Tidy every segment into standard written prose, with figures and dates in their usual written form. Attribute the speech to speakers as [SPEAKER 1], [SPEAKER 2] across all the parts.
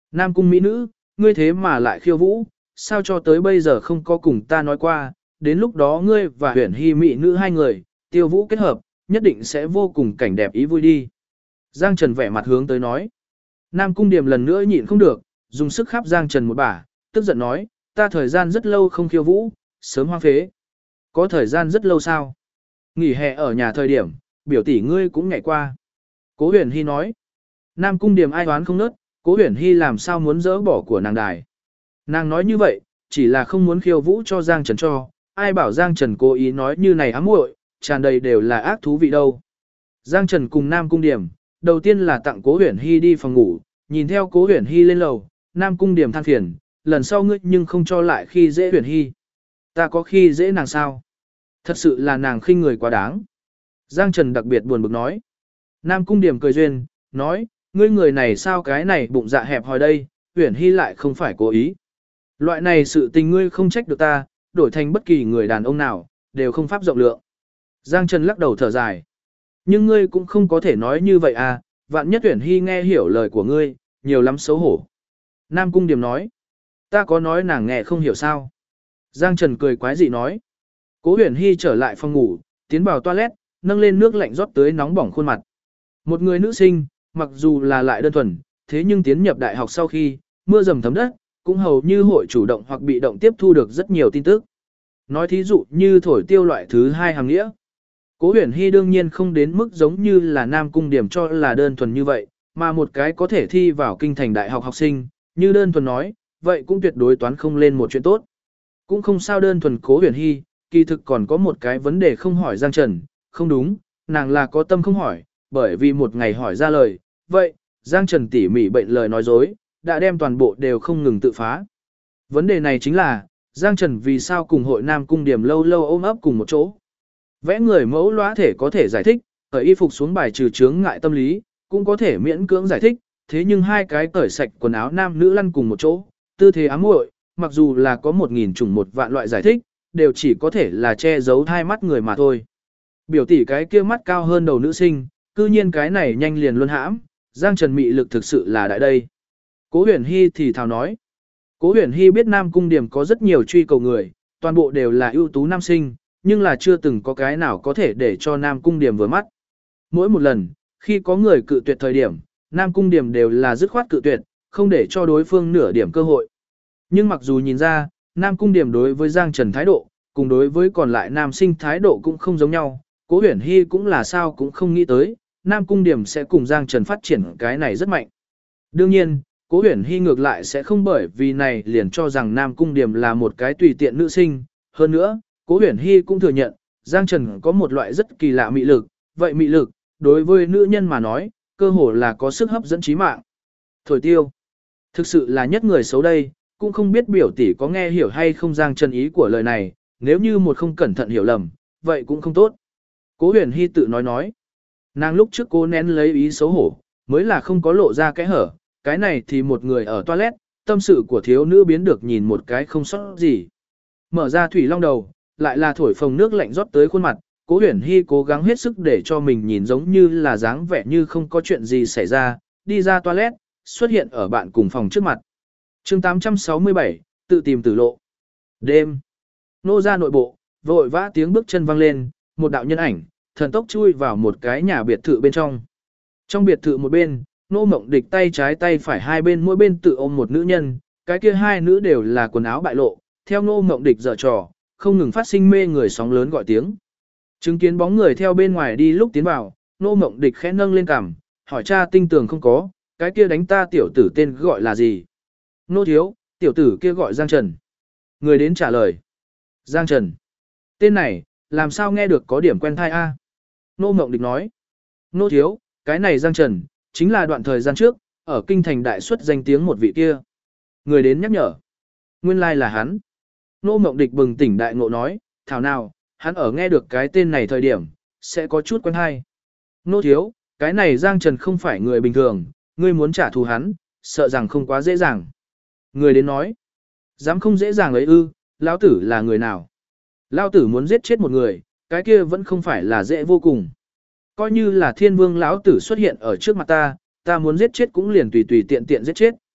[SPEAKER 1] Nam cung mỹ nữ, ngươi thế mà lại khiêu vũ, sao cho tới bây giờ không có cùng ta nói qua, đến lúc đó ngươi và Huyền Hy mỹ nữ hai người, tiêu vũ kết hợp, nhất định sẽ vô cùng cảnh đẹp ý vui đi. Giang Trần vẻ mặt hướng tới nói. Nam cung Điềm lần nữa nhịn không được, dùng sức khắp Giang Trần một bả, tức giận nói, ta thời gian rất lâu không khiêu vũ, sớm hoang phế. Có thời gian rất lâu sao? Nghỉ hè ở nhà thời điểm, biểu tỷ ngươi cũng nhảy qua. Cố Huyền Hy nói. Nam cung Điềm ai oán không nớt, Cố Huyền Hy làm sao muốn dỡ bỏ của nàng đài. Nàng nói như vậy, chỉ là không muốn khiêu vũ cho Giang Trần cho, ai bảo Giang Trần cố ý nói như này ám muội, tràn đầy đều là ác thú vị đâu. Giang Trần cùng Nam cung Điềm, đầu tiên là tặng Cố Huyền Hy đi phòng ngủ, nhìn theo Cố Huyền Hy lên lầu, Nam cung Điềm than phiền, lần sau ngươi nhưng không cho lại khi dễ Huyền Hy. Ta có khi dễ nàng sao? Thật sự là nàng khinh người quá đáng. Giang Trần đặc biệt buồn bực nói. Nam cung Điềm cười duyên, nói, ngươi người này sao cái này bụng dạ hẹp hòi đây, Huyền Hy lại không phải cố ý. Loại này sự tình ngươi không trách được ta, đổi thành bất kỳ người đàn ông nào, đều không pháp rộng lượng. Giang Trần lắc đầu thở dài. Nhưng ngươi cũng không có thể nói như vậy à, vạn nhất Huyền Hy nghe hiểu lời của ngươi, nhiều lắm xấu hổ. Nam cung Điềm nói. Ta có nói nàng nghe không hiểu sao. Giang Trần cười quái dị nói. Cố Huyền Hy trở lại phòng ngủ, tiến vào toilet, nâng lên nước lạnh rót tới nóng bỏng khuôn mặt. Một người nữ sinh, mặc dù là lại đơn thuần, thế nhưng tiến nhập đại học sau khi, mưa dầm thấm đất, cũng hầu như hội chủ động hoặc bị động tiếp thu được rất nhiều tin tức. Nói thí dụ như thổi tiêu loại thứ hai hàng nghĩa. Cố Huyền Hy đương nhiên không đến mức giống như là Nam cung Điềm cho là đơn thuần như vậy, mà một cái có thể thi vào kinh thành đại học học sinh, như đơn thuần nói, vậy cũng tuyệt đối toán không lên một chuyện tốt. Cũng không sao đơn thuần Cố Huyền Hy, kỳ thực còn có một cái vấn đề không hỏi Giang Trần, không đúng, nàng là có tâm không hỏi, bởi vì một ngày hỏi ra lời, vậy, Giang Trần tỉ mỉ bệnh lời nói dối, đã đem toàn bộ đều không ngừng tự phá. Vấn đề này chính là, Giang Trần vì sao cùng hội Nam cung Điềm lâu lâu ôm ấp cùng một chỗ. Vẽ người mẫu lóa thể có thể giải thích, ở y phục xuống bài trừ chướng ngại tâm lý, cũng có thể miễn cưỡng giải thích, thế nhưng hai cái cởi sạch quần áo nam nữ lăn cùng một chỗ, tư thế ám muội, mặc dù là có 1000 chủng một vạn loại giải thích, đều chỉ có thể là che giấu hai mắt người mà thôi. Biểu tỷ cái kia mắt cao hơn đầu nữ sinh, cư nhiên cái này nhanh liền luôn hãm, Giang Trần mị lực thực sự là đại đây. Cố Huyền Hy thì thào nói. Cố Huyền Hy biết Nam cung Điềm có rất nhiều truy cầu người, toàn bộ đều là ưu tú nam sinh, nhưng là chưa từng có cái nào có thể để cho Nam cung Điềm vừa mắt. Mỗi một lần, khi có người cự tuyệt thời điểm, Nam cung Điềm đều là dứt khoát cự tuyệt, không để cho đối phương nửa điểm cơ hội. Nhưng mặc dù nhìn ra, Nam cung Điềm đối với Giang Trần thái độ, cùng đối với còn lại nam sinh thái độ cũng không giống nhau, Cố Huyền Hy cũng là sao cũng không nghĩ tới, Nam cung Điềm sẽ cùng Giang Trần phát triển cái này rất mạnh. Đương nhiên, Cố Huyền Hy ngược lại sẽ không bởi vì này liền cho rằng Nam cung Điềm là một cái tùy tiện nữ sinh, hơn nữa, Cố Huyền Hy cũng thừa nhận, Giang Trần có một loại rất kỳ lạ mị lực, vậy mị lực, đối với nữ nhân mà nói, cơ hồ là có sức hấp dẫn trí mạng. Thổi tiêu, thực sự là nhất người xấu đây, cũng không biết biểu tỷ có nghe hiểu hay không Giang Trần ý của lời này, nếu như một không cẩn thận hiểu lầm, vậy cũng không tốt. Cố Huyền Hy tự nói. Nàng lúc trước cố nén lấy ý xấu hổ, mới là không có lộ ra cái hở, cái này thì một người ở toilet, tâm sự của thiếu nữ biến được nhìn một cái không sót gì. Mở ra thủy long đầu, lại là thổi phồng nước lạnh rót tới khuôn mặt, Cố Huyền Hy cố gắng hết sức để cho mình nhìn giống như là dáng vẻ như không có chuyện gì xảy ra, đi ra toilet, xuất hiện ở bạn cùng phòng trước mặt. Chương 867, tự tìm tử lộ. Đêm. Nô ra nội bộ, vội vã tiếng bước chân vang lên, một đạo nhân ảnh, thần tốc chui vào một cái nhà biệt thự bên trong. Trong biệt thự một bên, Nô Mộng Địch tay trái tay phải hai bên mỗi bên tự ôm một nữ nhân, cái kia hai nữ đều là quần áo bại lộ, theo Nô Mộng Địch giở trò, không ngừng phát sinh mê người sóng lớn gọi tiếng. Chứng kiến bóng người theo bên ngoài đi lúc tiến vào, Nô Mộng Địch khẽ nâng lên cằm, hỏi cha tinh tường không có, cái kia đánh ta tiểu tử tên gọi là gì? Nô thiếu, tiểu tử kia gọi Giang Trần. Người đến trả lời. Giang Trần. Tên này, làm sao nghe được có điểm quen thai a? Nô Mộng Địch nói. Nô thiếu, cái này Giang Trần, chính là đoạn thời gian trước, ở kinh thành đại xuất danh tiếng một vị kia. Người đến nhắc nhở. Nguyên lai là hắn. Nô Mộng Địch bừng tỉnh đại ngộ nói, thảo nào, hắn ở nghe được cái tên này thời điểm, sẽ có chút quen hay. Nô thiếu, cái này Giang Trần không phải người bình thường, ngươi muốn trả thù hắn, sợ rằng không quá dễ dàng. Người đến nói, dám không dễ dàng ấy ư, lão tử là người nào? Lão tử muốn giết chết một người, cái kia vẫn không phải là dễ vô cùng. Coi như là thiên vương lão tử xuất hiện ở trước mặt ta, ta muốn giết chết cũng liền tùy tùy tiện tiện giết chết.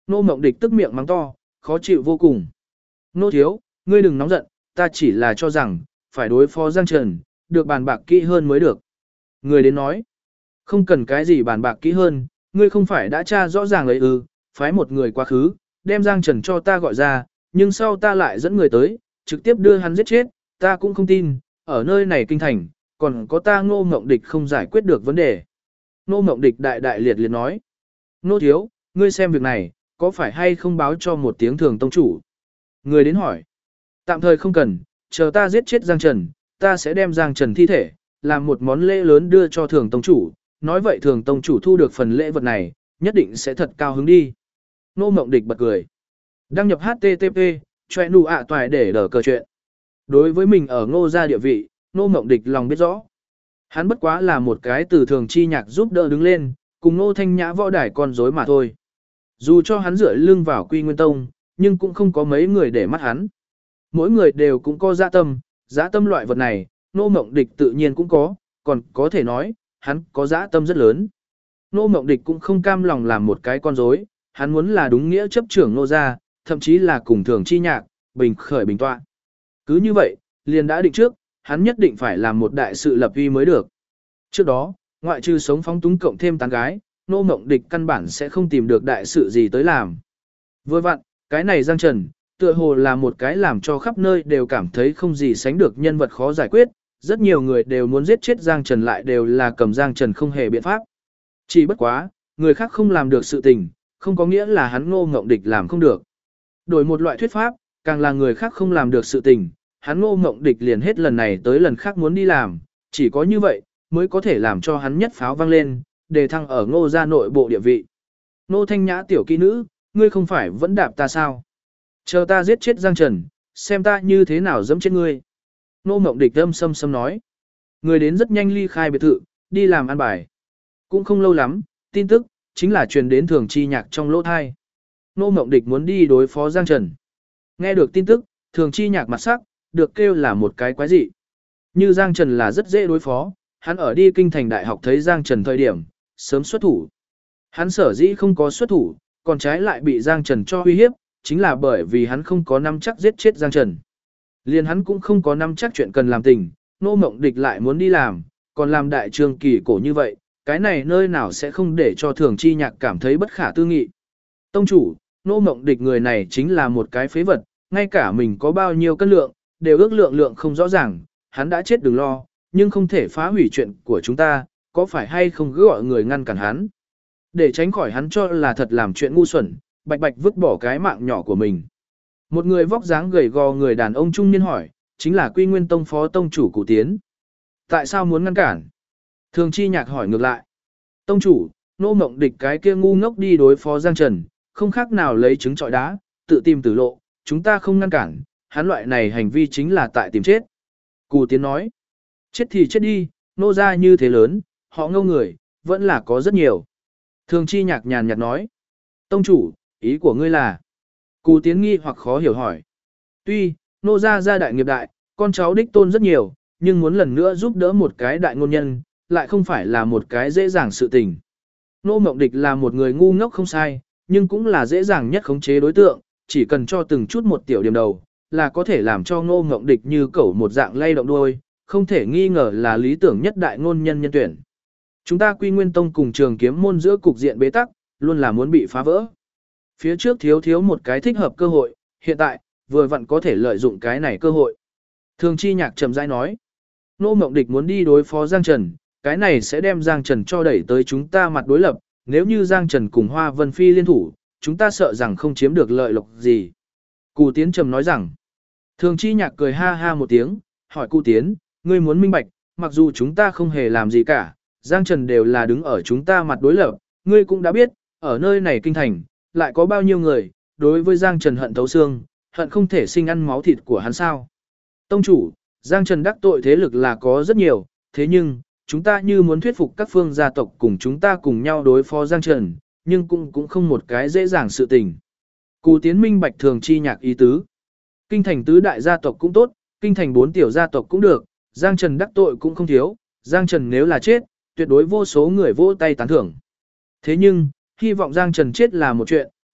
[SPEAKER 1] Nô Mộng Địch tức miệng mắng to, khó chịu vô cùng. Nô thiếu, ngươi đừng nóng giận, ta chỉ là cho rằng, phải đối phó Giang Trần, được bàn bạc kỹ hơn mới được. Người đến nói, không cần cái gì bàn bạc kỹ hơn, ngươi không phải đã tra rõ ràng ấy ư, phái một người quá khứ, đem Giang Trần cho ta gọi ra, nhưng sau ta lại dẫn người tới, trực tiếp đưa hắn giết chết, ta cũng không tin, ở nơi này kinh thành, còn có ta Ngô Mộng Địch không giải quyết được vấn đề. Ngô Mộng Địch đại đại liệt liệt nói, Nô thiếu, ngươi xem việc này, có phải hay không báo cho một tiếng Thường tông chủ? Người đến hỏi, tạm thời không cần, chờ ta giết chết Giang Trần, ta sẽ đem Giang Trần thi thể, làm một món lễ lớn đưa cho Thường tông chủ, nói vậy Thường tông chủ thu được phần lễ vật này, nhất định sẽ thật cao hứng đi. Nô Mộng Địch bật cười. Đăng nhập HTTP, choe nụ ạ toài để đỡ cờ chuyện. Đối với mình ở Ngô gia địa vị, Nô Mộng Địch lòng biết rõ. Hắn bất quá là một cái từ Thường Chi Nhạc giúp đỡ đứng lên, cùng Ngô Thanh Nhã võ đài con rối mà thôi. Dù cho hắn dựa lưng vào Quy Nguyên Tông, nhưng cũng không có mấy người để mắt hắn. Mỗi người đều cũng có dã tâm loại vật này, Nô Mộng Địch tự nhiên cũng có, còn có thể nói, hắn có dã tâm rất lớn. Nô Mộng Địch cũng không cam lòng làm một cái con rối, hắn muốn là đúng nghĩa chấp trưởng Nô gia, thậm chí là cùng Thường Chi Nhạc, bình khởi bình tọa. Cứ như vậy, liền đã định trước, hắn nhất định phải làm một đại sự lập uy mới được. Trước đó, ngoại trừ sống phóng túng cộng thêm tán gái, Nô Mộng Địch căn bản sẽ không tìm được đại sự gì tới làm. Vừa vặn, cái này Giang Trần, tựa hồ là một cái làm cho khắp nơi đều cảm thấy không gì sánh được nhân vật khó giải quyết, rất nhiều người đều muốn giết chết Giang Trần lại đều là cầm Giang Trần không hề biện pháp. Chỉ bất quá, người khác không làm được sự tình, không có nghĩa là hắn Ngô Mộng Địch làm không được. Đổi một loại thuyết pháp, càng là người khác không làm được sự tình, hắn Ngô Mộng Địch liền hết lần này tới lần khác muốn đi làm, chỉ có như vậy, mới có thể làm cho hắn nhất pháo vang lên, đề thăng ở Ngô gia nội bộ địa vị. Nô Thanh Nhã tiểu kỹ nữ, ngươi không phải vẫn đạp ta sao? Chờ ta giết chết Giang Trần, xem ta như thế nào dẫm chết ngươi. Nô Mộng Địch âm sâm sâm nói. Người đến rất nhanh ly khai biệt thự, đi làm ăn bài. Cũng không lâu lắm, tin tức, chính là truyền đến Thường Chi Nhạc trong lỗ thai. Nô Mộng Địch muốn đi đối phó Giang Trần. Nghe được tin tức, Thường Chi Nhạc mặt sắc, được kêu là một cái quái dị. Như Giang Trần là rất dễ đối phó, hắn ở đi kinh thành đại học thấy Giang Trần thời điểm, sớm xuất thủ. Hắn sở dĩ không có xuất thủ, còn trái lại bị Giang Trần cho uy hiếp, chính là bởi vì hắn không có nắm chắc giết chết Giang Trần. Liền hắn cũng không có nắm chắc chuyện cần làm tình, Nô Mộng Địch lại muốn đi làm, còn làm đại trường kỳ cổ như vậy, cái này nơi nào sẽ không để cho Thường Chi Nhạc cảm thấy bất khả tư nghị. Tông chủ, Nô Mộng Địch người này chính là một cái phế vật, ngay cả mình có bao nhiêu cân lượng, đều ước lượng không rõ ràng, hắn đã chết đừng lo, nhưng không thể phá hủy chuyện của chúng ta, có phải hay không cứ gọi người ngăn cản hắn. Để tránh khỏi hắn cho là thật làm chuyện ngu xuẩn, bạch bạch vứt bỏ cái mạng nhỏ của mình. Một người vóc dáng gầy gò người đàn ông trung niên hỏi, chính là Quy Nguyên Tông phó tông chủ Cụ Tiến. Tại sao muốn ngăn cản? Thường Chi Nhạc hỏi ngược lại. Tông chủ, Nô Mộng Địch cái kia ngu ngốc đi đối phó Giang Trần, không khác nào lấy trứng trọi đá, tự tìm tử lộ, chúng ta không ngăn cản, hắn loại này hành vi chính là tại tìm chết. Cụ Tiến nói, chết thì chết đi, nô gia như thế lớn, họ ngâu người, vẫn là có rất nhiều. Thường Chi Nhạc nhàn nhạt nói, tông chủ, ý của ngươi là? Cụ Tiến nghi hoặc khó hiểu hỏi. Tuy, nô gia gia đại nghiệp đại, con cháu đích tôn rất nhiều, nhưng muốn lần nữa giúp đỡ một cái đại ngôn nhân, lại không phải là một cái dễ dàng sự tình. Nô Mộng Địch là một người ngu ngốc không sai, nhưng cũng là dễ dàng nhất khống chế đối tượng, chỉ cần cho từng chút một tiểu điểm đầu, là có thể làm cho Nô Mộng Địch như cẩu một dạng lay động đuôi, không thể nghi ngờ là lý tưởng nhất đại ngôn nhân nhân tuyển. Chúng ta Quy Nguyên Tông cùng Trường Kiếm môn giữa cục diện bế tắc, luôn là muốn bị phá vỡ. Phía trước thiếu một cái thích hợp cơ hội, hiện tại, vừa vặn có thể lợi dụng cái này cơ hội. Thường Chi Nhạc trầm rãi nói, Nô Mộng Địch muốn đi đối phó Giang Trần, cái này sẽ đem Giang Trần cho đẩy tới chúng ta mặt đối lập, nếu như Giang Trần cùng Hoa Vân Phi liên thủ, chúng ta sợ rằng không chiếm được lợi lộc gì. Cụ Tiến trầm nói rằng, Thường Chi Nhạc cười ha ha một tiếng, hỏi Cụ Tiến, ngươi muốn minh bạch, mặc dù chúng ta không hề làm gì cả, Giang Trần đều là đứng ở chúng ta mặt đối lập, ngươi cũng đã biết, ở nơi này kinh thành, lại có bao nhiêu người, đối với Giang Trần hận thấu xương, hận không thể sinh ăn máu thịt của hắn sao. Tông chủ, Giang Trần đắc tội thế lực là có rất nhiều, thế nhưng, chúng ta như muốn thuyết phục các phương gia tộc cùng chúng ta cùng nhau đối phó Giang Trần, nhưng cũng không một cái dễ dàng sự tình. Cụ Tiến minh bạch Thường Chi Nhạc ý tứ. Kinh thành tứ đại gia tộc cũng tốt, kinh thành 4 tiểu gia tộc cũng được, Giang Trần đắc tội cũng không thiếu, Giang Trần nếu là chết, tuyệt đối vô số người vỗ tay tán thưởng. Thế nhưng, hy vọng Giang Trần chết là một chuyện,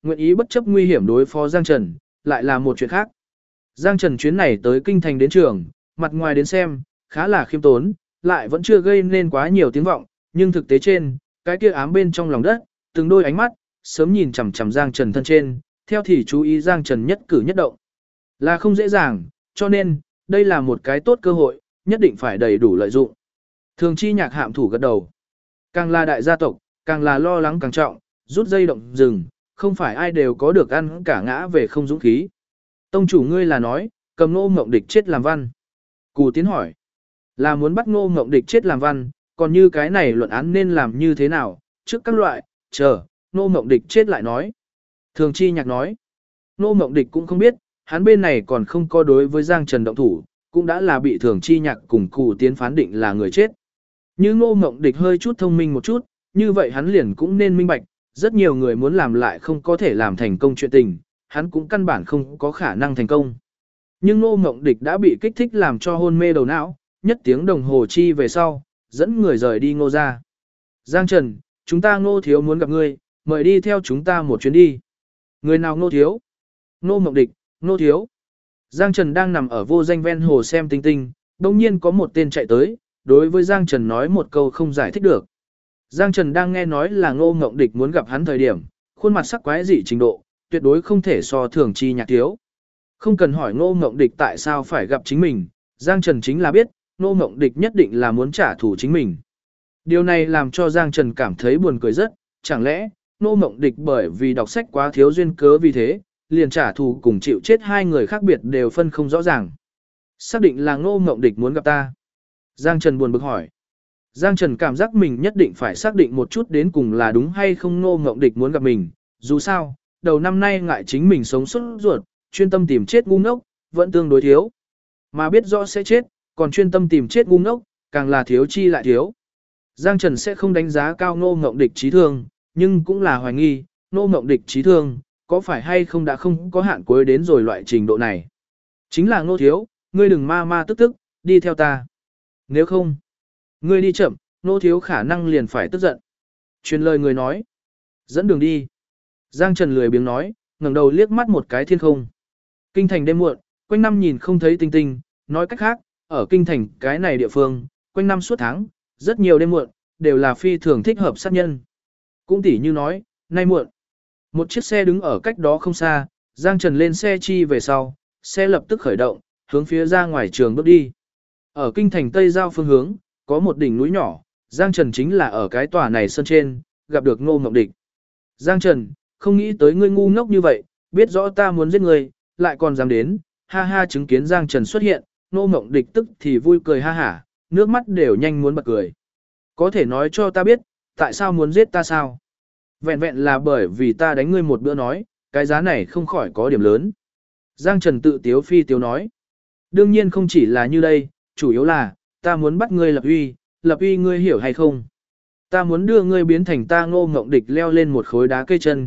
[SPEAKER 1] nguyện ý bất chấp nguy hiểm đối phó Giang Trần, lại là một chuyện khác. Giang Trần chuyến này tới kinh thành đến trường, mặt ngoài đến xem, khá là khiêm tốn, lại vẫn chưa gây nên quá nhiều tiếng vọng, nhưng thực tế trên, cái kia ám bên trong lòng đất, từng đôi ánh mắt, sớm nhìn chằm chằm Giang Trần thân trên, theo thì chú ý Giang Trần nhất cử nhất động. Là không dễ dàng, cho nên, đây là một cái tốt cơ hội, nhất định phải đầy đủ lợi dụng. Thường Chi Nhạc hạm thủ gật đầu. Càng là đại gia tộc, càng là lo lắng càng trọng, rút dây động rừng, không phải ai đều có được ăn cả ngã về không dũng khí. Tông chủ ngươi là nói, cầm Ngô Ngộng Địch chết làm văn. Cù Tiến hỏi, là muốn bắt Ngô Ngộng Địch chết làm văn, còn như cái này luận án nên làm như thế nào, trước các loại, chờ, Ngô Ngộng Địch chết lại nói. Thường Chi Nhạc nói, Ngô Ngộng Địch cũng không biết, hắn bên này còn không có đối với Giang Trần động thủ, cũng đã là bị Thường Chi Nhạc cùng Cù Tiến phán định là người chết. Như Ngô Ngộng Địch hơi chút thông minh một chút, như vậy hắn liền cũng nên minh bạch, rất nhiều người muốn làm lại không có thể làm thành công chuyện tình, hắn cũng căn bản không có khả năng thành công. Nhưng Ngô Ngộng Địch đã bị kích thích làm cho hôn mê đầu não, nhất tiếng đồng hồ chi về sau, dẫn người rời đi Ngô ra. Giang Trần, chúng ta Ngô thiếu muốn gặp ngươi, mời đi theo chúng ta một chuyến đi. Người nào Ngô thiếu? Ngô Ngộng Địch, Ngô thiếu. Giang Trần đang nằm ở vô danh ven hồ xem tinh tinh, đồng nhiên có một tên chạy tới, đối với Giang Trần nói một câu không giải thích được. Giang Trần đang nghe nói là Ngô Ngộng Địch muốn gặp hắn thời điểm, khuôn mặt sắc quái dị trình độ, tuyệt đối không thể so Thường Chi Nhạc thiếu. Không cần hỏi Ngô Ngộng Địch tại sao phải gặp chính mình, Giang Trần chính là biết, Ngô Ngộng Địch nhất định là muốn trả thù chính mình. Điều này làm cho Giang Trần cảm thấy buồn cười rất, chẳng lẽ, Ngô Ngộng Địch bởi vì đọc sách quá thiếu duyên cớ vì thế, liền trả thù cùng chịu chết hai người khác biệt đều phân không rõ ràng. Xác định là Ngô Ngộng Địch muốn gặp ta. Giang Trần buồn bực hỏi. Giang Trần cảm giác mình nhất định phải xác định một chút đến cùng là đúng hay không Ngô Ngộng Địch muốn gặp mình. Dù sao, đầu năm nay ngại chính mình sống suốt ruột, chuyên tâm tìm chết ngu ngốc, vẫn tương đối thiếu. Mà biết rõ sẽ chết, còn chuyên tâm tìm chết ngu ngốc, càng là thiếu chi lại thiếu. Giang Trần sẽ không đánh giá cao Ngô Ngộng Địch trí thương, nhưng cũng là hoài nghi, Ngô Ngộng Địch trí thương, có phải hay không đã không có hạn cuối đến rồi loại trình độ này. Chính là Ngô thiếu, ngươi đừng ma ma tức tức, đi theo ta. Nếu không, ngươi đi chậm, Ngô thiếu khả năng liền phải tức giận. Truyền lời người nói, dẫn đường đi. Giang Trần lười biếng nói, ngẩng đầu liếc mắt một cái thiên không. Kinh thành đêm muộn, quanh năm nhìn không thấy tinh tinh, nói cách khác, ở kinh thành cái này địa phương, quanh năm suốt tháng, rất nhiều đêm muộn, đều là phi thường thích hợp sát nhân. Cũng tỉ như nói, nay muộn. Một chiếc xe đứng ở cách đó không xa, Giang Trần lên xe chi về sau, xe lập tức khởi động, hướng phía ra ngoài trường bước đi. Ở kinh thành Tây Giao phương hướng, có một đỉnh núi nhỏ, Giang Trần chính là ở cái tòa này sân trên, gặp được Ngô Ngộng Địch. Giang Trần, không nghĩ tới ngươi ngu ngốc như vậy, biết rõ ta muốn giết ngươi, lại còn dám đến, ha ha chứng kiến Giang Trần xuất hiện, Ngô Ngộng Địch tức thì vui cười ha hả, nước mắt đều nhanh muốn bật cười. Có thể nói cho ta biết, tại sao muốn giết ta sao? Vẹn vẹn là bởi vì ta đánh ngươi một bữa nói, cái giá này không khỏi có điểm lớn. Giang Trần tự tiếu phi tiếu nói. Đương nhiên không chỉ là như đây, chủ yếu là, ta muốn bắt ngươi lập uy ngươi hiểu hay không? Ta muốn đưa ngươi biến thành ta Ngô Ngộng Địch leo lên một khối đá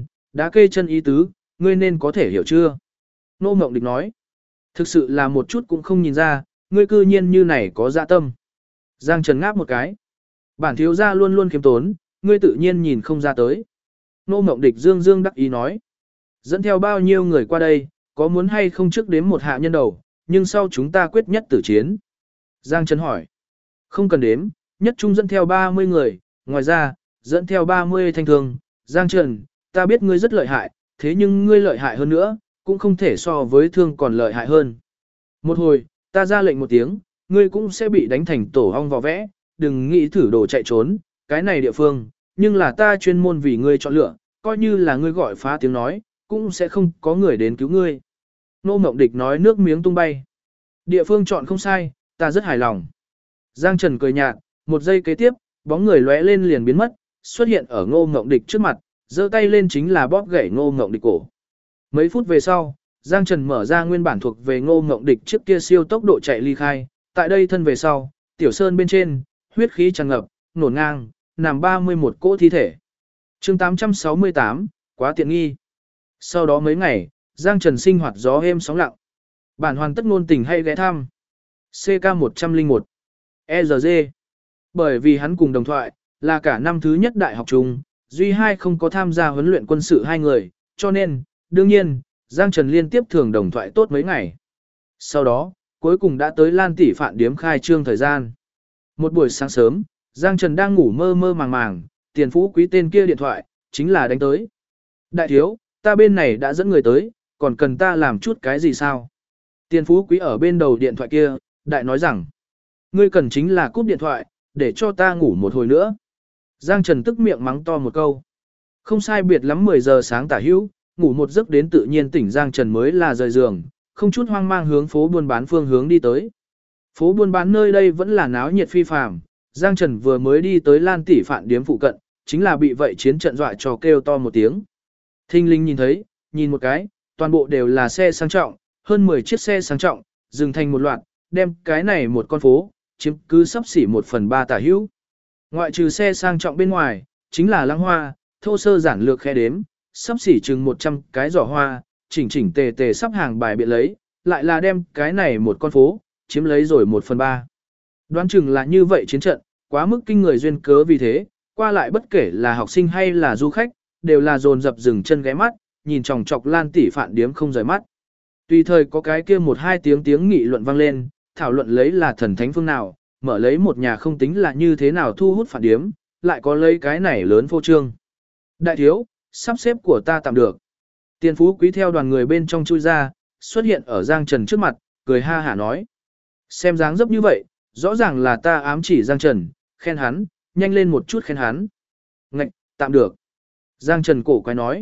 [SPEAKER 1] cây chân ý tứ, ngươi nên có thể hiểu chưa? Ngô Ngộng Địch nói. Thực sự là một chút cũng không nhìn ra, ngươi cư nhiên như này có dạ tâm. Giang Trần ngáp một cái. Bản thiếu gia luôn luôn khiêm tốn, ngươi tự nhiên nhìn không ra tới. Ngô Ngộng Địch dương dương đắc ý nói. Dẫn theo bao nhiêu người qua đây, có muốn hay không trước đếm một hạ nhân đầu, nhưng sau chúng ta quyết nhất tử chiến. Giang Trần hỏi. Không cần đếm, nhất trung dẫn theo 30 người, ngoài ra, dẫn theo 30 thanh thương. Giang Trần, ta biết ngươi rất lợi hại, thế nhưng ngươi lợi hại hơn nữa, cũng không thể so với thương còn lợi hại hơn. Một hồi, ta ra lệnh một tiếng, ngươi cũng sẽ bị đánh thành tổ hong vò vẽ, đừng nghĩ thử đồ chạy trốn, cái này địa phương, nhưng là ta chuyên môn vì ngươi chọn lựa, coi như là ngươi gọi phá tiếng nói, cũng sẽ không có người đến cứu ngươi. Ngô Ngộng Địch nói nước miếng tung bay. Địa phương chọn không sai, ta rất hài lòng. Giang Trần cười nhạt, một giây kế tiếp, bóng người lóe lên liền biến mất, xuất hiện ở Ngô Ngộng Địch trước mặt, giơ tay lên chính là bóp gãy Ngô Ngộng Địch cổ. Mấy phút về sau, Giang Trần mở ra nguyên bản thuộc về Ngô Ngộng Địch trước kia siêu tốc độ chạy ly khai, tại đây thân về sau, tiểu sơn bên trên, huyết khí tràn ngập, nổ ngang, nằm 31 cỗ thi thể. Chương 868, quá tiện nghi. Sau đó mấy ngày, Giang Trần sinh hoạt gió êm sóng lặng. Bản hoàn tất ngôn tình hay ghé thăm. CK101. ERG. Bởi vì hắn cùng đồng thoại, là cả năm thứ nhất đại học chung, duy hai không có tham gia huấn luyện quân sự hai người, cho nên, đương nhiên, Giang Trần liên tiếp thường đồng thoại tốt mấy ngày. Sau đó, cuối cùng đã tới Lan tỷ phạn điếm khai trương thời gian. Một buổi sáng sớm, Giang Trần đang ngủ mơ mơ màng màng, tiền phú quý tên kia điện thoại, chính là đánh tới. Đại thiếu, ta bên này đã dẫn người tới, còn cần ta làm chút cái gì sao? Tiền phú quý ở bên đầu điện thoại kia, đại nói rằng, ngươi cần chính là cúp điện thoại, để cho ta ngủ một hồi nữa. Giang Trần tức miệng mắng to một câu. Không sai biệt lắm 10 giờ sáng tả hữu, ngủ một giấc đến tự nhiên tỉnh Giang Trần mới là rời giường, không chút hoang mang hướng phố buôn bán phương hướng đi tới. Phố buôn bán nơi đây vẫn là náo nhiệt phi phàm, Giang Trần vừa mới đi tới Lan tỷ phạn điếm phụ cận, chính là bị vậy chiến trận dọa cho kêu to một tiếng. Thinh linh nhìn thấy, nhìn một cái, toàn bộ đều là xe sang trọng, hơn 10 chiếc xe sang trọng, dừng thành một loạt, đem cái này một con phố, chiếm cứ sắp xỉ 1/3 tả hữu. Ngoại trừ xe sang trọng bên ngoài, chính là lăng hoa, thô sơ giản lược khe đếm, sắp xỉ chừng 100 cái giỏ hoa, chỉnh chỉnh tề tề sắp hàng bài biện lấy, lại là đem cái này một con phố, chiếm lấy rồi 1/3. Đoán chừng là như vậy chiến trận, quá mức kinh người duyên cớ vì thế, qua lại bất kể là học sinh hay là du khách, đều là dồn dập dừng chân ghé mắt, nhìn chòng chọc Lan tỷ phạn điếm không rời mắt. Tùy thời có cái kia một hai tiếng nghị luận vang lên, thảo luận lấy là thần thánh phương nào, mở lấy một nhà không tính là như thế nào thu hút phản điếm, lại có lấy cái này lớn phô trương. Đại thiếu, sắp xếp của ta tạm được. Tiền phú quý theo đoàn người bên trong chui ra, xuất hiện ở Giang Trần trước mặt, cười ha hả nói. Xem dáng dấp như vậy, rõ ràng là ta ám chỉ Giang Trần, khen hắn, nhanh lên một chút khen hắn. Ngạch, tạm được. Giang Trần cổ quái nói.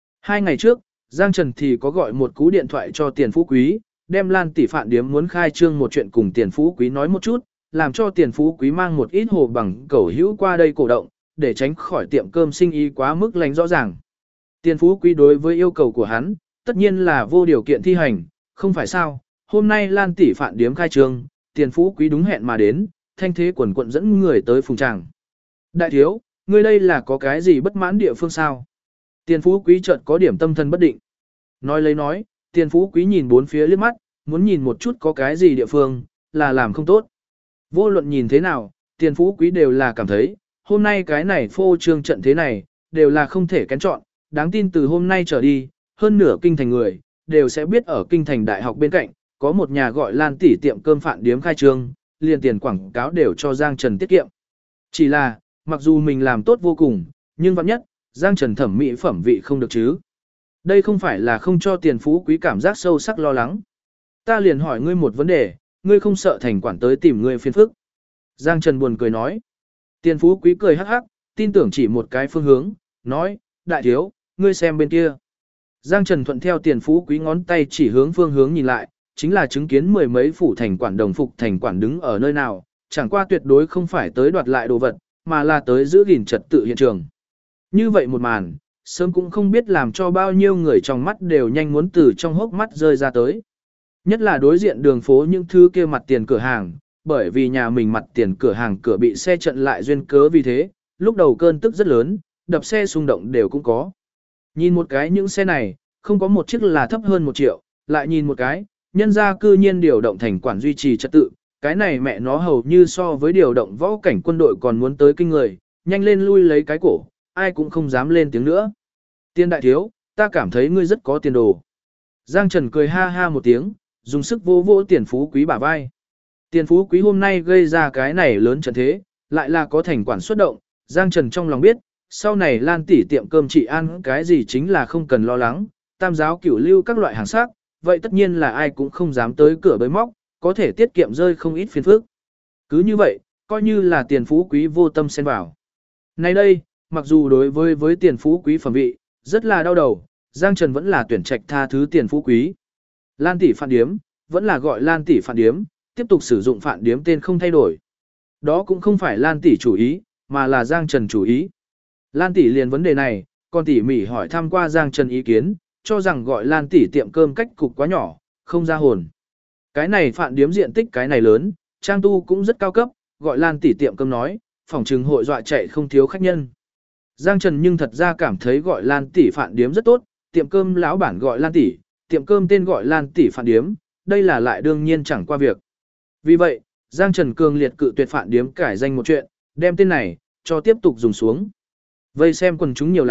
[SPEAKER 1] 2 ngày trước, Giang Trần thì có gọi một cú điện thoại cho tiền phú quý, đem Lan tỷ phạn điếm muốn khai trương một chuyện cùng tiền phú quý nói một chút, làm cho tiền phú quý mang một ít hồ bằng cẩu hữu qua đây cổ động, để tránh khỏi tiệm cơm sinh ý quá mức lánh rõ ràng. Tiền phú quý đối với yêu cầu của hắn, tất nhiên là vô điều kiện thi hành, không phải sao, hôm nay Lan tỷ phạn điếm khai trương, tiền phú quý đúng hẹn mà đến, thanh thế quần quận dẫn người tới phùng tràng. Đại thiếu, ngươi đây là có cái gì bất mãn địa phương sao? Tiền phú quý chợt có điểm tâm thần bất định. Nói lấy nói, tiền phú quý nhìn bốn phía liếc mắt, muốn nhìn một chút có cái gì địa phương, là làm không tốt. Vô luận nhìn thế nào, tiền phú quý đều là cảm thấy, hôm nay cái này phô trương trận thế này, đều là không thể kén chọn, đáng tin từ hôm nay trở đi, hơn nửa kinh thành người, đều sẽ biết ở kinh thành đại học bên cạnh, có một nhà gọi Lan tỷ tiệm cơm phạn điếm khai trương, liền tiền quảng cáo đều cho Giang Trần tiết kiệm. Chỉ là, mặc dù mình làm tốt vô cùng, nhưng vẫn nhất, Giang Trần thẩm mỹ phẩm vị không được chứ. Đây không phải là không cho tiền phú quý cảm giác sâu sắc lo lắng. Ta liền hỏi ngươi một vấn đề, ngươi không sợ thành quản tới tìm ngươi phiền phức. Giang Trần buồn cười nói. Tiền phú quý cười hắc hắc, tin tưởng chỉ một cái phương hướng, nói, đại thiếu, ngươi xem bên kia. Giang Trần thuận theo tiền phú quý ngón tay chỉ hướng phương hướng nhìn lại, chính là chứng kiến mười mấy phủ thành quản đồng phục thành quản đứng ở nơi nào, chẳng qua tuyệt đối không phải tới đoạt lại đồ vật, mà là tới giữ gìn trật tự hiện trường. Như vậy một màn, sớm cũng không biết làm cho bao nhiêu người trong mắt đều nhanh muốn từ trong hốc mắt rơi ra tới. Nhất là đối diện đường phố những thứ kia mặt tiền cửa hàng, bởi vì nhà mình mặt tiền cửa hàng cửa bị xe chặn lại duyên cớ vì thế, lúc đầu cơn tức rất lớn, đập xe xung động đều cũng có. Nhìn một cái những xe này, không có một chiếc là thấp hơn 1 triệu, lại nhìn một cái, nhân gia cư nhiên điều động thành quản duy trì trật tự, cái này mẹ nó hầu như so với điều động võ cảnh quân đội còn muốn tới kinh người, nhanh lên lui lấy cái cổ, ai cũng không dám lên tiếng nữa. Tiên đại thiếu, ta cảm thấy ngươi rất có tiền đồ. Giang Trần cười ha ha một tiếng, dùng sức vô vô tiền phú quý bả vai. Tiền phú quý hôm nay gây ra cái này lớn trận thế, lại là có thành quản xuất động, Giang Trần trong lòng biết, sau này Lan tỷ tiệm cơm chị ăn cái gì chính là không cần lo lắng, tam giáo cửu lưu các loại hàng sắc, vậy tất nhiên là ai cũng không dám tới cửa bới móc, có thể tiết kiệm rơi không ít phiền phức. Cứ như vậy, coi như là tiền phú quý vô tâm xen vào. Nay đây, mặc dù đối với tiền phú quý phẩm vị, rất là đau đầu, Giang Trần vẫn là tuyển trạch tha thứ tiền phú quý. Lan tỷ phạn điếm, vẫn là gọi Lan tỷ phạn điếm, tiếp tục sử dụng phạn điếm tên không thay đổi. Đó cũng không phải Lan tỷ chủ ý, mà là Giang Trần chủ ý. Lan tỷ liền vấn đề này, còn tỉ mỉ hỏi thăm qua Giang Trần ý kiến, cho rằng gọi Lan tỷ tiệm cơm cách cục quá nhỏ, không ra hồn. Cái này phạn điếm diện tích cái này lớn, trang tu cũng rất cao cấp, gọi Lan tỷ tiệm cơm nói, phòng trừng hội dọa chạy không thiếu khách nhân. Giang Trần nhưng thật ra cảm thấy gọi Lan tỷ phạn điếm rất tốt, tiệm cơm lão bản gọi Lan tỷ, tiệm cơm tên gọi Lan tỷ phạn điếm, đây là lại đương nhiên chẳng qua việc. Vì vậy, Giang Trần cường liệt cự tuyệt phạn điếm cải danh một chuyện, đem tên này cho tiếp tục dùng xuống. Vây xem quần chúng nhiều lắm,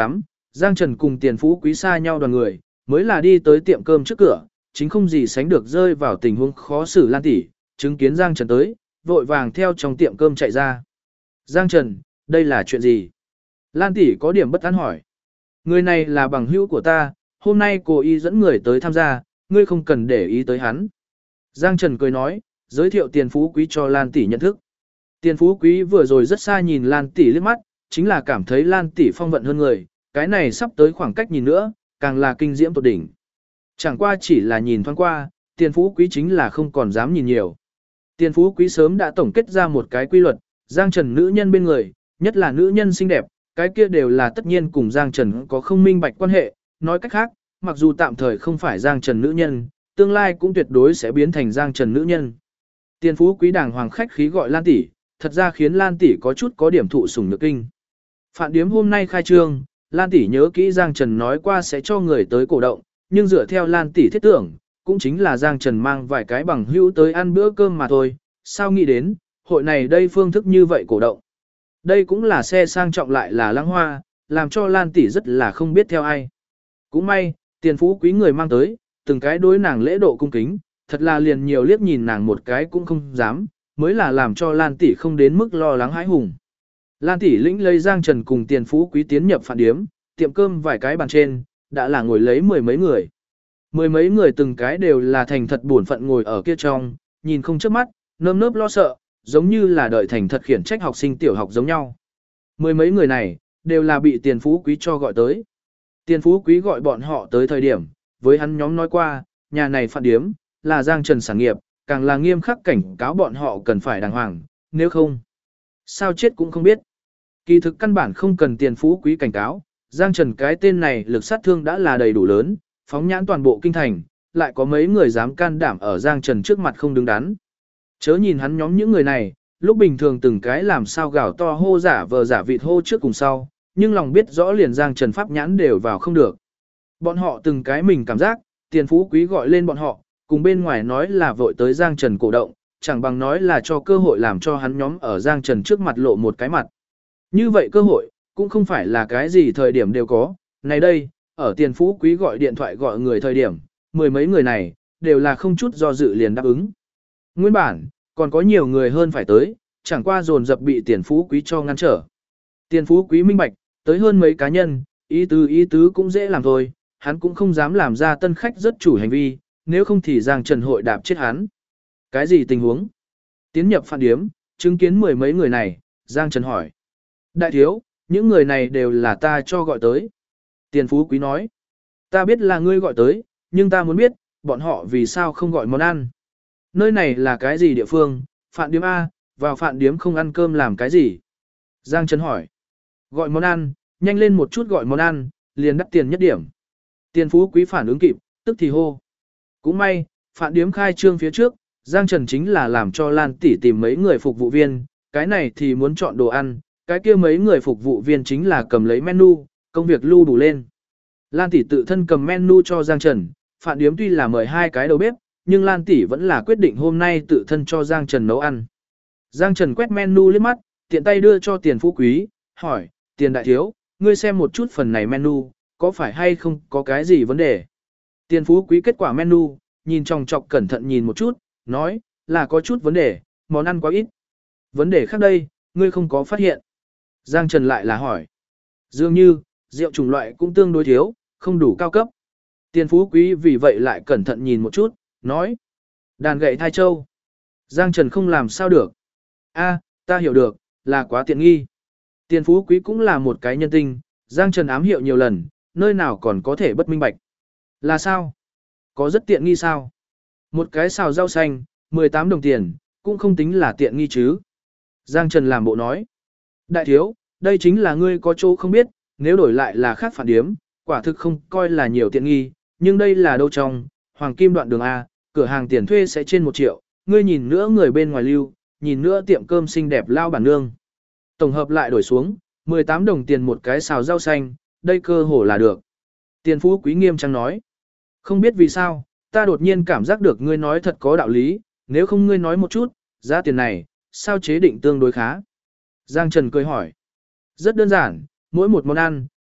[SPEAKER 1] Giang Trần cùng Tiền Phú Quý xa nhau đoàn người, mới là đi tới tiệm cơm trước cửa, chính không gì sánh được rơi vào tình huống khó xử Lan tỷ, chứng kiến Giang Trần tới, vội vàng theo trong tiệm cơm chạy ra. Giang Trần, đây là chuyện gì? Lan tỷ có điểm bất an hỏi. Người này là bằng hữu của ta, hôm nay cô y dẫn người tới tham gia, ngươi không cần để ý tới hắn. Giang Trần cười nói, giới thiệu Tiền Phú Quý cho Lan tỷ nhận thức. Tiền Phú Quý vừa rồi rất xa nhìn Lan tỷ liếc mắt, chính là cảm thấy Lan tỷ phong vận hơn người, cái này sắp tới khoảng cách nhìn nữa, càng là kinh diễm tột đỉnh. Chẳng qua chỉ là nhìn thoáng qua, Tiền Phú Quý chính là không còn dám nhìn nhiều. Tiền Phú Quý sớm đã tổng kết ra một cái quy luật, Giang Trần nữ nhân bên người, nhất là nữ nhân xinh đẹp, cái kia đều là tất nhiên cùng Giang Trần có không minh bạch quan hệ, nói cách khác, mặc dù tạm thời không phải Giang Trần nữ nhân, tương lai cũng tuyệt đối sẽ biến thành Giang Trần nữ nhân. Tiền Phú Quý đàng hoàng khách khí gọi Lan tỷ, thật ra khiến Lan tỷ có chút có điểm thụ sủng nhược kinh. Phạn điếm hôm nay khai trương, Lan tỷ nhớ kỹ Giang Trần nói qua sẽ cho người tới cổ động, nhưng dựa theo Lan tỷ thiết tưởng, cũng chính là Giang Trần mang vài cái bằng hữu tới ăn bữa cơm mà thôi, sao nghĩ đến, hội này đây phương thức như vậy cổ động. Đây cũng là xe sang trọng lại là lãng hoa, làm cho Lan tỷ rất là không biết theo ai. Cũng may, Tiền Phú Quý người mang tới, từng cái đối nàng lễ độ cung kính, thật là liền nhiều liếc nhìn nàng một cái cũng không dám, mới là làm cho Lan tỷ không đến mức lo lắng hãi hùng. Lan tỷ lĩnh lấy Giang Trần cùng Tiền Phú Quý tiến nhập phạn điếm, tiệm cơm vài cái bàn trên, đã là ngồi lấy mười mấy người. Mười mấy người từng cái đều là thành thật buồn phận ngồi ở kia trong, nhìn không chớp mắt, nơm nớp lo sợ, giống như là đợi thành thật khiển trách học sinh tiểu học giống nhau. Mười mấy người này, đều là bị Tiền Phú Quý cho gọi tới. Tiền Phú Quý gọi bọn họ tới thời điểm, với hắn nhóm nói qua, nhà này phạn điếm, là Giang Trần sản nghiệp, càng là nghiêm khắc cảnh cáo bọn họ cần phải đàng hoàng, nếu không, sao chết cũng không biết. Kỳ thực căn bản không cần Tiền Phú Quý cảnh cáo, Giang Trần cái tên này lực sát thương đã là đầy đủ lớn, phóng nhãn toàn bộ kinh thành, lại có mấy người dám can đảm ở Giang Trần trước mặt không đứng đắn. Chớ nhìn hắn nhóm những người này, lúc bình thường từng cái làm sao gào to hô giả vờ giả vịt hô trước cùng sau, nhưng lòng biết rõ liền Giang Trần pháp nhãn đều vào không được. Bọn họ từng cái mình cảm giác, Tiền Phú Quý gọi lên bọn họ, cùng bên ngoài nói là vội tới Giang Trần cổ động, chẳng bằng nói là cho cơ hội làm cho hắn nhóm ở Giang Trần trước mặt lộ một cái mặt. Như vậy cơ hội, cũng không phải là cái gì thời điểm đều có, này đây, ở Tiền Phú Quý gọi điện thoại gọi người thời điểm, mười mấy người này, đều là không chút do dự liền đáp ứng. Nguyên bản, còn có nhiều người hơn phải tới, chẳng qua dồn dập bị Tiền Phú Quý cho ngăn trở. Tiền Phú Quý minh bạch, tới hơn mấy cá nhân, ý tứ cũng dễ làm thôi, hắn cũng không dám làm ra tân khách rất chủ hành vi, nếu không thì Giang Trần hội đạp chết hắn. Cái gì tình huống? Tiến nhập phạn điếm, chứng kiến mười mấy người này, Giang Trần hỏi. Đại thiếu, những người này đều là ta cho gọi tới. Tiền Phú Quý nói. Ta biết là ngươi gọi tới, nhưng ta muốn biết, bọn họ vì sao không gọi món ăn. Nơi này là cái gì địa phương, phạn điếm A, vào phạn điếm không ăn cơm làm cái gì? Giang Trần hỏi. Gọi món ăn, nhanh lên một chút gọi món ăn, liền đắt tiền nhất điểm. Tiền Phú Quý phản ứng kịp, tức thì hô. Cũng may, phạn điếm khai trương phía trước, Giang Trần chính là làm cho Lan tỷ tìm mấy người phục vụ viên, cái này thì muốn chọn đồ ăn, cái kia mấy người phục vụ viên chính là cầm lấy menu, công việc lưu đủ lên. Lan tỷ tự thân cầm menu cho Giang Trần, phạn điếm tuy là mời hai cái đầu bếp, nhưng Lan tỷ vẫn là quyết định hôm nay tự thân cho Giang Trần nấu ăn. Giang Trần quét menu liếc mắt, tiện tay đưa cho Tiền Phú Quý, hỏi, Tiền đại thiếu, ngươi xem một chút phần này menu, có phải hay không có cái gì vấn đề? Tiền Phú Quý kết quả menu, nhìn trong chọc cẩn thận nhìn một chút, nói, là có chút vấn đề, món ăn quá ít. Vấn đề khác đây, ngươi không có phát hiện. Giang Trần lại là hỏi. Dường như, rượu chủng loại cũng tương đối thiếu, không đủ cao cấp. Tiền Phú Quý vì vậy lại cẩn thận nhìn một chút, nói. Đàn gậy thai châu. Giang Trần không làm sao được. A, ta hiểu được, là quá tiện nghi. Tiền Phú Quý cũng là một cái nhân tinh, Giang Trần ám hiệu nhiều lần, nơi nào còn có thể bất minh bạch. Là sao? Có rất tiện nghi sao? Một cái xào rau xanh, 18 đồng tiền, cũng không tính là tiện nghi chứ. Giang Trần làm bộ nói. Đại thiếu, đây chính là ngươi có chỗ không biết, nếu đổi lại là khác phản điếm, quả thực không coi là nhiều tiện nghi, nhưng đây là đâu trong, Hoàng Kim đoạn đường A, cửa hàng tiền thuê sẽ trên 1 triệu, ngươi nhìn nữa người bên ngoài lưu, nhìn nữa tiệm cơm xinh đẹp lao bản nương. Tổng hợp lại đổi xuống, 18 đồng tiền một cái xào rau xanh, đây cơ hồ là được. Tiền Phú Quý nghiêm trang nói. Không biết vì sao, ta đột nhiên cảm giác được ngươi nói thật có đạo lý, nếu không ngươi nói một chút, giá tiền này, sao chế định tương đối khá. Giang Trần cười hỏi. Rất đơn giản, mỗi một món ăn,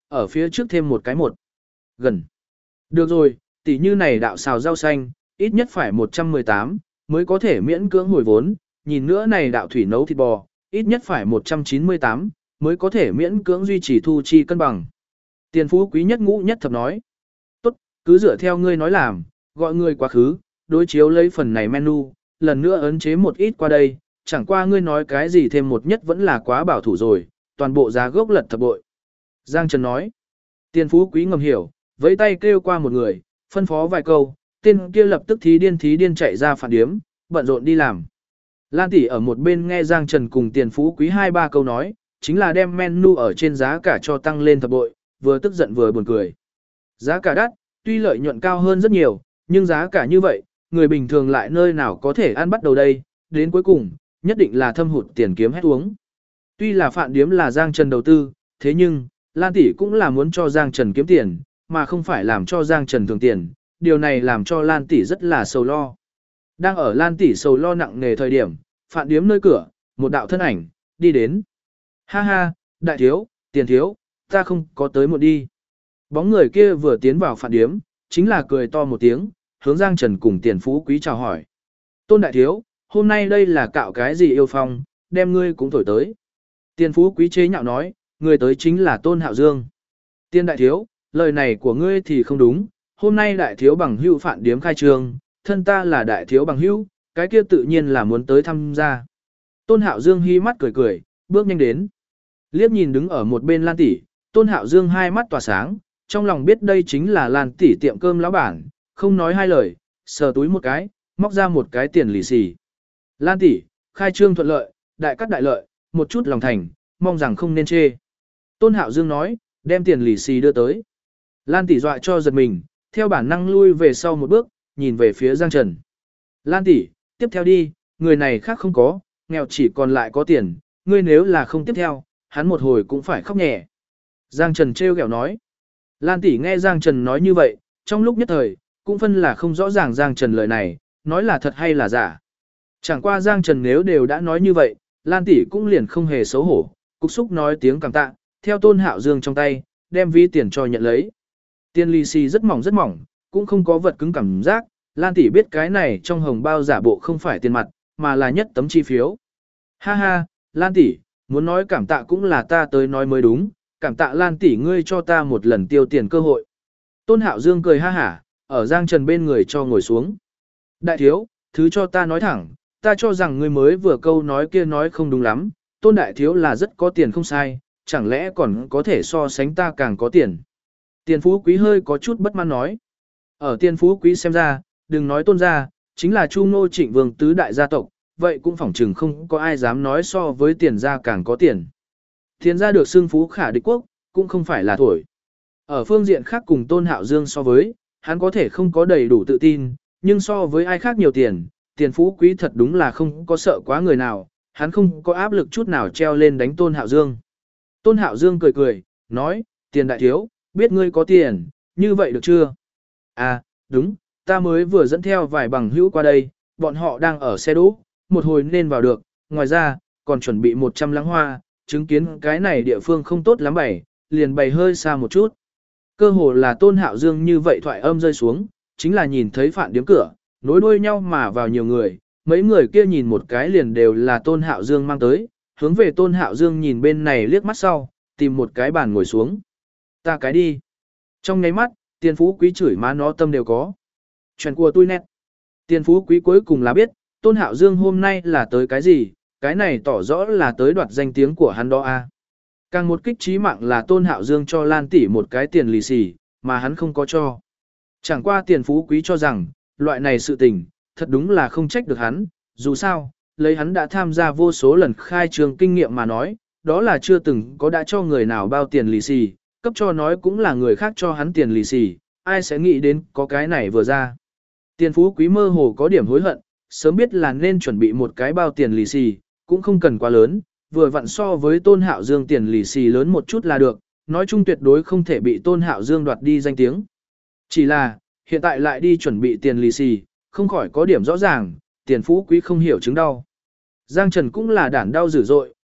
[SPEAKER 1] ở phía trước thêm một cái một. Gần. Được rồi, tỷ như này đạo xào rau xanh, ít nhất phải 118, mới có thể miễn cưỡng hồi vốn, nhìn nữa này đạo thủy nấu thịt bò, ít nhất phải 198, mới có thể miễn cưỡng duy trì thu chi cân bằng. Tiền phú quý nhất ngũ nhất thập nói. Tốt, cứ dựa theo ngươi nói làm, gọi ngươi quá khứ, đối chiếu lấy phần này menu, lần nữa ấn chế một ít qua đây, chẳng qua ngươi nói cái gì thêm một nhất vẫn là quá bảo thủ rồi, toàn bộ giá gốc lật thập bội. Giang Trần nói. Tiền phú quý ngầm hiểu, vẫy tay kêu qua một người, phân phó vài câu, tên kia lập tức thí điên chạy ra phản điếm, bận rộn đi làm. Lan tỷ ở một bên nghe Giang Trần cùng tiền phú quý 2-3 câu nói, chính là đem menu ở trên giá cả cho tăng lên thập bội, vừa tức giận vừa buồn cười. Giá cả đắt, tuy lợi nhuận cao hơn rất nhiều, nhưng giá cả như vậy, người bình thường lại nơi nào có thể ăn bắt đầu đây, đến cuối cùng, nhất định là thâm hụt tiền kiếm hết uống. Tuy là phản điếm là Giang Trần đầu tư, thế nhưng, Lan tỷ cũng là muốn cho Giang Trần kiếm tiền, mà không phải làm cho Giang Trần thường tiền, điều này làm cho Lan tỷ rất là sầu lo. Đang ở Lan tỷ sầu lo nặng nề thời điểm, phản điếm nơi cửa, một đạo thân ảnh, đi đến. Ha ha, đại thiếu, tiền thiếu, ta không có tới một đi. Bóng người kia vừa tiến vào phản điếm, chính là cười to một tiếng, hướng Giang Trần cùng tiền phú quý chào hỏi. Tôn đại thiếu, hôm nay đây là cạo cái gì yêu phong, đem ngươi cũng thổi tới. Tiền phú quý chế nhạo nói, người tới chính là Tôn Hạo Dương. Tiên đại thiếu, lời này của ngươi thì không đúng, hôm nay đại thiếu bằng hữu phản điếm khai trương, thân ta là đại thiếu bằng hữu, cái kia tự nhiên là muốn tới tham gia. Tôn Hạo Dương hi mắt cười cười, bước nhanh đến. Liếc nhìn đứng ở một bên Lan tỷ, Tôn Hạo Dương hai mắt tỏa sáng, trong lòng biết đây chính là Lan tỷ tiệm cơm lão bản, không nói hai lời, sờ túi một cái, móc ra một cái tiền lì xì. Lan tỷ, khai trương thuận lợi, đại cắt đại lợi, một chút lòng thành, mong rằng không nên chê. Tôn Hạo Dương nói, đem tiền lì xì đưa tới. Lan tỷ dọa cho giật mình, theo bản năng lui về sau một bước, nhìn về phía Giang Trần. Lan tỷ, tiếp theo đi, người này khác không có, nghèo chỉ còn lại có tiền, ngươi nếu là không tiếp theo, hắn một hồi cũng phải khóc nhẹ. Giang Trần trêu ghẹo nói. Lan tỷ nghe Giang Trần nói như vậy, trong lúc nhất thời, cũng phân là không rõ ràng Giang Trần lời này, nói là thật hay là giả. Chẳng qua Giang Trần nếu đều đã nói như vậy, Lan tỷ cũng liền không hề xấu hổ, cục xúc nói tiếng cảm tạ, theo Tôn Hạo Dương trong tay, đem ví tiền cho nhận lấy. Tiền lì xì rất mỏng, cũng không có vật cứng cảm giác, Lan tỷ biết cái này trong hồng bao giả bộ không phải tiền mặt, mà là nhất tấm chi phiếu. Ha ha, Lan tỷ, muốn nói cảm tạ cũng là ta tới nói mới đúng, cảm tạ Lan tỷ ngươi cho ta một lần tiêu tiền cơ hội. Tôn Hạo Dương cười ha hả, ở Giang Trần bên người cho ngồi xuống. Đại thiếu, thứ cho ta nói thẳng, ta cho rằng ngươi mới vừa câu nói kia nói không đúng lắm, Tôn đại thiếu là rất có tiền không sai, chẳng lẽ còn có thể so sánh ta càng có tiền. Tiền phú quý hơi có chút bất mãn nói. Ở tiền phú quý xem ra, đừng nói Tôn gia, chính là Chu Ngô Trịnh Vương tứ đại gia tộc, vậy cũng phỏng chừng không có ai dám nói so với tiền gia càng có tiền. Tiền gia được xưng phú khả địch quốc, cũng không phải là thổi. Ở phương diện khác cùng Tôn Hạo Dương so với, hắn có thể không có đầy đủ tự tin, nhưng so với ai khác nhiều tiền, tiền phú quý thật đúng là không có sợ quá người nào, hắn không có áp lực chút nào treo lên đánh Tôn Hạo Dương. Tôn Hạo Dương cười cười, nói, tiền đại thiếu, biết ngươi có tiền, như vậy được chưa? À, đúng, ta mới vừa dẫn theo vài bằng hữu qua đây, bọn họ đang ở xe đỗ, một hồi nên vào được, ngoài ra, còn chuẩn bị 100 lăng hoa, chứng kiến cái này địa phương không tốt lắm bày, liền bày hơi xa một chút. Cơ hồ là Tôn Hạo Dương như vậy thoại âm rơi xuống, chính là nhìn thấy phản điếm cửa, nối đuôi nhau mà vào nhiều người, mấy người kia nhìn một cái liền đều là Tôn Hạo Dương mang tới, hướng về Tôn Hạo Dương nhìn bên này liếc mắt sau, tìm một cái bàn ngồi xuống. Ta cái đi. Trong nháy mắt, tiền phú quý chửi má nó tâm đều có. Chuyện của tôi nét. Tiền phú quý cuối cùng là biết, Tôn Hạo Dương hôm nay là tới cái gì, cái này tỏ rõ là tới đoạt danh tiếng của hắn đó a. Càng một kích trí mạng là Tôn Hạo Dương cho Lan tỷ một cái tiền lì xì, mà hắn không có cho. Chẳng qua tiền phú quý cho rằng, loại này sự tình, thật đúng là không trách được hắn, dù sao, lấy hắn đã tham gia vô số lần khai trường kinh nghiệm mà nói, đó là chưa từng có đã cho người nào bao tiền lì xì, cấp cho nói cũng là người khác cho hắn tiền lì xì, ai sẽ nghĩ đến có cái này vừa ra. Tiền phú quý mơ hồ có điểm hối hận, sớm biết là nên chuẩn bị một cái bao tiền lì xì, cũng không cần quá lớn, vừa vặn so với Tôn Hạo Dương tiền lì xì lớn một chút là được, nói chung tuyệt đối không thể bị Tôn Hạo Dương đoạt đi danh tiếng. Chỉ là, hiện tại lại đi chuẩn bị tiền lì xì, không khỏi có điểm rõ ràng, tiền phú quý không hiểu chứng đau. Giang Trần cũng là đản đau dữ dội,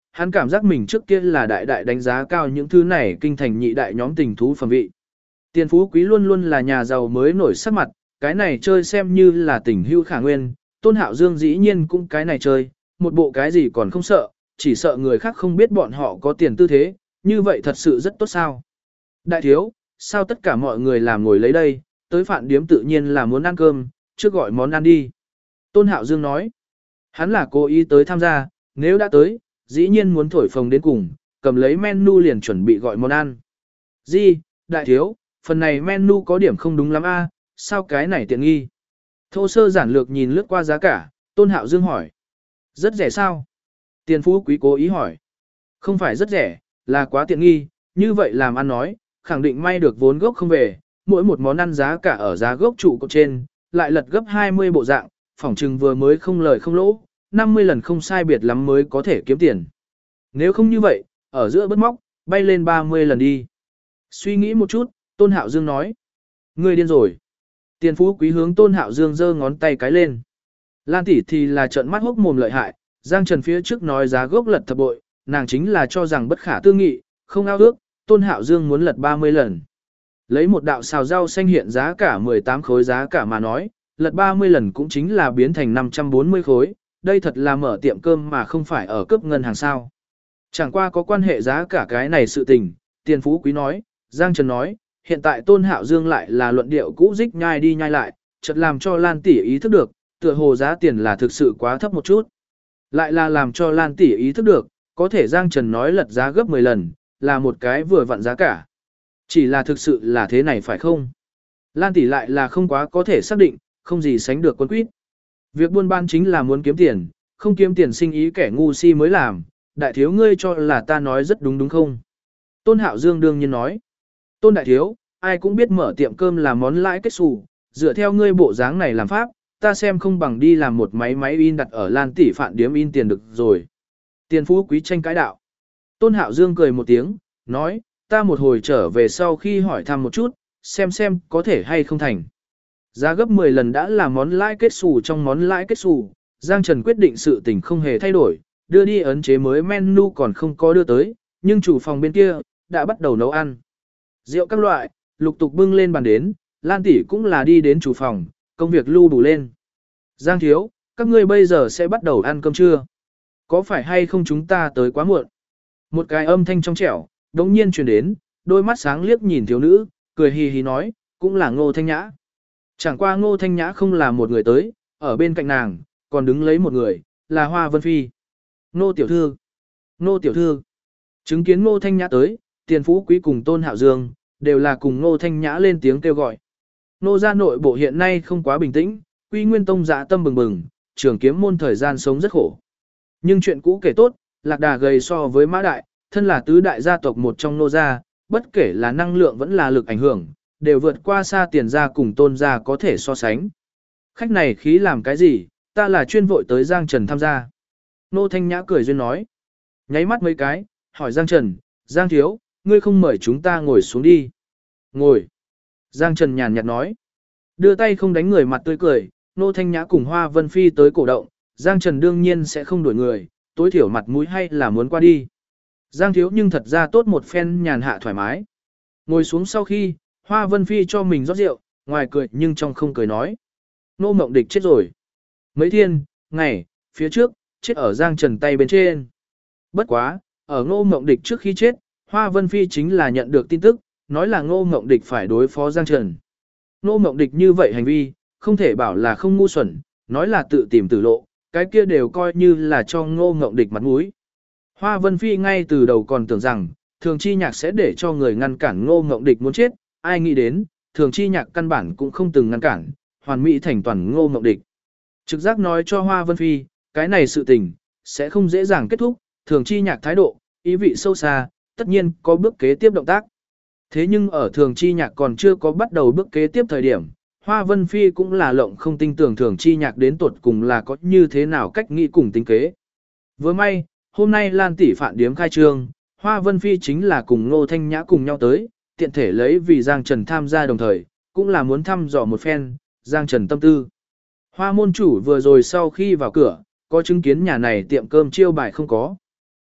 [SPEAKER 1] hắn cảm giác mình trước kia là đại đại đánh giá cao những thứ này kinh thành nhị đại nhóm tình thú phẩm vị. Tiền phú quý luôn luôn là nhà giàu mới nổi sắc mặt, cái này chơi xem như là tình hưu khả nguyên, Tôn Hạo Dương dĩ nhiên cũng cái này chơi, một bộ cái gì còn không sợ, chỉ sợ người khác không biết bọn họ có tiền tư thế, như vậy thật sự rất tốt sao. Đại thiếu, sao tất cả mọi người làm ngồi lấy đây, tới phạn điếm tự nhiên là muốn ăn cơm, trước gọi món ăn đi. Tôn Hạo Dương nói, hắn là cố ý tới tham gia, nếu đã tới, dĩ nhiên muốn thổi phồng đến cùng, cầm lấy menu liền chuẩn bị gọi món ăn. Gì, đại thiếu, phần này menu có điểm không đúng lắm a, sao cái này tiện nghi? Thô sơ giản lược nhìn lướt qua giá cả, Tôn Hạo Dương hỏi. Rất rẻ sao? Tiền phú quý cố ý hỏi. Không phải rất rẻ, là quá tiện nghi, như vậy làm ăn nói, khẳng định may được vốn gốc không về, mỗi một món ăn giá cả ở giá gốc trụ cột trên, lại lật gấp 20 bộ dạng, phỏng chừng vừa mới không lời không lỗ, 50 lần không sai biệt lắm mới có thể kiếm tiền. Nếu không như vậy, ở giữa bớt móc, bay lên 30 lần đi. Suy nghĩ một chút, Tôn Hạo Dương nói. Ngươi điên rồi. Tiền phú quý hướng Tôn Hạo Dương giơ ngón tay cái lên. Lan tỷ thì là trợn mắt hốc mồm lợi hại, Giang Trần phía trước nói giá gốc lật thập bội, nàng chính là cho rằng bất khả tư nghị, không ao ước, Tôn Hạo Dương muốn lật 30 lần. Lấy một đạo xào rau xanh hiện giá cả 18 khối giá cả mà nói, lật 30 lần cũng chính là biến thành 540 khối, đây thật là mở tiệm cơm mà không phải ở cướp ngân hàng sao. Chẳng qua có quan hệ giá cả cái này sự tình, Tiền phú quý nói, Giang Trần nói, hiện tại Tôn Hạo Dương lại là luận điệu cũ dích nhai đi nhai lại, chợt làm cho Lan tỷ ý thức được, tựa hồ giá tiền là thực sự quá thấp một chút. Lại là làm cho Lan tỷ ý thức được, có thể Giang Trần nói lật giá gấp 10 lần, là một cái vừa vặn giá cả. Chỉ là thực sự là thế này phải không? Lan tỷ lại là không quá có thể xác định, không gì sánh được quân quýt. Việc buôn bán chính là muốn kiếm tiền, không kiếm tiền sinh ý kẻ ngu si mới làm, đại thiếu ngươi cho là ta nói rất đúng đúng không? Tôn Hạo Dương đương nhiên nói. Tôn đại thiếu, ai cũng biết mở tiệm cơm là món lãi kết xù, dựa theo ngươi bộ dáng này làm pháp, ta xem không bằng đi làm một máy máy in đặt ở Lan tỷ phạn điếm in tiền được rồi. Tiền phú quý tranh cãi đạo. Tôn Hạo Dương cười một tiếng, nói, ta một hồi trở về sau khi hỏi thăm một chút, xem có thể hay không thành. Giá gấp 10 lần đã là món lãi kết xù trong món lãi kết xù, Giang Trần quyết định sự tình không hề thay đổi, đưa đi ấn chế mới menu còn không có đưa tới, nhưng chủ phòng bên kia đã bắt đầu nấu ăn. Rượu các loại, lục tục bưng lên bàn đến, Lan tỷ cũng là đi đến chủ phòng, công việc lưu đủ lên. Giang thiếu, các ngươi bây giờ sẽ bắt đầu ăn cơm trưa. Có phải hay không chúng ta tới quá muộn? Một cái âm thanh trong trẻo, đống nhiên truyền đến, đôi mắt sáng liếc nhìn thiếu nữ, cười hì hì nói, cũng là Ngô Thanh Nhã. Chẳng qua Ngô Thanh Nhã không là một người tới, ở bên cạnh nàng, còn đứng lấy một người, là Hoa Vân Phi. Ngô tiểu thư, Ngô tiểu thư. Chứng kiến Ngô Thanh Nhã tới, Tiền phú quý cùng Tôn Hạo Dương, đều là cùng Ngô Thanh Nhã lên tiếng kêu gọi. Ngô gia nội bộ hiện nay không quá bình tĩnh, Quy Nguyên Tông dạ tâm bừng bừng, trường kiếm môn thời gian sống rất khổ. Nhưng chuyện cũ kể tốt, Lạc Đà gầy so với Mã Đại, thân là tứ đại gia tộc một trong Ngô gia, bất kể là năng lượng vẫn là lực ảnh hưởng, đều vượt qua xa Tiền gia cùng Tôn gia có thể so sánh. Khách này khí làm cái gì, ta là chuyên vội tới Giang Trần tham gia. Ngô Thanh Nhã cười duyên nói. Nháy mắt mấy cái, hỏi Giang Trần, Giang thiếu, ngươi không mời chúng ta ngồi xuống đi. Ngồi. Giang Trần nhàn nhạt nói. Đưa tay không đánh người mặt tươi cười, Ngô Thanh Nhã cùng Hoa Vân Phi tới cổ động, Giang Trần đương nhiên sẽ không đuổi người, tối thiểu mặt mũi hay là muốn qua đi. Giang thiếu nhưng thật ra tốt một phen nhàn hạ thoải mái. Ngồi xuống sau khi, Hoa Vân Phi cho mình rót rượu, ngoài cười nhưng trong không cười nói. Ngô Mộng Địch chết rồi. Mấy thiên, ngày, phía trước, chết ở Giang Trần tay bên trên. Bất quá, ở Ngô Mộng Địch trước khi chết, Hoa Vân Phi chính là nhận được tin tức, nói là Ngô Mộng Địch phải đối phó Giang Trần. Ngô Mộng Địch như vậy hành vi, không thể bảo là không ngu xuẩn, nói là tự tìm tử lộ, cái kia đều coi như là cho Ngô Mộng Địch mặt mũi. Hoa Vân Phi ngay từ đầu còn tưởng rằng, Thường Chi Nhạc sẽ để cho người ngăn cản Ngô Mộng Địch muốn chết, ai nghĩ đến, Thường Chi Nhạc căn bản cũng không từng ngăn cản, hoàn mỹ thành toàn Ngô Mộng Địch. Trực giác nói cho Hoa Vân Phi, cái này sự tình, sẽ không dễ dàng kết thúc, Thường Chi Nhạc thái độ, ý vị sâu xa, tất nhiên có bước kế tiếp động tác. Thế nhưng ở Thường Chi Nhạc còn chưa có bắt đầu bước kế tiếp thời điểm, Hoa Vân Phi cũng là lộng không tin tưởng Thường Chi Nhạc đến tuột cùng là có như thế nào cách nghĩ cùng tính kế. Vừa may, hôm nay Lan tỷ phạn điếm khai trương, Hoa Vân Phi chính là cùng Ngô Thanh Nhã cùng nhau tới, tiện thể lấy vì Giang Trần tham gia đồng thời, cũng là muốn thăm dò một phen, Giang Trần tâm tư. Hoa môn chủ vừa rồi sau khi vào cửa, có chứng kiến nhà này tiệm cơm chiêu bài không có.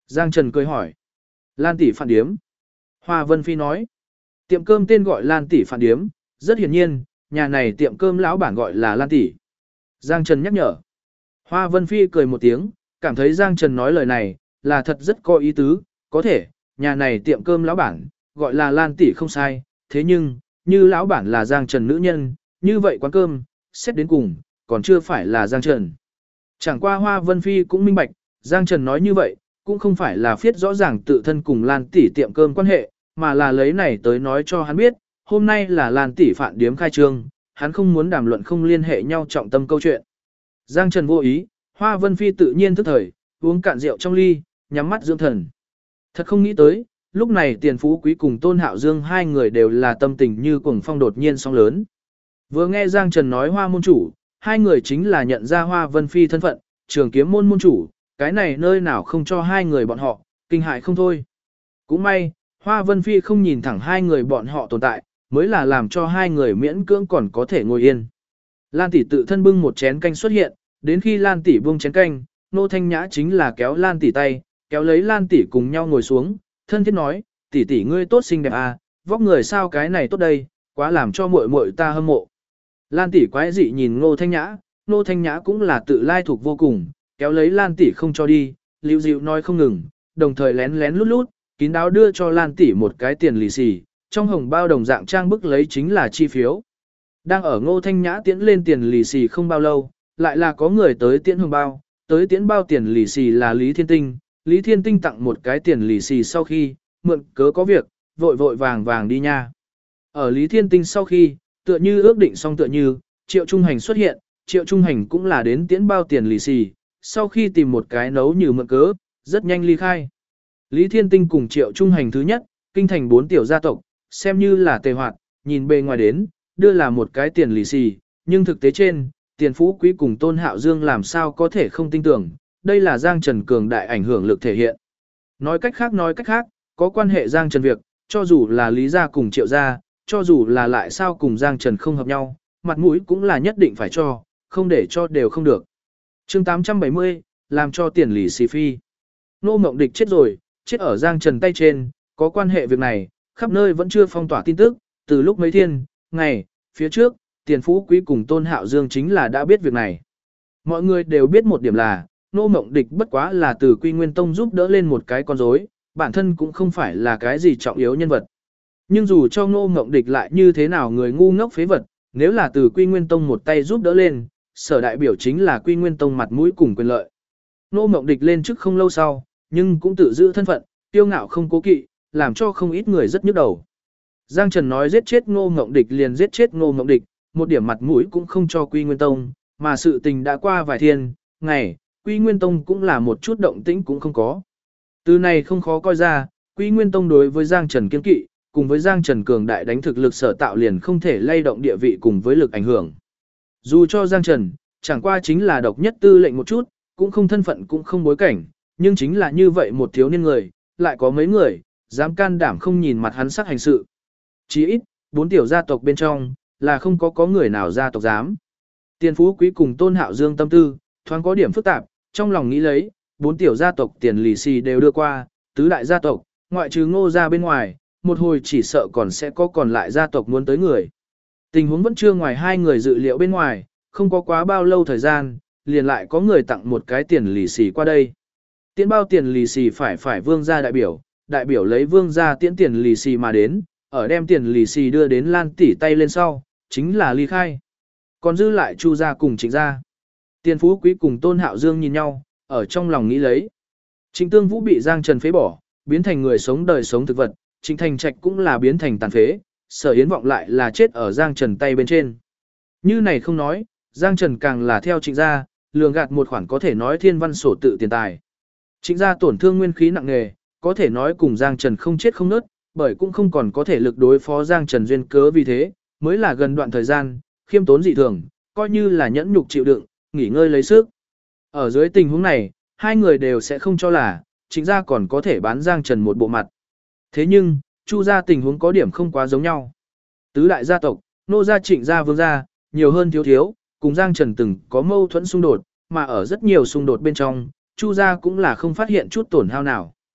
[SPEAKER 1] Giang Trần cười hỏi. Lan tỷ phản điếm. Hoa Vân Phi nói. Tiệm cơm tên gọi Lan tỷ phản điếm, rất hiển nhiên, nhà này tiệm cơm lão bản gọi là Lan tỷ. Giang Trần nhắc nhở. Hoa Vân Phi cười một tiếng, cảm thấy Giang Trần nói lời này, là thật rất có ý tứ, có thể, nhà này tiệm cơm lão bản, gọi là Lan tỷ không sai, thế nhưng, như lão bản là Giang Trần nữ nhân, như vậy quán cơm, xét đến cùng, còn chưa phải là Giang Trần. Chẳng qua Hoa Vân Phi cũng minh bạch, Giang Trần nói như vậy, cũng không phải là phiết rõ ràng tự thân cùng Lan tỷ tiệm cơm quan hệ, mà là lấy này tới nói cho hắn biết, hôm nay là Lan tỷ phản điếm khai trương, hắn không muốn đàm luận không liên hệ nhau trọng tâm câu chuyện. Giang Trần vô ý, Hoa Vân Phi tự nhiên thức thời, uống cạn rượu trong ly, nhắm mắt dưỡng thần. Thật không nghĩ tới, lúc này Tiền Phú Quý cùng Tôn Hạo Dương hai người đều là tâm tình như cuồng phong đột nhiên sóng lớn. Vừa nghe Giang Trần nói Hoa môn chủ, hai người chính là nhận ra Hoa Vân Phi thân phận, Trường Kiếm môn môn chủ, cái này nơi nào không cho hai người bọn họ, kinh hại không thôi. Cũng may, Hoa Vân Phi không nhìn thẳng hai người bọn họ tồn tại, mới là làm cho hai người miễn cưỡng còn có thể ngồi yên. Lan tỷ tự thân bưng một chén canh xuất hiện, đến khi Lan tỷ buông chén canh, Nô Thanh Nhã chính là kéo Lan tỷ tay, kéo lấy Lan tỷ cùng nhau ngồi xuống, thân thiết nói, tỷ tỷ ngươi tốt xinh đẹp à, vóc người sao cái này tốt đây, quá làm cho muội muội ta hâm mộ. Lan tỷ quái dị nhìn Nô Thanh Nhã, Nô Thanh Nhã cũng là tự lai thuộc vô cùng, kéo lấy Lan tỷ không cho đi, liễu dịu nói không ngừng, đồng thời lén lén lút lút, kín đáo đưa cho Lan tỷ một cái tiền lì xì, trong hồng bao đồng dạng trang bức lấy chính là chi phiếu. Đang ở Ngô Thanh Nhã tiễn lên tiền lì xì không bao lâu, lại là có người tới tiễn hồng bao, tới tiễn bao tiền lì xì là Lý Thiên Tinh. Lý Thiên Tinh tặng một cái tiền lì xì sau khi, mượn cớ có việc, vội vội vàng vàng đi nha. Ở Lý Thiên Tinh sau khi, tựa như ước định xong tựa như, Triệu Trung Hành xuất hiện, Triệu Trung Hành cũng là đến tiễn bao tiền lì xì, sau khi tìm một cái nấu như mượn cớ, rất nhanh ly khai. Lý Thiên Tinh cùng Triệu Trung Hành thứ nhất, kinh thành 4 tiểu gia tộc, xem như là tề hoạt, nhìn bề ngoài đến, đưa là một cái tiền lì xì, nhưng thực tế trên, Tiền Phú Quý cùng Tôn Hạo Dương làm sao có thể không tin tưởng, đây là Giang Trần cường đại ảnh hưởng lực thể hiện. Nói cách khác, có quan hệ Giang Trần việc, cho dù là Lý gia cùng Triệu gia, cho dù là lại sao cùng Giang Trần không hợp nhau, mặt mũi cũng là nhất định phải cho, không để cho đều không được. Chương 870, làm cho tiền lì xì phi. Nô Mộng Địch chết rồi, chết ở Giang Trần tay trên, có quan hệ việc này, khắp nơi vẫn chưa phong tỏa tin tức, từ lúc mấy thiên, ngày, phía trước, Tiền Phú Quý cùng Tôn Hạo Dương chính là đã biết việc này. Mọi người đều biết một điểm là, Nô Mộng Địch bất quá là từ Quy Nguyên Tông giúp đỡ lên một cái con rối, bản thân cũng không phải là cái gì trọng yếu nhân vật. Nhưng dù cho Nô Mộng Địch lại như thế nào người ngu ngốc phế vật, nếu là từ Quy Nguyên Tông một tay giúp đỡ lên, sở đại biểu chính là Quy Nguyên Tông mặt mũi cùng quyền lợi. Nô Mộng Địch lên chức không lâu sau, nhưng cũng tự giữ thân phận, tiêu ngạo không cố kỵ, làm cho không ít người rất nhức đầu. Giang Trần nói giết chết Ngô Ngộng Địch liền giết chết Ngô Ngộng Địch, một điểm mặt mũi cũng không cho Quy Nguyên Tông, mà sự tình đã qua vài thiên, ngày, Quy Nguyên Tông cũng là một chút động tĩnh cũng không có. Từ này không khó coi ra, Quy Nguyên Tông đối với Giang Trần kiên kỵ, cùng với Giang Trần cường đại đánh thực lực sở tạo liền không thể lay động địa vị cùng với lực ảnh hưởng. Dù cho Giang Trần, chẳng qua chính là độc nhất tư lệnh một chút, cũng không thân phận cũng không bối cảnh, nhưng chính là như vậy một thiếu niên người, lại có mấy người, dám can đảm không nhìn mặt hắn sắc hành sự. Chỉ ít, 4 tiểu gia tộc bên trong, là không có người nào gia tộc dám. Tiền Phú Quý cùng Tôn Hạo Dương tâm tư, thoáng có điểm phức tạp, trong lòng nghĩ lấy, 4 tiểu gia tộc tiền lì xì đều đưa qua, tứ đại gia tộc, ngoại trừ Ngô gia bên ngoài, một hồi chỉ sợ còn sẽ có còn lại gia tộc muốn tới người. Tình huống vẫn chưa ngoài hai người dự liệu bên ngoài, không có quá bao lâu thời gian, liền lại có người tặng một cái tiền lì xì qua đây. Tiễn bao tiền lì xì phải vương gia đại biểu lấy vương gia tiễn tiền lì xì mà đến, ở đem tiền lì xì đưa đến Lan tỷ tay lên sau, chính là ly khai. Còn dư lại Chu gia cùng Trịnh gia. Tiền Phú Quý cùng Tôn Hạo Dương nhìn nhau, ở trong lòng nghĩ lấy. Trịnh Tương Vũ bị Giang Trần phế bỏ, biến thành người sống đời sống thực vật, Trịnh Thành Trạch cũng là biến thành tàn phế, Sở Yến Vọng lại là chết ở Giang Trần tay bên trên. Như này không nói, Giang Trần càng là theo Trịnh gia, lường gạt một khoản có thể nói thiên văn sổ tự tiền tài. Trịnh gia tổn thương nguyên khí nặng nề, có thể nói cùng Giang Trần không chết không nớt, bởi cũng không còn có thể lực đối phó Giang Trần duyên cớ vì thế, mới là gần đoạn thời gian, khiêm tốn dị thường, coi như là nhẫn nhục chịu đựng, nghỉ ngơi lấy sức. Ở dưới tình huống này, hai người đều sẽ không cho là, Trịnh gia còn có thể bán Giang Trần một bộ mặt. Thế nhưng, Chu gia tình huống có điểm không quá giống nhau. Tứ đại gia tộc, Nô gia, Trịnh gia, Vương gia, nhiều hơn thiếu thiếu, cùng Giang Trần từng có mâu thuẫn xung đột, mà ở rất nhiều xung đột bên trong, Chu gia cũng là không phát hiện chút tổn hao nào.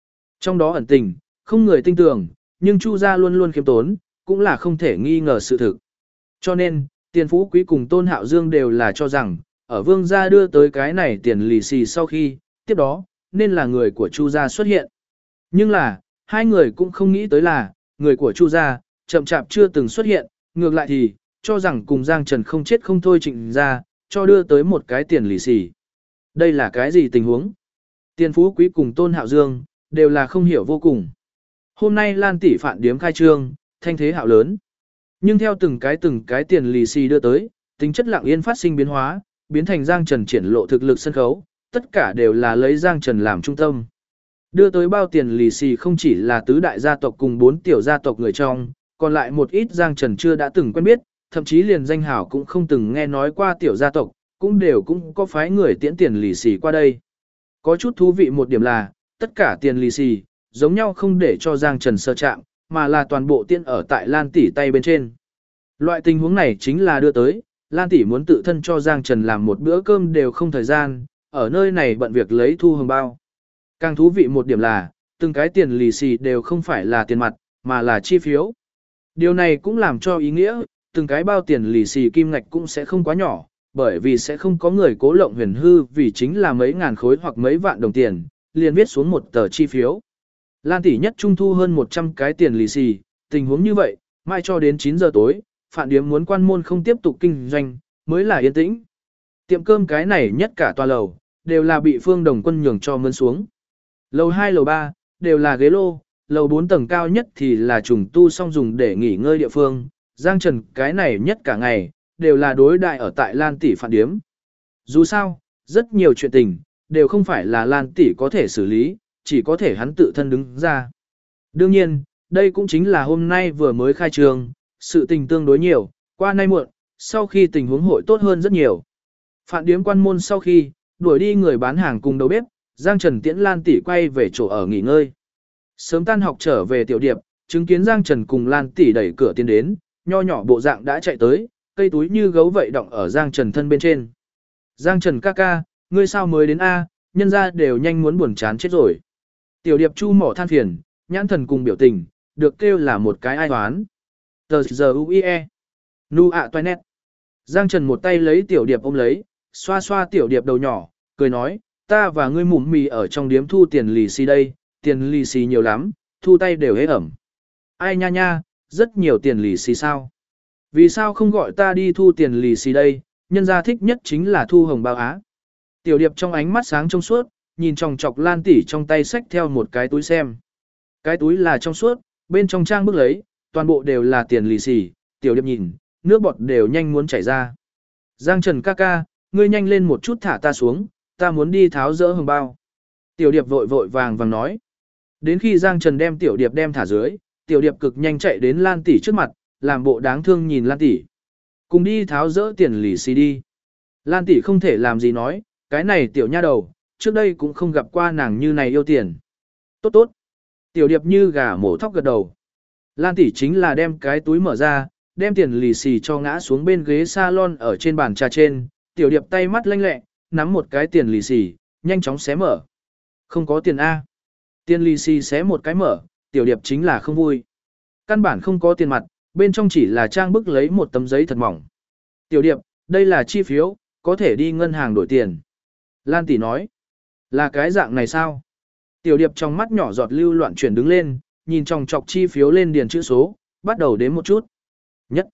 [SPEAKER 1] Trong đó ẩn tình, không người tin tưởng, nhưng Chu gia luôn luôn khiêm tốn, cũng là không thể nghi ngờ sự thực. Cho nên, Tiền Phú Quý cùng Tôn Hạo Dương đều là cho rằng, ở Vương gia đưa tới cái này tiền lì xì sau khi, tiếp đó, nên là người của Chu gia xuất hiện. Nhưng là, hai người cũng không nghĩ tới là, người của Chu gia, chậm chạp chưa từng xuất hiện, ngược lại thì, cho rằng cùng Giang Trần không chết không thôi Trịnh gia, cho đưa tới một cái tiền lì xì. Đây là cái gì tình huống? Tiền Phú Quý cùng Tôn Hạo Dương, đều là không hiểu vô cùng. Hôm nay Lan tỷ phạn điếm khai trương, thanh thế hạo lớn. Nhưng theo từng cái tiền lì xì đưa tới, tính chất lặng yên phát sinh biến hóa, biến thành Giang Trần triển lộ thực lực sân khấu, tất cả đều là lấy Giang Trần làm trung tâm. Đưa tới bao tiền lì xì không chỉ là tứ đại gia tộc cùng 4 tiểu gia tộc người trong, còn lại một ít Giang Trần chưa đã từng quen biết, thậm chí liền danh hảo cũng không từng nghe nói qua tiểu gia tộc, cũng có phái người tiễn tiền lì xì qua đây. Có chút thú vị một điểm là, tất cả tiền lì xì, giống nhau không để cho Giang Trần sơ chạm, mà là toàn bộ tiễn ở tại Lan tỷ tay bên trên. Loại tình huống này chính là đưa tới, Lan tỷ muốn tự thân cho Giang Trần làm một bữa cơm đều không thời gian, ở nơi này bận việc lấy thu hồng bao. Càng thú vị một điểm là, từng cái tiền lì xì đều không phải là tiền mặt, mà là chi phiếu. Điều này cũng làm cho ý nghĩa, từng cái bao tiền lì xì kim ngạch cũng sẽ không quá nhỏ, bởi vì sẽ không có người cố lộng huyền hư vì chính là mấy ngàn khối hoặc mấy vạn đồng tiền, liền viết xuống một tờ chi phiếu. Lan tỷ nhất trung thu hơn 100 cái tiền lì xì, tình huống như vậy, mai cho đến 9 giờ tối, Phạn điếm muốn quan môn không tiếp tục kinh doanh, mới là yên tĩnh. Tiệm cơm cái này nhất cả tòa lầu, đều là bị Phương Đồng Quân nhường cho mướn xuống. Lầu 2 lầu 3, đều là ghế lô, lầu 4 tầng cao nhất thì là trùng tu xong dùng để nghỉ ngơi địa phương. Giang Trần cái này nhất cả ngày, đều là đối đại ở tại Lan tỷ Phạn điếm. Dù sao, rất nhiều chuyện tình, đều không phải là Lan tỷ có thể xử lý, chỉ có thể hắn tự thân đứng ra. Đương nhiên, đây cũng chính là hôm nay vừa mới khai trường, sự tình tương đối nhiều, qua nay muộn, sau khi tình huống hội tốt hơn rất nhiều. Phạn điếm quan môn sau khi, đuổi đi người bán hàng cùng đầu bếp, Giang Trần tiễn Lan tỷ quay về chỗ ở nghỉ ngơi. Sớm tan học trở về tiểu điệp, chứng kiến Giang Trần cùng Lan tỷ đẩy cửa tiến đến, nho nhỏ bộ dạng đã chạy tới, cây túi như gấu vậy động ở Giang Trần thân bên trên. Giang Trần ca ca, ngươi sao mới đến A, nhân ra đều nhanh muốn buồn chán chết rồi. Tiểu điệp chu mỏ than phiền, nhãn thần cùng biểu tình, được kêu là một cái ai toán. Tờ giờ UIE. Nu ạ toai nét. Giang Trần một tay lấy tiểu điệp ôm lấy, xoa xoa tiểu điệp đầu nhỏ, cười nói, ta và ngươi mụm mì ở trong điếm thu tiền lì xì đây, tiền lì xì nhiều lắm, thu tay đều hết ẩm. Ai nha nha, rất nhiều tiền lì xì sao? Vì sao không gọi ta đi thu tiền lì xì đây, nhân gia thích nhất chính là thu hồng bao á. Tiểu điệp trong ánh mắt sáng trong suốt, nhìn tròng trọc Lan tỷ trong tay xách theo một cái túi xem. Cái túi là trong suốt, bên trong trang bức lấy, toàn bộ đều là tiền lì xì, tiểu điệp nhìn, nước bọt đều nhanh muốn chảy ra. Giang Trần ca ca, ngươi nhanh lên một chút thả ta xuống, ta muốn đi tháo dỡ hồng bao. Tiểu điệp vội vội vàng vàng nói. Đến khi Giang Trần đem tiểu điệp đem thả dưới, tiểu điệp cực nhanh chạy đến Lan tỷ trước mặt, làm bộ đáng thương nhìn Lan tỷ. Cùng đi tháo dỡ tiền lì xì đi. Lan tỷ không thể làm gì nói, cái này tiểu nha đầu, trước đây cũng không gặp qua nàng như này yêu tiền. Tốt tốt. Tiểu điệp như gà mổ thóc gật đầu. Lan tỷ chính là đem cái túi mở ra, đem tiền lì xì cho ngã xuống bên ghế salon ở trên bàn trà trên. Tiểu điệp tay mắt lanh lẹ, nắm một cái tiền lì xì, nhanh chóng xé mở. Không có tiền A. Tiền lì xì xé một cái mở, tiểu điệp chính là không vui. Căn bản không có tiền mặt, bên trong chỉ là trang bức lấy một tấm giấy thật mỏng. Tiểu điệp, đây là chi phiếu, có thể đi ngân hàng đổi tiền. Lan tỷ nói, là cái dạng này sao? Tiểu điệp trong mắt nhỏ giọt lưu loạn chuyển đứng lên, nhìn trong chọc chi phiếu lên điền chữ số, bắt đầu đếm một chút. Nhất,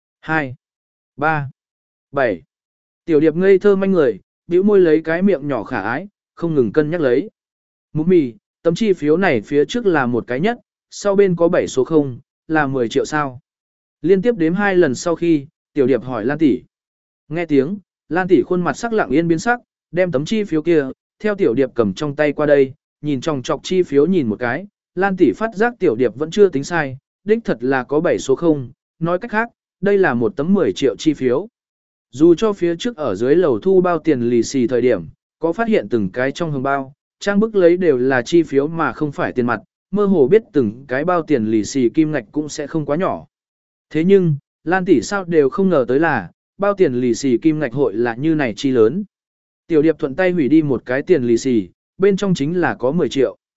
[SPEAKER 1] 2, 3, 7. Tiểu điệp ngây thơ manh người, bĩu môi lấy cái miệng nhỏ khả ái, không ngừng cân nhắc lấy. Mụ mì, tấm chi phiếu này phía trước là một cái nhất, sau bên có 7 số 0, là 10 triệu sao. Liên tiếp đếm 2 lần sau khi, tiểu điệp hỏi Lan tỷ. Nghe tiếng, Lan tỷ khuôn mặt sắc lặng yên biến sắc, đem tấm chi phiếu kia, theo tiểu điệp cầm trong tay qua đây, nhìn trong chọc chi phiếu nhìn một cái, Lan tỷ phát giác tiểu điệp vẫn chưa tính sai, đích thật là có 7 số 0, nói cách khác, đây là một tấm 10 triệu chi phiếu. Dù cho phía trước ở dưới lầu thu bao tiền lì xì thời điểm, có phát hiện từng cái trong hồng bao, trang bức lấy đều là chi phiếu mà không phải tiền mặt, mơ hồ biết từng cái bao tiền lì xì kim ngạch cũng sẽ không quá nhỏ. Thế nhưng, Lan tỷ sao đều không ngờ tới là, bao tiền lì xì kim ngạch hội là như này chi lớn. Tiểu điệp thuận tay hủy đi một cái tiền lì xì, bên trong chính là có 10 triệu.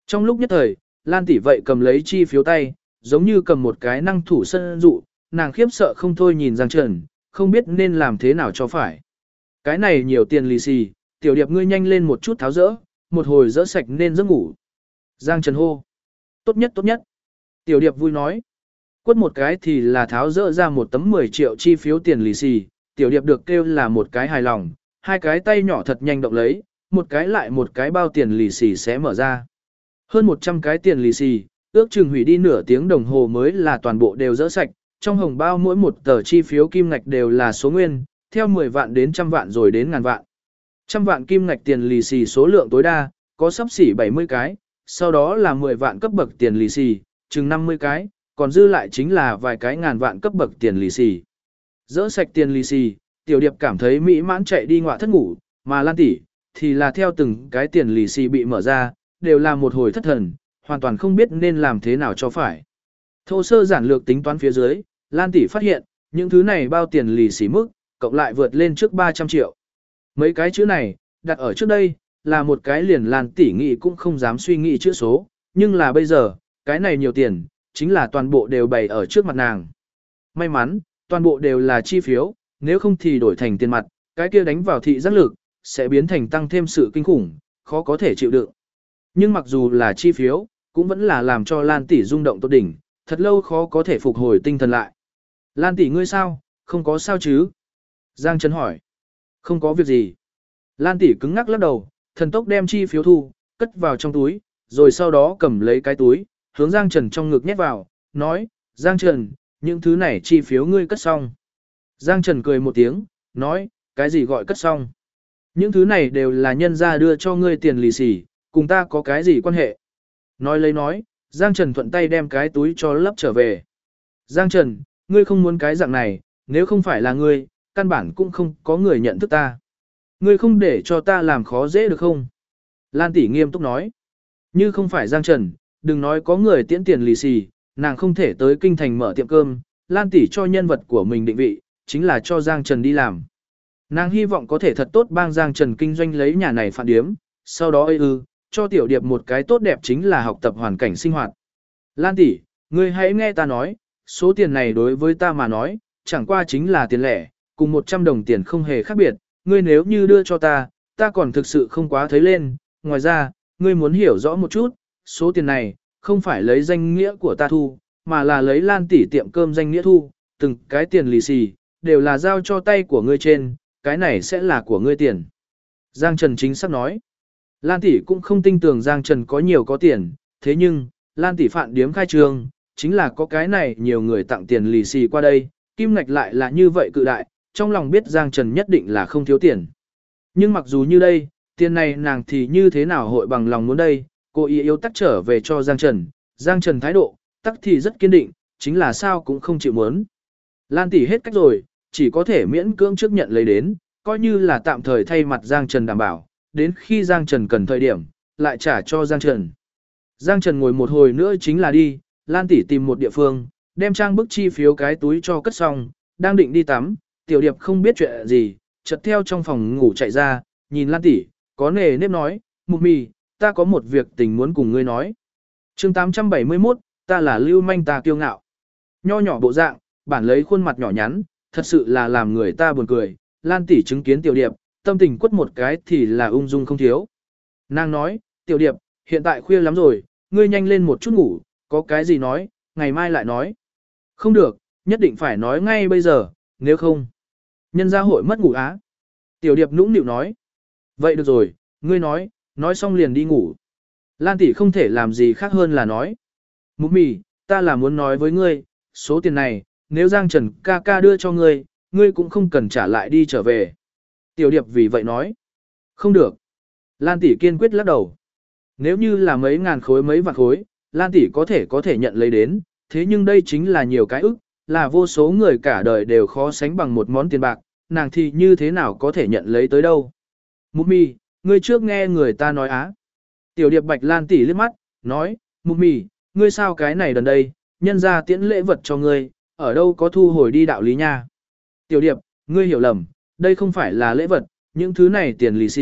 [SPEAKER 1] Trong lúc nhất thời, Lan tỷ vậy cầm lấy chi phiếu tay, giống như cầm một cái năng thủ sân dụ, nàng khiếp sợ không thôi nhìn Giang Trần, không biết nên làm thế nào cho phải. Cái này nhiều tiền lì xì, tiểu điệp ngươi nhanh lên một chút tháo rỡ, một hồi rỡ sạch nên giấc ngủ. Giang Trần hô. Tốt nhất tốt nhất. Tiểu điệp vui nói. Quất một cái thì là tháo rỡ ra một tấm 10 triệu chi phiếu tiền lì xì, tiểu điệp được kêu là một cái hài lòng, hai cái tay nhỏ thật nhanh động lấy, một cái lại một cái bao tiền lì xì sẽ mở ra. Hơn 100 cái tiền lì xì, ước chừng hủy đi nửa tiếng đồng hồ mới là toàn bộ đều rỡ sạch, trong hồng bao mỗi một tờ chi phiếu kim ngạch đều là số nguyên, theo 10 vạn đến trăm vạn rồi đến ngàn vạn. Trăm vạn kim ngạch tiền lì xì số lượng tối đa, có sắp xỉ 70 cái, sau đó là 10 vạn cấp bậc tiền lì xì, chừng 50 cái, còn dư lại chính là vài cái ngàn vạn cấp bậc tiền lì xì. Dỡ sạch tiền lì xì, tiểu điệp cảm thấy mỹ mãn chạy đi ngọa thất ngủ, mà Lan tỷ thì là theo từng cái tiền lì xì bị mở ra, đều là một hồi thất thần, hoàn toàn không biết nên làm thế nào cho phải. Thô sơ giản lược tính toán phía dưới, Lan tỷ phát hiện, những thứ này bao tiền lì xì mức, cộng lại vượt lên trước 300 triệu. Mấy cái chữ này, đặt ở trước đây, là một cái liền Lan tỷ nghĩ cũng không dám suy nghĩ chữ số, nhưng là bây giờ, cái này nhiều tiền, chính là toàn bộ đều bày ở trước mặt nàng. May mắn, toàn bộ đều là chi phiếu, nếu không thì đổi thành tiền mặt, cái kia đánh vào thị giác lực, sẽ biến thành tăng thêm sự kinh khủng, khó có thể chịu đựng. Nhưng mặc dù là chi phiếu, cũng vẫn là làm cho Lan tỷ rung động tốt đỉnh, thật lâu khó có thể phục hồi tinh thần lại. Lan tỷ ngươi sao, không có sao chứ? Giang Trần hỏi. Không có việc gì. Lan tỷ cứng ngắc lắc đầu, thần tốc đem chi phiếu thu, cất vào trong túi, rồi sau đó cầm lấy cái túi, hướng Giang Trần trong ngực nhét vào, nói, Giang Trần, những thứ này chi phiếu ngươi cất xong. Giang Trần cười một tiếng, nói, cái gì gọi cất xong? Những thứ này đều là nhân gia đưa cho ngươi tiền lì xì, cùng ta có cái gì quan hệ? Nói lấy nói, Giang Trần thuận tay đem cái túi cho lấp trở về. Giang Trần, ngươi không muốn cái dạng này, nếu không phải là ngươi, căn bản cũng không có người nhận thức ta. Ngươi không để cho ta làm khó dễ được không? Lan tỷ nghiêm túc nói. Như không phải Giang Trần, đừng nói có người tiễn tiền lì xì, nàng không thể tới kinh thành mở tiệm cơm, Lan tỷ cho nhân vật của mình định vị, chính là cho Giang Trần đi làm. Nàng hy vọng có thể thật tốt bang Giang Trần kinh doanh lấy nhà này phản điếm, sau đó cho tiểu điệp một cái tốt đẹp chính là học tập hoàn cảnh sinh hoạt. Lan tỷ, ngươi hãy nghe ta nói, số tiền này đối với ta mà nói, chẳng qua chính là tiền lẻ, cùng 100 đồng tiền không hề khác biệt, ngươi nếu như đưa cho ta, ta còn thực sự không quá thấy lên, ngoài ra, ngươi muốn hiểu rõ một chút, số tiền này, không phải lấy danh nghĩa của ta thu, mà là lấy Lan tỷ tiệm cơm danh nghĩa thu, từng cái tiền lì xì, đều là giao cho tay của ngươi trên, cái này sẽ là của ngươi tiền. Giang Trần chính xác nói, Lan tỷ cũng không tin tưởng Giang Trần có nhiều có tiền, thế nhưng, Lan tỷ phạn điếm khai trương, chính là có cái này nhiều người tặng tiền lì xì qua đây, kim ngạch lại là như vậy cự đại, trong lòng biết Giang Trần nhất định là không thiếu tiền. Nhưng mặc dù như đây, tiền này nàng thì như thế nào hội bằng lòng muốn đây, cô ý yếu tắc trở về cho Giang Trần thái độ, tắc thì rất kiên định, chính là sao cũng không chịu muốn. Lan tỷ hết cách rồi, chỉ có thể miễn cưỡng trước nhận lấy đến, coi như là tạm thời thay mặt Giang Trần đảm bảo, đến khi Giang Trần cần thời điểm, lại trả cho Giang Trần. Giang Trần ngồi một hồi nữa chính là đi, Lan tỷ tìm một địa phương, đem trang bức chi phiếu cái túi cho cất xong, đang định đi tắm, tiểu điệp không biết chuyện gì, chợt theo trong phòng ngủ chạy ra, nhìn Lan tỷ, có nề nếp nói, Mục Mì, ta có một việc tình muốn cùng ngươi nói. Chương 871, ta là lưu manh ta kiêu ngạo. Nho nhỏ bộ dạng, bản lấy khuôn mặt nhỏ nhắn, thật sự là làm người ta buồn cười, Lan tỷ chứng kiến tiểu điệp, tâm tình quất một cái thì là ung dung không thiếu. Nàng nói, tiểu điệp, hiện tại khuya lắm rồi, ngươi nhanh lên một chút ngủ, có cái gì nói, ngày mai lại nói. Không được, nhất định phải nói ngay bây giờ, nếu không, nhân gia hội mất ngủ á. Tiểu điệp nũng nịu nói, vậy được rồi, ngươi nói xong liền đi ngủ. Lan tỷ không thể làm gì khác hơn là nói, Mục Mì, ta là muốn nói với ngươi, số tiền này, nếu Giang Trần ca ca đưa cho ngươi, ngươi cũng không cần trả lại đi trở về. Tiểu điệp vì vậy nói, không được. Lan tỷ kiên quyết lắc đầu. Nếu như là mấy ngàn khối mấy vạn khối, Lan tỷ có thể nhận lấy đến, thế nhưng đây chính là nhiều cái ức, là vô số người cả đời đều khó sánh bằng một món tiền bạc, nàng thì như thế nào có thể nhận lấy tới đâu. Mục Mì, ngươi trước nghe người ta nói á. Tiểu điệp bạch Lan tỷ liếc mắt, nói, Mục Mì, ngươi sao cái này đần đây, nhân ra tiễn lễ vật cho ngươi, ở đâu có thu hồi đi đạo lý nha. Tiểu điệp, ngươi hiểu lầm, đây không phải là lễ vật, những thứ này tiền lì xì,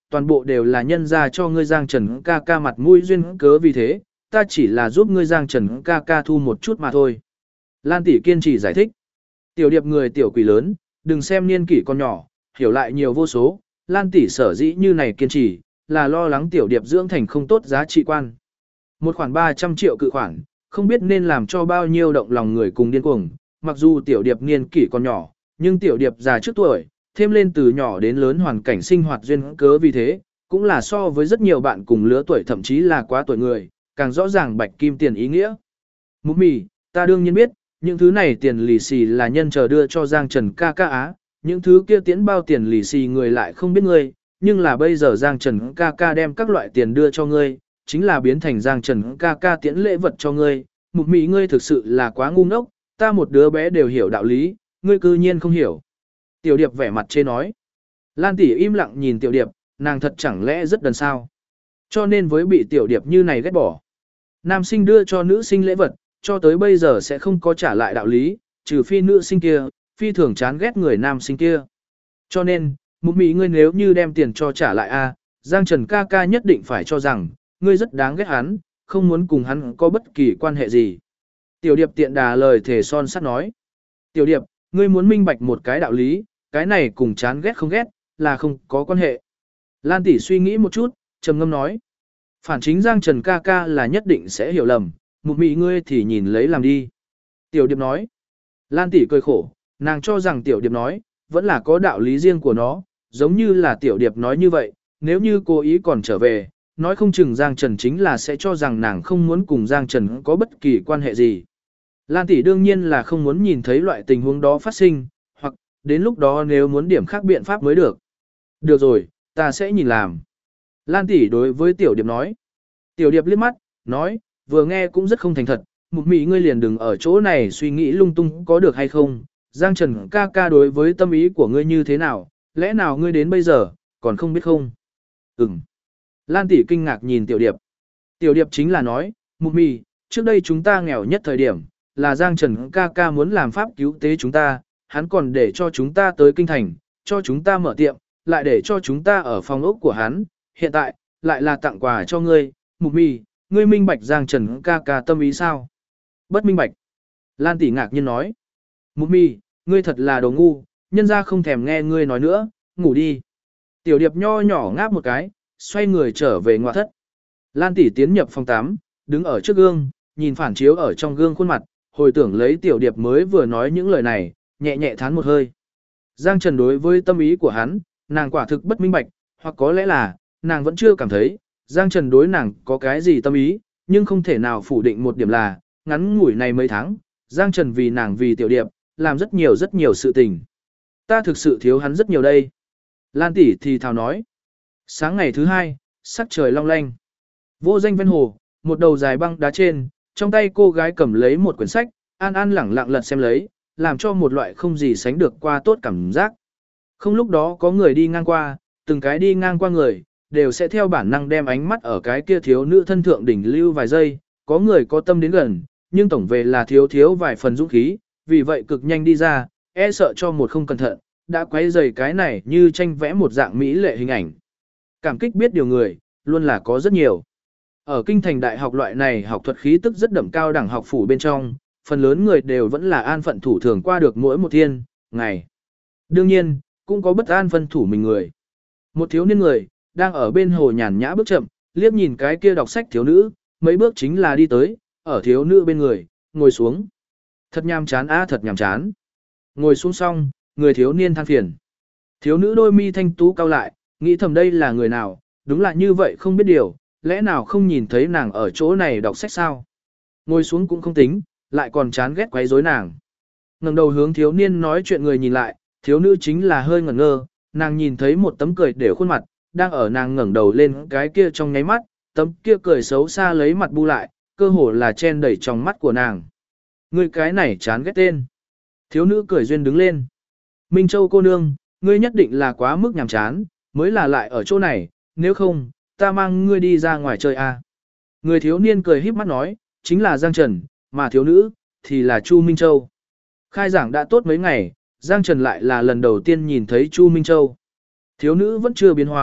[SPEAKER 1] toàn bộ đều là nhân ra cho ngươi Giang Trần ca ca mặt mũi duyên cớ vì thế, ta chỉ là giúp ngươi Giang Trần ca ca thu một chút mà thôi. Lan tỷ kiên trì giải thích. Tiểu điệp người tiểu quỷ lớn, đừng xem niên kỷ con nhỏ, hiểu lại nhiều vô số, Lan tỷ sở dĩ như này kiên trì, là lo lắng tiểu điệp dưỡng thành không tốt giá trị quan. Một khoản 300 triệu cự khoản, không biết nên làm cho bao nhiêu động lòng người cùng điên cuồng, mặc dù tiểu điệp niên kỷ còn nhỏ, nhưng tiểu điệp già trước tuổi, thêm lên từ nhỏ đến lớn hoàn cảnh sinh hoạt duyên cớ vì thế, cũng là so với rất nhiều bạn cùng lứa tuổi thậm chí là quá tuổi người, càng rõ ràng bạch kim tiền ý nghĩa. Mục mì, ta đương nhiên biết, những thứ này tiền lì xì là nhân chờ đưa cho Giang Trần ca ca á, những thứ kia tiễn bao tiền lì xì người lại không biết ngươi, nhưng là bây giờ Giang Trần ca ca đem các loại tiền đưa cho ngươi, chính là biến thành Giang Trần ca ca tiễn lễ vật cho ngươi, mục mì ngươi thực sự là quá ngu ngốc, ta một đứa bé đều hiểu đạo lý, ngươi cư nhiên không hiểu. Tiểu điệp vẻ mặt chê nói. Lan tỷ im lặng nhìn tiểu điệp, nàng thật chẳng lẽ rất đần sao. Cho nên với bị tiểu điệp như này ghét bỏ. Nam sinh đưa cho nữ sinh lễ vật, cho tới bây giờ sẽ không có trả lại đạo lý, trừ phi nữ sinh kia, phi thường chán ghét người nam sinh kia. Cho nên, mục mị ngươi nếu như đem tiền cho trả lại a, Giang Trần ca ca nhất định phải cho rằng, ngươi rất đáng ghét hắn, không muốn cùng hắn có bất kỳ quan hệ gì. Tiểu điệp tiện đà lời thề son sắt nói. Tiểu điệp, ngươi muốn minh bạch một cái đạo lý, cái này cùng chán ghét không ghét, là không có quan hệ. Lan tỷ suy nghĩ một chút, trầm ngâm nói. Phản chính Giang Trần ca ca là nhất định sẽ hiểu lầm, mục mị ngươi thì nhìn lấy làm đi. Tiểu điệp nói. Lan tỷ cười khổ, nàng cho rằng tiểu điệp nói, vẫn là có đạo lý riêng của nó, giống như là tiểu điệp nói như vậy, nếu như cô ý còn trở về, nói không chừng Giang Trần chính là sẽ cho rằng nàng không muốn cùng Giang Trần có bất kỳ quan hệ gì. Lan tỷ đương nhiên là không muốn nhìn thấy loại tình huống đó phát sinh, hoặc đến lúc đó nếu muốn điểm khác biện pháp mới được. Được rồi, ta sẽ nhìn làm. Lan tỷ đối với tiểu điệp nói. Tiểu điệp liếc mắt, nói, vừa nghe cũng rất không thành thật, mục mị ngươi liền đừng ở chỗ này suy nghĩ lung tung có được hay không. Giang Trần ca ca đối với tâm ý của ngươi như thế nào, lẽ nào ngươi đến bây giờ, còn không biết không? Ừm. Lan tỷ kinh ngạc nhìn tiểu điệp. Tiểu điệp chính là nói, mục mị, trước đây chúng ta nghèo nhất thời điểm, là Giang Trần ca ca muốn làm pháp cứu tế chúng ta, hắn còn để cho chúng ta tới kinh thành, cho chúng ta mở tiệm, lại để cho chúng ta ở phòng ốc của hắn, hiện tại, lại là tặng quà cho ngươi, mục mị, ngươi minh bạch Giang Trần ca ca tâm ý sao? Bất minh bạch. Lan tỷ ngạc nhiên nói. Mục mị, ngươi thật là đồ ngu, nhân ra không thèm nghe ngươi nói nữa, ngủ đi. Tiểu điệp nho nhỏ ngáp một cái, xoay người trở về ngoại thất. Lan tỷ tiến nhập phòng 8, đứng ở trước gương, nhìn phản chiếu ở trong gương khuôn mặt, hồi tưởng lấy tiểu điệp mới vừa nói những lời này, nhẹ nhẹ thán một hơi. Giang Trần đối với tâm ý của hắn, nàng quả thực bất minh bạch, hoặc có lẽ là, nàng vẫn chưa cảm thấy, Giang Trần đối nàng có cái gì tâm ý, nhưng không thể nào phủ định một điểm là, ngắn ngủi này mấy tháng, Giang Trần vì nàng vì tiểu điệp, làm rất nhiều sự tình. Ta thực sự thiếu hắn rất nhiều đây. Lan tỷ thì thào nói. Sáng ngày thứ 2, sắc trời long lanh. Vô danh ven hồ, một đầu dài băng đá trên, trong tay cô gái cầm lấy một quyển sách, an an lẳng lặng lật xem lấy, làm cho một loại không gì sánh được qua tốt cảm giác. Không lúc đó có người đi ngang qua, từng cái đi ngang qua người, đều sẽ theo bản năng đem ánh mắt ở cái kia thiếu nữ thân thượng đỉnh lưu vài giây, có người có tâm đến gần, nhưng tổng về là thiếu vài phần dũng khí, vì vậy cực nhanh đi ra, e sợ cho một không cẩn thận, đã quấy rầy cái này như tranh vẽ một dạng mỹ lệ hình ảnh. Cảm kích biết điều người, luôn là có rất nhiều. Ở kinh thành đại học loại này học thuật khí tức rất đậm cao đẳng học phủ bên trong, phần lớn người đều vẫn là an phận thủ thường qua được mỗi một thiên, ngày. Đương nhiên, cũng có bất an phân thủ mình người. Một thiếu niên người, đang ở bên hồ nhàn nhã bước chậm, liếc nhìn cái kia đọc sách thiếu nữ, mấy bước chính là đi tới, ở thiếu nữ bên người, ngồi xuống. Thật nhàm chán á, thật nhàm chán. Ngồi xuống xong, người thiếu niên than phiền. Thiếu nữ đôi mi thanh tú cau lại, nghĩ thầm đây là người nào, đúng là như vậy không biết điều, lẽ nào không nhìn thấy nàng ở chỗ này đọc sách sao? Ngồi xuống cũng không tính, lại còn chán ghét quấy rối nàng. Ngẩng đầu hướng thiếu niên nói chuyện người nhìn lại, thiếu nữ chính là hơi ngẩn ngơ, nàng nhìn thấy một tấm cười đều khuôn mặt, đang ở nàng ngẩng đầu lên cái kia trong nháy mắt, tấm kia cười xấu xa lấy mặt bu lại, cơ hồ là chen đẩy trong mắt của nàng. Ngươi cái này chán ghét tên. Thiếu nữ cười duyên đứng lên. Minh Châu cô nương, ngươi nhất định là quá mức nhàm chán, mới là lại ở chỗ này, nếu không, ta mang ngươi đi ra ngoài chơi à. Người thiếu niên cười híp mắt nói, chính là Giang Trần, mà thiếu nữ, thì là Chu Minh Châu. Khai giảng đã tốt mấy ngày, Giang Trần lại là lần đầu tiên nhìn thấy Chu Minh Châu. Thiếu nữ vẫn chưa biến hóa,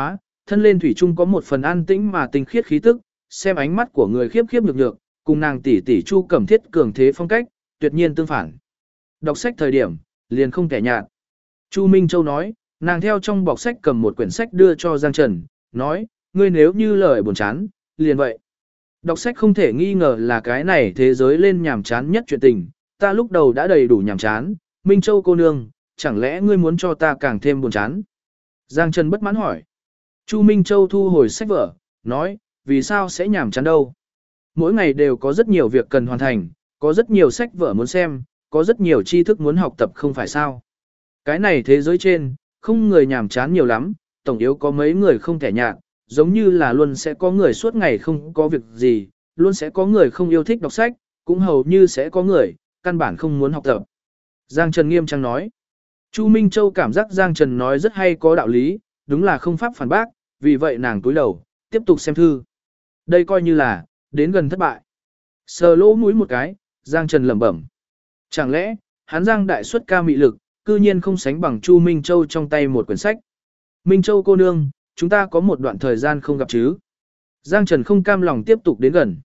[SPEAKER 1] thân lên thủy chung có một phần an tĩnh mà tinh khiết khí tức, xem ánh mắt của người khiếp khiếp nhược nhược, cùng nàng tỷ tỷ Chu Cẩm Thiết cường thế phong cách, tuyệt nhiên tương phản. Đọc sách thời điểm, liền không kẻ nhạt. Chu Minh Châu nói, nàng theo trong bọc sách cầm một quyển sách đưa cho Giang Trần, nói, ngươi nếu như lời buồn chán, liền vậy. Đọc sách không thể nghi ngờ là cái này thế giới lên nhàm chán nhất chuyện tình, ta lúc đầu đã đầy đủ nhàm chán, Minh Châu cô nương, chẳng lẽ ngươi muốn cho ta càng thêm buồn chán? Giang Trần bất mãn hỏi. Chu Minh Châu thu hồi sách vở, nói, vì sao sẽ nhàm chán đâu? Mỗi ngày đều có rất nhiều việc cần hoàn thành, có rất nhiều sách vở muốn xem, có rất nhiều tri thức muốn học tập không phải sao? Cái này thế giới trên, không người nhàm chán nhiều lắm, tổng yếu có mấy người không thể nhạt, giống như là luôn sẽ có người suốt ngày không có việc gì, luôn sẽ có người không yêu thích đọc sách, cũng hầu như sẽ có người, căn bản không muốn học tập. Giang Trần nghiêm trang nói. Chu Minh Châu cảm giác Giang Trần nói rất hay có đạo lý, đúng là không pháp phản bác, vì vậy nàng túi đầu, tiếp tục xem thư. Đây coi như là, đến gần thất bại. Sờ lỗ mũi một cái, Giang Trần lẩm bẩm. Chẳng lẽ, hắn Giang đại xuất ca mị lực, cư nhiên không sánh bằng Chu Minh Châu trong tay một quyển sách. Minh Châu cô nương, chúng ta có một đoạn thời gian không gặp chứ. Giang Trần không cam lòng tiếp tục đến gần.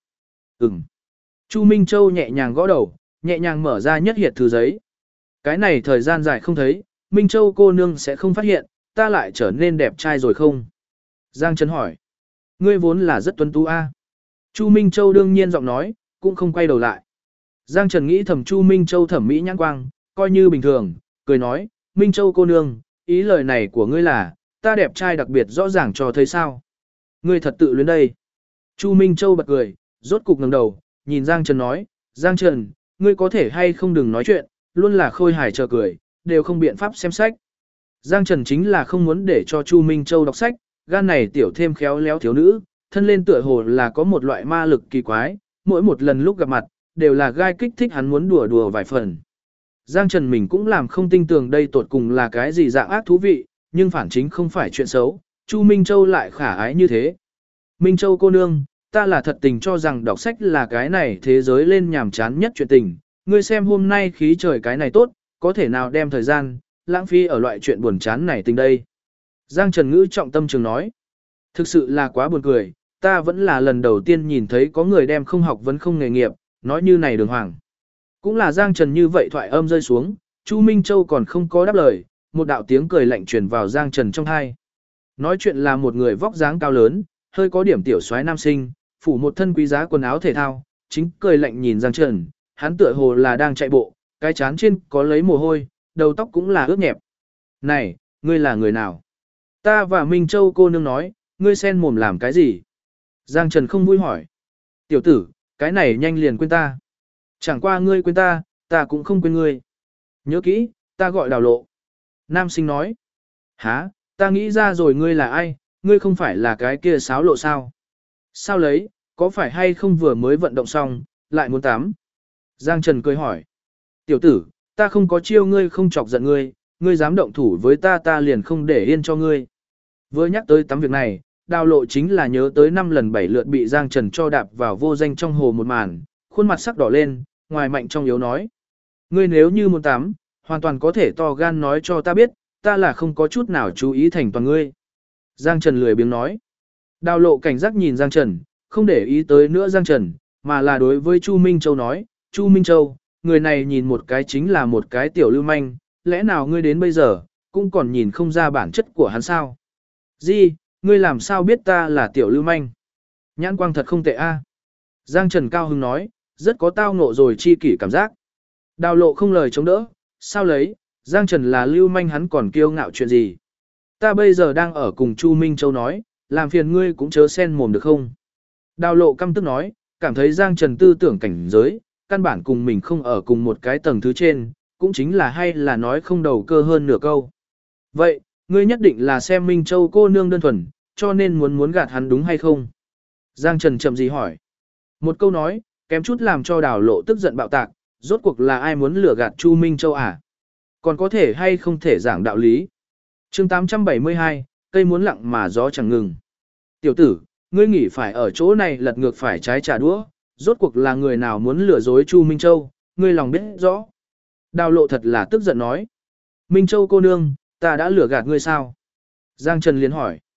[SPEAKER 1] Chu Minh Châu nhẹ nhàng gõ đầu, nhẹ nhàng mở ra nhất hiệt thư giấy. Cái này thời gian dài không thấy, Minh Châu cô nương sẽ không phát hiện, ta lại trở nên đẹp trai rồi không? Giang Trần hỏi. Ngươi vốn là rất tuấn tú a. Chu Minh Châu đương nhiên giọng nói, cũng không quay đầu lại. Giang Trần nghĩ thầm Chu Minh Châu thẩm mỹ nhãn quang, coi như bình thường, cười nói, Minh Châu cô nương, ý lời này của ngươi là, ta đẹp trai đặc biệt rõ ràng cho thấy sao? Ngươi thật tự luyến đây. Chu Minh Châu bật cười, rốt cục ngẩng đầu, nhìn Giang Trần nói, Giang Trần, ngươi có thể hay không đừng nói chuyện, luôn là khôi hài chờ cười, đều không biện pháp xem sách. Giang Trần chính là không muốn để cho Chu Minh Châu đọc sách, gan này tiểu thêm khéo léo thiếu nữ, thân lên tựa hồ là có một loại ma lực kỳ quái, mỗi một lần lúc gặp mặt, đều là gai kích thích hắn muốn đùa đùa vài phần. Giang Trần mình cũng làm không tin tưởng đây tột cùng là cái gì dạng ác thú vị, nhưng phản chính không phải chuyện xấu, Chu Minh Châu lại khả ái như thế. Minh Châu cô nương, ta là thật tình cho rằng đọc sách là cái này thế giới lên nhàm chán nhất chuyện tình, ngươi xem hôm nay khí trời cái này tốt, có thể nào đem thời gian, lãng phí ở loại chuyện buồn chán này tình đây. Giang Trần ngữ trọng tâm trường nói, thực sự là quá buồn cười, ta vẫn là lần đầu tiên nhìn thấy có người đem không học vấn không nghề nghiệp, nói như này đường hoàng. Cũng là Giang Trần như vậy thoại âm rơi xuống, Chu Minh Châu còn không có đáp lời, một đạo tiếng cười lạnh truyền vào Giang Trần trong tai. Nói chuyện là một người vóc dáng cao lớn, hơi có điểm tiểu soái nam sinh, phủ một thân quý giá quần áo thể thao, chính cười lạnh nhìn Giang Trần, hắn tựa hồ là đang chạy bộ, cái trán trên có lấy mồ hôi, đầu tóc cũng là ướt nhẹp. Này, ngươi là người nào? Ta và Minh Châu cô nương nói, ngươi sen mồm làm cái gì? Giang Trần không vui hỏi. Tiểu tử, cái này nhanh liền quên ta. Chẳng qua ngươi quên ta, ta cũng không quên ngươi. Nhớ kỹ, ta gọi Đào Lộ. Nam sinh nói. Hả, ta nghĩ ra rồi ngươi là ai, ngươi không phải là cái kia sáo lộ sao? Sao lấy, có phải hay không vừa mới vận động xong, lại muốn tắm? Giang Trần cười hỏi. Tiểu tử, ta không có chiêu ngươi không chọc giận ngươi, ngươi dám động thủ với ta ta liền không để yên cho ngươi. Vừa nhắc tới tắm việc này, Đào Lộ chính là nhớ tới 5 lần 7 lượt bị Giang Trần cho đạp vào vô danh trong hồ một màn, khuôn mặt sắc đỏ lên, ngoài mạnh trong yếu nói. Ngươi nếu như muốn tắm, hoàn toàn có thể to gan nói cho ta biết, ta là không có chút nào chú ý thành toàn ngươi. Giang Trần lười biếng nói. Đào Lộ cảnh giác nhìn Giang Trần, không để ý tới nữa Giang Trần, mà là đối với Chu Minh Châu nói, Chu Minh Châu, người này nhìn một cái chính là một cái tiểu lưu manh, lẽ nào ngươi đến bây giờ, cũng còn nhìn không ra bản chất của hắn sao? Gì, ngươi làm sao biết ta là tiểu lưu manh? Nhãn quang thật không tệ a. Giang Trần cao hứng nói, rất có tao ngộ rồi chi kỷ cảm giác. Đào Lộ không lời chống đỡ, sao lấy, Giang Trần là lưu manh hắn còn kiêu ngạo chuyện gì? Ta bây giờ đang ở cùng Chu Minh Châu nói, làm phiền ngươi cũng chớ sen mồm được không? Đào Lộ căm tức nói, cảm thấy Giang Trần tư tưởng cảnh giới, căn bản cùng mình không ở cùng một cái tầng thứ trên, cũng chính là hay là nói không đầu cơ hơn nửa câu. Vậy, ngươi nhất định là xem Minh Châu cô nương đơn thuần, cho nên muốn gạt hắn đúng hay không? Giang Trần chậm gì hỏi. Một câu nói, kém chút làm cho Đào Lộ tức giận bạo tạc, rốt cuộc là ai muốn lừa gạt Chu Minh Châu à? Còn có thể hay không thể giảng đạo lý? Chương 872, cây muốn lặng mà gió chẳng ngừng. Tiểu tử, ngươi nghĩ phải ở chỗ này lật ngược phải trái trả đũa, rốt cuộc là người nào muốn lừa dối Chu Minh Châu, ngươi lòng biết rõ. Đào Lộ thật là tức giận nói. Minh Châu cô nương, ta đã lừa gạt ngươi sao? Giang Trần liền hỏi.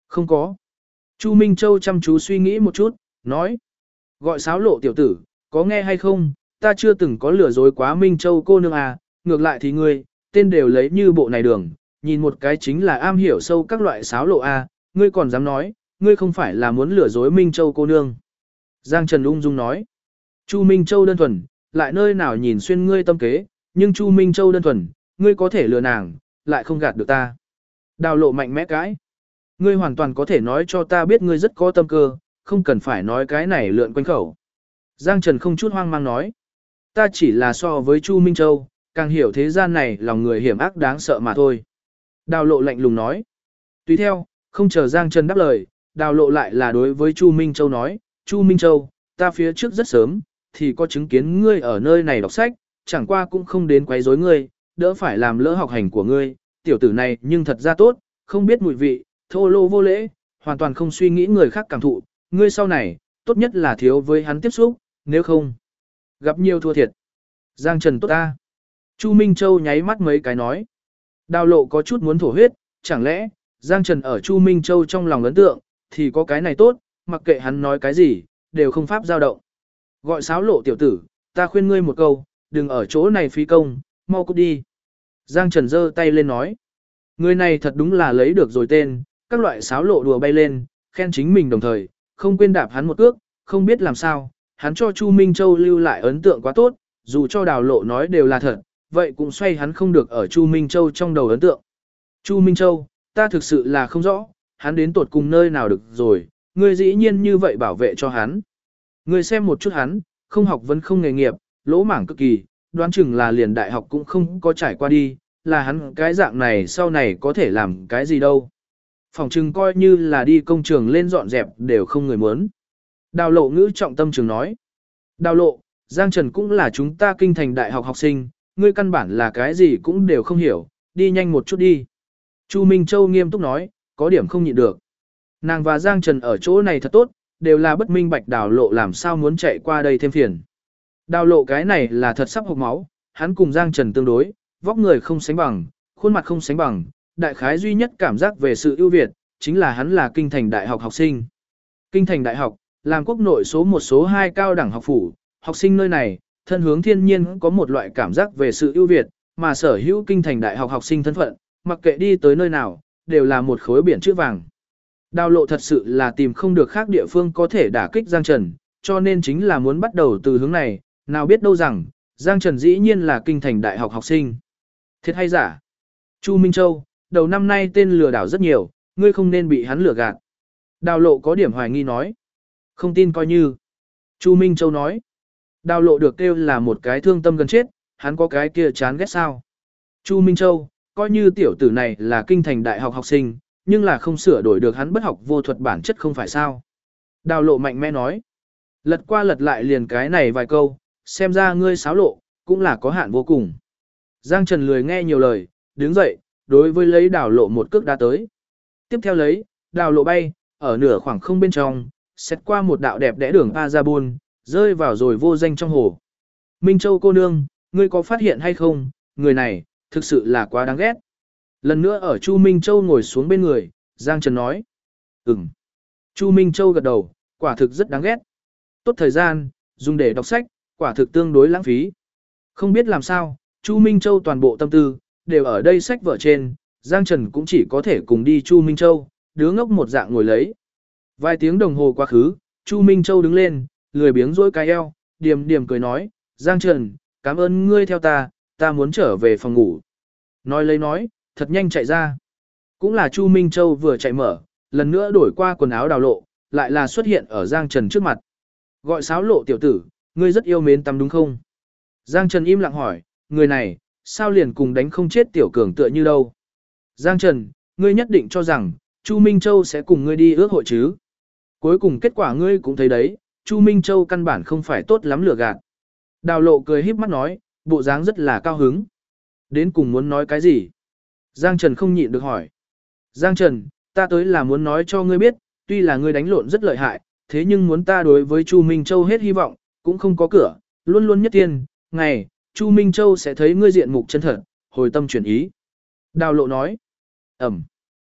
[SPEAKER 1] Không có. Chu Minh Châu chăm chú suy nghĩ một chút, nói. Gọi Sáo Lộ tiểu tử, có nghe hay không, ta chưa từng có lừa dối quá Minh Châu cô nương à, ngược lại thì ngươi, tên đều lấy như bộ này đường, nhìn một cái chính là am hiểu sâu các loại sáo lộ à, ngươi còn dám nói, ngươi không phải là muốn lừa dối Minh Châu cô nương. Giang Trần ung dung nói. Chu Minh Châu đơn thuần, lại nơi nào nhìn xuyên ngươi tâm kế, nhưng Chu Minh Châu đơn thuần, ngươi có thể lừa nàng, lại không gạt được ta. Đào Lộ mạnh mẽ cãi. Ngươi hoàn toàn có thể nói cho ta biết ngươi rất có tâm cơ, không cần phải nói cái này lượn quanh khẩu. Giang Trần không chút hoang mang nói. Ta chỉ là so với Chu Minh Châu, càng hiểu thế gian này lòng người hiểm ác đáng sợ mà thôi. Đào Lộ lạnh lùng nói. Tùy theo, không chờ Giang Trần đáp lời, Đào Lộ lại là đối với Chu Minh Châu nói. Chu Minh Châu, ta phía trước rất sớm, thì có chứng kiến ngươi ở nơi này đọc sách, chẳng qua cũng không đến quấy rối ngươi, đỡ phải làm lỡ học hành của ngươi, tiểu tử này nhưng thật ra tốt, không biết mùi vị, thô lô vô lễ, hoàn toàn không suy nghĩ người khác cảm thụ, ngươi sau này, tốt nhất là thiếu với hắn tiếp xúc, nếu không, gặp nhiều thua thiệt. Giang Trần tốt ta. Chu Minh Châu nháy mắt mấy cái nói. Đào Lộ có chút muốn thổ huyết, chẳng lẽ, Giang Trần ở Chu Minh Châu trong lòng ấn tượng, thì có cái này tốt, mặc kệ hắn nói cái gì, đều không pháp dao động. Gọi Sáo Lộ tiểu tử, ta khuyên ngươi một câu, đừng ở chỗ này phí công, mau cút đi. Giang Trần giơ tay lên nói. Người này thật đúng là lấy được rồi tên, các loại sáo lộ đùa bay lên, khen chính mình đồng thời, không quên đạp hắn một cước, không biết làm sao, hắn cho Chu Minh Châu lưu lại ấn tượng quá tốt, dù cho Đào Lộ nói đều là thật, vậy cũng xoay hắn không được ở Chu Minh Châu trong đầu ấn tượng. Chu Minh Châu, ta thực sự là không rõ, hắn đến tột cùng nơi nào được rồi, ngươi dĩ nhiên như vậy bảo vệ cho hắn. Ngươi xem một chút hắn, không học vẫn không nghề nghiệp, lỗ mảng cực kỳ, đoán chừng là liền đại học cũng không có trải qua đi, là hắn cái dạng này sau này có thể làm cái gì đâu. Phòng chừng coi như là đi công trường lên dọn dẹp đều không người muốn. Đào Lộ ngữ trọng tâm trường nói. Đào Lộ, Giang Trần cũng là chúng ta kinh thành đại học học sinh, ngươi căn bản là cái gì cũng đều không hiểu, đi nhanh một chút đi. Chu Minh Châu nghiêm túc nói, có điểm không nhịn được. Nàng và Giang Trần ở chỗ này thật tốt, đều là bất minh bạch Đào Lộ làm sao muốn chạy qua đây thêm phiền. Đào Lộ cái này là thật sắp hộc máu, hắn cùng Giang Trần tương đối, vóc người không sánh bằng, khuôn mặt không sánh bằng, đại khái duy nhất cảm giác về sự ưu việt, chính là hắn là kinh thành đại học học sinh. Kinh thành đại học, làm quốc nội số 1 số 2 cao đẳng học phủ, học sinh nơi này, thân hướng thiên nhiên có một loại cảm giác về sự ưu việt, mà sở hữu kinh thành đại học học sinh thân phận, mặc kệ đi tới nơi nào, đều là một khối biển chữ vàng. Đào Lộ thật sự là tìm không được khác địa phương có thể đả kích Giang Trần, cho nên chính là muốn bắt đầu từ hướng này, nào biết đâu rằng, Giang Trần dĩ nhiên là kinh thành đại học học sinh. Thiệt hay giả? Chu Minh Châu, đầu năm nay tên lừa đảo rất nhiều, ngươi không nên bị hắn lừa gạt. Đào Lộ có điểm hoài nghi nói. Không tin coi như. Chu Minh Châu nói. Đào Lộ được kêu là một cái thương tâm gần chết, hắn có cái kia chán ghét sao. Chu Minh Châu, coi như tiểu tử này là kinh thành đại học học sinh, nhưng là không sửa đổi được hắn bất học vô thuật bản chất không phải sao. Đào Lộ mạnh mẽ nói. Lật qua lật lại liền cái này vài câu, xem ra ngươi xáo lộ, cũng là có hạn vô cùng. Giang Trần lười nghe nhiều lời, đứng dậy, đối với lấy Đào Lộ một cước đá tới. Tiếp theo lấy, Đào Lộ bay, ở nửa khoảng không bên trong, xét qua một đạo đẹp đẽ đường Parabol, rơi vào rồi vô danh trong hồ. Minh Châu cô nương, ngươi có phát hiện hay không, người này, thực sự là quá đáng ghét. Lần nữa ở Chu Minh Châu ngồi xuống bên người, Giang Trần nói. Ừm. Chu Minh Châu gật đầu, quả thực rất đáng ghét. Tốt thời gian, dùng để đọc sách, quả thực tương đối lãng phí. Không biết làm sao, Chu Minh Châu toàn bộ tâm tư, đều ở đây sách vở trên, Giang Trần cũng chỉ có thể cùng đi Chu Minh Châu, đứa ngốc một dạng ngồi lấy. Vài tiếng đồng hồ quá khứ, Chu Minh Châu đứng lên, lười biếng dỗi cái eo, điềm điềm cười nói, Giang Trần, cảm ơn ngươi theo ta muốn trở về phòng ngủ. Nói lấy nói, thật nhanh chạy ra. Cũng là Chu Minh Châu vừa chạy mở, lần nữa đổi qua quần áo Đào Lộ, lại là xuất hiện ở Giang Trần trước mặt. Gọi Sáo Lộ tiểu tử, ngươi rất yêu mến tắm đúng không? Giang Trần im lặng hỏi, người này, sao liền cùng đánh không chết tiểu cường tựa như đâu? Giang Trần, ngươi nhất định cho rằng, Chu Minh Châu sẽ cùng ngươi đi ước hội chứ? Cuối cùng kết quả ngươi cũng thấy đấy, Chu Minh Châu căn bản không phải tốt lắm lừa gạt. Đào Lộ cười híp mắt nói, bộ dáng rất là cao hứng. Đến cùng muốn nói cái gì? Giang Trần không nhịn được hỏi. Giang Trần, ta tới là muốn nói cho ngươi biết, tuy là ngươi đánh lộn rất lợi hại, thế nhưng muốn ta đối với Chu Minh Châu hết hy vọng, cũng không có cửa, luôn luôn nhất tiên, ngày, Chu Minh Châu sẽ thấy ngươi diện mục chân thật, hồi tâm chuyển ý. Đào Lộ nói. Ẩm.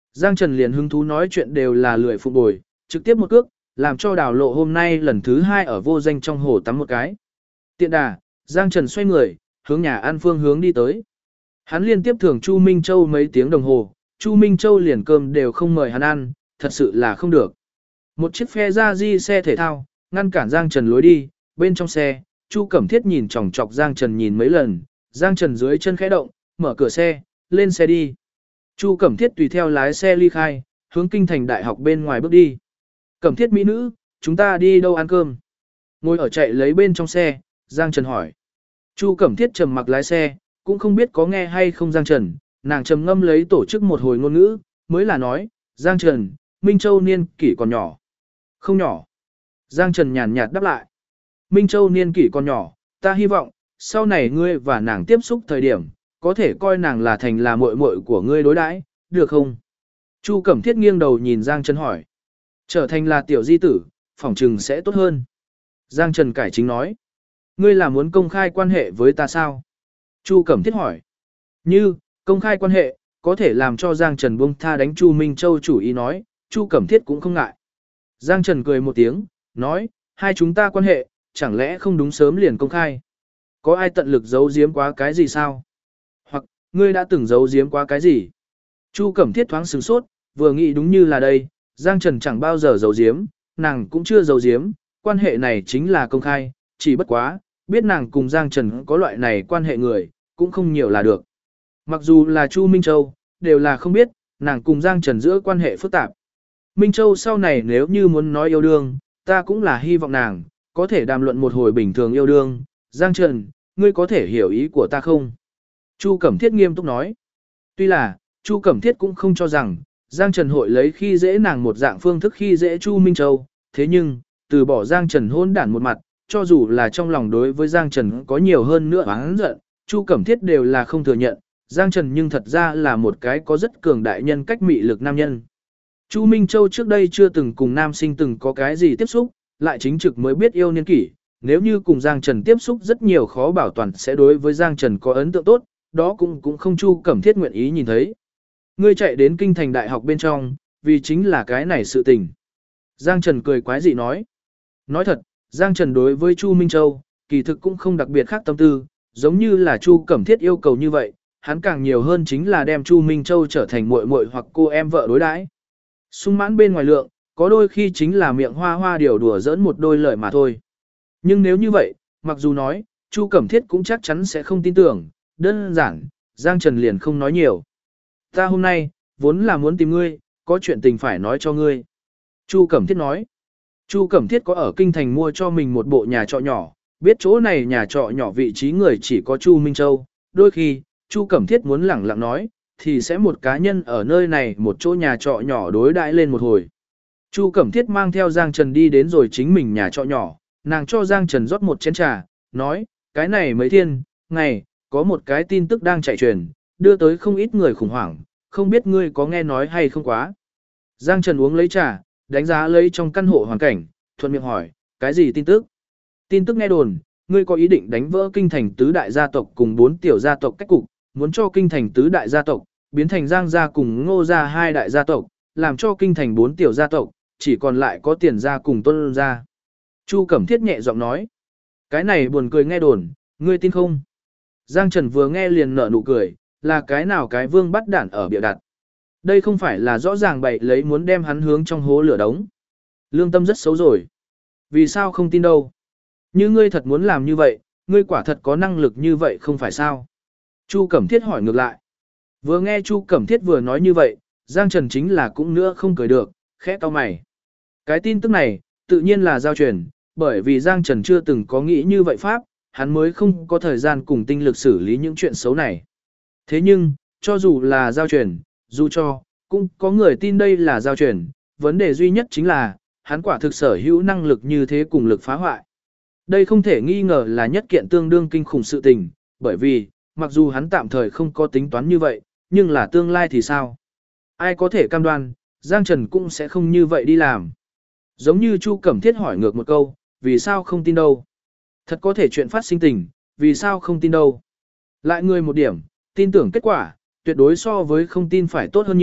[SPEAKER 1] Giang Trần liền hứng thú nói chuyện đều là lười phụ bồi, trực tiếp một cước, làm cho Đào Lộ hôm nay lần thứ 2 ở vô danh trong hồ tắm một cái. Tiện đà, Giang Trần xoay người, hướng nhà ăn phương hướng đi tới. Hắn liên tiếp thưởng Chu Minh Châu mấy tiếng đồng hồ, Chu Minh Châu liền cơm đều không mời hắn ăn, thật sự là không được. Một chiếc phe ra di xe thể thao, ngăn cản Giang Trần lối đi, bên trong xe, Chu Cẩm Thiết nhìn chòng chọc Giang Trần nhìn mấy lần, Giang Trần dưới chân khẽ động, mở cửa xe, lên xe đi. Chu Cẩm Thiết tùy theo lái xe ly khai, hướng kinh thành đại học bên ngoài bước đi. Cẩm Thiết mỹ nữ, chúng ta đi đâu ăn cơm? Ngồi ở chạy lấy bên trong xe, Giang Trần hỏi. Chu Cẩm Thiết trầm mặc lái xe, cũng không biết có nghe hay không Giang Trần, nàng trầm ngâm lấy tổ chức một hồi ngôn ngữ, mới là nói, Giang Trần, Minh Châu niên kỷ còn nhỏ. Không nhỏ. Giang Trần nhàn nhạt đáp lại. Minh Châu niên kỷ còn nhỏ, ta hy vọng, sau này ngươi và nàng tiếp xúc thời điểm, có thể coi nàng là thành là muội muội của ngươi đối đãi, được không? Chu Cẩm Thiết nghiêng đầu nhìn Giang Trần hỏi. Trở thành là tiểu di tử, phỏng trừng sẽ tốt hơn. Giang Trần cải chính nói. Ngươi là muốn công khai quan hệ với ta sao? Chu Cẩm Thiết hỏi. Như, công khai quan hệ, có thể làm cho Giang Trần buông tha đánh Chu Minh Châu chủ ý nói, Chu Cẩm Thiết cũng không ngại. Giang Trần cười một tiếng, nói, hai chúng ta quan hệ, chẳng lẽ không đúng sớm liền công khai? Có ai tận lực giấu giếm quá cái gì sao? Hoặc, ngươi đã từng giấu giếm quá cái gì? Chu Cẩm Thiết thoáng sửng sốt, vừa nghĩ đúng như là đây, Giang Trần chẳng bao giờ giấu giếm, nàng cũng chưa giấu giếm, quan hệ này chính là công khai, chỉ bất quá, biết nàng cùng Giang Trần có loại này quan hệ người, cũng không nhiều là được. Mặc dù là Chu Minh Châu, đều là không biết, nàng cùng Giang Trần giữa quan hệ phức tạp. Minh Châu sau này nếu như muốn nói yêu đương, ta cũng là hy vọng nàng, có thể đàm luận một hồi bình thường yêu đương. Giang Trần, ngươi có thể hiểu ý của ta không? Chu Cẩm Thiết nghiêm túc nói. Tuy là, Chu Cẩm Thiết cũng không cho rằng, Giang Trần hội lấy khi dễ nàng một dạng phương thức khi dễ Chu Minh Châu, thế nhưng, từ bỏ Giang Trần hôn đản một mặt, cho dù là trong lòng đối với Giang Trần có nhiều hơn nữa oán giận, Chu Cẩm Thiết đều là không thừa nhận, Giang Trần nhưng thật ra là một cái có rất cường đại nhân cách mị lực nam nhân. Chu Minh Châu trước đây chưa từng cùng nam sinh từng có cái gì tiếp xúc, lại chính trực mới biết yêu niên kỷ, nếu như cùng Giang Trần tiếp xúc rất nhiều khó bảo toàn sẽ đối với Giang Trần có ấn tượng tốt, đó cũng không Chu Cẩm Thiết nguyện ý nhìn thấy. Ngươi chạy đến kinh thành đại học bên trong, vì chính là cái này sự tình. Giang Trần cười quái dị nói. Nói thật, Giang Trần đối với Chu Minh Châu, kỳ thực cũng không đặc biệt khác tâm tư, giống như là Chu Cẩm Thiết yêu cầu như vậy, hắn càng nhiều hơn chính là đem Chu Minh Châu trở thành muội muội hoặc cô em vợ đối đãi. Sung mãn bên ngoài lượng, có đôi khi chính là miệng hoa hoa điều đùa giỡn một đôi lời mà thôi. Nhưng nếu như vậy, mặc dù nói, Chu Cẩm Thiết cũng chắc chắn sẽ không tin tưởng, đơn giản, Giang Trần liền không nói nhiều. Ta hôm nay, vốn là muốn tìm ngươi, có chuyện tình phải nói cho ngươi. Chu Cẩm Thiết nói. Chu Cẩm Thiết có ở kinh thành mua cho mình một bộ nhà trọ nhỏ, biết chỗ này nhà trọ nhỏ vị trí người chỉ có Chu Minh Châu, đôi khi, Chu Cẩm Thiết muốn lẳng lặng nói, thì sẽ một cá nhân ở nơi này một chỗ nhà trọ nhỏ đối đãi lên một hồi. Chu Cẩm Thiết mang theo Giang Trần đi đến rồi chính mình nhà trọ nhỏ, nàng cho Giang Trần rót một chén trà, nói, cái này mấy thiên, ngày, có một cái tin tức đang chạy truyền, đưa tới không ít người khủng hoảng, không biết ngươi có nghe nói hay không quá. Giang Trần uống lấy trà, đánh giá lấy trong căn hộ hoàn cảnh, thuận miệng hỏi, cái gì tin tức? Tin tức nghe đồn, ngươi có ý định đánh vỡ kinh thành tứ đại gia tộc cùng 4 tiểu gia tộc cách cục, muốn cho kinh thành tứ đại gia tộc, biến thành Giang gia cùng Ngô gia 2 đại gia tộc, làm cho kinh thành 4 tiểu gia tộc, chỉ còn lại có Tiền gia cùng Tuân gia. Chu Cẩm Thiết nhẹ giọng nói, cái này buồn cười nghe đồn, ngươi tin không? Giang Trần vừa nghe liền nở nụ cười, là cái nào cái vương bắt đản ở bịa đặt. Đây không phải là rõ ràng bậy lấy muốn đem hắn hướng trong hố lửa đống. Lương tâm rất xấu rồi. Vì sao không tin đâu? Như ngươi thật muốn làm như vậy, ngươi quả thật có năng lực như vậy không phải sao? Chu Cẩm Thiết hỏi ngược lại. Vừa nghe Chu Cẩm Thiết vừa nói như vậy, Giang Trần chính là cũng nữa không cười được, khẽ cau mày. Cái tin tức này, tự nhiên là giao truyền, bởi vì Giang Trần chưa từng có nghĩ như vậy pháp, hắn mới không có thời gian cùng tinh lực xử lý những chuyện xấu này. Thế nhưng, cho dù là giao truyền, dù cho, cũng có người tin đây là giao truyền, vấn đề duy nhất chính là, hắn quả thực sở hữu năng lực như thế cùng lực phá hoại. Đây không thể nghi ngờ là nhất kiện tương đương kinh khủng sự tình, bởi vì, mặc dù hắn tạm thời không có tính toán như vậy, nhưng là tương lai thì sao? Ai có thể cam đoan, Giang Trần cũng sẽ không như vậy đi làm. Giống như Chu Cẩm Thiết hỏi ngược một câu, vì sao không tin đâu? Thật có thể chuyện phát sinh tình, vì sao không tin đâu? Lại người một điểm, tin tưởng kết quả, tuyệt đối so với không tin phải tốt hơn nhiều,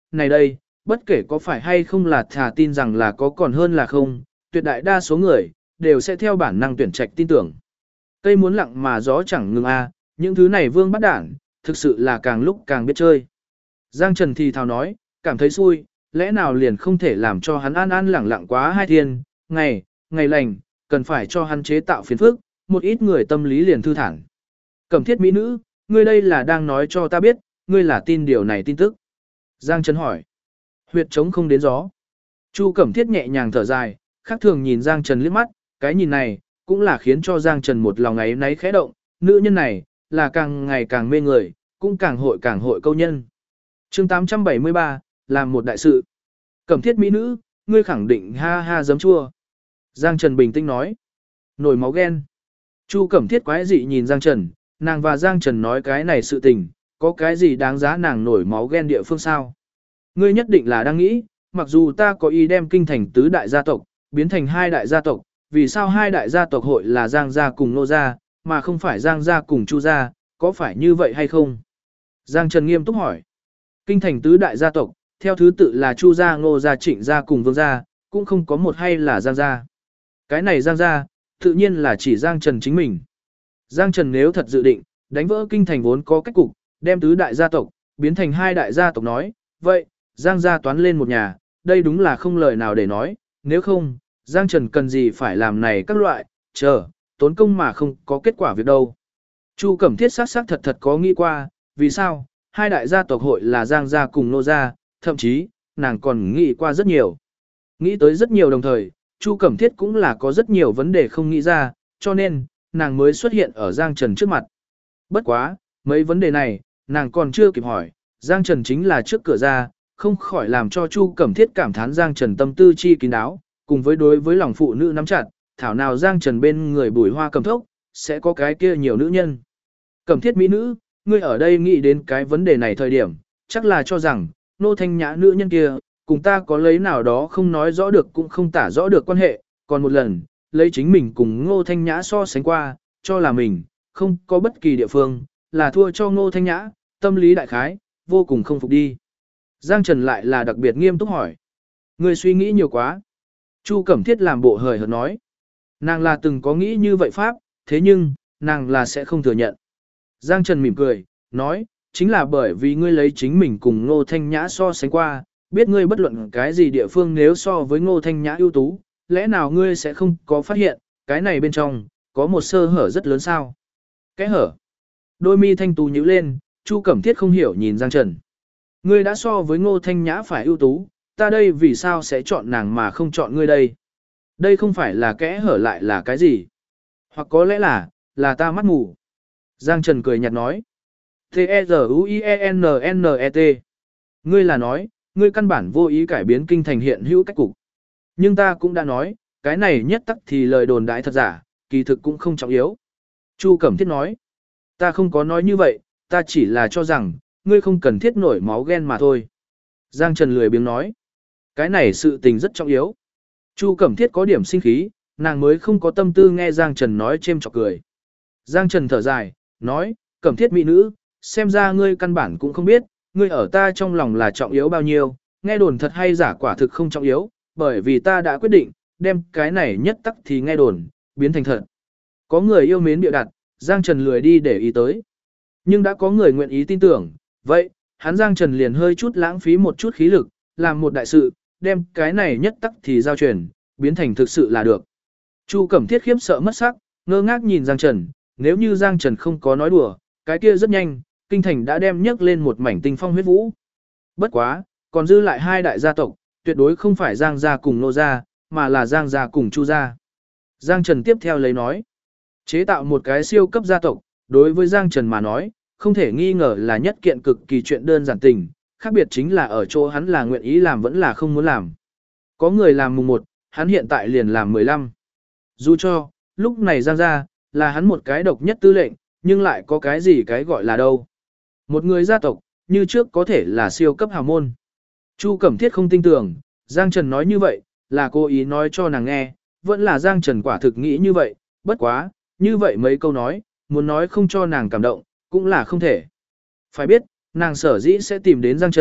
[SPEAKER 1] này đây, bất kể có phải hay không là thà tin rằng là có còn hơn là không, tuyệt đại đa số người, đều sẽ theo bản năng tuyển trạch tin tưởng. Cây muốn lặng mà gió chẳng ngừng a, những thứ này vương bắt đảng, thực sự là càng lúc càng biết chơi. Giang Trần thì thào nói, cảm thấy xui, lẽ nào liền không thể làm cho hắn an an lẳng lặng quá 2 thiên, ngày lành, cần phải cho hắn chế tạo phiền phức, một ít người tâm lý liền thư thản. Cẩm Thiết mỹ nữ, ngươi đây là đang nói cho ta biết, ngươi là tin điều này tin tức. Giang Trần hỏi. Huyệt trống không đến gió. Chu Cẩm Thiết nhẹ nhàng thở dài, khác thường nhìn Giang Trần liếc mắt, cái nhìn này, cũng là khiến cho Giang Trần một lòng ấy náy khẽ động, nữ nhân này, là càng ngày càng mê người, cũng càng hội câu nhân. Chương 873, làm một đại sự. Cẩm Thiết mỹ nữ, ngươi khẳng định ha ha giấm chua. Giang Trần bình tĩnh nói. Nổi máu ghen. Chu Cẩm Thiết quái dị nhìn Giang Trần, nàng và Giang Trần nói cái này sự tình, có cái gì đáng giá nàng nổi máu ghen địa phương sao? Ngươi nhất định là đang nghĩ, mặc dù ta có ý đem kinh thành tứ đại gia tộc, biến thành 2 đại gia tộc, vì sao 2 đại gia tộc hội là Giang gia cùng Nô gia, mà không phải Giang gia cùng Chu gia, có phải như vậy hay không? Giang Trần nghiêm túc hỏi. Kinh thành tứ đại gia tộc, theo thứ tự là Chu gia, Ngô gia, Trịnh gia cùng Vương gia, cũng không có một hay là Giang gia. Cái này Giang gia, tự nhiên là chỉ Giang Trần chính mình. Giang Trần nếu thật dự định, đánh vỡ kinh thành vốn có cách cục, đem tứ đại gia tộc, biến thành 2 đại gia tộc nói, vậy, Giang gia toán lên một nhà, đây đúng là không lời nào để nói, nếu không, Giang Trần cần gì phải làm này các loại, tốn công mà không có kết quả việc đâu. Chu Cẩm Thiết xác thật có nghĩ qua, vì sao, 2 đại gia tộc hội là Giang gia cùng Nô gia, thậm chí, nàng còn nghĩ qua rất nhiều. Nghĩ tới rất nhiều đồng thời, Chu Cẩm Thiết cũng là có rất nhiều vấn đề không nghĩ ra, cho nên, nàng mới xuất hiện ở Giang Trần trước mặt. Bất quá, mấy vấn đề này, nàng còn chưa kịp hỏi, Giang Trần chính là trước cửa ra, không khỏi làm cho Chu Cẩm Thiết cảm thán Giang Trần tâm tư chi kín đáo, cùng với đối với lòng phụ nữ nắm chặt, thảo nào Giang Trần bên người bùi hoa cầm thốc, sẽ có cái kia nhiều nữ nhân. Cẩm Thiết mỹ nữ, ngươi ở đây nghĩ đến cái vấn đề này thời điểm, chắc là cho rằng, Nô Thanh Nhã nữ nhân kia, cùng ta có lấy nào đó không nói rõ được cũng không tả rõ được quan hệ, còn một lần, lấy chính mình cùng Ngô Thanh Nhã so sánh qua, cho là mình, không có bất kỳ địa phương, là thua cho Ngô Thanh Nhã, tâm lý đại khái, vô cùng không phục đi. Giang Trần lại là đặc biệt nghiêm túc hỏi. Ngươi suy nghĩ nhiều quá. Chu Cẩm Thiết làm bộ hời hợt nói. Nàng là từng có nghĩ như vậy pháp, thế nhưng, nàng là sẽ không thừa nhận. Giang Trần mỉm cười, nói, chính là bởi vì ngươi lấy chính mình cùng Ngô Thanh Nhã so sánh qua, biết ngươi bất luận cái gì địa phương nếu so với Ngô Thanh Nhã ưu tú, lẽ nào ngươi sẽ không có phát hiện, cái này bên trong, có một sơ hở rất lớn sao? Cái hở? Đôi mi thanh tú nhíu lên, Chu Cẩm Thiết không hiểu nhìn Giang Trần. Ngươi đã so với Ngô Thanh Nhã phải ưu tú, ta đây vì sao sẽ chọn nàng mà không chọn ngươi đây? Đây không phải là kẽ hở lại là cái gì? Hoặc có lẽ là ta mắt mù. Giang Trần cười nhạt nói. T-E-Z-U-I-E-N-N-E-T. Ngươi là nói, ngươi căn bản vô ý cải biến kinh thành hiện hữu cách cục. Nhưng ta cũng đã nói, cái này nhất tắc thì lời đồn đại thật giả, kỳ thực cũng không trọng yếu. Chu Cẩm Thiết nói. Ta không có nói như vậy, ta chỉ là cho rằng, ngươi không cần thiết nổi máu ghen mà thôi. Giang Trần lười biếng nói. Cái này sự tình rất trọng yếu. Chu Cẩm Thiết có điểm sinh khí, nàng mới không có tâm tư nghe Giang Trần nói chêm chọc cười. Giang Trần thở dài, nói, Cẩm Thiết mỹ nữ, xem ra ngươi căn bản cũng không biết, ngươi ở ta trong lòng là trọng yếu bao nhiêu, nghe đồn thật hay giả quả thực không trọng yếu, bởi vì ta đã quyết định, đem cái này nhất tắc thì nghe đồn, biến thành thật. Có người yêu mến bịa đặt, Giang Trần lười đi để ý tới. Nhưng đã có người nguyện ý tin tưởng, vậy, hắn Giang Trần liền hơi chút lãng phí một chút khí lực, làm một đại sự, đem cái này nhất tắc thì giao truyền, biến thành thực sự là được. Chu Cẩm Thiết khiếp sợ mất sắc, ngơ ngác nhìn Giang Trần, nếu như Giang Trần không có nói đùa, cái kia rất nhanh, kinh thành đã đem nhấc lên một mảnh tinh phong huyết vũ. Bất quá, còn dư lại 2 đại gia tộc, tuyệt đối không phải Giang gia cùng Nô gia, mà là Giang gia cùng Chu gia. Giang Trần tiếp theo lấy nói, chế tạo một cái siêu cấp gia tộc, đối với Giang Trần mà nói, không thể nghi ngờ là nhất kiện cực kỳ chuyện đơn giản tình, khác biệt chính là ở chỗ hắn là nguyện ý làm vẫn là không muốn làm. Có người làm mùng 1, hắn hiện tại liền làm 15. Dù cho, lúc này Giang gia, là hắn một cái độc nhất tư lệnh, nhưng lại có cái gì cái gọi là đâu. Một người gia tộc, như trước có thể là siêu cấp hào môn. Chu Cẩm Thiết không tin tưởng, Giang Trần nói như vậy, là cố ý nói cho nàng nghe, vẫn là Giang Trần quả thực nghĩ như vậy, bất quá, như vậy mấy câu nói, muốn nói không cho nàng cảm động, cũng là không thể. Phải biết, nàng sở dĩ sẽ tìm đến Giang Trần,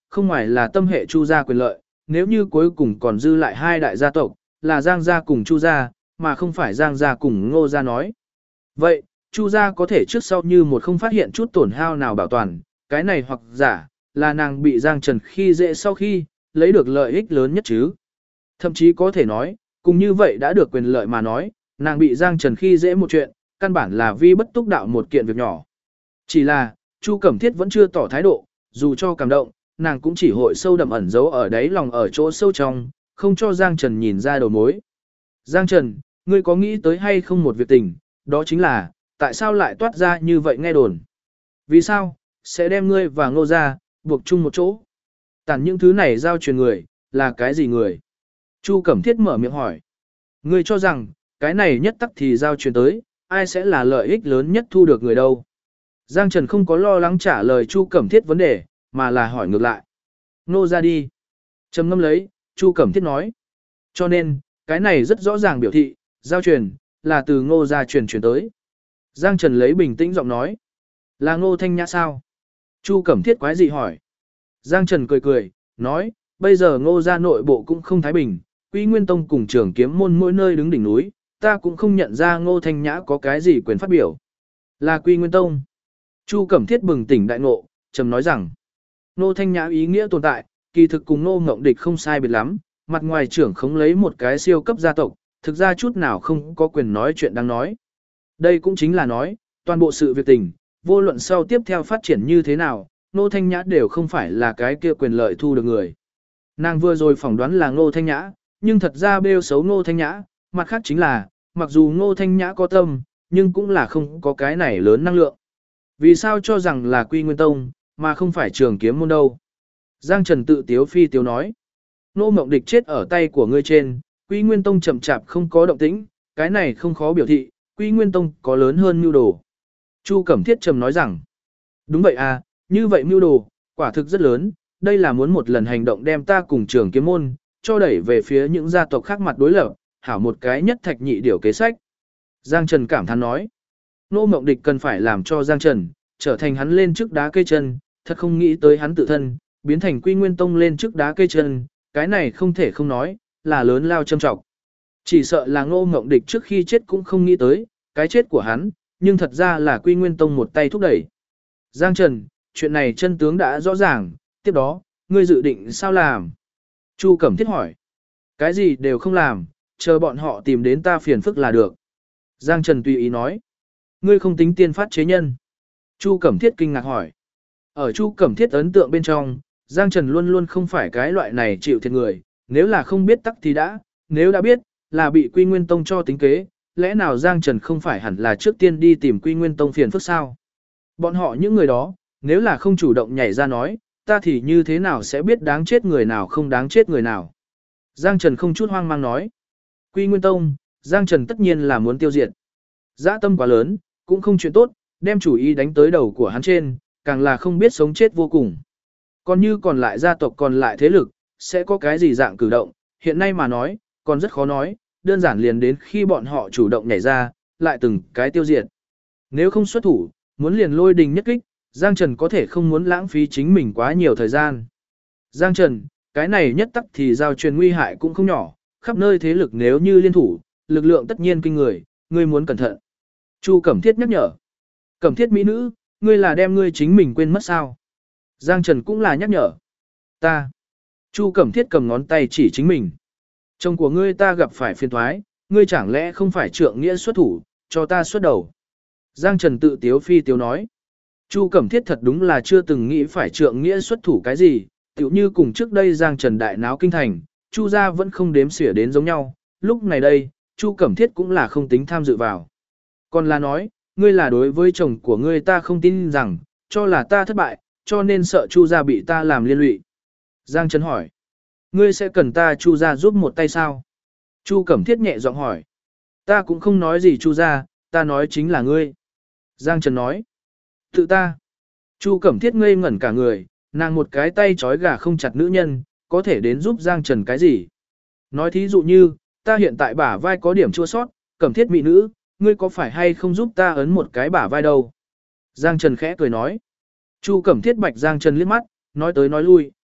[SPEAKER 1] không ngoài là tâm hệ Chu gia quyền lợi, nếu như cuối cùng còn dư lại hai đại gia tộc, là Giang gia cùng Chu gia, mà không phải Giang gia cùng Ngô gia nói. Vậy, Chu gia có thể trước sau như một không phát hiện chút tổn hao nào bảo toàn, cái này hoặc giả, là nàng bị Giang Trần khi dễ sau khi, lấy được lợi ích lớn nhất chứ. Thậm chí có thể nói, cùng như vậy đã được quyền lợi mà nói, nàng bị Giang Trần khi dễ một chuyện, căn bản là vi bất túc đạo một kiện việc nhỏ. Chỉ là, Chu Cẩm Thiết vẫn chưa tỏ thái độ, dù cho cảm động, nàng cũng chỉ hội sâu đậm ẩn giấu ở đáy lòng ở chỗ sâu trong, không cho Giang Trần nhìn ra đầu mối. Giang Trần, ngươi có nghĩ tới hay không một việc tình, đó chính là, tại sao lại toát ra như vậy nghe đồn? Vì sao, sẽ đem ngươi và Ngô gia buộc chung một chỗ? Tản những thứ này giao truyền người, là cái gì người? Chu Cẩm Thiết mở miệng hỏi. Ngươi cho rằng, cái này nhất tắc thì giao truyền tới, ai sẽ là lợi ích lớn nhất thu được người đâu? Giang Trần không có lo lắng trả lời Chu Cẩm Thiết vấn đề, mà là hỏi ngược lại. Ngô gia đi. Trầm ngâm lấy, Chu Cẩm Thiết nói. Cho nên, cái này rất rõ ràng biểu thị, giao truyền, là từ Ngô gia truyền tới. Giang Trần lấy bình tĩnh giọng nói. Là Ngô Thanh Nhã sao? Chu Cẩm Thiết quái dị hỏi. Giang Trần cười cười, nói, bây giờ Ngô gia nội bộ cũng không thái bình, Quy Nguyên Tông cùng Trường Kiếm môn mỗi nơi đứng đỉnh núi, ta cũng không nhận ra Ngô Thanh Nhã có cái gì quyền phát biểu. Là Quy Nguyên Tông. Chu Cẩm Thiết bừng tỉnh đại ngộ, trầm nói rằng, Ngô Thanh Nhã ý nghĩa tồn tại, kỳ thực cùng Ngô Ngộng Địch không sai biệt lắm, mặt ngoài trưởng không lấy một cái siêu cấp gia tộc, thực ra chút nào không có quyền nói chuyện đang nói. Đây cũng chính là nói, toàn bộ sự việc tình, vô luận sau tiếp theo phát triển như thế nào, Ngô Thanh Nhã đều không phải là cái kia quyền lợi thu được người. Nàng vừa rồi phỏng đoán là Ngô Thanh Nhã, nhưng thật ra bêu xấu Ngô Thanh Nhã, mặt khác chính là, mặc dù Ngô Thanh Nhã có tâm, nhưng cũng là không có cái này lớn năng lượng. Vì sao cho rằng là Quy Nguyên Tông, mà không phải Trường Kiếm môn đâu? Giang Trần tự tiếu phi tiếu nói. Ngô Mộng Địch chết ở tay của ngươi trên, Quy Nguyên Tông chậm chạp không có động tĩnh, cái này không khó biểu thị, Quy Nguyên Tông có lớn hơn mưu đồ. Chu Cẩm Thiết trầm nói rằng, đúng vậy à, như vậy mưu đồ, quả thực rất lớn, đây là muốn một lần hành động đem ta cùng Trường Kiếm môn, cho đẩy về phía những gia tộc khác mặt đối lập, hảo một cái nhất thạch nhị điều kế sách. Giang Trần cảm thán nói, Ngô Mộng Địch cần phải làm cho Giang Trần, trở thành hắn lên trước đá cây chân, thật không nghĩ tới hắn tự thân, biến thành Quy Nguyên Tông lên trước đá cây chân, cái này không thể không nói, là lớn lao châm trọng. Chỉ sợ là Ngô Mộng Địch trước khi chết cũng không nghĩ tới, cái chết của hắn, nhưng thật ra là Quy Nguyên Tông một tay thúc đẩy. Giang Trần, chuyện này chân tướng đã rõ ràng, tiếp đó, ngươi dự định sao làm? Chu Cẩm Thiết hỏi. Cái gì đều không làm, chờ bọn họ tìm đến ta phiền phức là được. Giang Trần tùy ý nói. Ngươi không tính tiên phát chế nhân. Chu Cẩm Thiết kinh ngạc hỏi. Ở Chu Cẩm Thiết ấn tượng bên trong, Giang Trần luôn luôn không phải cái loại này chịu thiệt người, nếu là không biết tắc thì đã, nếu đã biết, là bị Quy Nguyên Tông cho tính kế, lẽ nào Giang Trần không phải hẳn là trước tiên đi tìm Quy Nguyên Tông phiền phức sao? Bọn họ những người đó, nếu là không chủ động nhảy ra nói, ta thì như thế nào sẽ biết đáng chết người nào không đáng chết người nào? Giang Trần không chút hoang mang nói. Quy Nguyên Tông, Giang Trần tất nhiên là muốn tiêu diệt. Dã tâm quá lớn, cũng không chuyện tốt, đem chủ ý đánh tới đầu của hắn trên, càng là không biết sống chết vô cùng. Còn như còn lại gia tộc còn lại thế lực, sẽ có cái gì dạng cử động, hiện nay mà nói, còn rất khó nói, đơn giản liền đến khi bọn họ chủ động nhảy ra, lại từng cái tiêu diệt. Nếu không xuất thủ, muốn liền lôi đình nhất kích, Giang Trần có thể không muốn lãng phí chính mình quá nhiều thời gian. Giang Trần, cái này nhất tắc thì giao truyền nguy hại cũng không nhỏ, khắp nơi thế lực nếu như liên thủ, lực lượng tất nhiên kinh người, ngươi muốn cẩn thận. Chu Cẩm Thiết nhắc nhở. Cẩm Thiết mỹ nữ, ngươi là đem ngươi chính mình quên mất sao? Giang Trần cũng là nhắc nhở. Ta. Chu Cẩm Thiết cầm ngón tay chỉ chính mình. Chồng của ngươi ta gặp phải phiền thoái, ngươi chẳng lẽ không phải trượng nghĩa xuất thủ, cho ta xuất đầu. Giang Trần tự tiếu phi tiếu nói. Chu Cẩm Thiết thật đúng là chưa từng nghĩ phải trượng nghĩa xuất thủ cái gì, tựu như cùng trước đây Giang Trần đại náo kinh thành, Chu gia vẫn không đếm xỉa đến giống nhau, lúc này đây, Chu Cẩm Thiết cũng là không tính tham dự vào. Còn là nói, ngươi là đối với chồng của ngươi ta không tin rằng, cho là ta thất bại, cho nên sợ Chu gia bị ta làm liên lụy. Giang Trần hỏi, ngươi sẽ cần ta Chu gia giúp một tay sao? Chu Cẩm Thiết nhẹ giọng hỏi, ta cũng không nói gì Chu gia, ta nói chính là ngươi. Giang Trần nói, tự ta. Chu Cẩm Thiết ngây ngẩn cả người, nàng một cái tay trói gà không chặt nữ nhân, có thể đến giúp Giang Trần cái gì? Nói thí dụ như, ta hiện tại bả vai có điểm chua sót, Cẩm Thiết mỹ nữ, ngươi có phải hay không giúp ta ấn một cái bả vai đâu? Giang Trần khẽ cười nói. Chu Cẩm Thiết bạch Giang Trần liếc mắt, nói tới nói lui,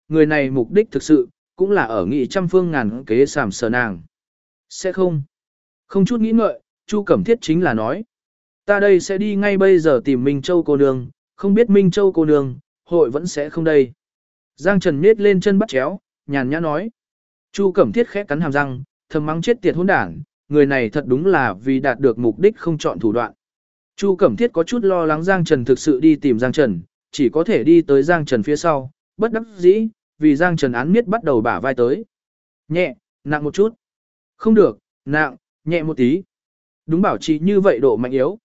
[SPEAKER 1] người này mục đích thực sự, cũng là ở nghị trăm phương ngàn kế sàm sờ nàng. Sẽ không. Không chút nghĩ ngợi, Chu Cẩm Thiết chính là nói. Ta đây sẽ đi ngay bây giờ tìm Minh Châu cô nương, không biết Minh Châu cô nương, hội vẫn sẽ không đây. Giang Trần nhếch lên chân bắt chéo, nhàn nhã nói. Chu Cẩm Thiết khẽ cắn hàm răng, thầm mắng chết tiệt hỗn đản, người này thật đúng là vì đạt được mục đích không chọn thủ đoạn. Chu Cẩm Thiết có chút lo lắng Giang Trần thực sự đi tìm Giang Trần, chỉ có thể đi tới Giang Trần phía sau, bất đắc dĩ, vì Giang Trần án miết bắt đầu bả vai tới. Nhẹ, nặng một chút. Không được, nặng, nhẹ một tí. Đúng bảo trì như vậy độ mạnh yếu,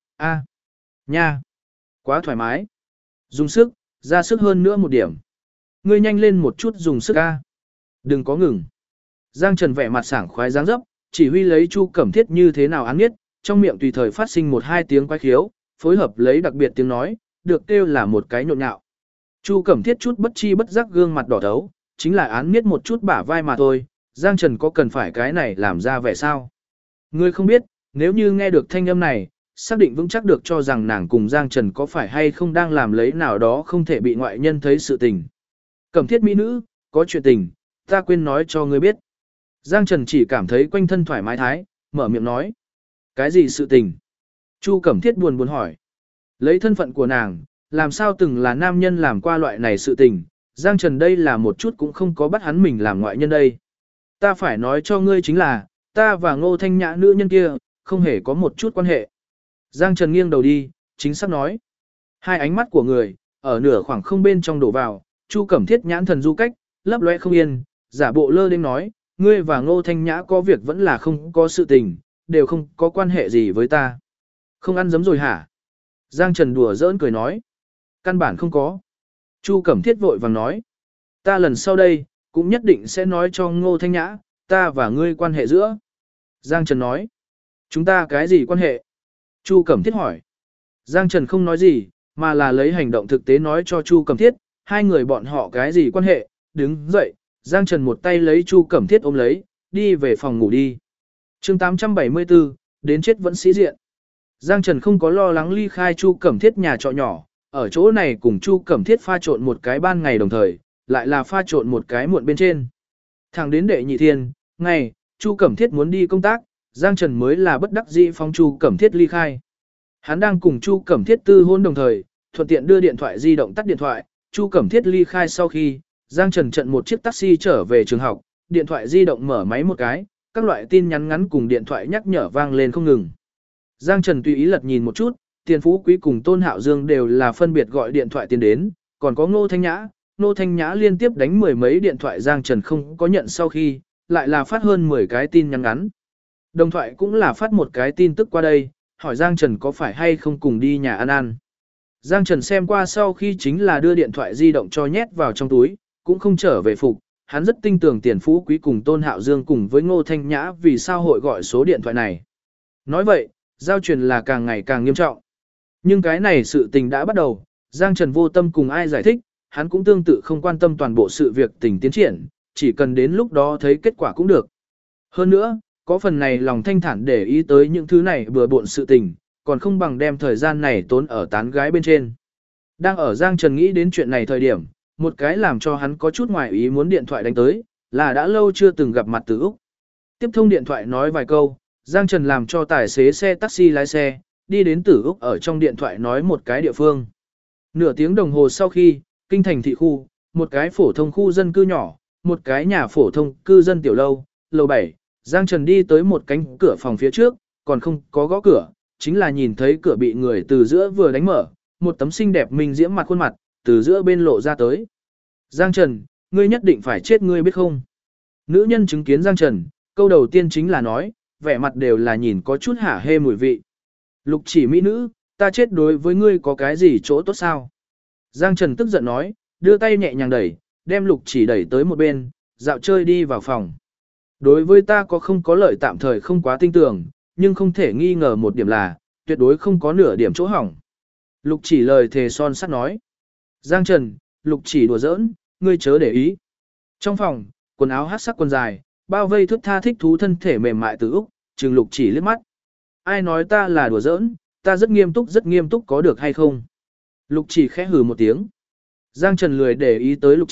[SPEAKER 1] nha. Quá thoải mái. Dùng sức, ra sức hơn nữa một điểm. Ngươi nhanh lên một chút dùng sức Đừng có ngừng. Giang Trần vẻ mặt sảng khoái dáng dấp, chỉ huy lấy Chu Cẩm Thiết như thế nào án miết, trong miệng tùy thời phát sinh một hai tiếng quái khiếu, phối hợp lấy đặc biệt tiếng nói, được kêu là một cái nhộn nhạo. Chu Cẩm Thiết chút bất chi bất giác gương mặt đỏ thấu, chính là án miết một chút bả vai mà thôi, Giang Trần có cần phải cái này làm ra vẻ sao? Ngươi không biết, nếu như nghe được thanh âm này, xác định vững chắc được cho rằng nàng cùng Giang Trần có phải hay không đang làm lấy nào đó không thể bị ngoại nhân thấy sự tình. Cẩm Thiết mỹ nữ, có chuyện tình, ta quên nói cho ngươi biết. Giang Trần chỉ cảm thấy quanh thân thoải mái thái, mở miệng nói. Cái gì sự tình? Chu Cẩm Thiết buồn hỏi. Lấy thân phận của nàng, làm sao từng là nam nhân làm qua loại này sự tình, Giang Trần đây là một chút cũng không có bắt hắn mình làm ngoại nhân đây. Ta phải nói cho ngươi chính là, ta và Ngô Thanh Nhã nữ nhân kia, không hề có một chút quan hệ. Giang Trần nghiêng đầu đi, chính xác nói. Hai ánh mắt của người, ở nửa khoảng không bên trong đổ vào, Chu Cẩm Thiết nhãn thần du cách, lấp lóe không yên, giả bộ lơ đến nói, ngươi và Ngô Thanh Nhã có việc vẫn là không có sự tình, đều không có quan hệ gì với ta. Không ăn dấm rồi hả? Giang Trần đùa giỡn cười nói. Căn bản không có. Chu Cẩm Thiết vội vàng nói. Ta lần sau đây, cũng nhất định sẽ nói cho Ngô Thanh Nhã, ta và ngươi quan hệ giữa. Giang Trần nói. Chúng ta cái gì quan hệ? Chu Cẩm Thiết hỏi. Giang Trần không nói gì, mà là lấy hành động thực tế nói cho Chu Cẩm Thiết, hai người bọn họ cái gì quan hệ, đứng dậy, Giang Trần một tay lấy Chu Cẩm Thiết ôm lấy, đi về phòng ngủ đi. chương 874, đến chết vẫn sĩ diện. Giang Trần không có lo lắng ly khai Chu Cẩm Thiết nhà trọ nhỏ, ở chỗ này cùng Chu Cẩm Thiết pha trộn một cái ban ngày đồng thời, lại là pha trộn một cái muộn bên trên. Thẳng đến đệ nhị thiên, ngày, Chu Cẩm Thiết muốn đi công tác, Giang Trần mới là bất đắc dĩ phong Chu Cẩm Thiết ly khai. Hắn đang cùng Chu Cẩm Thiết tư hôn đồng thời, thuận tiện đưa điện thoại di động tắt điện thoại, Chu Cẩm Thiết ly khai sau khi, Giang Trần chặn một chiếc taxi trở về trường học, điện thoại di động mở máy một cái, các loại tin nhắn ngắn cùng điện thoại nhắc nhở vang lên không ngừng. Giang Trần tùy ý lật nhìn một chút, Tiền Phú Quý cùng Tôn Hạo Dương đều là phân biệt gọi điện thoại tiến đến, còn có Ngô Thanh Nhã. Ngô Thanh Nhã liên tiếp đánh mười mấy điện thoại Giang Trần không có nhận sau khi, lại là phát hơn 10 cái tin nhắn ngắn. Đồng thoại cũng là phát một cái tin tức qua đây, hỏi Giang Trần có phải hay không cùng đi nhà ăn ăn. Giang Trần xem qua sau khi chính là đưa điện thoại di động cho nhét vào trong túi, cũng không trở về phục, hắn rất tin tưởng Tiền Phú Quý cùng Tôn Hạo Dương cùng với Ngô Thanh Nhã vì sao hội gọi số điện thoại này. Nói vậy, giao truyền là càng ngày càng nghiêm trọng. Nhưng cái này sự tình đã bắt đầu, Giang Trần vô tâm cùng ai giải thích, hắn cũng tương tự không quan tâm toàn bộ sự việc tình tiến triển, chỉ cần đến lúc đó thấy kết quả cũng được. Hơn nữa, có phần này lòng thanh thản để ý tới những thứ này bừa bộn sự tình, còn không bằng đem thời gian này tốn ở tán gái bên trên. Đang ở Giang Trần nghĩ đến chuyện này thời điểm, một cái làm cho hắn có chút ngoài ý muốn điện thoại đánh tới, là đã lâu chưa từng gặp mặt từ Úc. Tiếp thông điện thoại nói vài câu, Giang Trần làm cho tài xế xe taxi lái xe, đi đến Tử Úc ở trong điện thoại nói một cái địa phương. Nửa tiếng đồng hồ sau khi, kinh thành thị khu, một cái phổ thông khu dân cư nhỏ, một cái nhà phổ thông cư dân tiểu lâu, lầu 7, Giang Trần đi tới một cánh cửa phòng phía trước, còn không có gõ cửa, chính là nhìn thấy cửa bị người từ giữa vừa đánh mở, một tấm xinh đẹp minh diễm mặt khuôn mặt, từ giữa bên lộ ra tới. Giang Trần, ngươi nhất định phải chết ngươi biết không? Nữ nhân chứng kiến Giang Trần, câu đầu tiên chính là nói, vẻ mặt đều là nhìn có chút hả hê mùi vị. Lục chỉ mỹ nữ, ta chết đối với ngươi có cái gì chỗ tốt sao? Giang Trần tức giận nói, đưa tay nhẹ nhàng đẩy, đem lục chỉ đẩy tới một bên, dạo chơi đi vào phòng. Đối với ta có không có lợi tạm thời không quá tin tưởng, nhưng không thể nghi ngờ một điểm là, tuyệt đối không có nửa điểm chỗ hỏng. Lục chỉ lời thề son sắt nói. Giang Trần, lục chỉ đùa giỡn, ngươi chớ để ý. Trong phòng, quần áo hát sắc quần dài, bao vây thước tha thích thú thân thể mềm mại từ Úc, trừng lục chỉ liếc mắt. Ai nói ta là đùa giỡn, ta rất nghiêm túc có được hay không? Lục chỉ khẽ hừ một tiếng. Giang Trần lười để ý tới lục chỉ,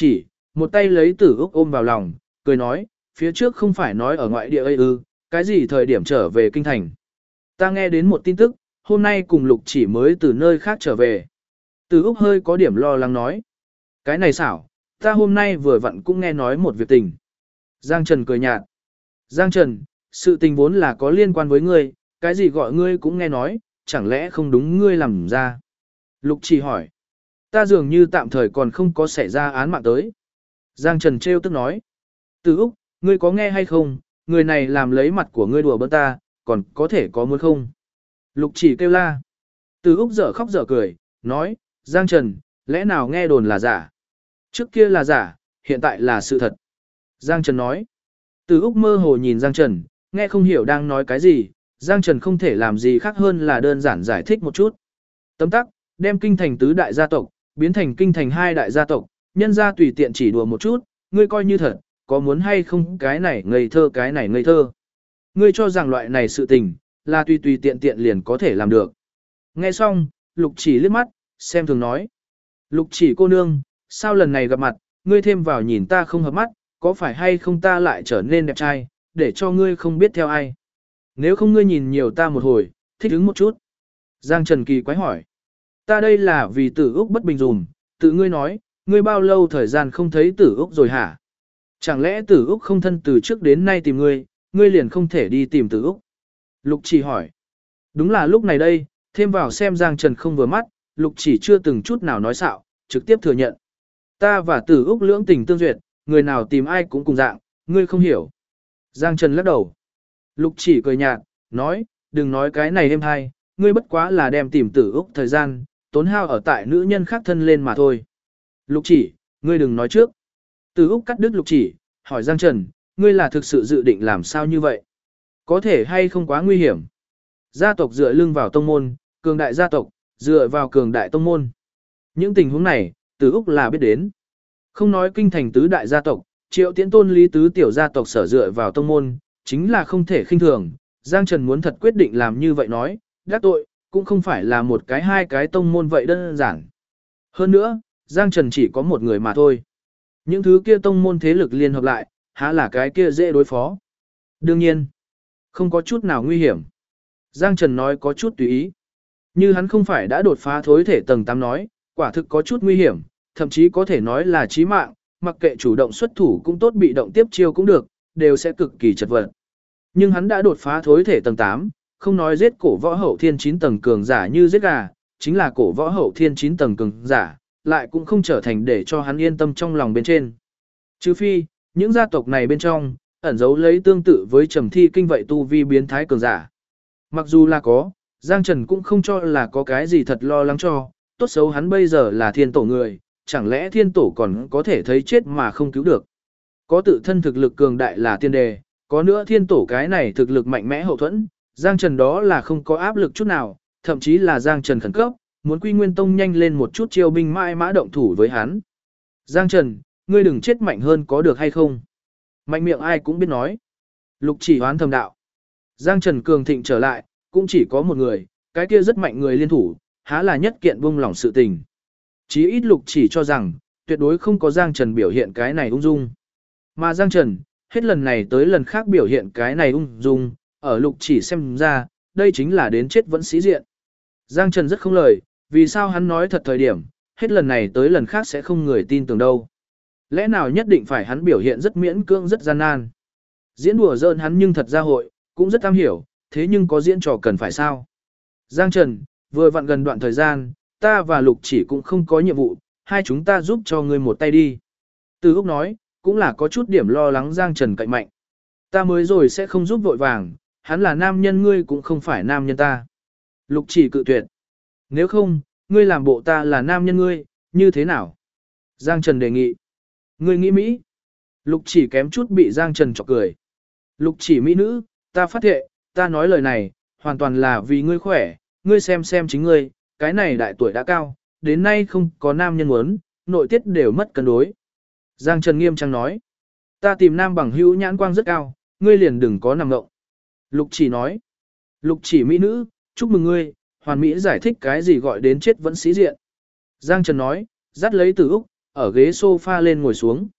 [SPEAKER 1] một tay lấy Tử Úc ôm vào lòng, cười nói, phía trước không phải nói ở ngoại địa ấy ư, cái gì thời điểm trở về kinh thành. Ta nghe đến một tin tức, hôm nay cùng Lục Chỉ mới từ nơi khác trở về. Tử Úc hơi có điểm lo lắng nói. Cái này xảo, ta hôm nay vừa vặn cũng nghe nói một việc tình. Giang Trần cười nhạt. Giang Trần, sự tình vốn là có liên quan với ngươi, cái gì gọi ngươi cũng nghe nói, chẳng lẽ không đúng ngươi làm ra. Lục Chỉ hỏi. Ta dường như tạm thời còn không có xảy ra án mạng tới. Giang Trần trêu tức nói. Tử Úc, ngươi có nghe hay không, người này làm lấy mặt của ngươi đùa bỡn ta, còn có thể có muốn không? Lục Chỉ kêu la. Tử Úc dở khóc dở cười, nói, Giang Trần, lẽ nào nghe đồn là giả? Trước kia là giả, hiện tại là sự thật. Giang Trần nói. Tử Úc mơ hồ nhìn Giang Trần, nghe không hiểu đang nói cái gì, Giang Trần không thể làm gì khác hơn là đơn giản giải thích một chút. Tấm tắc, đem kinh thành tứ đại gia tộc, biến thành kinh thành hai đại gia tộc, nhân ra tùy tiện chỉ đùa một chút, ngươi coi như thật, có muốn hay không cái này ngây thơ cái này ngây thơ. Ngươi cho rằng loại này sự tình, là tùy tùy tiện tiện liền có thể làm được. Nghe xong, Lục Chỉ liếc mắt, xem thường nói. Lục Chỉ cô nương, sao lần này gặp mặt, ngươi thêm vào nhìn ta không hợp mắt, có phải hay không ta lại trở nên đẹp trai, để cho ngươi không biết theo ai. Nếu không ngươi nhìn nhiều ta một hồi, thích ứng một chút. Giang Trần kỳ quái hỏi. Ta đây là vì Tử Úc bất bình dùm, tự ngươi nói, ngươi bao lâu thời gian không thấy Tử Úc rồi hả? Chẳng lẽ Tử Úc không thân từ trước đến nay tìm ngươi, ngươi liền không thể đi tìm Tử Úc? Lục Chỉ hỏi. Đúng là lúc này đây, thêm vào xem Giang Trần không vừa mắt, Lục Chỉ chưa từng chút nào nói xạo, trực tiếp thừa nhận. Ta và Tử Úc lưỡng tình tương duyệt, người nào tìm ai cũng cùng dạng, ngươi không hiểu. Giang Trần lắc đầu. Lục Chỉ cười nhạt, nói, đừng nói cái này êm hay, ngươi bất quá là đem tìm Tử Úc thời gian, tốn hao ở tại nữ nhân khác thân lên mà thôi. Lục Chỉ, ngươi đừng nói trước. Tử Úc cắt đứt Lục Chỉ, hỏi Giang Trần, ngươi là thực sự dự định làm sao như vậy? Có thể hay không quá nguy hiểm? Gia tộc dựa lưng vào tông môn, cường đại gia tộc, dựa vào cường đại tông môn. Những tình huống này, Tử Úc là biết đến. Không nói kinh thành tứ đại gia tộc, Triệu Tiễn Tôn Lý tứ tiểu gia tộc sở dựa vào tông môn, chính là không thể khinh thường. Giang Trần muốn thật quyết định làm như vậy nói, đắc tội, cũng không phải là một cái hai cái tông môn vậy đơn giản. Hơn nữa, Giang Trần chỉ có một người mà thôi. Những thứ kia tông môn thế lực liên hợp lại, há là cái kia dễ đối phó. Đương nhiên, không có chút nào nguy hiểm. Giang Trần nói có chút tùy ý. Như hắn không phải đã đột phá thối thể tầng 8 nói, quả thực có chút nguy hiểm, thậm chí có thể nói là chí mạng, mặc kệ chủ động xuất thủ cũng tốt bị động tiếp chiêu cũng được, đều sẽ cực kỳ chật vật. Nhưng hắn đã đột phá thối thể tầng 8, không nói giết cổ võ hậu thiên 9 tầng cường giả như giết gà, chính là cổ võ hậu thiên 9 tầng cường giả, lại cũng không trở thành để cho hắn yên tâm trong lòng bên trên. Trừ phi, những gia tộc này bên trong, ẩn giấu lấy tương tự với Trầm Thi Kinh vậy tu vi biến thái cường giả. Mặc dù là có, Giang Trần cũng không cho là có cái gì thật lo lắng cho, tốt xấu hắn bây giờ là thiên tổ người, chẳng lẽ thiên tổ còn có thể thấy chết mà không cứu được. Có tự thân thực lực cường đại là tiên đề, có nữa thiên tổ cái này thực lực mạnh mẽ hậu thuẫn, Giang Trần đó là không có áp lực chút nào, thậm chí là Giang Trần khẩn cấp, muốn Quy Nguyên Tông nhanh lên một chút chiêu binh mãi mã động thủ với hắn. Giang Trần, ngươi đừng chết mạnh hơn có được hay không? Mạnh miệng ai cũng biết nói. Lục Chỉ hoán thầm đạo. Giang Trần cường thịnh trở lại, cũng chỉ có một người, cái kia rất mạnh người liên thủ, há là nhất kiện buông lỏng sự tình. Chí ít Lục Chỉ cho rằng, tuyệt đối không có Giang Trần biểu hiện cái này ung dung. Mà Giang Trần, hết lần này tới lần khác biểu hiện cái này ung dung, ở Lục Chỉ xem ra, đây chính là đến chết vẫn sĩ diện. Giang Trần rất không lời, vì sao hắn nói thật thời điểm, hết lần này tới lần khác sẽ không người tin tưởng đâu. Lẽ nào nhất định phải hắn biểu hiện rất miễn cưỡng rất gian nan. Diễn đùa giỡn hắn nhưng thật ra hội, cũng rất am hiểu, thế nhưng có diễn trò cần phải sao. Giang Trần, vừa vặn gần đoạn thời gian, ta và Lục Chỉ cũng không có nhiệm vụ, hai chúng ta giúp cho ngươi một tay đi. Từ Úc nói, cũng là có chút điểm lo lắng Giang Trần cậy mạnh. Ta mới rồi sẽ không giúp vội vàng, hắn là nam nhân ngươi cũng không phải nam nhân ta. Lục Chỉ cự tuyệt. Nếu không, ngươi làm bộ ta là nam nhân ngươi, như thế nào? Giang Trần đề nghị. Ngươi nghĩ Mỹ. Lục Chỉ kém chút bị Giang Trần chọc cười. Lục Chỉ mỹ nữ, ta phát thệ, ta nói lời này, hoàn toàn là vì ngươi khỏe, ngươi xem chính ngươi, cái này đại tuổi đã cao, đến nay không có nam nhân muốn, nội tiết đều mất cân đối. Giang Trần nghiêm trang nói. Ta tìm nam bằng hữu nhãn quang rất cao, ngươi liền đừng có nằm ngộng. Lục Chỉ nói. Lục Chỉ mỹ nữ, chúc mừng ngươi, hoàn mỹ giải thích cái gì gọi đến chết vẫn sĩ diện. Giang Trần nói, dắt lấy Từ Úc, ở ghế sofa lên ngồi xuống.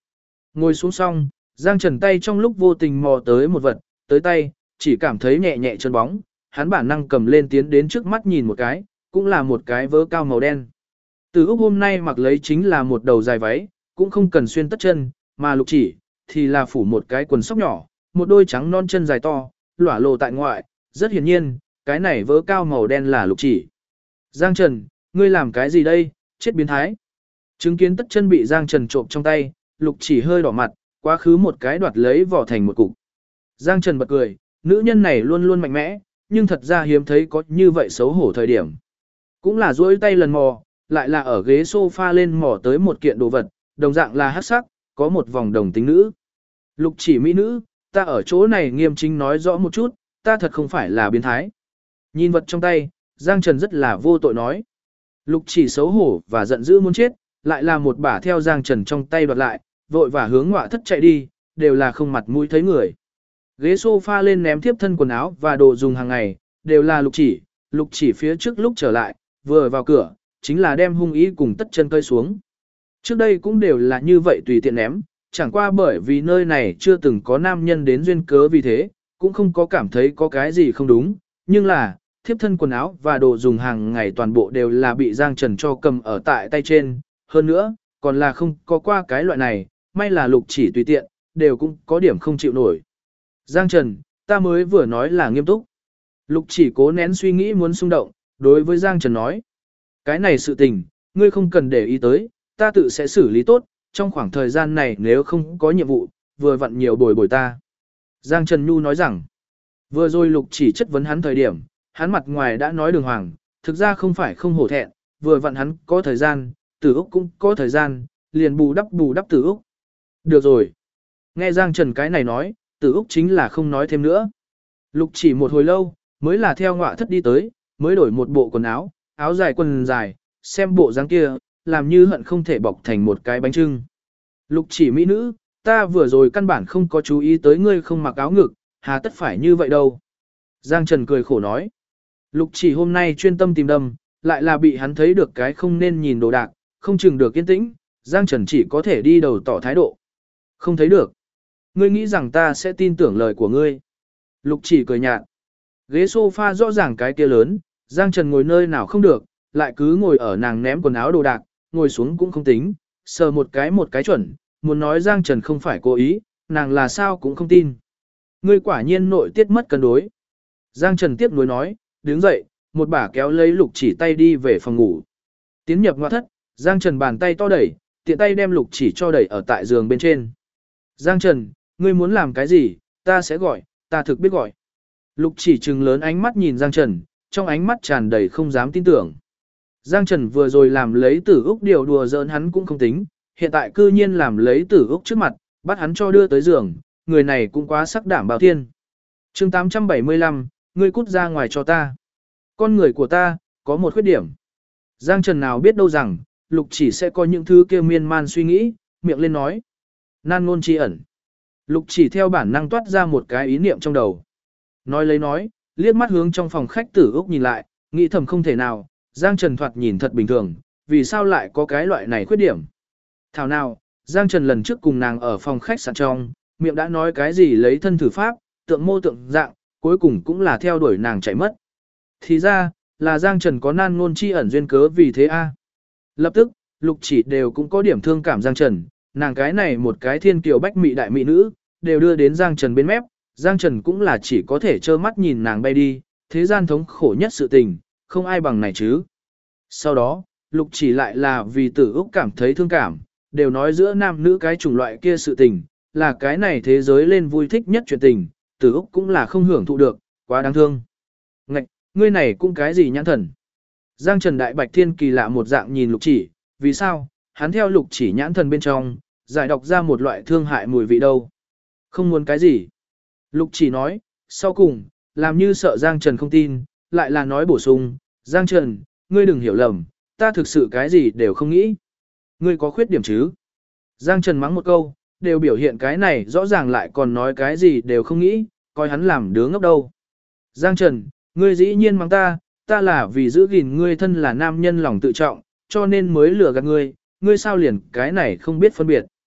[SPEAKER 1] Ngồi xuống xong, Giang Trần tay trong lúc vô tình mò tới một vật, tới tay, chỉ cảm thấy nhẹ nhẹ chân bóng, hắn bản năng cầm lên tiến đến trước mắt nhìn một cái, cũng là một cái vớ cao màu đen. Từ Úc hôm nay mặc lấy chính là một đầu dài váy, cũng không cần xuyên tất chân, mà Lục Chỉ thì là phủ một cái quần sóc nhỏ, một đôi trắng non chân dài to, lỏa lộ tại ngoại, rất hiển nhiên, cái này vớ cao màu đen là Lục Chỉ. Giang Trần, ngươi làm cái gì đây, chết biến thái. Chứng kiến tất chân bị Giang Trần trộm trong tay, Lục Chỉ hơi đỏ mặt, quá khứ một cái đoạt lấy vỏ thành một cục. Giang Trần bật cười, nữ nhân này luôn luôn mạnh mẽ, nhưng thật ra hiếm thấy có như vậy xấu hổ thời điểm. Cũng là duỗi tay lần mò, lại là ở ghế sofa lên mò tới một kiện đồ vật, đồng dạng là hắc sắc, có một vòng đồng tính nữ. Lục Chỉ mỹ nữ, ta ở chỗ này nghiêm chính nói rõ một chút, ta thật không phải là biến thái. Nhìn vật trong tay, Giang Trần rất là vô tội nói. Lục Chỉ xấu hổ và giận dữ muốn chết, lại là một bả theo Giang Trần trong tay đoạt lại, vội và hướng ngoại thất chạy đi, đều là không mặt mũi thấy người. Ghế sofa lên ném tiếp thân quần áo và đồ dùng hàng ngày, đều là Lục Chỉ phía trước lúc trở lại, vừa vào cửa, chính là đem hung ý cùng tất chân cơi xuống. Trước đây cũng đều là như vậy tùy tiện ném, chẳng qua bởi vì nơi này chưa từng có nam nhân đến duyên cớ vì thế, cũng không có cảm thấy có cái gì không đúng, nhưng là, thiếp thân quần áo và đồ dùng hàng ngày toàn bộ đều là bị Giang Trần cho cầm ở tại tay trên, hơn nữa, còn là không có qua cái loại này, may là Lục Chỉ tùy tiện, đều cũng có điểm không chịu nổi. Giang Trần, ta mới vừa nói là nghiêm túc. Lục Chỉ cố nén suy nghĩ muốn xung động, đối với Giang Trần nói. Cái này sự tình, ngươi không cần để ý tới, ta tự sẽ xử lý tốt, trong khoảng thời gian này nếu không có nhiệm vụ, vừa vặn nhiều bồi ta. Giang Trần Nhu nói rằng, vừa rồi Lục Chỉ chất vấn hắn thời điểm, hắn mặt ngoài đã nói đường hoàng, thực ra không phải không hổ thẹn, vừa vặn hắn có thời gian, Tử Úc cũng có thời gian, liền bù đắp Tử Úc. Được rồi. Nghe Giang Trần cái này nói, Tử Úc chính là không nói thêm nữa. Lục Chỉ một hồi lâu, mới là theo ngọa thất đi tới, mới đổi một bộ quần áo, áo dài quần dài, xem bộ dáng kia, làm như hận không thể bọc thành một cái bánh trưng. Lục Chỉ mỹ nữ, ta vừa rồi căn bản không có chú ý tới ngươi không mặc áo ngực, hà tất phải như vậy đâu. Giang Trần cười khổ nói. Lục Chỉ hôm nay chuyên tâm tìm đâm, lại là bị hắn thấy được cái không nên nhìn đồ đạc, không chừng được yên tĩnh, Giang Trần chỉ có thể đi đầu tỏ thái độ. Không thấy được. Ngươi nghĩ rằng ta sẽ tin tưởng lời của ngươi. Lục Chỉ cười nhạt. Ghế sofa rõ ràng cái kia lớn, Giang Trần ngồi nơi nào không được, lại cứ ngồi ở nàng ném quần áo đồ đạc, ngồi xuống cũng không tính, sờ một cái chuẩn, muốn nói Giang Trần không phải cố ý, nàng là sao cũng không tin. Ngươi quả nhiên nội tiết mất cân đối. Giang Trần tiếp nối nói, đứng dậy, một bả kéo lấy Lục Chỉ tay đi về phòng ngủ. Tiến nhập ngoại thất, Giang Trần bàn tay to đẩy, tiện tay đem Lục Chỉ cho đẩy ở tại giường bên trên. Giang Trần, ngươi muốn làm cái gì, ta sẽ gọi, ta thực biết gọi. Lục Chỉ trừng lớn ánh mắt nhìn Giang Trần, trong ánh mắt tràn đầy không dám tin tưởng. Giang Trần vừa rồi làm lấy Tử Úc điều đùa giỡn hắn cũng không tính, hiện tại cư nhiên làm lấy Tử Úc trước mặt, bắt hắn cho đưa tới giường, người này cũng quá sắc đảm bảo thiên. Chương 875, ngươi cút ra ngoài cho ta. Con người của ta, có một khuyết điểm. Giang Trần nào biết đâu rằng, Lục Chỉ sẽ có những thứ kia miên man suy nghĩ, miệng lên nói. Nan ngôn chi ẩn. Lục Chỉ theo bản năng toát ra một cái ý niệm trong đầu. Nói lấy nói, liếc mắt hướng trong phòng khách Tử Úc nhìn lại, nghĩ thầm không thể nào, Giang Trần thoạt nhìn thật bình thường, vì sao lại có cái loại này khuyết điểm. Thảo nào, Giang Trần lần trước cùng nàng ở phòng khách sạn trong, miệng đã nói cái gì lấy thân thử pháp, tượng mô tượng dạng, cuối cùng cũng là theo đuổi nàng chạy mất. Thì ra, là Giang Trần có nan ngôn chi ẩn duyên cớ vì thế a. Lập tức, Lục Chỉ đều cũng có điểm thương cảm Giang Trần, nàng cái này một cái thiên kiều bách mị đại mỹ nữ, đều đưa đến Giang Trần bên mép, Giang Trần cũng là chỉ có thể trơ mắt nhìn nàng bay đi, thế gian thống khổ nhất sự tình, không ai bằng này chứ. Sau đó, Lục Chỉ lại là vì Tử Úc cảm thấy thương cảm, đều nói giữa nam nữ cái chủng loại kia sự tình, là cái này thế giới lên vui thích nhất chuyện tình, Tử Úc cũng là không hưởng thụ được, quá đáng thương. Ngạch, ngươi này cũng cái gì nhãn thần. Giang Trần Đại Bạch Thiên kỳ lạ một dạng nhìn Lục Chỉ, vì sao, hắn theo Lục Chỉ nhãn thần bên trong, giải đọc ra một loại thương hại mùi vị đâu. Không muốn cái gì. Lục Chỉ nói, sau cùng, làm như sợ Giang Trần không tin, lại là nói bổ sung, Giang Trần, ngươi đừng hiểu lầm, ta thực sự cái gì đều không nghĩ. Ngươi có khuyết điểm chứ? Giang Trần mắng một câu, đều biểu hiện cái này rõ ràng lại còn nói cái gì đều không nghĩ, coi hắn làm đứa ngốc đâu. Giang Trần, ngươi dĩ nhiên mắng ta là vì giữ gìn ngươi thân là nam nhân lòng tự trọng, cho nên mới lừa gạt ngươi, ngươi sao liền cái này không biết phân biệt.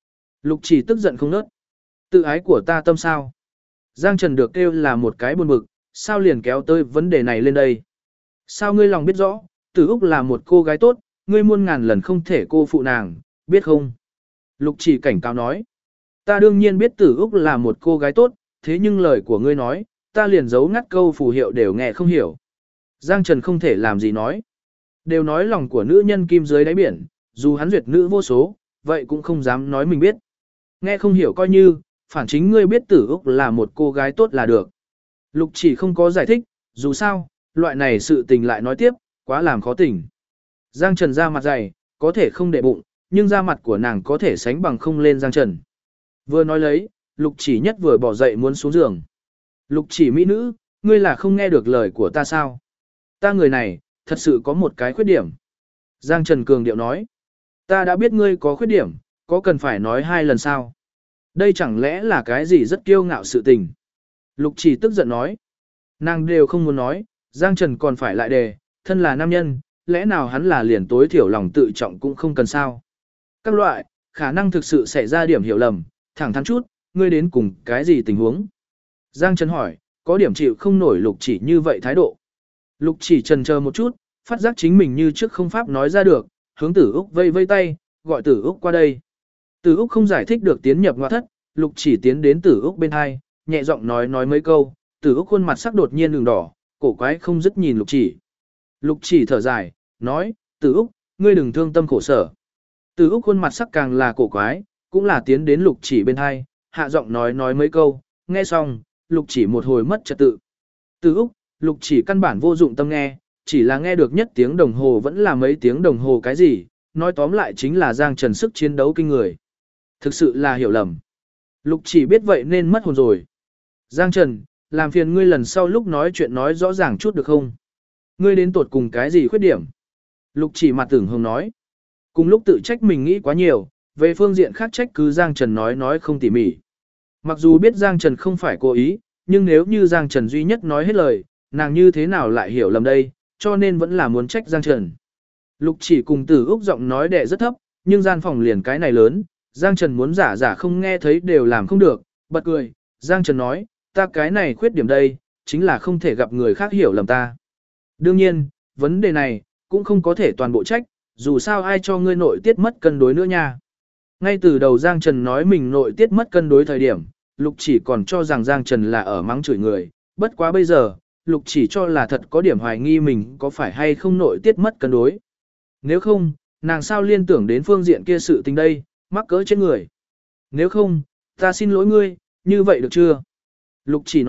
[SPEAKER 1] Lục chỉ tức giận không nớt. Tự ái của ta tâm sao? Giang Trần được kêu là một cái buồn bực, sao liền kéo tới vấn đề này lên đây? Sao ngươi lòng biết rõ, Tử Úc là một cô gái tốt, ngươi muôn ngàn lần không thể cô phụ nàng, biết không? Lục chỉ cảnh cáo nói. Ta đương nhiên biết Tử Úc là một cô gái tốt, thế nhưng lời của ngươi nói, ta liền giấu ngắt câu phù hiệu đều nghe không hiểu. Giang Trần không thể làm gì nói. Đều nói lòng của nữ nhân kim dưới đáy biển, dù hắn duyệt nữ vô số, vậy cũng không dám nói mình biết. Nghe không hiểu coi như, phản chính ngươi biết Tử Úc là một cô gái tốt là được. Lục chỉ không có giải thích, dù sao, loại này sự tình lại nói tiếp, quá làm khó tình. Giang Trần ra mặt dày, có thể không để bụng, nhưng da mặt của nàng có thể sánh bằng không lên Giang Trần. Vừa nói lấy, Lục chỉ nhất vừa bỏ dậy muốn xuống giường. Lục chỉ mỹ nữ, ngươi là không nghe được lời của ta sao? Ta người này, thật sự có một cái khuyết điểm. Giang Trần cường điệu nói. Ta đã biết ngươi có khuyết điểm, có cần phải nói 2 lần sao? Đây chẳng lẽ là cái gì rất kiêu ngạo sự tình? Lục chỉ tức giận nói. Nàng đều không muốn nói, Giang Trần còn phải lại đề, thân là nam nhân, lẽ nào hắn là liền tối thiểu lòng tự trọng cũng không cần sao? Các loại, khả năng thực sự xảy ra điểm hiểu lầm, thẳng thắn chút, ngươi đến cùng cái gì tình huống? Giang Trần hỏi, có điểm chịu không nổi Lục chỉ như vậy thái độ. Lục chỉ chần chờ một chút, phát giác chính mình như trước không pháp nói ra được, hướng Tử Úc vây vây tay, gọi Tử Úc qua đây. Tử Úc không giải thích được tiến nhập ngoại thất, Lục chỉ tiến đến Tử Úc bên hai, nhẹ giọng nói mấy câu, Tử Úc khuôn mặt sắc đột nhiên đường đỏ, cổ quái không dứt nhìn Lục chỉ. Lục chỉ thở dài, nói, Tử Úc, ngươi đừng thương tâm khổ sở. Tử Úc khuôn mặt sắc càng là cổ quái, cũng là tiến đến Lục chỉ bên hai, hạ giọng nói mấy câu, nghe xong, Lục chỉ một hồi mất trật tự. Tử Úc, Lục chỉ căn bản vô dụng tâm nghe, chỉ là nghe được nhất tiếng đồng hồ vẫn là mấy tiếng đồng hồ cái gì, nói tóm lại chính là Giang Trần sức chiến đấu kinh người. Thực sự là hiểu lầm. Lục chỉ biết vậy nên mất hồn rồi. Giang Trần, làm phiền ngươi lần sau lúc nói chuyện nói rõ ràng chút được không? Ngươi đến tột cùng cái gì khuyết điểm? Lục chỉ mặt tưởng hồng nói. Cùng lúc tự trách mình nghĩ quá nhiều, về phương diện khác trách cứ Giang Trần nói không tỉ mỉ. Mặc dù biết Giang Trần không phải cố ý, nhưng nếu như Giang Trần duy nhất nói hết lời, nàng như thế nào lại hiểu lầm đây, cho nên vẫn là muốn trách Giang Trần. Lục chỉ cùng Tử Úc giọng nói đẻ rất thấp, nhưng gian phòng liền cái này lớn, Giang Trần muốn giả không nghe thấy đều làm không được, bật cười, Giang Trần nói, ta cái này khuyết điểm đây, chính là không thể gặp người khác hiểu lầm ta. Đương nhiên, vấn đề này, cũng không có thể toàn bộ trách, dù sao ai cho ngươi nội tiết mất cân đối nữa nha. Ngay từ đầu Giang Trần nói mình nội tiết mất cân đối thời điểm, Lục chỉ còn cho rằng Giang Trần là ở mắng chửi người, bất quá bây giờ, Lục chỉ cho là thật có điểm hoài nghi mình có phải hay không nội tiết mất cân đối. Nếu không, nàng sao liên tưởng đến phương diện kia sự tình đây, mắc cỡ trên người. Nếu không, ta xin lỗi ngươi, như vậy được chưa? Lục chỉ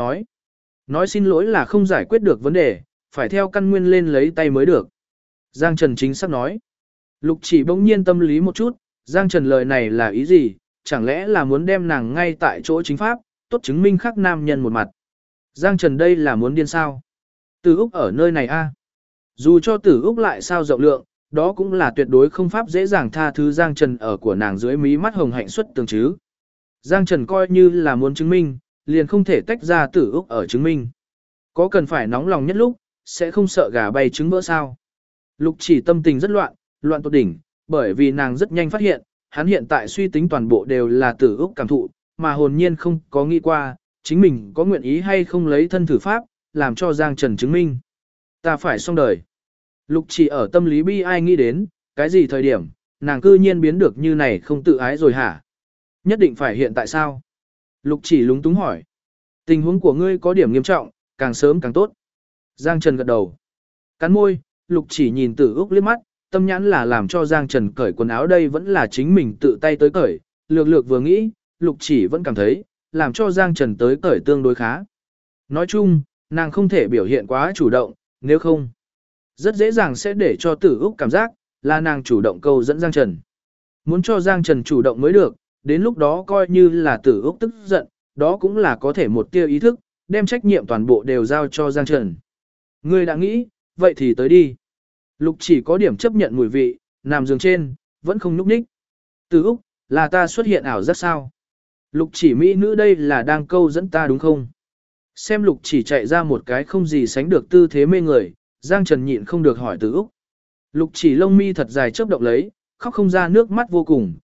[SPEAKER 1] nói xin lỗi là không giải quyết được vấn đề, phải theo căn nguyên lên lấy tay mới được. Giang Trần chính xác nói. Lục chỉ bỗng nhiên tâm lý một chút, Giang Trần lời này là ý gì, chẳng lẽ là muốn đem nàng ngay tại chỗ chính pháp, tốt chứng minh khác nam nhân một mặt. Giang Trần đây là muốn điên sao? Tử Úc ở nơi này a. Dù cho Tử Úc lại sao rộng lượng, đó cũng là tuyệt đối không pháp dễ dàng tha thứ Giang Trần ở của nàng dưới mí mắt hồng hạnh xuất tường chứ. Giang Trần coi như là muốn chứng minh, liền không thể tách ra Tử Úc ở chứng minh. Có cần phải nóng lòng nhất lúc, sẽ không sợ gà bay trứng vỡ sao. Lục chỉ tâm tình rất loạn tột đỉnh, bởi vì nàng rất nhanh phát hiện, hắn hiện tại suy tính toàn bộ đều là Tử Úc cảm thụ, mà hồn nhiên không có nghĩ qua, chính mình có nguyện ý hay không lấy thân thử pháp, làm cho Giang Trần chứng minh. Ta phải xong đời. Lục chỉ ở tâm lý bi ai nghĩ đến, cái gì thời điểm, nàng cư nhiên biến được như này không tự ái rồi hả? Nhất định phải hiện tại sao? Lục chỉ lúng túng hỏi. Tình huống của ngươi có điểm nghiêm trọng, càng sớm càng tốt. Giang Trần gật đầu. Cắn môi, Lục chỉ nhìn Tử Úc liếc mắt, tâm nhãn là làm cho Giang Trần cởi quần áo đây vẫn là chính mình tự tay tới cởi. Lược vừa nghĩ, Lục chỉ vẫn cảm thấy, làm cho Giang Trần tới cởi tương đối khá. Nói chung, nàng không thể biểu hiện quá chủ động, nếu không, rất dễ dàng sẽ để cho Tử Úc cảm giác, là nàng chủ động câu dẫn Giang Trần. Muốn cho Giang Trần chủ động mới được, đến lúc đó coi như là Tử Úc tức giận, đó cũng là có thể một tia ý thức, đem trách nhiệm toàn bộ đều giao cho Giang Trần. Ngươi đã nghĩ, vậy thì tới đi. Lục chỉ có điểm chấp nhận mùi vị, nằm giường trên, vẫn không nhúc nhích. Tử Úc, là ta xuất hiện ảo giác sao? Lục chỉ mỹ nữ đây là đang câu dẫn ta đúng không? Xem Lục chỉ chạy ra một cái không gì sánh được tư thế mê người, Giang Trần nhịn không được hỏi Tử Úc. Lục chỉ lông mi thật dài chớp động lấy, khóc không ra nước mắt vô cùng,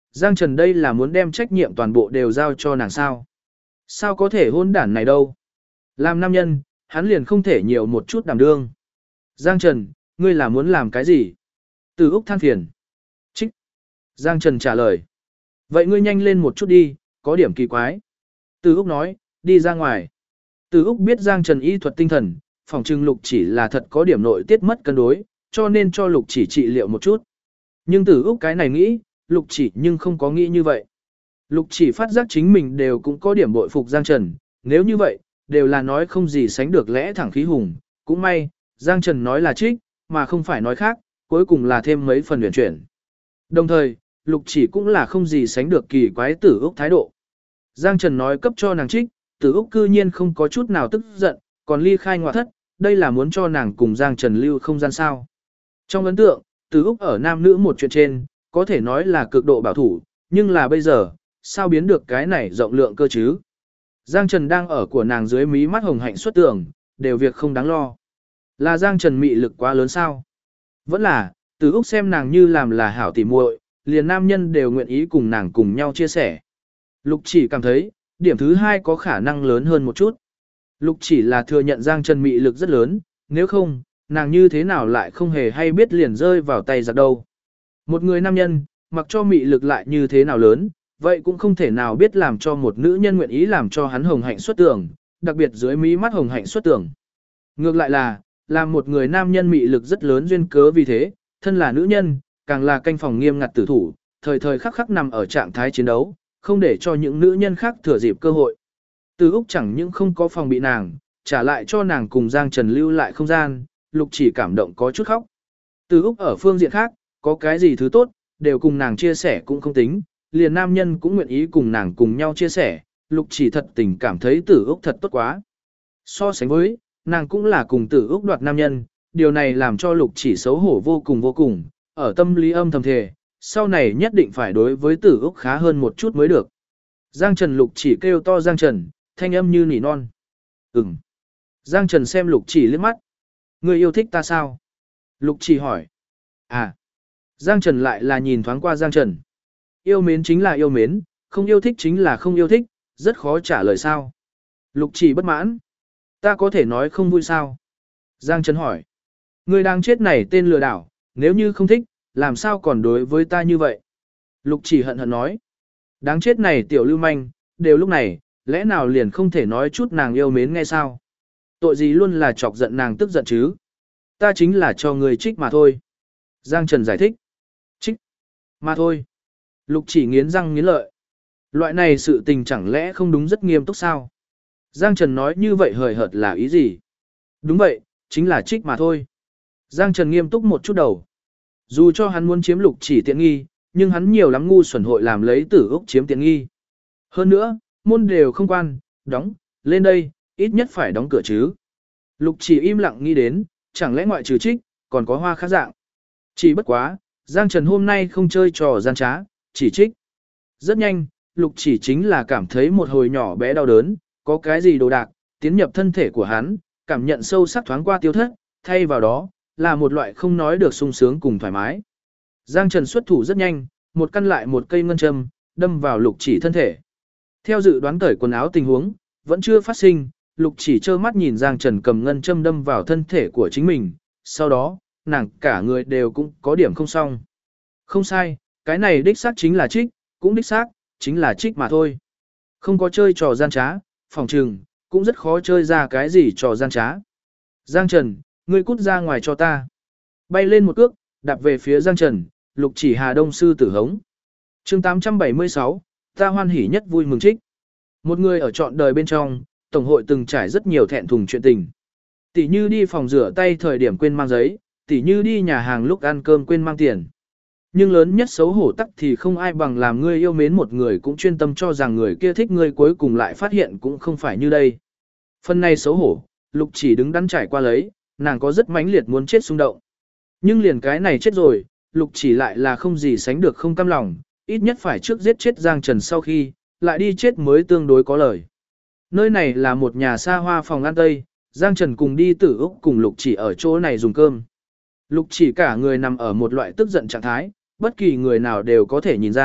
[SPEAKER 1] Giang Trần đây là muốn đem trách nhiệm toàn bộ đều giao cho nàng sao. Sao có thể hôn đản này đâu. Làm nam nhân, hắn liền không thể nhiều một chút đảm đương. Giang Trần, ngươi là muốn làm cái gì? Từ Úc than phiền. Trích. Giang Trần trả lời. Vậy ngươi nhanh lên một chút đi, có điểm kỳ quái. Từ Úc nói, đi ra ngoài. Từ Úc biết Giang Trần y thuật tinh thần, phòng trừng Lục Chỉ là thật có điểm nội tiết mất cân đối, cho nên cho Lục Chỉ trị liệu một chút. Nhưng Từ Úc cái này nghĩ, Lục Chỉ nhưng không có nghĩ như vậy. Lục Chỉ phát giác chính mình đều cũng có điểm bội phục Giang Trần, nếu như vậy, đều là nói không gì sánh được lẽ thẳng khí hùng, cũng may, Giang Trần nói là trích, mà không phải nói khác, cuối cùng là thêm mấy phần huyền chuyển. Đồng thời, Lục Chỉ cũng là không gì sánh được kỳ quái Tử Úc thái độ. Giang Trần nói cấp cho nàng trích, Tử Úc cư nhiên không có chút nào tức giận, còn ly khai ngoại thất, đây là muốn cho nàng cùng Giang Trần lưu không gian sao. Trong ấn tượng, Tử Úc ở nam nữ một chuyện trên, có thể nói là cực độ bảo thủ, nhưng là bây giờ, sao biến được cái này rộng lượng cơ chứ? Giang Trần đang ở của nàng dưới mí mắt hồng hạnh xuất tưởng, đều việc không đáng lo. Là Giang Trần mị lực quá lớn sao? Vẫn là, Từ Úc xem nàng như làm là hảo tỉ muội, liền nam nhân đều nguyện ý cùng nàng cùng nhau chia sẻ. Lục Chỉ cảm thấy, điểm thứ hai có khả năng lớn hơn một chút. Lục Chỉ là thừa nhận Giang Trần mị lực rất lớn, nếu không, nàng như thế nào lại không hề hay biết liền rơi vào tay giặc đâu. Một người nam nhân, mặc cho mị lực lại như thế nào lớn, vậy cũng không thể nào biết làm cho một nữ nhân nguyện ý làm cho hắn hồng hạnh xuất tưởng, đặc biệt dưới mí mắt hồng hạnh xuất tưởng. Ngược lại là, làm một người nam nhân mị lực rất lớn duyên cớ vì thế, thân là nữ nhân, càng là canh phòng nghiêm ngặt tử thủ, thời thời khắc khắc nằm ở trạng thái chiến đấu, không để cho những nữ nhân khác thừa dịp cơ hội. Từ Úc chẳng những không có phòng bị nàng, trả lại cho nàng cùng Giang Trần lưu lại không gian, Lục Chỉ cảm động có chút khóc. Từ Úc ở phương diện khác, có cái gì thứ tốt, đều cùng nàng chia sẻ cũng không tính, liền nam nhân cũng nguyện ý cùng nàng cùng nhau chia sẻ, Lục Chỉ thật tình cảm thấy Tử Úc thật tốt quá. So sánh với, nàng cũng là cùng Tử Úc đoạt nam nhân, điều này làm cho Lục Chỉ xấu hổ vô cùng, ở tâm lý âm thầm thề, sau này nhất định phải đối với Tử Úc khá hơn một chút mới được. Giang Trần Lục Chỉ kêu to Giang Trần, thanh âm như nỉ non. Ừm. Giang Trần xem Lục Chỉ liếc mắt. Ngươi yêu thích ta sao? Lục Chỉ hỏi. À. Giang Trần lại là nhìn thoáng qua Giang Trần. Yêu mến chính là yêu mến, không yêu thích chính là không yêu thích, rất khó trả lời sao. Lục Chỉ bất mãn. Ta có thể nói không vui sao? Giang Trần hỏi. Ngươi đang chết này tên lừa đảo, nếu như không thích, làm sao còn đối với ta như vậy? Lục Chỉ hận hận nói. Đáng chết này tiểu lưu manh, đều lúc này, lẽ nào liền không thể nói chút nàng yêu mến nghe sao? Tội gì luôn là chọc giận nàng tức giận chứ? Ta chính là cho người trích mà thôi. Giang Trần giải thích. Trích. Mà thôi. Lục Chỉ nghiến răng nghiến lợi. Loại này sự tình chẳng lẽ không đúng rất nghiêm túc sao? Giang Trần nói như vậy hời hợt là ý gì? Đúng vậy, chính là trích mà thôi. Giang Trần nghiêm túc một chút đầu. Dù cho hắn muốn chiếm Lục Chỉ tiện nghi, nhưng hắn nhiều lắm ngu xuẩn hội làm lấy Tử Úc chiếm tiện nghi. Hơn nữa, môn đều không quan, đóng, lên đây, ít nhất phải đóng cửa chứ. Lục Chỉ im lặng nghĩ đến, chẳng lẽ ngoại trừ trích, còn có hoa khác dạng. Chỉ bất quá, Giang Trần hôm nay không chơi trò gian trá, chỉ trích. Rất nhanh, Lục Chỉ chính là cảm thấy một hồi nhỏ bé đau đớn, có cái gì đồ đạc, tiến nhập thân thể của hắn, cảm nhận sâu sắc thoáng qua tiêu thất, thay vào đó, là một loại không nói được sung sướng cùng thoải mái. Giang Trần xuất thủ rất nhanh, một căn lại một cây ngân châm, đâm vào Lục Chỉ thân thể. Theo dự đoán cởi quần áo tình huống, vẫn chưa phát sinh, Lục Chỉ trơ mắt nhìn Giang Trần cầm ngân châm đâm vào thân thể của chính mình, sau đó, nàng cả người đều cũng có điểm không xong. Không sai, cái này đích xác chính là trích, cũng đích xác, chính là trích mà thôi. Không có chơi trò gian trá, phòng trừng, cũng rất khó chơi ra cái gì trò gian trá. Giang Trần, ngươi cút ra ngoài cho ta. Bay lên một cước, đạp về phía Giang Trần, Lục Chỉ Hà Đông sư tử hống. Chương 876, ta hoan hỉ nhất vui mừng trích. Một người ở trọn đời bên trong, tổng hội từng trải rất nhiều thẹn thùng chuyện tình. Tỷ như đi phòng rửa tay thời điểm quên mang giấy, tỷ như đi nhà hàng lúc ăn cơm quên mang tiền. Nhưng lớn nhất xấu hổ tắc thì không ai bằng làm ngươi yêu mến một người cũng chuyên tâm cho rằng người kia thích ngươi cuối cùng lại phát hiện cũng không phải như đây. Phần này xấu hổ, Lục Chỉ đứng đắn trải qua lấy, nàng có rất mãnh liệt muốn chết xung động. Nhưng liền cái này chết rồi, Lục Chỉ lại là không gì sánh được không cam lòng, ít nhất phải trước giết chết Giang Trần sau khi, lại đi chết mới tương đối có lời. Nơi này là một nhà xa hoa phòng ăn Tây, Giang Trần cùng đi Tử Úc cùng Lục Chỉ ở chỗ này dùng cơm. Lục Chỉ cả người nằm ở một loại tức giận trạng thái, bất kỳ người nào đều có thể nhìn ra,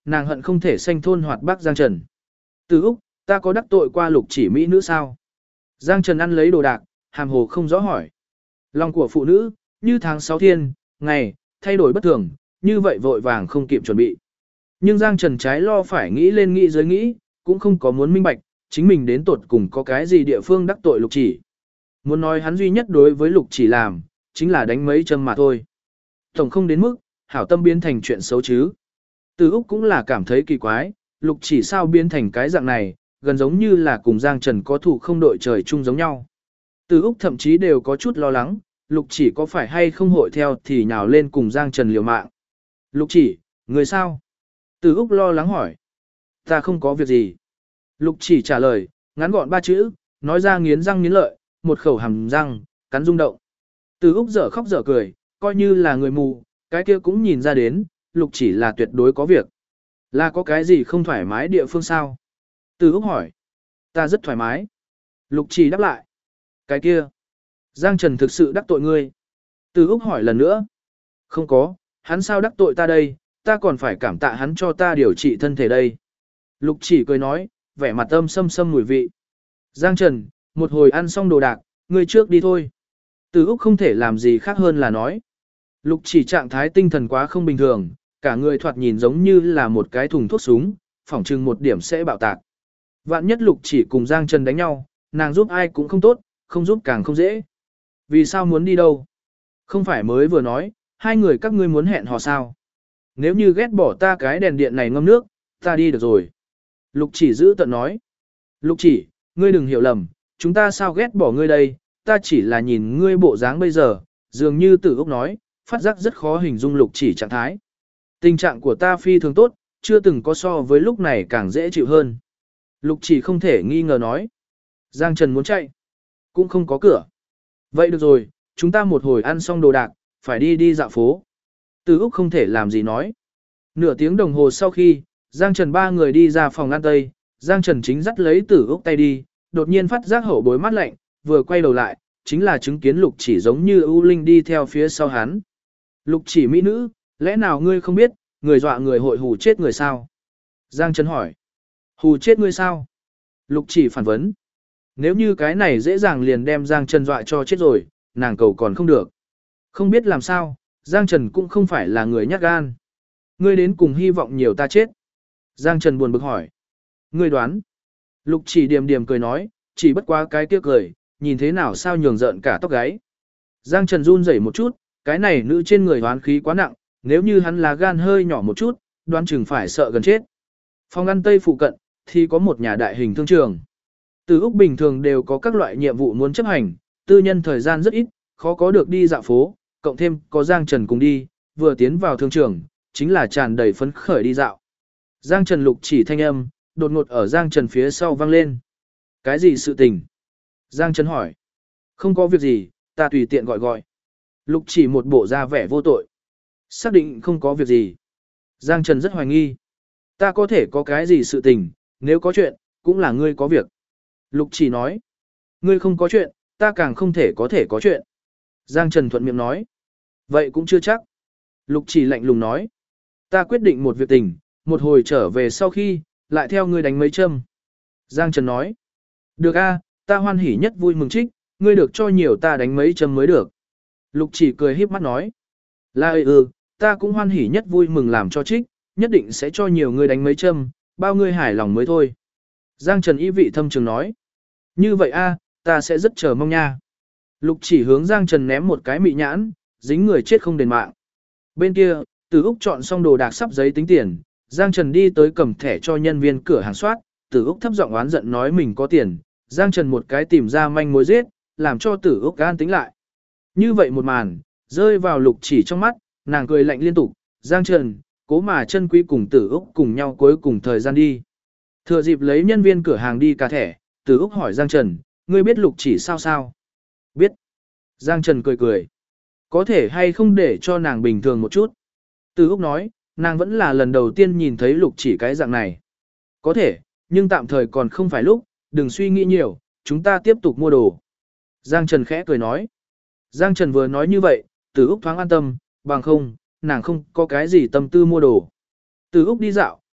[SPEAKER 1] nàng hận không thể sanh thôn hoạt bác Giang Trần. Từ Úc, ta có đắc tội qua Lục Chỉ mỹ nữ sao? Giang Trần ăn lấy đồ đạc, hàm hồ không rõ hỏi. Lòng của phụ nữ, như tháng 6 thiên, ngày, thay đổi bất thường, như vậy vội vàng không kịp chuẩn bị. Nhưng Giang Trần trái lo phải nghĩ lên nghĩ dưới nghĩ, cũng không có muốn minh bạch, chính mình đến tột cùng có cái gì địa phương đắc tội Lục Chỉ. Muốn nói hắn duy nhất đối với Lục Chỉ làm, chính là đánh mấy châm mà thôi. Tổng không đến mức, hảo tâm biến thành chuyện xấu chứ. Từ Úc cũng là cảm thấy kỳ quái, Lục Chỉ sao biến thành cái dạng này, gần giống như là cùng Giang Trần có thủ không đội trời chung giống nhau. Từ Úc thậm chí đều có chút lo lắng, Lục Chỉ có phải hay không hội theo thì nhào lên cùng Giang Trần liều mạng. Lục Chỉ, người sao? Từ Úc lo lắng hỏi. Ta không có việc gì. Lục Chỉ trả lời, ngắn gọn 3 chữ, nói ra nghiến răng nghiến lợi, một khẩu hàm răng, cắn rung động. Từ Úc dở khóc dở cười, coi như là người mù, cái kia cũng nhìn ra đến, Lục Chỉ là tuyệt đối có việc. Là có cái gì không thoải mái địa phương sao? Từ Úc hỏi. Ta rất thoải mái. Lục Chỉ đáp lại. Cái kia. Giang Trần thực sự đắc tội ngươi. Từ Úc hỏi lần nữa. Không có, hắn sao đắc tội ta đây, ta còn phải cảm tạ hắn cho ta điều trị thân thể đây. Lục Chỉ cười nói, vẻ mặt âm sâm sâm mùi vị. Giang Trần, một hồi ăn xong đồ đạc, ngươi trước đi thôi. Từ Úc không thể làm gì khác hơn là nói. Lục Chỉ trạng thái tinh thần quá không bình thường, cả người thoạt nhìn giống như là một cái thùng thuốc súng, phỏng chừng một điểm sẽ bạo tạc. Vạn nhất Lục Chỉ cùng Giang Trần đánh nhau, nàng giúp ai cũng không tốt, không giúp càng không dễ. Vì sao muốn đi đâu? Không phải mới vừa nói, hai người các ngươi muốn hẹn hò sao? Nếu như ghét bỏ ta cái đèn điện này ngâm nước, ta đi được rồi. Lục Chỉ giữ tận nói. Lục Chỉ, ngươi đừng hiểu lầm, chúng ta sao ghét bỏ ngươi đây, ta chỉ là nhìn ngươi bộ dáng bây giờ, dường như Tử Úc nói, phát giác rất khó hình dung Lục Chỉ trạng thái. Tình trạng của ta phi thường tốt, chưa từng có so với lúc này càng dễ chịu hơn. Lục Chỉ không thể nghi ngờ nói. Giang Trần muốn chạy, cũng không có cửa. Vậy được rồi, chúng ta một hồi ăn xong đồ đạc, phải đi dạo phố. Từ Úc không thể làm gì nói. Nửa tiếng đồng hồ sau khi, Giang Trần ba người đi ra phòng ăn tây, Giang Trần chính dắt lấy Tử Úc tay đi, đột nhiên phát giác hậu bối mắt lạnh, vừa quay đầu lại, chính là chứng kiến Lục Chỉ giống như ưu linh đi theo phía sau hắn. Lục Chỉ mỹ nữ, lẽ nào ngươi không biết, người dọa người hội hù chết người sao? Giang Trần hỏi. Hù chết ngươi sao? Lục Chỉ phản vấn. Nếu như cái này dễ dàng liền đem Giang Trần dọa cho chết rồi, nàng cầu còn không được. Không biết làm sao, Giang Trần cũng không phải là người nhát gan. Ngươi đến cùng hy vọng nhiều ta chết. Giang Trần buồn bực hỏi. Ngươi đoán. Lục Chỉ điềm điềm cười nói, chỉ bất quá cái tiếc cười, nhìn thế nào sao nhường rợn cả tóc gáy. Giang Trần run rẩy một chút, cái này nữ trên người hoán khí quá nặng, nếu như hắn là gan hơi nhỏ một chút, đoán chừng phải sợ gần chết. Phòng ăn tây phụ cận, thì có một nhà đại hình thương trường. Từ Úc bình thường đều có các loại nhiệm vụ muốn chấp hành, tư nhân thời gian rất ít, khó có được đi dạo phố, cộng thêm có Giang Trần cùng đi, vừa tiến vào thương trường, chính là tràn đầy phấn khởi đi dạo. Giang Trần Lục Chỉ thanh âm, đột ngột ở Giang Trần phía sau vang lên. Cái gì sự tình? Giang Trần hỏi. Không có việc gì, ta tùy tiện gọi. Lục Chỉ một bộ da vẻ vô tội. Xác định không có việc gì. Giang Trần rất hoài nghi. Ta có thể có cái gì sự tình, nếu có chuyện, cũng là ngươi có việc. Lục Chỉ nói. Ngươi không có chuyện, ta càng không thể có chuyện. Giang Trần thuận miệng nói. Vậy cũng chưa chắc. Lục Chỉ lạnh lùng nói. Ta quyết định một việc tình, một hồi trở về sau khi, lại theo ngươi đánh mấy châm. Giang Trần nói. Được a, ta hoan hỉ nhất vui mừng trích, ngươi được cho nhiều ta đánh mấy châm mới được. Lục Chỉ cười híp mắt nói. Là ta cũng hoan hỉ nhất vui mừng làm cho trích, nhất định sẽ cho nhiều ngươi đánh mấy châm, bao ngươi hài lòng mới thôi. Giang Trần ý vị thâm trường nói. Như vậy a, ta sẽ rất chờ mong nha. Lục Chỉ hướng Giang Trần ném một cái mị nhãn, dính người chết không đền mạng. Bên kia, Từ Úc chọn xong đồ đạc sắp giấy tính tiền, Giang Trần đi tới cầm thẻ cho nhân viên cửa hàng soát, Từ Úc thấp giọng oán giận nói mình có tiền, Giang Trần một cái tìm ra manh mối giết, làm cho Từ Úc an tính lại. Như vậy một màn, rơi vào Lục Chỉ trong mắt, nàng cười lạnh liên tục, Giang Trần, cố mà chân quý cùng Từ Úc cùng nhau cuối cùng thời gian đi. Thừa dịp lấy nhân viên cửa hàng đi cả thẻ, Từ Úc hỏi Giang Trần, ngươi biết Lục Chỉ sao? Biết. Giang Trần cười. Có thể hay không để cho nàng bình thường một chút? Từ Úc nói, nàng vẫn là lần đầu tiên nhìn thấy Lục Chỉ cái dạng này. Có thể, nhưng tạm thời còn không phải lúc, đừng suy nghĩ nhiều, chúng ta tiếp tục mua đồ. Giang Trần khẽ cười nói. Giang Trần vừa nói như vậy, Từ Úc thoáng an tâm, bằng không, nàng không có cái gì tâm tư mua đồ. Từ Úc đi dạo,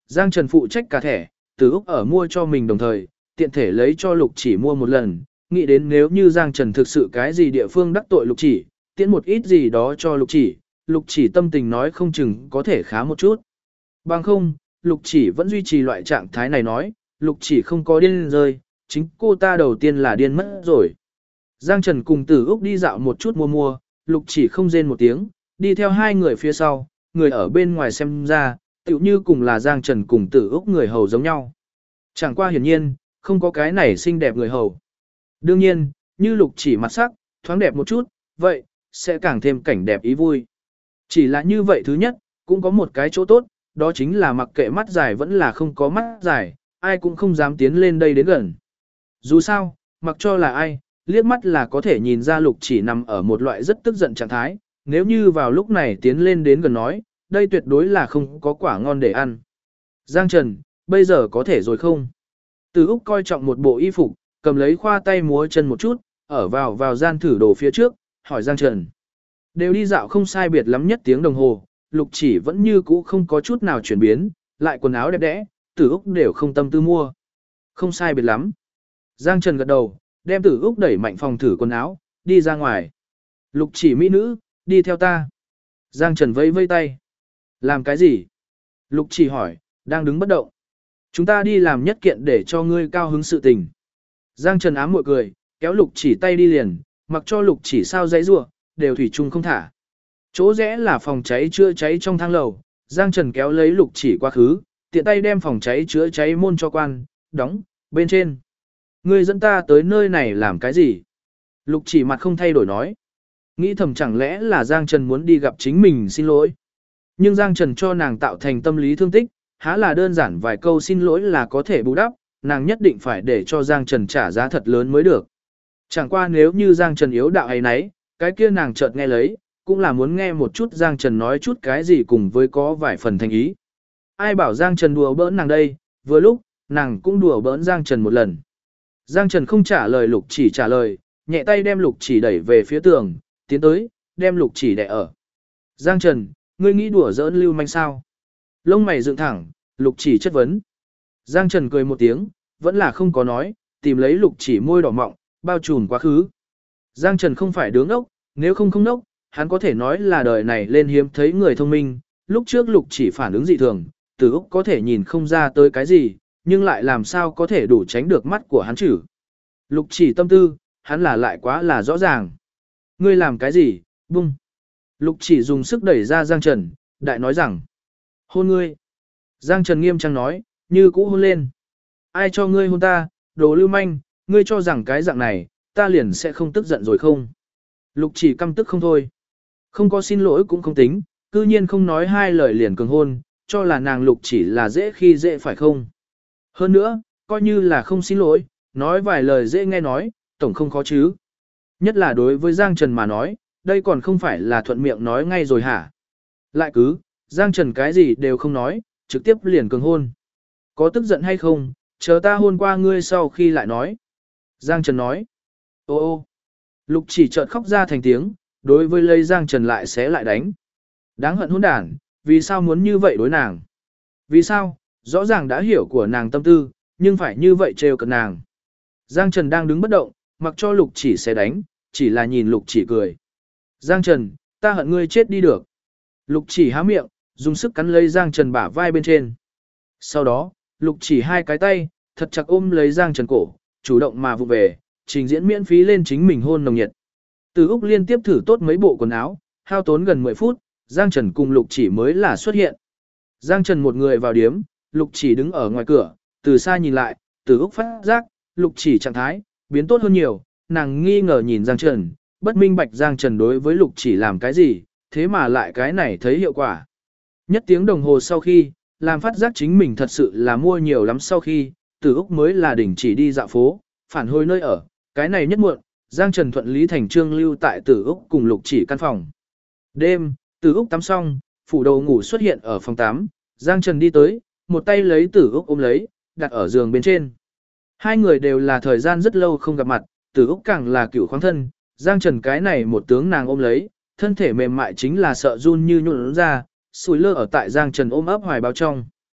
[SPEAKER 1] Giang Trần phụ trách cả thẻ, Từ Úc ở mua cho mình đồng thời, tiện thể lấy cho Lục Chỉ mua một lần, nghĩ đến nếu như Giang Trần thực sự cái gì địa phương đắc tội Lục Chỉ, tiễn một ít gì đó cho Lục Chỉ tâm tình nói không chừng có thể khá một chút. Bằng không, Lục Chỉ vẫn duy trì loại trạng thái này nói, Lục Chỉ không có điên rơi, chính cô ta đầu tiên là điên mất rồi. Giang Trần cùng Tử Úc đi dạo một chút mua, Lục Chỉ không rên một tiếng, đi theo hai người phía sau, người ở bên ngoài xem ra, tựu như cùng là Giang Trần cùng Tử Úc người hầu giống nhau. Chẳng qua hiển nhiên, không có cái này xinh đẹp người hầu. Đương nhiên, như Lục Chỉ mặt sắc, thoáng đẹp một chút, vậy, sẽ càng thêm cảnh đẹp ý vui. Chỉ là như vậy thứ nhất, cũng có một cái chỗ tốt, đó chính là mặc kệ mắt dài vẫn là không có mắt dài, ai cũng không dám tiến lên đây đến gần. Dù sao, mặc cho là ai, liếc mắt là có thể nhìn ra Lục Chỉ nằm ở một loại rất tức giận trạng thái, nếu như vào lúc này tiến lên đến gần nói, đây tuyệt đối là không có quả ngon để ăn. Giang Trần, bây giờ có thể rồi không? Từ Úc coi trọng một bộ y phục, cầm lấy khoa tay múa chân một chút, ở vào gian thử đồ phía trước, hỏi Giang Trần. Đều đi dạo không sai biệt lắm nhất tiếng đồng hồ, Lục Chỉ vẫn như cũ không có chút nào chuyển biến, lại quần áo đẹp đẽ, Tử Úc đều không tâm tư mua. Không sai biệt lắm. Giang Trần gật đầu, đem Tử Úc đẩy mạnh phòng thử quần áo, đi ra ngoài. Lục Chỉ mỹ nữ, đi theo ta. Giang Trần vẫy vây tay. Làm cái gì? Lục Chỉ hỏi, đang đứng bất động. Chúng ta đi làm nhất kiện để cho ngươi cao hứng sự tình. Giang Trần ám muội cười, kéo Lục Chỉ tay đi liền, mặc cho Lục Chỉ sao dãy rủa, đều thủy chung không thả. Chỗ rẽ là phòng cháy chữa cháy trong thang lầu, Giang Trần kéo lấy Lục Chỉ quá khứ, tiện tay đem phòng cháy chữa cháy môn cho quan, đóng, bên trên. Ngươi dẫn ta tới nơi này làm cái gì? Lục Chỉ mặt không thay đổi nói. Nghĩ thầm chẳng lẽ là Giang Trần muốn đi gặp chính mình xin lỗi. Nhưng Giang Trần cho nàng tạo thành tâm lý thương tích, há là đơn giản vài câu xin lỗi là có thể bù đắp, nàng nhất định phải để cho Giang Trần trả giá thật lớn mới được. Chẳng qua nếu như Giang Trần yếu đạo hay nấy, cái kia nàng chợt nghe lấy, cũng là muốn nghe một chút Giang Trần nói chút cái gì cùng với có vài phần thành ý. Ai bảo Giang Trần đùa bỡn nàng đây, vừa lúc, nàng cũng đùa bỡn Giang Trần một lần. Giang Trần không trả lời Lục Chỉ trả lời, nhẹ tay đem Lục Chỉ đẩy về phía tường, tiến tới, đem Lục Chỉ đè ở. Giang Trần, ngươi nghĩ đùa giỡn lưu manh sao? Lông mày dựng thẳng, Lục Chỉ chất vấn. Giang Trần cười một tiếng, vẫn là không có nói, tìm lấy Lục Chỉ môi đỏ mọng, bao trùm quá khứ. Giang Trần không phải đứng ốc, nếu không nốc, hắn có thể nói là đời này lên hiếm thấy người thông minh. Lúc trước Lục Chỉ phản ứng dị thường, Từ Úc có thể nhìn không ra tới cái gì, nhưng lại làm sao có thể đủ tránh được mắt của hắn chử. Lục Chỉ tâm tư, hắn là lại quá là rõ ràng. Ngươi làm cái gì, bung. Lục Chỉ dùng sức đẩy ra Giang Trần, đại nói rằng. Hôn ngươi. Giang Trần nghiêm trang nói, như cũ hôn lên. Ai cho ngươi hôn ta, đồ lưu manh, ngươi cho rằng cái dạng này, ta liền sẽ không tức giận rồi không? Lục Chỉ căm tức không thôi. Không có xin lỗi cũng không tính, cư nhiên không nói hai lời liền cường hôn, cho là nàng Lục Chỉ là dễ khi dễ phải không? Hơn nữa, coi như là không xin lỗi, nói vài lời dễ nghe nói, tổng không khó chứ. Nhất là đối với Giang Trần mà nói, đây còn không phải là thuận miệng nói ngay rồi hả? Lại cứ, Giang Trần cái gì đều không nói, trực tiếp liền cường hôn. Có tức giận hay không, chờ ta hôn qua ngươi sau khi lại nói. Giang Trần nói. Ô ô. Lục Chỉ chợt khóc ra thành tiếng, đối với lấy Giang Trần lại xé lại đánh. Đáng hận hỗn đản, vì sao muốn như vậy đối nàng? Vì sao, rõ ràng đã hiểu của nàng tâm tư, nhưng phải như vậy trêu cợt nàng. Giang Trần đang đứng bất động, mặc cho Lục Chỉ xé đánh, chỉ là nhìn Lục Chỉ cười. Giang Trần, ta hận ngươi chết đi được. Lục Chỉ há miệng, dùng sức cắn lấy Giang Trần bả vai bên trên. Sau đó, Lục Chỉ hai cái tay, thật chặt ôm lấy Giang Trần cổ, chủ động mà vụ về, trình diễn miễn phí lên chính mình hôn nồng nhiệt. Từ Úc liên tiếp thử tốt mấy bộ quần áo, hao tốn gần 10 phút, Giang Trần cùng Lục Chỉ mới là xuất hiện. Giang Trần một người vào điếm, Lục Chỉ đứng ở ngoài cửa, từ xa nhìn lại, Từ Úc phát giác, Lục Chỉ trạng thái, biến tốt hơn nhiều, nàng nghi ngờ nhìn Giang Trần, bất minh bạch Giang Trần đối với Lục Chỉ làm cái gì, thế mà lại cái này thấy hiệu quả. Nhất tiếng đồng hồ sau khi, làm phát giác chính mình thật sự là mua nhiều lắm sau khi, Từ Úc mới là đỉnh chỉ đi dạo phố, phản hồi nơi ở, cái này nhất muộn, Giang Trần thuận lý thành trương lưu tại Từ Úc cùng Lục Chỉ căn phòng. Đêm, Từ Úc tắm xong, phủ đầu ngủ xuất hiện ở phòng tắm, Giang Trần đi tới, một tay lấy Từ Úc ôm lấy, đặt ở giường bên trên. Hai người đều là thời gian rất lâu không gặp mặt, Từ Úc càng là cựu khoáng thân, Giang Trần cái này một tướng nàng ôm lấy, thân thể mềm mại chính là sợ run như nhũn ra, sùi lơ ở tại Giang Trần ôm ấp hoài bao trong.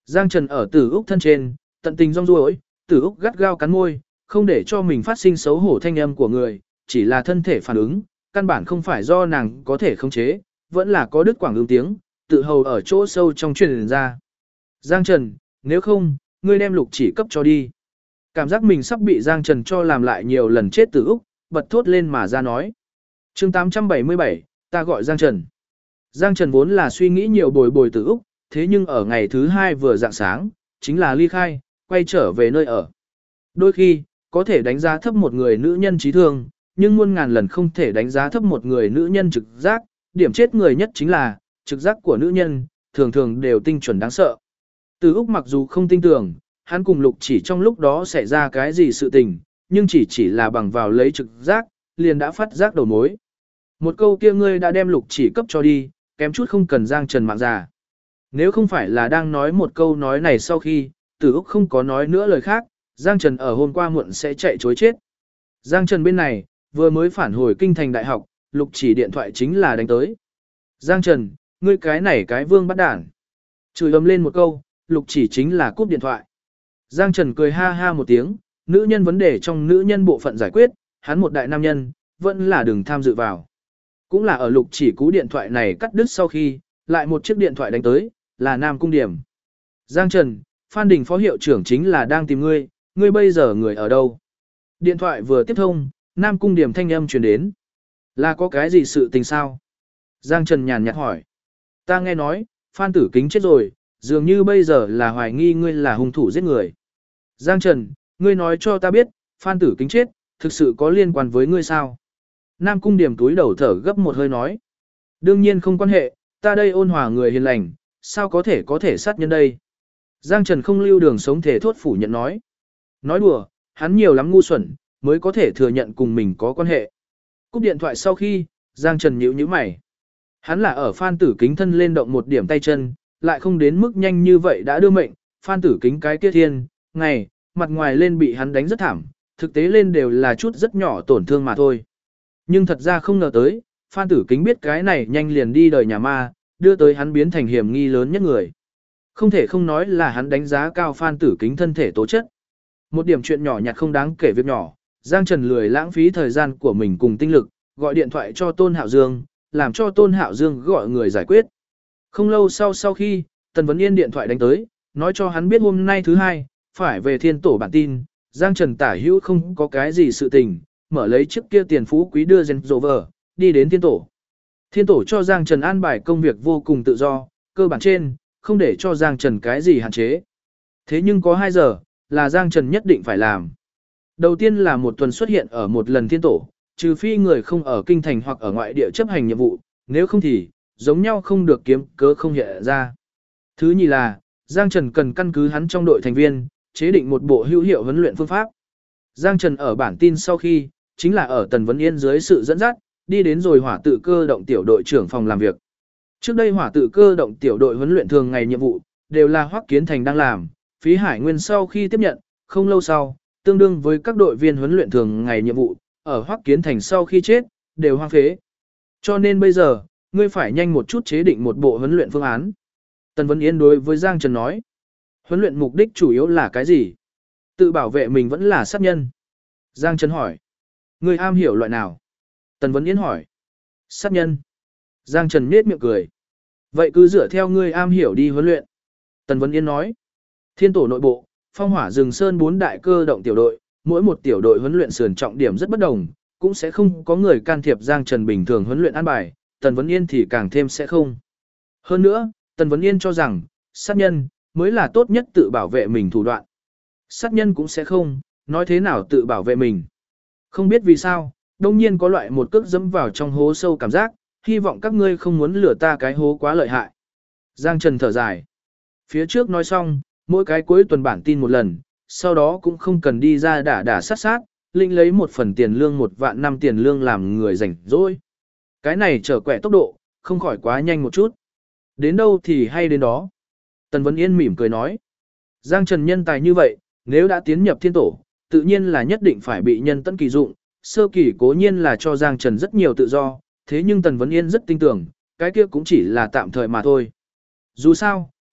[SPEAKER 1] Giang Trần ở Tử Úc thân trên, tận tình rong ruổi, Tử Úc gắt gao cắn môi, không để cho mình phát sinh xấu hổ thanh âm của người, chỉ là thân thể phản ứng, căn bản không phải do nàng có thể khống chế, vẫn là có đứt quãng ứng tiếng, tự hầu ở chỗ sâu trong truyền ra. Giang Trần, nếu không, ngươi đem Lục Chỉ cấp cho đi. Cảm giác mình sắp bị Giang Trần cho làm lại nhiều lần chết Tử Úc, bật thốt lên mà ra nói. Chương 877, ta gọi Giang Trần. Giang Trần vốn là suy nghĩ nhiều bồi bồi Tử Úc, thế nhưng ở ngày thứ hai vừa rạng sáng, chính là ly khai, quay trở về nơi ở. Đôi khi, có thể đánh giá thấp một người nữ nhân trí thương, nhưng muôn ngàn lần không thể đánh giá thấp một người nữ nhân trực giác, điểm chết người nhất chính là, trực giác của nữ nhân, thường thường đều tinh chuẩn đáng sợ. Từ Úc mặc dù không tin tưởng, hắn cùng Lục Chỉ trong lúc đó xảy ra cái gì sự tình, nhưng chỉ là bằng vào lấy trực giác, liền đã phát giác đầu mối. Một câu kia ngươi đã đem Lục Chỉ cấp cho đi, kém chút không cần Giang Trần mạng già. Nếu không phải là đang nói một câu nói này sau khi, Từ Úc không có nói nữa lời khác, Giang Trần ở hôm qua muộn sẽ chạy chối chết. Giang Trần bên này, vừa mới phản hồi kinh thành đại học, Lục Chỉ điện thoại chính là đánh tới. Giang Trần, ngươi cái này cái vương bắt đản. Chửi ầm lên một câu, Lục Chỉ chính là cúp điện thoại. Giang Trần cười ha ha một tiếng, nữ nhân vấn đề trong nữ nhân bộ phận giải quyết, hắn một đại nam nhân, vẫn là đừng tham dự vào. Cũng là ở Lục Chỉ cú điện thoại này cắt đứt sau khi, lại một chiếc điện thoại đánh tới, là Nam Cung Điểm. Giang Trần, Phan Đình phó hiệu trưởng chính là đang tìm ngươi, ngươi bây giờ người ở đâu? Điện thoại vừa tiếp thông, Nam Cung Điểm thanh âm truyền đến. Là có cái gì sự tình sao? Giang Trần nhàn nhạt hỏi. Ta nghe nói, Phan Tử Kính chết rồi, dường như bây giờ là hoài nghi ngươi là hung thủ giết người. Giang Trần, ngươi nói cho ta biết, Phan Tử Kính chết, thực sự có liên quan với ngươi sao? Nam Cung Điểm túi đầu thở gấp một hơi nói. Đương nhiên không quan hệ, ta đây ôn hòa người hiền lành, sao có thể sát nhân đây? Giang Trần không lưu đường sống thể thốt phủ nhận nói. Nói đùa, hắn nhiều lắm ngu xuẩn, mới có thể thừa nhận cùng mình có quan hệ. Cúp điện thoại sau khi, Giang Trần nhíu mày. Hắn là ở Phan Tử Kính thân lên động một điểm tay chân, lại không đến mức nhanh như vậy đã đưa mệnh, Phan Tử Kính cái kia thiên, ngày, mặt ngoài lên bị hắn đánh rất thảm, thực tế lên đều là chút rất nhỏ tổn thương mà thôi. Nhưng thật ra không ngờ tới, Phan Tử Kính biết cái này nhanh liền đi đời nhà ma, đưa tới hắn biến thành hiểm nghi lớn nhất người. Không thể không nói là hắn đánh giá cao Phan Tử Kính thân thể tố chất. Một điểm chuyện nhỏ nhặt không đáng kể việc nhỏ, Giang Trần lười lãng phí thời gian của mình cùng tinh lực, gọi điện thoại cho Tôn Hạo Dương, làm cho Tôn Hạo Dương gọi người giải quyết. Không lâu sau khi, Tần Vấn Yên điện thoại đánh tới, nói cho hắn biết hôm nay thứ hai, phải về thiên tổ bản tin, Giang Trần tả hữu không có cái gì sự tình, mở lấy chiếc kia tiền phú quý đưa Range Rover, đi đến thiên tổ. Thiên tổ cho Giang Trần an bài công việc vô cùng tự do, cơ bản trên, không để cho Giang Trần cái gì hạn chế. Thế nhưng có 2 giờ, là Giang Trần nhất định phải làm. Đầu tiên là một tuần xuất hiện ở một lần thiên tổ, trừ phi người không ở kinh thành hoặc ở ngoại địa chấp hành nhiệm vụ, nếu không thì, giống nhau không được kiếm cớ không hiện ra. Thứ nhì là, Giang Trần cần căn cứ hắn trong đội thành viên, chế định một bộ hữu hiệu huấn luyện phương pháp. Giang Trần ở bản tin sau khi, chính là ở Tần Vấn Yên dưới sự dẫn dắt, đi đến rồi hỏa tự cơ động tiểu đội trưởng phòng làm việc. Trước đây hỏa tự cơ động tiểu đội huấn luyện thường ngày nhiệm vụ, đều là Hoắc Kiến Thành đang làm, Phí Hải Nguyên sau khi tiếp nhận, không lâu sau, tương đương với các đội viên huấn luyện thường ngày nhiệm vụ, ở Hoắc Kiến Thành sau khi chết, đều hoang phế. Cho nên bây giờ, ngươi phải nhanh một chút chế định một bộ huấn luyện phương án. Tần Vấn Yên đối với Giang Trần nói, huấn luyện mục đích chủ yếu là cái gì? Tự bảo vệ mình vẫn là sát nhân. Giang Trần hỏi, ngươi am hiểu loại nào? Tần Vấn Yên hỏi, sát nhân. Giang Trần nhếch miệng cười. Vậy cứ dựa theo ngươi am hiểu đi huấn luyện. Tần Vấn Yên nói, thiên tổ nội bộ, phong hỏa rừng sơn 4 đại cơ động tiểu đội, mỗi một tiểu đội huấn luyện sườn trọng điểm rất bất đồng, cũng sẽ không có người can thiệp Giang Trần bình thường huấn luyện an bài, Tần Vấn Yên thì càng thêm sẽ không. Hơn nữa, Tần Vấn Yên cho rằng, sát nhân, mới là tốt nhất tự bảo vệ mình thủ đoạn. Sát nhân cũng sẽ không, nói thế nào tự bảo vệ mình. Không biết vì sao, đông nhiên có loại một cước dẫm vào trong hố sâu cảm giác, hy vọng các ngươi không muốn lừa ta cái hố quá lợi hại. Giang Trần thở dài. Phía trước nói xong, mỗi cái cuối tuần bản tin một lần, sau đó cũng không cần đi ra đả sát, linh lấy một phần tiền lương 1 vạn 5 tiền lương làm người rảnh rỗi. Cái này trở quẹ tốc độ, không khỏi quá nhanh một chút. Đến đâu thì hay đến đó. Tần Vấn Yên mỉm cười nói. Giang Trần nhân tài như vậy, nếu đã tiến nhập thiên tổ, tự nhiên là nhất định phải bị nhân tận kỳ dụng. Sơ kỳ cố nhiên là cho Giang Trần rất nhiều tự do, thế nhưng Tần Vấn Yên rất tin tưởng, cái kia cũng chỉ là tạm thời mà thôi. Dù sao,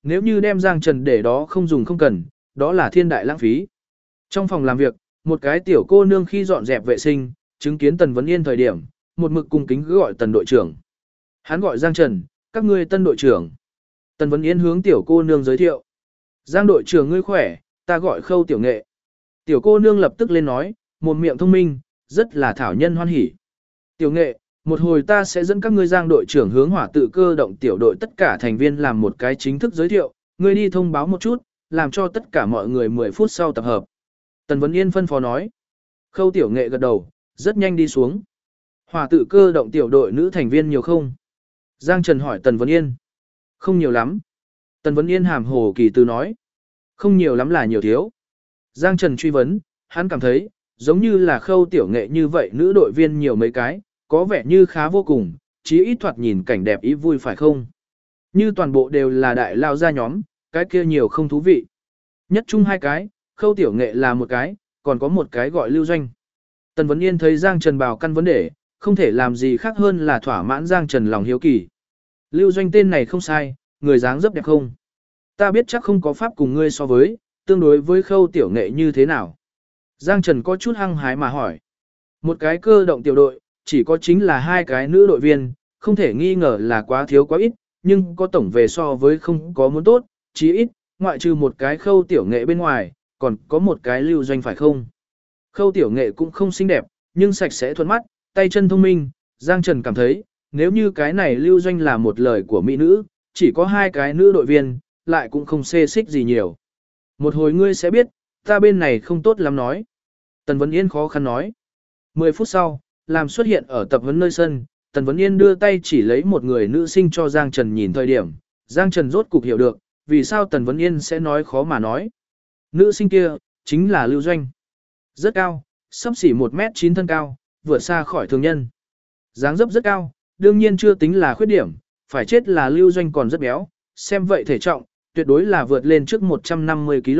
[SPEAKER 1] Nếu như đem Giang Trần để đó không dùng không cần, đó là thiên đại lãng phí. Trong phòng làm việc, một cái tiểu cô nương khi dọn dẹp vệ sinh, chứng kiến Tần Vấn Yên thời điểm, một mực cung kính cứ gọi Tần đội trưởng. Hắn gọi Giang Trần, các ngươi Tân đội trưởng. Tần Vấn Yên hướng tiểu cô nương giới thiệu. Giang đội trưởng ngươi khỏe, ta gọi Khâu Tiểu Nghệ. Tiểu cô nương lập tức lên nói, một miệng thông minh, rất là thảo nhân hoan hỉ. Tiểu Nghệ, một hồi ta sẽ dẫn các ngươi Giang đội trưởng hướng hỏa tự cơ động tiểu đội tất cả thành viên làm một cái chính thức giới thiệu, ngươi đi thông báo một chút, làm cho tất cả mọi người 10 phút sau tập hợp. Tần Vấn Yên phân phó nói. Khâu Tiểu Nghệ gật đầu, rất nhanh đi xuống. Hỏa tự cơ động tiểu đội nữ thành viên nhiều không? Giang Trần hỏi Tần Vấn Yên. Không nhiều lắm. Tần Vấn Yên hàm hồ kỳ từ nói. Không nhiều lắm là nhiều thiếu. Giang Trần truy vấn, hắn cảm thấy, giống như là Khâu Tiểu Nghệ như vậy nữ đội viên nhiều mấy cái, có vẻ như khá vô cùng, chí ít thoạt nhìn cảnh đẹp ý vui phải không? Như toàn bộ đều là đại lao gia nhóm, cái kia nhiều không thú vị. Nhất chung hai cái, Khâu Tiểu Nghệ là một cái, còn có một cái gọi Lưu Doanh. Tần Vấn Yên thấy Giang Trần bào căn vấn đề, không thể làm gì khác hơn là thỏa mãn Giang Trần lòng hiếu kỳ. Lưu Doanh tên này không sai, người dáng dấp đẹp không? Ta biết chắc không có pháp cùng ngươi so với, tương đối với Khâu Tiểu Nghệ như thế nào? Giang Trần có chút hăng hái mà hỏi. Một cái cơ động tiểu đội, chỉ có chính là hai cái nữ đội viên, không thể nghi ngờ là quá thiếu quá ít, nhưng có tổng về so với không có muốn tốt, chí ít, ngoại trừ một cái Khâu Tiểu Nghệ bên ngoài, còn có một cái Lưu Doanh phải không? Khâu Tiểu Nghệ cũng không xinh đẹp, nhưng sạch sẽ thuận mắt, tay chân thông minh, Giang Trần cảm thấy, nếu như cái này Lưu Doanh là một lời của mỹ nữ, chỉ có hai cái nữ đội viên, lại cũng không xê xích gì nhiều. Một hồi ngươi sẽ biết, ta bên này không tốt lắm nói. Tần Vấn Yên khó khăn nói. 10 phút sau, làm xuất hiện ở tập huấn nơi sân, Tần Vấn Yên đưa tay chỉ lấy một người nữ sinh cho Giang Trần nhìn thời điểm. Giang Trần rốt cục hiểu được, vì sao Tần Vấn Yên sẽ nói khó mà nói. Nữ sinh kia, chính là Lưu Doanh. Rất cao, sắp xỉ 1m9 thân cao, vượt xa khỏi thường nhân. Dáng dấp rất cao, đương nhiên chưa tính là khuyết điểm, phải chết là Lưu Doanh còn rất béo, xem vậy thể trọng, tuyệt đối là vượt lên trước 150 kg.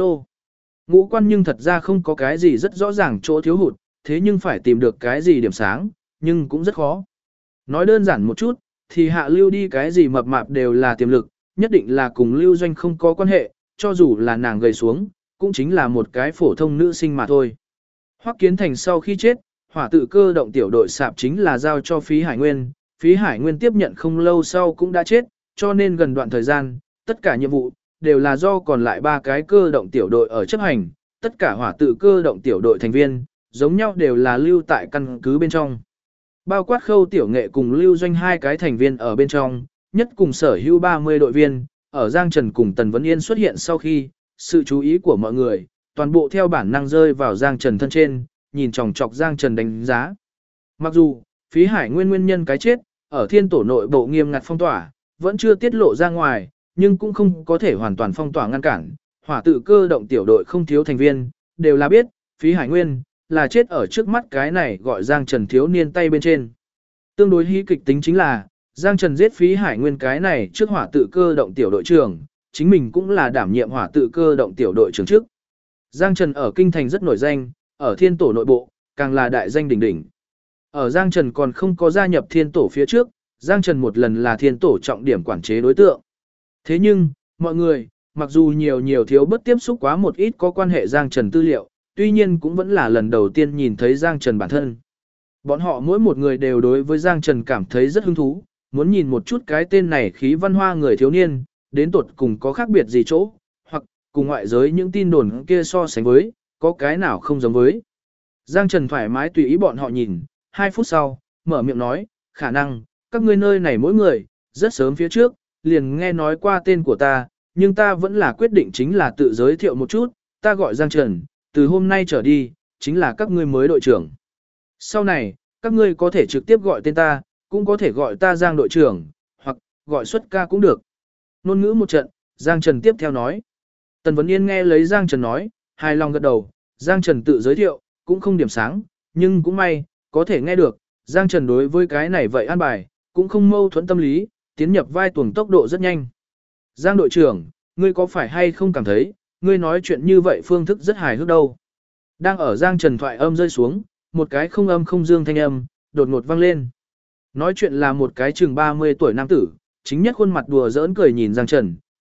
[SPEAKER 1] Ngũ quan nhưng thật ra không có cái gì rất rõ ràng chỗ thiếu hụt, thế nhưng phải tìm được cái gì điểm sáng, nhưng cũng rất khó. Nói đơn giản một chút, thì hạ Lưu đi cái gì mập mạp đều là tiềm lực, nhất định là cùng Lưu Doanh không có quan hệ, cho dù là nàng gầy xuống, cũng chính là một cái phổ thông nữ sinh mà thôi. Hoắc Kiến Thành sau khi chết, hỏa tự cơ động tiểu đội sạp chính là giao cho Phí Hải Nguyên, Phí Hải Nguyên tiếp nhận không lâu sau cũng đã chết, cho nên gần đoạn thời gian, tất cả nhiệm vụ đều là do còn lại 3 cái cơ động tiểu đội ở chấp hành, tất cả hỏa tự cơ động tiểu đội thành viên, giống nhau đều là lưu tại căn cứ bên trong. Bao quát Khâu Tiểu Nghệ cùng Lưu Doanh 2 cái thành viên ở bên trong, nhất cùng sở hữu 30 đội viên, ở Giang Trần cùng Tần Vấn Yên xuất hiện sau khi, sự chú ý của mọi người, toàn bộ theo bản năng rơi vào Giang Trần thân trên, nhìn chòng chọc Giang Trần đánh giá. Mặc dù, Phí Hải nguyên nhân cái chết, ở thiên tổ nội bộ nghiêm ngặt phong tỏa, vẫn chưa tiết lộ ra ngoài, nhưng cũng không có thể hoàn toàn phong tỏa ngăn cản. Hỏa tự cơ động tiểu đội không thiếu thành viên, đều là biết, Phí Hải Nguyên, là chết ở trước mắt cái này gọi Giang Trần thiếu niên tay bên trên. Tương đối hí kịch tính chính là, Giang Trần giết Phí Hải Nguyên cái này trước hỏa tự cơ động tiểu đội trưởng, chính mình cũng là đảm nhiệm hỏa tự cơ động tiểu đội trưởng trước. Giang Trần ở Kinh Thành rất nổi danh, ở thiên tổ nội bộ, càng là đại danh đỉnh đỉnh. Ở Giang Trần còn không có gia nhập thiên tổ phía trước, Giang Trần một lần là thiên tổ trọng điểm quản chế đối tượng. Thế nhưng, mọi người, mặc dù nhiều thiếu bất tiếp xúc quá một ít có quan hệ Giang Trần tư liệu, tuy nhiên cũng vẫn là lần đầu tiên nhìn thấy Giang Trần bản thân. Bọn họ mỗi một người đều đối với Giang Trần cảm thấy rất hứng thú, muốn nhìn một chút cái tên này khí văn hoa người thiếu niên, đến tột cùng có khác biệt gì chỗ, hoặc cùng ngoại giới những tin đồn kia so sánh với, có cái nào không giống với. Giang Trần thoải mái tùy ý bọn họ nhìn, 2 phút sau, mở miệng nói, khả năng, các ngươi nơi này mỗi người, rất sớm phía trước, liền nghe nói qua tên của ta, nhưng ta vẫn là quyết định chính là tự giới thiệu một chút, ta gọi Giang Trần, từ hôm nay trở đi, chính là các ngươi mới đội trưởng. Sau này, các ngươi có thể trực tiếp gọi tên ta, cũng có thể gọi ta Giang đội trưởng, hoặc gọi xuất ca cũng được. Nôn ngữ một trận, Giang Trần tiếp theo nói. Tần Vấn Yên nghe lấy Giang Trần nói, hài lòng gật đầu, Giang Trần tự giới thiệu, cũng không điểm sáng, nhưng cũng may, có thể nghe được, Giang Trần đối với cái này vậy an bài, cũng không mâu thuẫn tâm lý, tiến nhập vai tuồng tốc độ rất nhanh. Giang đội trưởng, ngươi có phải hay không cảm thấy, ngươi nói chuyện như vậy phương thức rất hài hước đâu. Đang ở Giang Trần thoại âm rơi xuống, một cái không âm không dương thanh âm, đột ngột vang lên. Nói chuyện là một cái chừng 30 tuổi nam tử, chính nhất khuôn mặt đùa giỡn cười nhìn Giang Trần,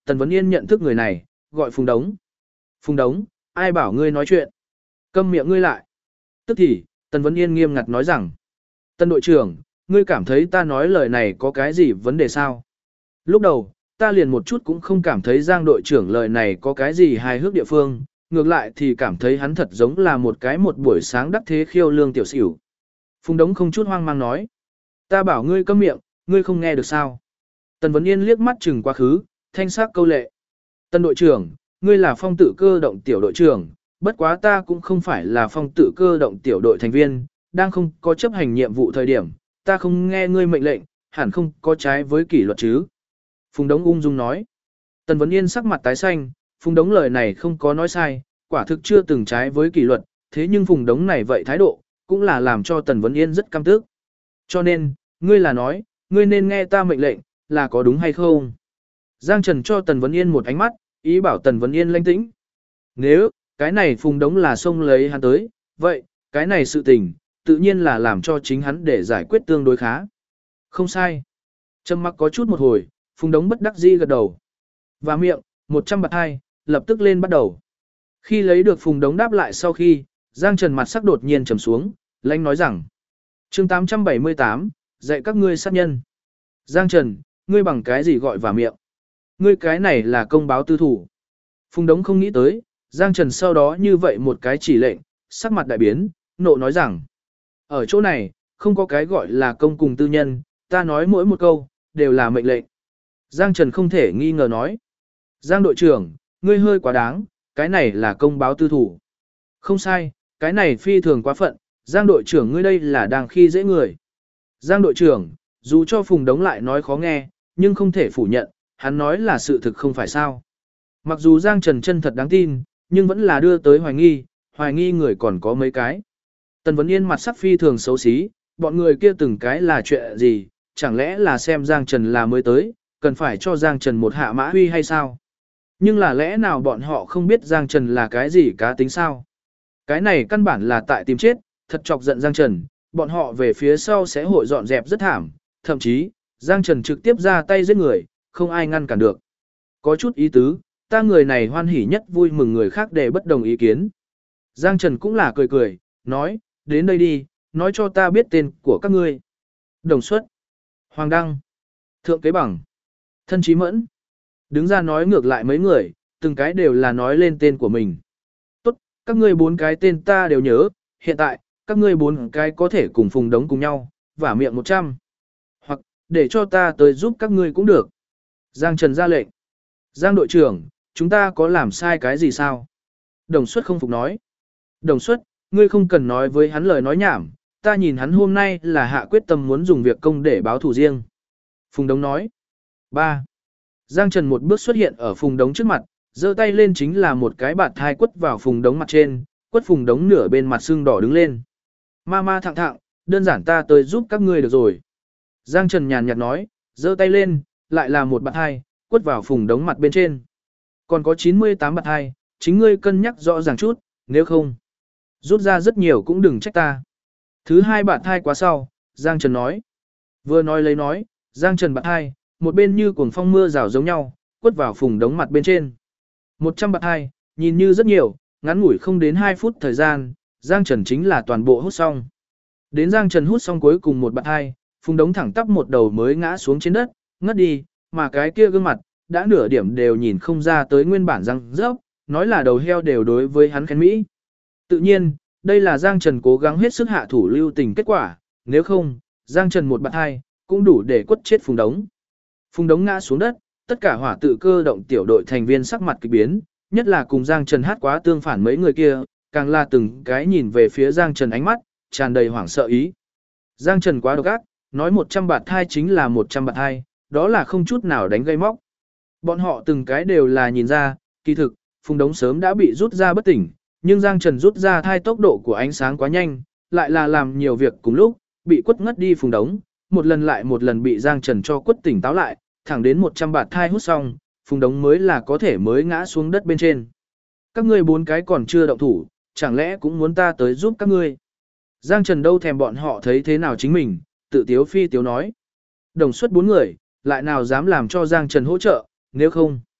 [SPEAKER 1] Tần Vấn Yên nhận thức người này, gọi Phùng Đống. Phùng Đống, ai bảo ngươi nói chuyện? Câm miệng ngươi lại. Tức thì, Tần Vấn Yên nghiêm ngặt nói rằng, Tần đội trưởng, ngươi cảm thấy ta nói lời này có cái gì vấn đề sao? Lúc đầu, ta liền một chút cũng không cảm thấy Giang đội trưởng lời này có cái gì hài hước địa phương, ngược lại thì cảm thấy hắn thật giống là một buổi sáng đắc thế khiêu lương tiểu xỉu. Phùng Đống không chút hoang mang nói, ta bảo ngươi câm miệng, ngươi không nghe được sao? Tần Vấn Yên liếc mắt chừng quá khứ, thanh sắc câu lệ. Tần đội trưởng, ngươi là phong tự cơ động tiểu đội trưởng, bất quá ta cũng không phải là phong tự cơ động tiểu đội thành viên, đang không có chấp hành nhiệm vụ thời điểm, ta không nghe ngươi mệnh lệnh, hẳn không có trái với kỷ luật chứ. Phùng Đống ung dung nói. Tần Vấn Yên sắc mặt tái xanh, Phùng Đống lời này không có nói sai, quả thực chưa từng trái với kỷ luật, thế nhưng Phùng Đống này vậy thái độ, cũng là làm cho Tần Vấn Yên rất căm tức. Cho nên, ngươi là nói, ngươi nên nghe ta mệnh lệnh, là có đúng hay không? Giang Trần cho Tần Vấn Yên một ánh mắt, ý bảo Tần Vấn Yên lãnh tĩnh. Nếu, cái này Phùng Đống là xông lấy hắn tới, vậy, cái này sự tình, tự nhiên là làm cho chính hắn để giải quyết tương đối khá. Không sai. Trầm mặc có chút một hồi, Phùng Đống bất đắc dĩ gật đầu. Và miệng, 100 bạt hai, lập tức lên bắt đầu. Khi lấy được Phùng Đống đáp lại sau khi, Giang Trần mặt sắc đột nhiên trầm xuống, lãnh nói rằng. Chương 878, dạy các ngươi sát nhân. Giang Trần, ngươi bằng cái gì gọi vào miệng? Ngươi cái này là công báo tư thủ. Phùng Đống không nghĩ tới, Giang Trần sau đó như vậy một cái chỉ lệnh, sắc mặt đại biến, nộ nói rằng. Ở chỗ này, không có cái gọi là công cùng tư nhân, ta nói mỗi một câu, đều là mệnh lệnh. Giang Trần không thể nghi ngờ nói. Giang đội trưởng, ngươi hơi quá đáng, cái này là công báo tư thủ. Không sai, cái này phi thường quá phận, Giang đội trưởng ngươi đây là đang khi dễ người. Giang đội trưởng, dù cho Phùng Đống lại nói khó nghe, nhưng không thể phủ nhận, hắn nói là sự thực không phải sao. Mặc dù Giang Trần chân thật đáng tin, nhưng vẫn là đưa tới hoài nghi người còn có mấy cái. Tần Vấn Yên mặt sắc phi thường xấu xí, bọn người kia từng cái là chuyện gì, chẳng lẽ là xem Giang Trần là mới tới, cần phải cho Giang Trần một hạ mã huy hay sao? Nhưng là lẽ nào bọn họ không biết Giang Trần là cái gì cá tính sao? Cái này căn bản là tại tìm chết, thật chọc giận Giang Trần, bọn họ về phía sau sẽ hội dọn dẹp rất thảm, thậm chí, Giang Trần trực tiếp ra tay giết người, không ai ngăn cản được. Có chút ý tứ, ta người này hoan hỉ nhất vui mừng người khác để bất đồng ý kiến. Giang Trần cũng là cười cười, nói, đến đây đi, nói cho ta biết tên của các ngươi. Đồng Xuất, Hoàng Đăng, Thượng Kế Bằng, Thân Chí Mẫn. Đứng ra nói ngược lại mấy người, từng cái đều là nói lên tên của mình. Tốt, các ngươi 4 cái tên ta đều nhớ, hiện tại, các ngươi 4 cái có thể cùng Phùng Đống cùng nhau, vả miệng 100. Hoặc, để cho ta tới giúp các ngươi cũng được. Giang Trần ra lệnh. Giang đội trưởng, chúng ta có làm sai cái gì sao? Đồng Xuất không phục nói. Đồng Xuất, ngươi không cần nói với hắn lời nói nhảm, ta nhìn hắn hôm nay là hạ quyết tâm muốn dùng việc công để báo thù riêng. Phùng Đống nói. 3. Giang Trần một bước xuất hiện ở Phùng Đống trước mặt, giơ tay lên chính là một cái bạt thai quất vào Phùng Đống mặt trên, quất Phùng Đống nửa bên mặt sưng đỏ đứng lên. Ma thẳng thẳng, đơn giản ta tới giúp các ngươi được rồi. Giang Trần nhàn nhạt nói, giơ tay lên, lại là một bạt thai, quất vào Phùng Đống mặt bên trên. Còn có 98 bạt thai, chính ngươi cân nhắc rõ ràng chút, nếu không, rút ra rất nhiều cũng đừng trách ta. Thứ 2 bạt thai quá sau, Giang Trần nói. Vừa nói lấy nói, Giang Trần bạt thai, một bên như cuồng phong mưa rào giống nhau, quất vào Phùng Đống mặt bên trên. 100 bạt thai, nhìn như rất nhiều, ngắn ngủi không đến 2 phút thời gian, Giang Trần chính là toàn bộ hút xong. Đến Giang Trần hút xong cuối cùng một bạt thai, Phùng Đống thẳng tắp một đầu mới ngã xuống trên đất, ngất đi, mà cái kia gương mặt, đã nửa điểm đều nhìn không ra tới nguyên bản răng rớp, nói là đầu heo đều đối với hắn khen Mỹ. Tự nhiên, đây là Giang Trần cố gắng hết sức hạ thủ lưu tình kết quả, nếu không, Giang Trần một bạt hai, cũng đủ để quất chết Phùng Đống. Phùng Đống ngã xuống đất, tất cả hỏa tự cơ động tiểu đội thành viên sắc mặt kỳ biến, nhất là cùng Giang Trần hát quá tương phản mấy người kia, càng là từng cái nhìn về phía Giang Trần ánh mắt, tràn đầy hoảng sợ ý. Giang Trần quá độc ác, nói 100 bạt thai chính là 100 bạt thai, đó là không chút nào đánh gây móc. Bọn họ từng cái đều là nhìn ra, kỳ thực, Phùng Đống sớm đã bị rút ra bất tỉnh, nhưng Giang Trần rút ra thai tốc độ của ánh sáng quá nhanh, lại là làm nhiều việc cùng lúc, bị quất ngất đi Phùng Đống, một lần lại một lần bị Giang Trần cho quất tỉnh táo lại, thẳng đến 100 bạt thai hút xong, Phùng Đống mới là có thể mới ngã xuống đất bên trên. Các ngươi 4 cái còn chưa động thủ, chẳng lẽ cũng muốn ta tới giúp các ngươi? Giang Trần đâu thèm bọn họ thấy thế nào chính mình, tự tiếu phi tiếu nói. Đồng suất 4 người, lại nào dám làm cho Giang Trần hỗ trợ, nếu không.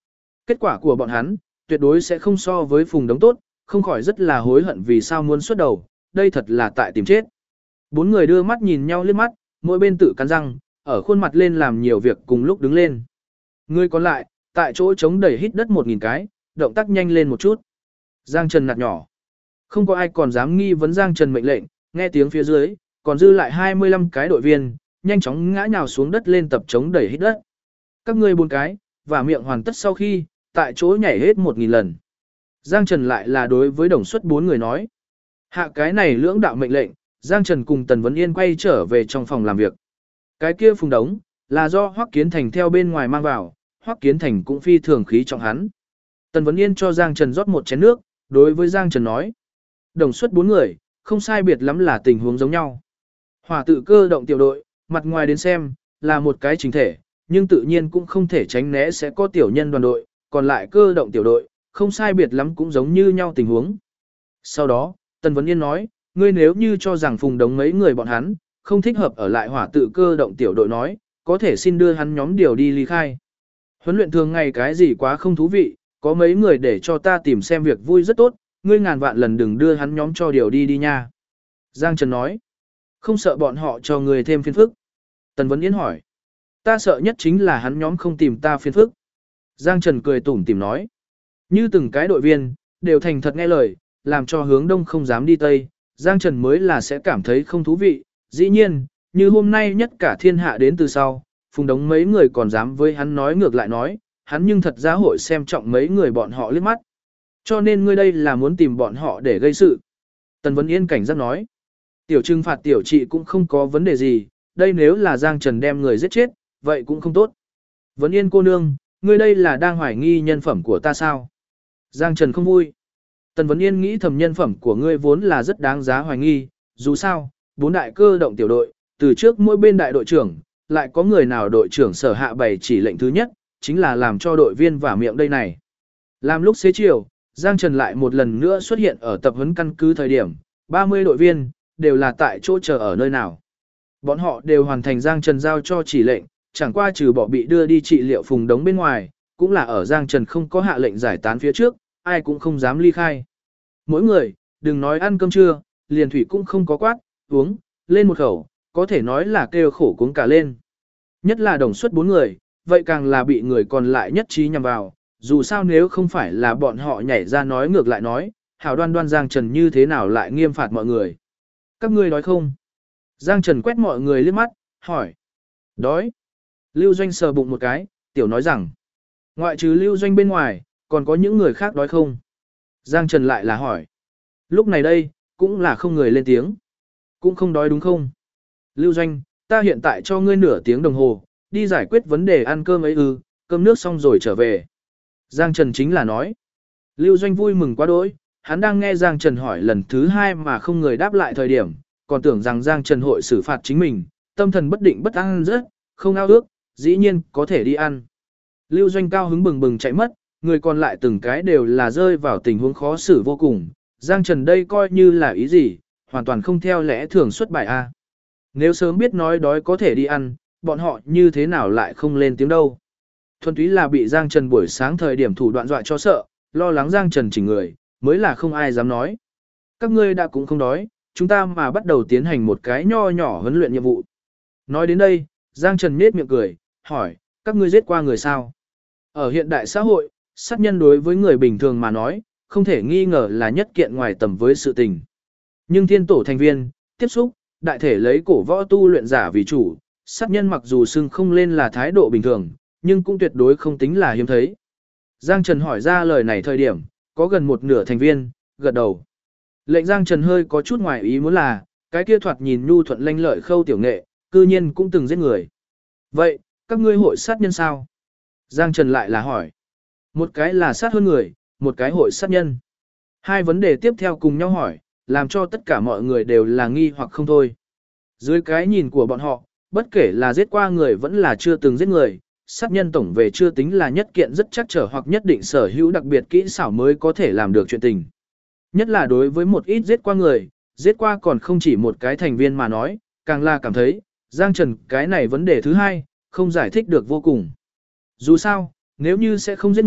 [SPEAKER 1] Kết quả của bọn hắn, tuyệt đối sẽ không so với Phùng Đống tốt, không khỏi rất là hối hận vì sao muốn xuất đầu, đây thật là tại tìm chết. Bốn người đưa mắt nhìn nhau liếc mắt, mỗi bên tự cắn răng, ở khuôn mặt lên làm nhiều việc cùng lúc đứng lên. Người còn lại, tại chỗ chống đẩy hít đất 1000 cái, động tác nhanh lên một chút. Giang Trần nạt nhỏ. Không có ai còn dám nghi vấn Giang Trần mệnh lệnh, nghe tiếng phía dưới, còn dư lại 25 cái đội viên, nhanh chóng ngã nhào xuống đất lên tập chống đẩy hít đất. Các ngươi 4 cái, và miệng hoàn tất sau khi, tại chỗ nhảy hết 1000 lần. Giang Trần lại là đối với đồng suất 4 người nói. Hạ cái này lưỡng đạo mệnh lệnh, Giang Trần cùng Tần Vấn Yên quay trở về trong phòng làm việc. Cái kia Phùng Đống, là do Hoắc Kiến Thành theo bên ngoài mang vào, Hoắc Kiến Thành cũng phi thường khí trọng hắn. Tần Vấn Yên cho Giang Trần rót một chén nước, đối với Giang Trần nói. Đồng suất 4 người, không sai biệt lắm là tình huống giống nhau. Hỏa tự cơ động tiểu đội, mặt ngoài đến xem, là một cái chính thể, nhưng tự nhiên cũng không thể tránh né sẽ có tiểu nhân đoàn đội, còn lại cơ động tiểu đội, không sai biệt lắm cũng giống như nhau tình huống. Sau đó, Tần Vấn Yên nói, ngươi nếu như cho rằng Phùng Đống mấy người bọn hắn, không thích hợp ở lại hỏa tự cơ động tiểu đội nói, có thể xin đưa hắn nhóm điều đi ly khai. Huấn luyện thường ngày cái gì quá không thú vị, có mấy người để cho ta tìm xem việc vui rất tốt, ngươi ngàn vạn lần đừng đưa hắn nhóm cho điều đi nha. Giang Trần nói, không sợ bọn họ cho người thêm phiền phức. Tần Vấn Yên hỏi, ta sợ nhất chính là hắn nhóm không tìm ta phiền phức. Giang Trần cười tủm tỉm nói, như từng cái đội viên, đều thành thật nghe lời, làm cho hướng đông không dám đi tây, Giang Trần mới là sẽ cảm thấy không thú vị. Dĩ nhiên, như hôm nay nhất cả thiên hạ đến từ sau, Phùng Đống mấy người còn dám với hắn nói ngược lại nói, hắn nhưng thật ra hội xem trọng mấy người bọn họ liếc mắt. Cho nên ngươi đây là muốn tìm bọn họ để gây sự. Tần Vấn Yên cảnh giác nói, tiểu trừng phạt tiểu trị cũng không có vấn đề gì, đây nếu là Giang Trần đem người giết chết, vậy cũng không tốt. Vấn Yên cô nương, ngươi đây là đang hoài nghi nhân phẩm của ta sao? Giang Trần không vui. Tần Vấn Yên nghĩ thầm nhân phẩm của ngươi vốn là rất đáng giá hoài nghi, dù sao, 4 đại cơ động tiểu đội, từ trước mỗi bên đại đội trưởng, lại có người nào đội trưởng sở hạ bày chỉ lệnh thứ nhất, chính là làm cho đội viên vả miệng đây này. Làm lúc xế chiều, Giang Trần lại một lần nữa xuất hiện ở tập huấn căn cứ thời điểm, 30 đội viên, đều là tại chỗ chờ ở nơi nào. Bọn họ đều hoàn thành Giang Trần giao cho chỉ lệnh, chẳng qua trừ bỏ bị đưa đi trị liệu Phùng Đống bên ngoài, cũng là ở Giang Trần không có hạ lệnh giải tán phía trước, ai cũng không dám ly khai. Mỗi người, đừng nói ăn cơm trưa, liền thủy cũng không có quát, uống, lên một khẩu, có thể nói là kêu khổ cuống cả lên. Nhất là đồng suất 4 người, vậy càng là bị người còn lại nhất trí nhằm vào, dù sao nếu không phải là bọn họ nhảy ra nói ngược lại nói, hảo đoan đoan Giang Trần như thế nào lại nghiêm phạt mọi người. Các ngươi đói không? Giang Trần quét mọi người liếc mắt, hỏi. Đói. Lưu Doanh sờ bụng một cái, tiểu nói rằng. Ngoại trừ Lưu Doanh bên ngoài, còn có những người khác đói không? Giang Trần lại là hỏi. Lúc này đây, cũng là không người lên tiếng. Cũng không đói đúng không? Lưu Doanh, ta hiện tại cho ngươi nửa tiếng đồng hồ, đi giải quyết vấn đề ăn cơm ấy cơm nước xong rồi trở về. Giang Trần chính là nói. Lưu Doanh vui mừng quá đỗi, hắn đang nghe Giang Trần hỏi lần thứ 2 mà không người đáp lại thời điểm, còn tưởng rằng Giang Trần hội xử phạt chính mình, tâm thần bất định bất an rất, không ao ước, dĩ nhiên có thể đi ăn. Lưu Doanh cao hứng bừng bừng chạy mất, người còn lại từng cái đều là rơi vào tình huống khó xử vô cùng. Giang Trần đây coi như là ý gì, hoàn toàn không theo lẽ thường xuất bài A. Nếu sớm biết nói đói có thể đi ăn, bọn họ như thế nào lại không lên tiếng đâu. Thuần túy là bị Giang Trần buổi sáng thời điểm thủ đoạn dọa cho sợ, lo lắng Giang Trần chỉnh người, mới là không ai dám nói. Các ngươi đã cũng không đói, chúng ta mà bắt đầu tiến hành một cái nho nhỏ huấn luyện nhiệm vụ. Nói đến đây, Giang Trần nhếch miệng cười, hỏi, các ngươi giết qua người sao? Ở hiện đại xã hội, sát nhân đối với người bình thường mà nói, không thể nghi ngờ là nhất kiện ngoài tầm với sự tình. Nhưng thiên tổ thành viên, tiếp xúc, đại thể lấy cổ võ tu luyện giả vì chủ, sát nhân mặc dù xưng không lên là thái độ bình thường, nhưng cũng tuyệt đối không tính là hiếm thấy. Giang Trần hỏi ra lời này thời điểm, có gần một nửa thành viên, gật đầu. Lệnh Giang Trần hơi có chút ngoài ý muốn là, cái kia thoạt nhìn nhu thuận lanh lợi khâu tiểu nghệ, cư nhiên cũng từng giết người. Vậy, các ngươi hội sát nhân sao? Giang Trần lại là hỏi. Một cái là sát hơn người, một cái hội sát nhân. Hai vấn đề tiếp theo cùng nhau hỏi, làm cho tất cả mọi người đều là nghi hoặc không thôi. Dưới cái nhìn của bọn họ, bất kể là giết qua người vẫn là chưa từng giết người, sát nhân tổng về chưa tính là nhất kiện rất chắc trở hoặc nhất định sở hữu đặc biệt kỹ xảo mới có thể làm được chuyện tình. Nhất là đối với một ít giết qua người, giết qua còn không chỉ một cái thành viên mà nói, càng là cảm thấy, Giang Trần cái này vấn đề thứ hai, không giải thích được vô cùng. Dù sao, nếu như sẽ không giết người,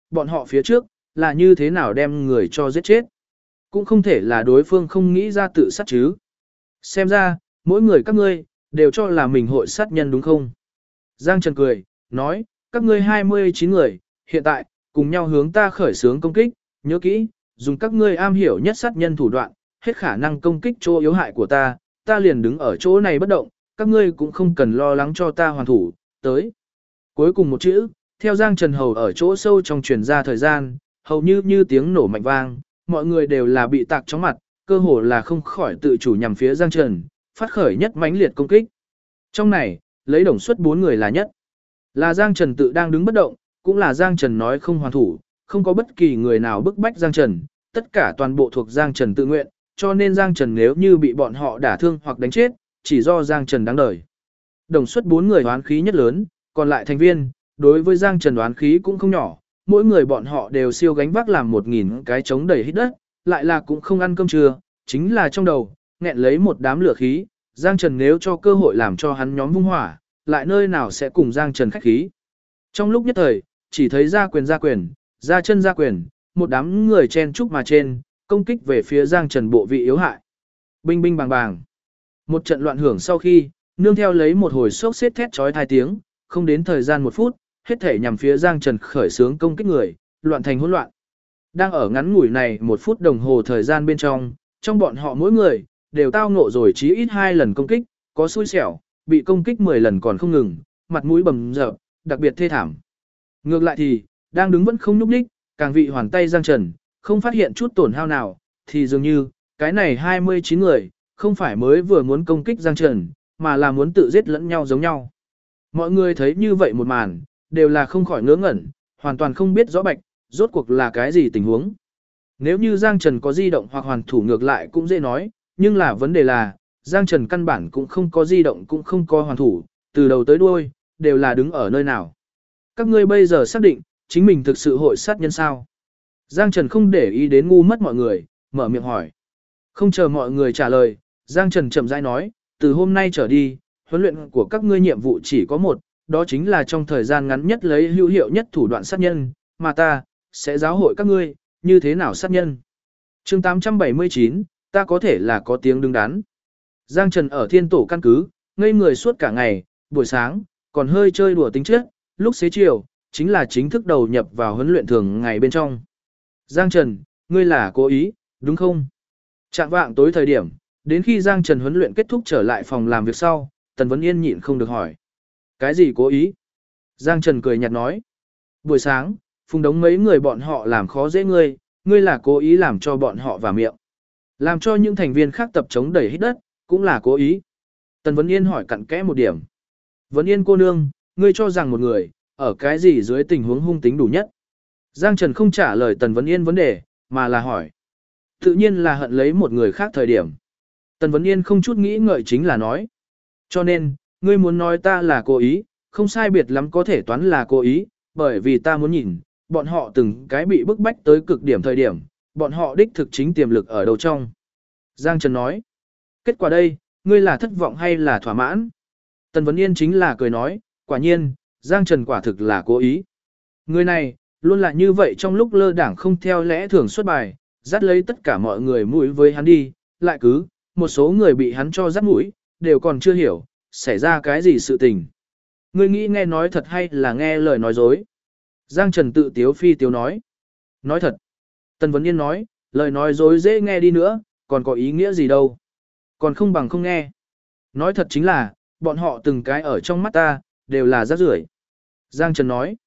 [SPEAKER 1] bọn họ phía trước, là như thế nào đem người cho giết chết. Cũng không thể là đối phương không nghĩ ra tự sát chứ. Xem ra, mỗi người các ngươi, đều cho là mình hội sát nhân đúng không? Giang Trần cười, nói, các ngươi 29 người, hiện tại, cùng nhau hướng ta khởi xướng công kích, nhớ kỹ, dùng các ngươi am hiểu nhất sát nhân thủ đoạn, hết khả năng công kích chỗ yếu hại của ta liền đứng ở chỗ này bất động, các ngươi cũng không cần lo lắng cho ta hoàn thủ, tới. Cuối cùng một chữ, theo Giang Trần Hầu ở chỗ sâu trong truyền ra thời gian, hầu như tiếng nổ mạnh vang, mọi người đều là bị tạc chóng mặt, cơ hồ là không khỏi tự chủ nhằm phía Giang Trần, phát khởi nhất mãnh liệt công kích. Trong này, lấy Đồng Suất 4 người là nhất. Là Giang Trần tự đang đứng bất động, cũng là Giang Trần nói không hoàn thủ, không có bất kỳ người nào bức bách Giang Trần, tất cả toàn bộ thuộc Giang Trần tự nguyện, cho nên Giang Trần nếu như bị bọn họ đả thương hoặc đánh chết, chỉ do Giang Trần đáng đời. Đồng Suất 4 người oán khí nhất lớn, còn lại thành viên, đối với Giang Trần oán khí cũng không nhỏ, mỗi người bọn họ đều siêu gánh vác làm 1000 cái trống đầy hít đất, lại là cũng không ăn cơm trưa, chính là trong đầu, nghẹn lấy một đám lửa khí, Giang Trần nếu cho cơ hội làm cho hắn nhóm vung hỏa, lại nơi nào sẽ cùng Giang Trần khách khí. Trong lúc nhất thời, chỉ thấy ra quyền, ra chân ra quyền, một đám người chen chúc mà trên, công kích về phía Giang Trần bộ vị yếu hại. Binh binh bàng bàng. Một trận loạn hưởng sau khi, nương theo lấy một hồi sốc xếp thét chói tai tiếng, không đến thời gian 1 phút, hết thể nhằm phía Giang Trần khởi xướng công kích người, loạn thành hỗn loạn. Đang ở ngắn ngủi này 1 phút đồng hồ thời gian bên trong bọn họ mỗi người, đều tao ngộ rồi chí ít 2 lần công kích, có xui xẻo, bị công kích 10 lần còn không ngừng, mặt mũi bầm dập, đặc biệt thê thảm. Ngược lại thì, đang đứng vẫn không nhúc nhích, càng vị hoàn tay Giang Trần, không phát hiện chút tổn hao nào, thì dường như, cái này 29 người, không phải mới vừa muốn công kích Giang Trần, mà là muốn tự giết lẫn nhau giống nhau. Mọi người thấy như vậy một màn, đều là không khỏi ngớ ngẩn, hoàn toàn không biết rõ bạch, rốt cuộc là cái gì tình huống. Nếu như Giang Trần có di động hoặc hoàn thủ ngược lại cũng dễ nói, nhưng là vấn đề là, Giang Trần căn bản cũng không có di động cũng không có hoàn thủ, từ đầu tới đuôi, đều là đứng ở nơi nào. Các ngươi bây giờ xác định, chính mình thực sự hội sát nhân sao? Giang Trần không để ý đến ngu mất mọi người, mở miệng hỏi. Không chờ mọi người trả lời, Giang Trần chậm rãi nói, từ hôm nay trở đi, huấn luyện của các ngươi nhiệm vụ chỉ có một, đó chính là trong thời gian ngắn nhất lấy hữu hiệu nhất thủ đoạn sát nhân, mà ta sẽ giáo hội các ngươi như thế nào sát nhân. Chương 879, ta có thể là có tiếng đứng đắn. Giang Trần ở Thiên Tổ căn cứ, ngây người suốt cả ngày, buổi sáng, còn hơi chơi đùa tính chất, lúc xế chiều, chính là chính thức đầu nhập vào huấn luyện thường ngày bên trong. Giang Trần, ngươi là cố ý, đúng không? Trạng vạng tối thời điểm, đến khi Giang Trần huấn luyện kết thúc trở lại phòng làm việc sau, Tần Vấn Yên nhịn không được hỏi. Cái gì cố ý? Giang Trần cười nhạt nói. Buổi sáng, phùng đống mấy người bọn họ làm khó dễ ngươi, ngươi là cố ý làm cho bọn họ vào miệng. Làm cho những thành viên khác tập chống đẩy hít đất, cũng là cố ý. Tần Vấn Yên hỏi cặn kẽ một điểm. Vấn Yên cô nương, ngươi cho rằng một người, ở cái gì dưới tình huống hung tính đủ nhất? Giang Trần không trả lời Tần Vấn Yên vấn đề, mà là hỏi. Tự nhiên là hận lấy một người khác thời điểm. Tần Vấn Yên không chút nghĩ ngợi chính là nói. Cho nên, ngươi muốn nói ta là cố ý, không sai biệt lắm có thể toán là cố ý, bởi vì ta muốn nhìn, bọn họ từng cái bị bức bách tới cực điểm thời điểm, bọn họ đích thực chính tiềm lực ở đâu trong. Giang Trần nói. Kết quả đây, ngươi là thất vọng hay là thỏa mãn? Tần Vấn Yên chính là cười nói, quả nhiên, Giang Trần quả thực là cố ý. Người này, luôn là như vậy trong lúc lơ đảng không theo lẽ thường xuất bài, dắt lấy tất cả mọi người mũi với hắn đi, lại cứ, một số người bị hắn cho dắt mũi, đều còn chưa hiểu, xảy ra cái gì sự tình. Ngươi nghĩ nghe nói thật hay là nghe lời nói dối? Giang Trần tự tiếu phi tiếu nói. Nói thật. Tần Vấn Yên nói, lời nói dối dễ nghe đi nữa, còn có ý nghĩa gì đâu. Còn không bằng không nghe. Nói thật chính là, bọn họ từng cái ở trong mắt ta, đều là rác rưởi. Giang Trần nói.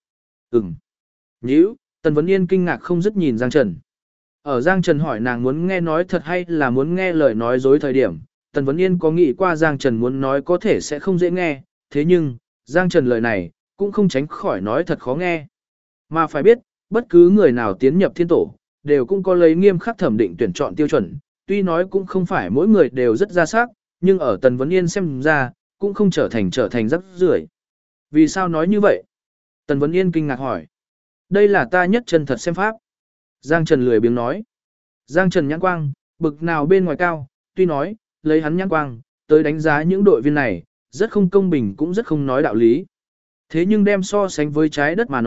[SPEAKER 1] Nhíu, Tần Vấn Yên kinh ngạc không dứt nhìn Giang Trần. Ở Giang Trần hỏi nàng muốn nghe nói thật hay là muốn nghe lời nói dối thời điểm, Tần Vấn Yên có nghĩ qua Giang Trần muốn nói có thể sẽ không dễ nghe, thế nhưng, Giang Trần lời này, cũng không tránh khỏi nói thật khó nghe. Mà phải biết, bất cứ người nào tiến nhập Thiên Tổ, đều cũng có lấy nghiêm khắc thẩm định tuyển chọn tiêu chuẩn, tuy nói cũng không phải mỗi người đều rất ra sắc, nhưng ở Tần Vấn Yên xem ra, cũng không trở thành rắc rưởi. Vì sao nói như vậy? Tần Vấn Yên kinh ngạc hỏi. Đây là ta nhất chân thật xem pháp. Giang Trần lười biếng nói. Giang Trần nhãn quang, bực nào bên ngoài cao, tuy nói, lấy hắn nhãn quang, tới đánh giá những đội viên này, rất không công bình cũng rất không nói đạo lý. Thế nhưng đem so sánh với trái đất mà nói,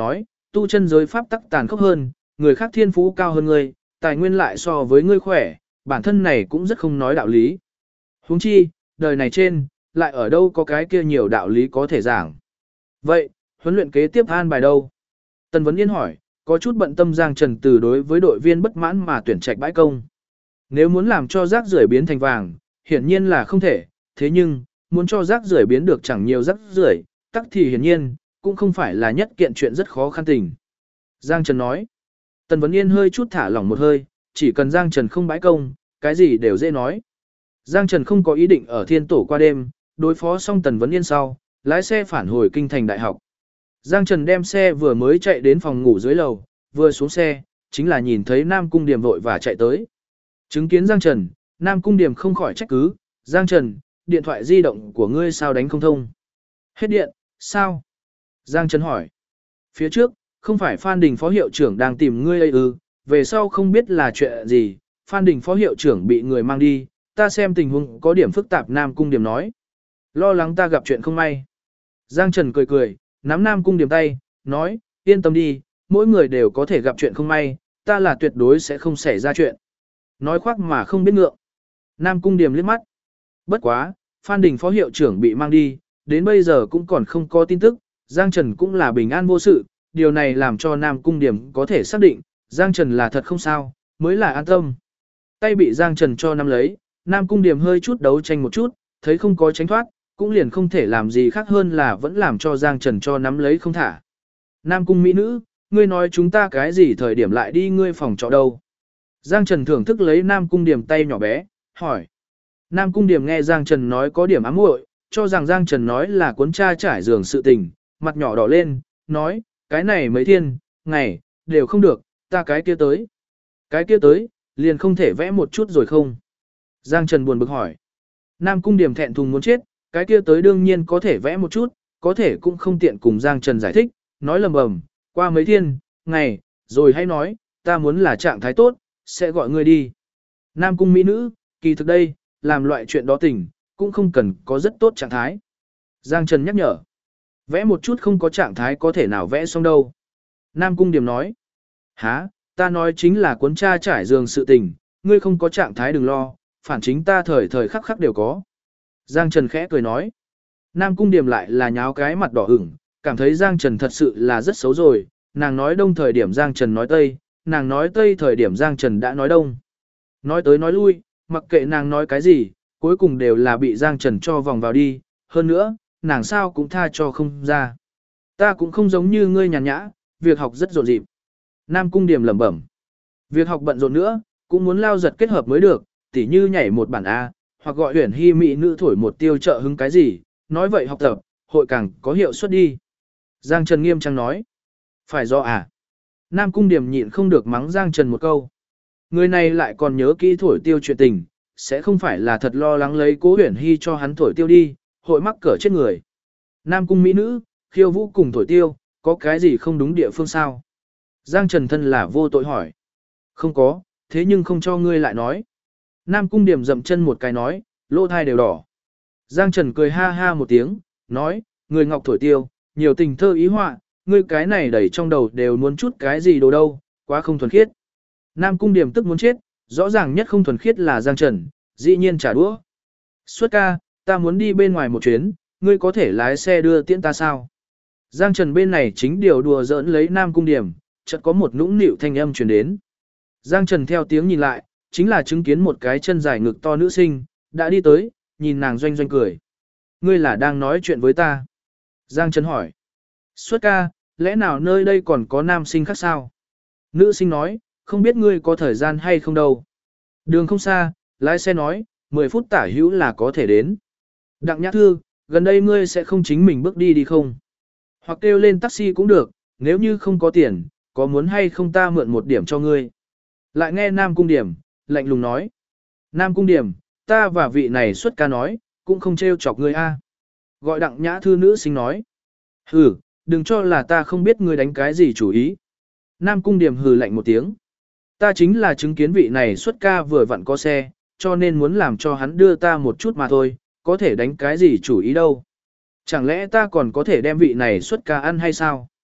[SPEAKER 1] tu chân giới pháp tắc tàn khốc hơn, người khác thiên phú cao hơn ngươi, tài nguyên lại so với ngươi khỏe, bản thân này cũng rất không nói đạo lý. Huống chi, đời này trên, lại ở đâu có cái kia nhiều đạo lý có thể giảng. Vậy, huấn luyện kế tiếp an bài đâu? Tần Vấn Yên hỏi, có chút bận tâm Giang Trần từ đối với đội viên bất mãn mà tuyển trạch bãi công. Nếu muốn làm cho rác rưởi biến thành vàng, hiển nhiên là không thể, thế nhưng, muốn cho rác rưởi biến được chẳng nhiều rác rưởi, tắc thì hiển nhiên, cũng không phải là nhất kiện chuyện rất khó khăn tình. Giang Trần nói, Tần Vấn Yên hơi chút thả lỏng một hơi, chỉ cần Giang Trần không bãi công, cái gì đều dễ nói. Giang Trần không có ý định ở thiên tổ qua đêm, đối phó xong Tần Vấn Yên sau, lái xe phản hồi kinh thành đại học. Giang Trần đem xe vừa mới chạy đến phòng ngủ dưới lầu, vừa xuống xe, chính là nhìn thấy Nam Cung Điềm vội và chạy tới. Chứng kiến Giang Trần, Nam Cung Điềm không khỏi trách cứ, Giang Trần, điện thoại di động của ngươi sao đánh không thông? Hết điện, sao? Giang Trần hỏi. Phía trước, không phải Phan Đình phó hiệu trưởng đang tìm ngươi ấy ư, về sau không biết là chuyện gì, Phan Đình phó hiệu trưởng bị người mang đi, ta xem tình huống có điểm phức tạp. Nam Cung Điềm nói. Lo lắng ta gặp chuyện không may. Giang Trần cười cười, nắm Nam Cung Điềm tay, nói, yên tâm đi, mỗi người đều có thể gặp chuyện không may, ta là tuyệt đối sẽ không xảy ra chuyện. Nói khoác mà không biết ngượng. Nam Cung Điềm liếc mắt. Bất quá, Phan Đình phó hiệu trưởng bị mang đi, đến bây giờ cũng còn không có tin tức, Giang Trần cũng là bình an vô sự, điều này làm cho Nam Cung Điềm có thể xác định, Giang Trần là thật không sao, mới là an tâm. Tay bị Giang Trần cho nắm lấy, Nam Cung Điềm hơi chút đấu tranh một chút, thấy không có tránh thoát, cũng liền không thể làm gì khác hơn là vẫn làm cho Giang Trần cho nắm lấy không thả. Nam Cung mỹ nữ, ngươi nói chúng ta cái gì thời điểm lại đi ngươi phòng trọ đâu? Giang Trần thưởng thức lấy Nam Cung Điềm tay nhỏ bé, hỏi. Nam Cung Điềm nghe Giang Trần nói có điểm ám muội, cho rằng Giang Trần nói là cuốn tra trải giường sự tình, mặt nhỏ đỏ lên, nói, cái này mấy thiên, ngày, đều không được, ta cái kia tới. Cái kia tới, liền không thể vẽ một chút rồi không? Giang Trần buồn bực hỏi. Nam Cung Điềm thẹn thùng muốn chết, cái kia tới đương nhiên có thể vẽ một chút, có thể cũng không tiện cùng Giang Trần giải thích, nói lầm bầm, qua mấy thiên, ngày, rồi hãy nói, ta muốn là trạng thái tốt, sẽ gọi ngươi đi. Nam Cung mỹ nữ, kỳ thực đây, làm loại chuyện đó tình, cũng không cần có rất tốt trạng thái. Giang Trần nhắc nhở, vẽ một chút không có trạng thái có thể nào vẽ xong đâu. Nam Cung Điềm nói, há, ta nói chính là cuốn tra trải giường sự tình, ngươi không có trạng thái đừng lo, phản chính ta thời thời khắc khắc đều có. Giang Trần khẽ cười nói, Nam Cung Điềm lại là nháo cái mặt đỏ ửng, cảm thấy Giang Trần thật sự là rất xấu rồi, nàng nói đông thời điểm Giang Trần nói tây, nàng nói tây thời điểm Giang Trần đã nói đông. Nói tới nói lui, mặc kệ nàng nói cái gì, cuối cùng đều là bị Giang Trần cho vòng vào đi, hơn nữa, nàng sao cũng tha cho không ra. Ta cũng không giống như ngươi nhàn nhã, việc học rất rộn rịp. Nam Cung Điềm lẩm bẩm. Việc học bận rộn nữa, cũng muốn lao giật kết hợp mới được, tỉ như nhảy một bản A, hoặc gọi Uyển Hi mỹ nữ thổi một tiêu trợ hứng cái gì, nói vậy học tập, hội càng có hiệu suất đi. Giang Trần nghiêm trang nói. Phải do à? Nam Cung Điềm nhịn không được mắng Giang Trần một câu. Người này lại còn nhớ kỹ thổi tiêu chuyện tình, sẽ không phải là thật lo lắng lấy Cố Uyển Hi cho hắn thổi tiêu đi, hội mắc cỡ chết người. Nam Cung mỹ nữ, khiêu vũ cùng thổi tiêu, có cái gì không đúng địa phương sao? Giang Trần thân là vô tội hỏi. Không có, thế nhưng không cho ngươi lại nói. Nam Cung Điềm dậm chân một cái nói, lỗ thai đều đỏ. Giang Trần cười ha ha một tiếng, nói, người ngọc thổi tiêu, nhiều tình thơ ý họa, ngươi cái này đẩy trong đầu đều muốn chút cái gì đồ đâu, quá không thuần khiết. Nam Cung Điềm tức muốn chết, rõ ràng nhất không thuần khiết là Giang Trần, dĩ nhiên trả đũa. Xuất ca, ta muốn đi bên ngoài một chuyến, ngươi có thể lái xe đưa tiễn ta sao? Giang Trần bên này chính điều đùa giỡn lấy Nam Cung Điềm, chợt có một nũng nịu thanh âm truyền đến. Giang Trần theo tiếng nhìn lại, chính là chứng kiến một cái chân dài ngực to nữ sinh, đã đi tới, nhìn nàng doanh doanh cười. Ngươi là đang nói chuyện với ta? Giang Trần hỏi. Xuất ca, lẽ nào nơi đây còn có nam sinh khác sao? Nữ sinh nói, không biết ngươi có thời gian hay không đâu. Đường không xa, lái xe nói, 10 phút tả hữu là có thể đến. Đặng Nhã Thư, gần đây ngươi sẽ không chính mình bước đi đi không? Hoặc kêu lên taxi cũng được, nếu như không có tiền, có muốn hay không ta mượn một điểm cho ngươi? Lại nghe Nam Cung Điềm, lạnh lùng nói. Nam Cung Điềm, ta và vị này xuất ca nói, cũng không trêu chọc ngươi a. Gọi Đặng Nhã Thư nữ sinh nói. Hừ, đừng cho là ta không biết ngươi đánh cái gì chủ ý. Nam Cung Điềm hừ lạnh một tiếng. Ta chính là chứng kiến vị này xuất ca vừa vặn có xe, cho nên muốn làm cho hắn đưa ta một chút mà thôi, có thể đánh cái gì chủ ý đâu. Chẳng lẽ ta còn có thể đem vị này xuất ca ăn hay sao?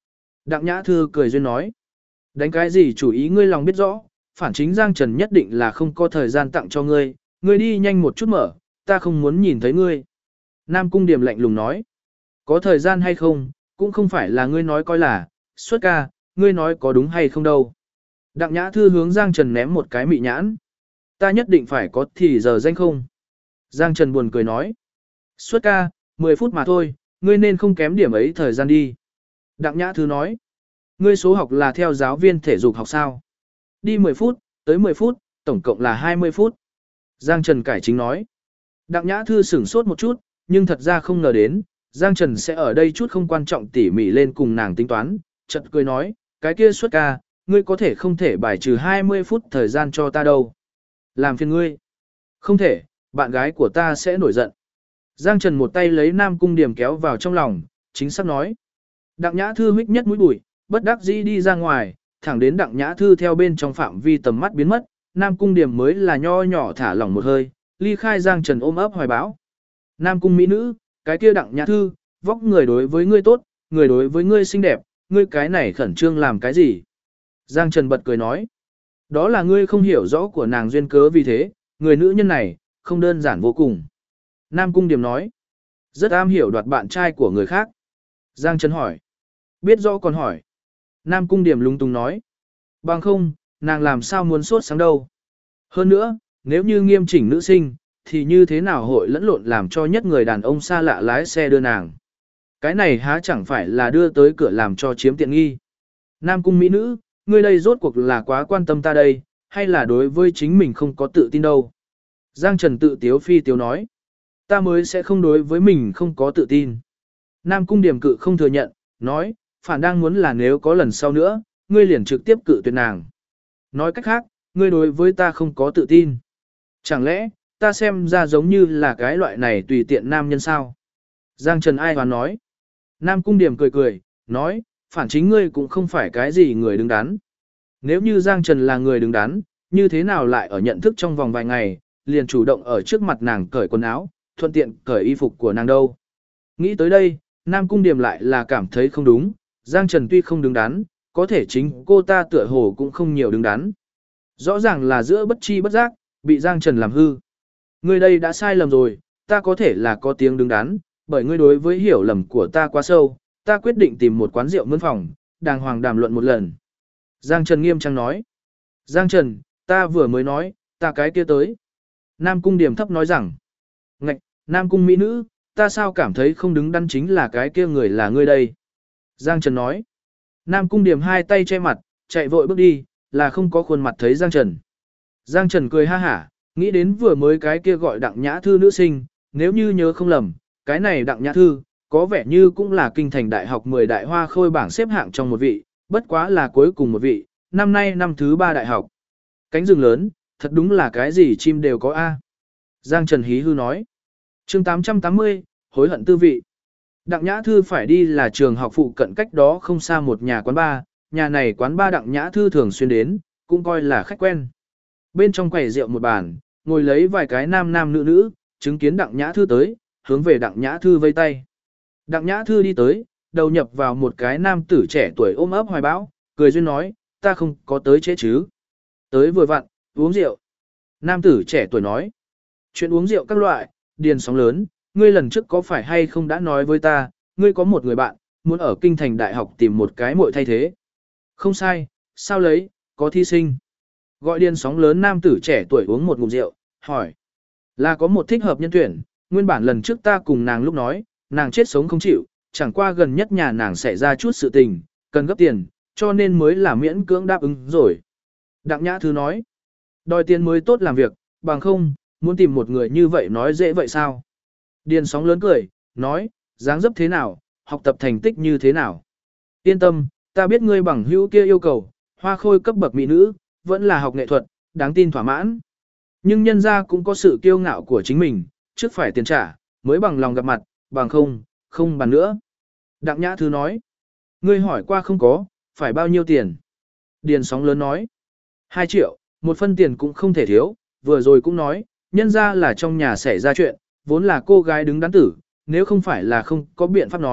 [SPEAKER 1] Đặng Nhã Thư cười duyên nói. Đánh cái gì chủ ý ngươi lòng biết rõ, phản chính Giang Trần nhất định là không có thời gian tặng cho ngươi, ngươi đi nhanh một chút mở, ta không muốn nhìn thấy ngươi. Nam Cung Điểm lạnh lùng nói. Có thời gian hay không, cũng không phải là ngươi nói coi là, xuất ca, ngươi nói có đúng hay không đâu. Đặng Nhã Thư hướng Giang Trần ném một cái mị nhãn. Ta nhất định phải có thì giờ danh không. Giang Trần buồn cười nói. Xuất ca, 10 phút mà thôi, ngươi nên không kém điểm ấy thời gian đi. Đặng Nhã Thư nói. Ngươi số học là theo giáo viên thể dục học sao? Đi 10 phút, tới 10 phút, tổng cộng là 20 phút. Giang Trần cải chính nói. Đặng Nhã Thư sửng sốt một chút, nhưng thật ra không ngờ đến, Giang Trần sẽ ở đây chút không quan trọng tỉ mỉ lên cùng nàng tính toán, chợt cười nói, cái kia xuất ca, ngươi có thể không thể bài trừ 20 phút thời gian cho ta đâu. Làm phiền ngươi. Không thể, bạn gái của ta sẽ nổi giận. Giang Trần một tay lấy Nam Cung Điểm kéo vào trong lòng, chính xác nói. Đặng Nhã Thư hít nhất mũi bụi, bất đắc dĩ đi ra ngoài, thẳng đến Đặng Nhã Thư theo bên trong phạm vi tầm mắt biến mất, Nam Cung Điểm mới là nho nhỏ thả lỏng một hơi, ly khai Giang Trần ôm ấp hoài bão. Nam Cung mỹ nữ, cái kia Đặng Nhã Thư, vóc người đối với ngươi tốt, người đối với ngươi xinh đẹp, ngươi cái này khẩn trương làm cái gì? Giang Trần bật cười nói. Đó là ngươi không hiểu rõ của nàng duyên cớ vì thế, người nữ nhân này, không đơn giản vô cùng. Nam Cung Điểm nói. Rất am hiểu đoạt bạn trai của người khác. Giang Trần hỏi. Biết rõ còn hỏi. Nam Cung Điểm lung tung nói. Bằng không, nàng làm sao muốn sốt sáng đâu. Hơn nữa, nếu như nghiêm chỉnh nữ sinh, thì như thế nào hội lẫn lộn làm cho nhất người đàn ông xa lạ lái xe đưa nàng. Cái này há chẳng phải là đưa tới cửa làm cho chiếm tiện nghi. Nam Cung mỹ nữ, ngươi đây rốt cuộc là quá quan tâm ta đây, hay là đối với chính mình không có tự tin đâu. Giang Trần tự tiếu phi tiếu nói. Ta mới sẽ không đối với mình không có tự tin. Nam Cung Điểm cự không thừa nhận, nói, phản đang muốn là nếu có lần sau nữa, ngươi liền trực tiếp cự tuyệt nàng. Nói cách khác, ngươi đối với ta không có tự tin. Chẳng lẽ, ta xem ra giống như là cái loại này tùy tiện nam nhân sao? Giang Trần ai hoán nói. Nam Cung Điểm cười cười, nói, phản chính ngươi cũng không phải cái gì người đứng đắn. Nếu như Giang Trần là người đứng đắn, như thế nào lại ở nhận thức trong vòng vài ngày, liền chủ động ở trước mặt nàng cởi quần áo, thuận tiện cởi y phục của nàng đâu. Nghĩ tới đây, Nam Cung Điểm lại là cảm thấy không đúng, Giang Trần tuy không đứng đắn, có thể chính cô ta tựa hồ cũng không nhiều đứng đắn. Rõ ràng là giữa bất chi bất giác, bị Giang Trần làm hư. Ngươi đây đã sai lầm rồi, ta có thể là có tiếng đứng đắn, bởi ngươi đối với hiểu lầm của ta quá sâu, ta quyết định tìm một quán rượu mướn phòng, đàng hoàng đàm luận một lần. Giang Trần nghiêm trang nói. Giang Trần, ta vừa mới nói, ta cái kia tới. Nam Cung Điểm thấp nói rằng. Ngạch, Nam Cung mỹ nữ, ta sao cảm thấy không đứng đắn chính là cái kia người là ngươi đây. Giang Trần nói. Nam Cung Điểm hai tay che mặt, chạy vội bước đi, là không có khuôn mặt thấy Giang Trần. Giang Trần cười ha hả, nghĩ đến vừa mới cái kia gọi Đặng Nhã Thư nữ sinh, nếu như nhớ không lầm, cái này Đặng Nhã Thư, có vẻ như cũng là kinh thành đại học 10 đại hoa khôi bảng xếp hạng trong một vị, bất quá là cuối cùng một vị, năm nay năm thứ 3 đại học. Cánh rừng lớn, thật đúng là cái gì chim đều có A. Giang Trần hí hư nói. Chương 880, hối hận tư vị. Đặng Nhã Thư phải đi là trường học phụ cận cách đó không xa một nhà quán bar, nhà này quán bar Đặng Nhã Thư thường xuyên đến, cũng coi là khách quen. Bên trong quầy rượu một bàn, ngồi lấy vài cái nam nam nữ nữ, chứng kiến Đặng Nhã Thư tới, hướng về Đặng Nhã Thư vây tay. Đặng Nhã Thư đi tới, đầu nhập vào một cái nam tử trẻ tuổi ôm ấp hoài bão, cười duyên nói, ta không có tới trễ chứ. Tới vừa vặn, uống rượu. Nam tử trẻ tuổi nói, chuyện uống rượu các loại, điền sóng lớn, ngươi lần trước có phải hay không đã nói với ta, ngươi có một người bạn, muốn ở kinh thành đại học tìm một cái muội thay thế. Không sai, sao lấy, có thí sinh. Gọi điền sóng lớn nam tử trẻ tuổi uống một ngụm rượu, hỏi, là có một thích hợp nhân tuyển, nguyên bản lần trước ta cùng nàng lúc nói, nàng chết sống không chịu, chẳng qua gần nhất nhà nàng xảy ra chút sự tình, cần gấp tiền, cho nên mới là miễn cưỡng đáp ứng rồi. Đặng Nhã Thư nói, đòi tiền mới tốt làm việc, bằng không, muốn tìm một người như vậy nói dễ vậy sao? Điền sóng lớn cười, nói, dáng dấp thế nào, học tập thành tích như thế nào? Yên tâm, ta biết ngươi bằng hữu kia yêu cầu, hoa khôi cấp bậc mỹ nữ, vẫn là học nghệ thuật, đáng tin thỏa mãn. Nhưng nhân gia cũng có sự kiêu ngạo của chính mình, trước phải tiền trả, mới bằng lòng gặp mặt, bằng không, không bàn nữa. Đặng Nhã Thư nói, ngươi hỏi qua không có, phải bao nhiêu tiền? Điền sóng lớn nói, 2 triệu, một phân tiền cũng không thể thiếu, vừa rồi cũng nói, nhân ra là trong nhà xảy ra chuyện, vốn là cô gái đứng đắn tử, nếu không phải là không có biện pháp nói,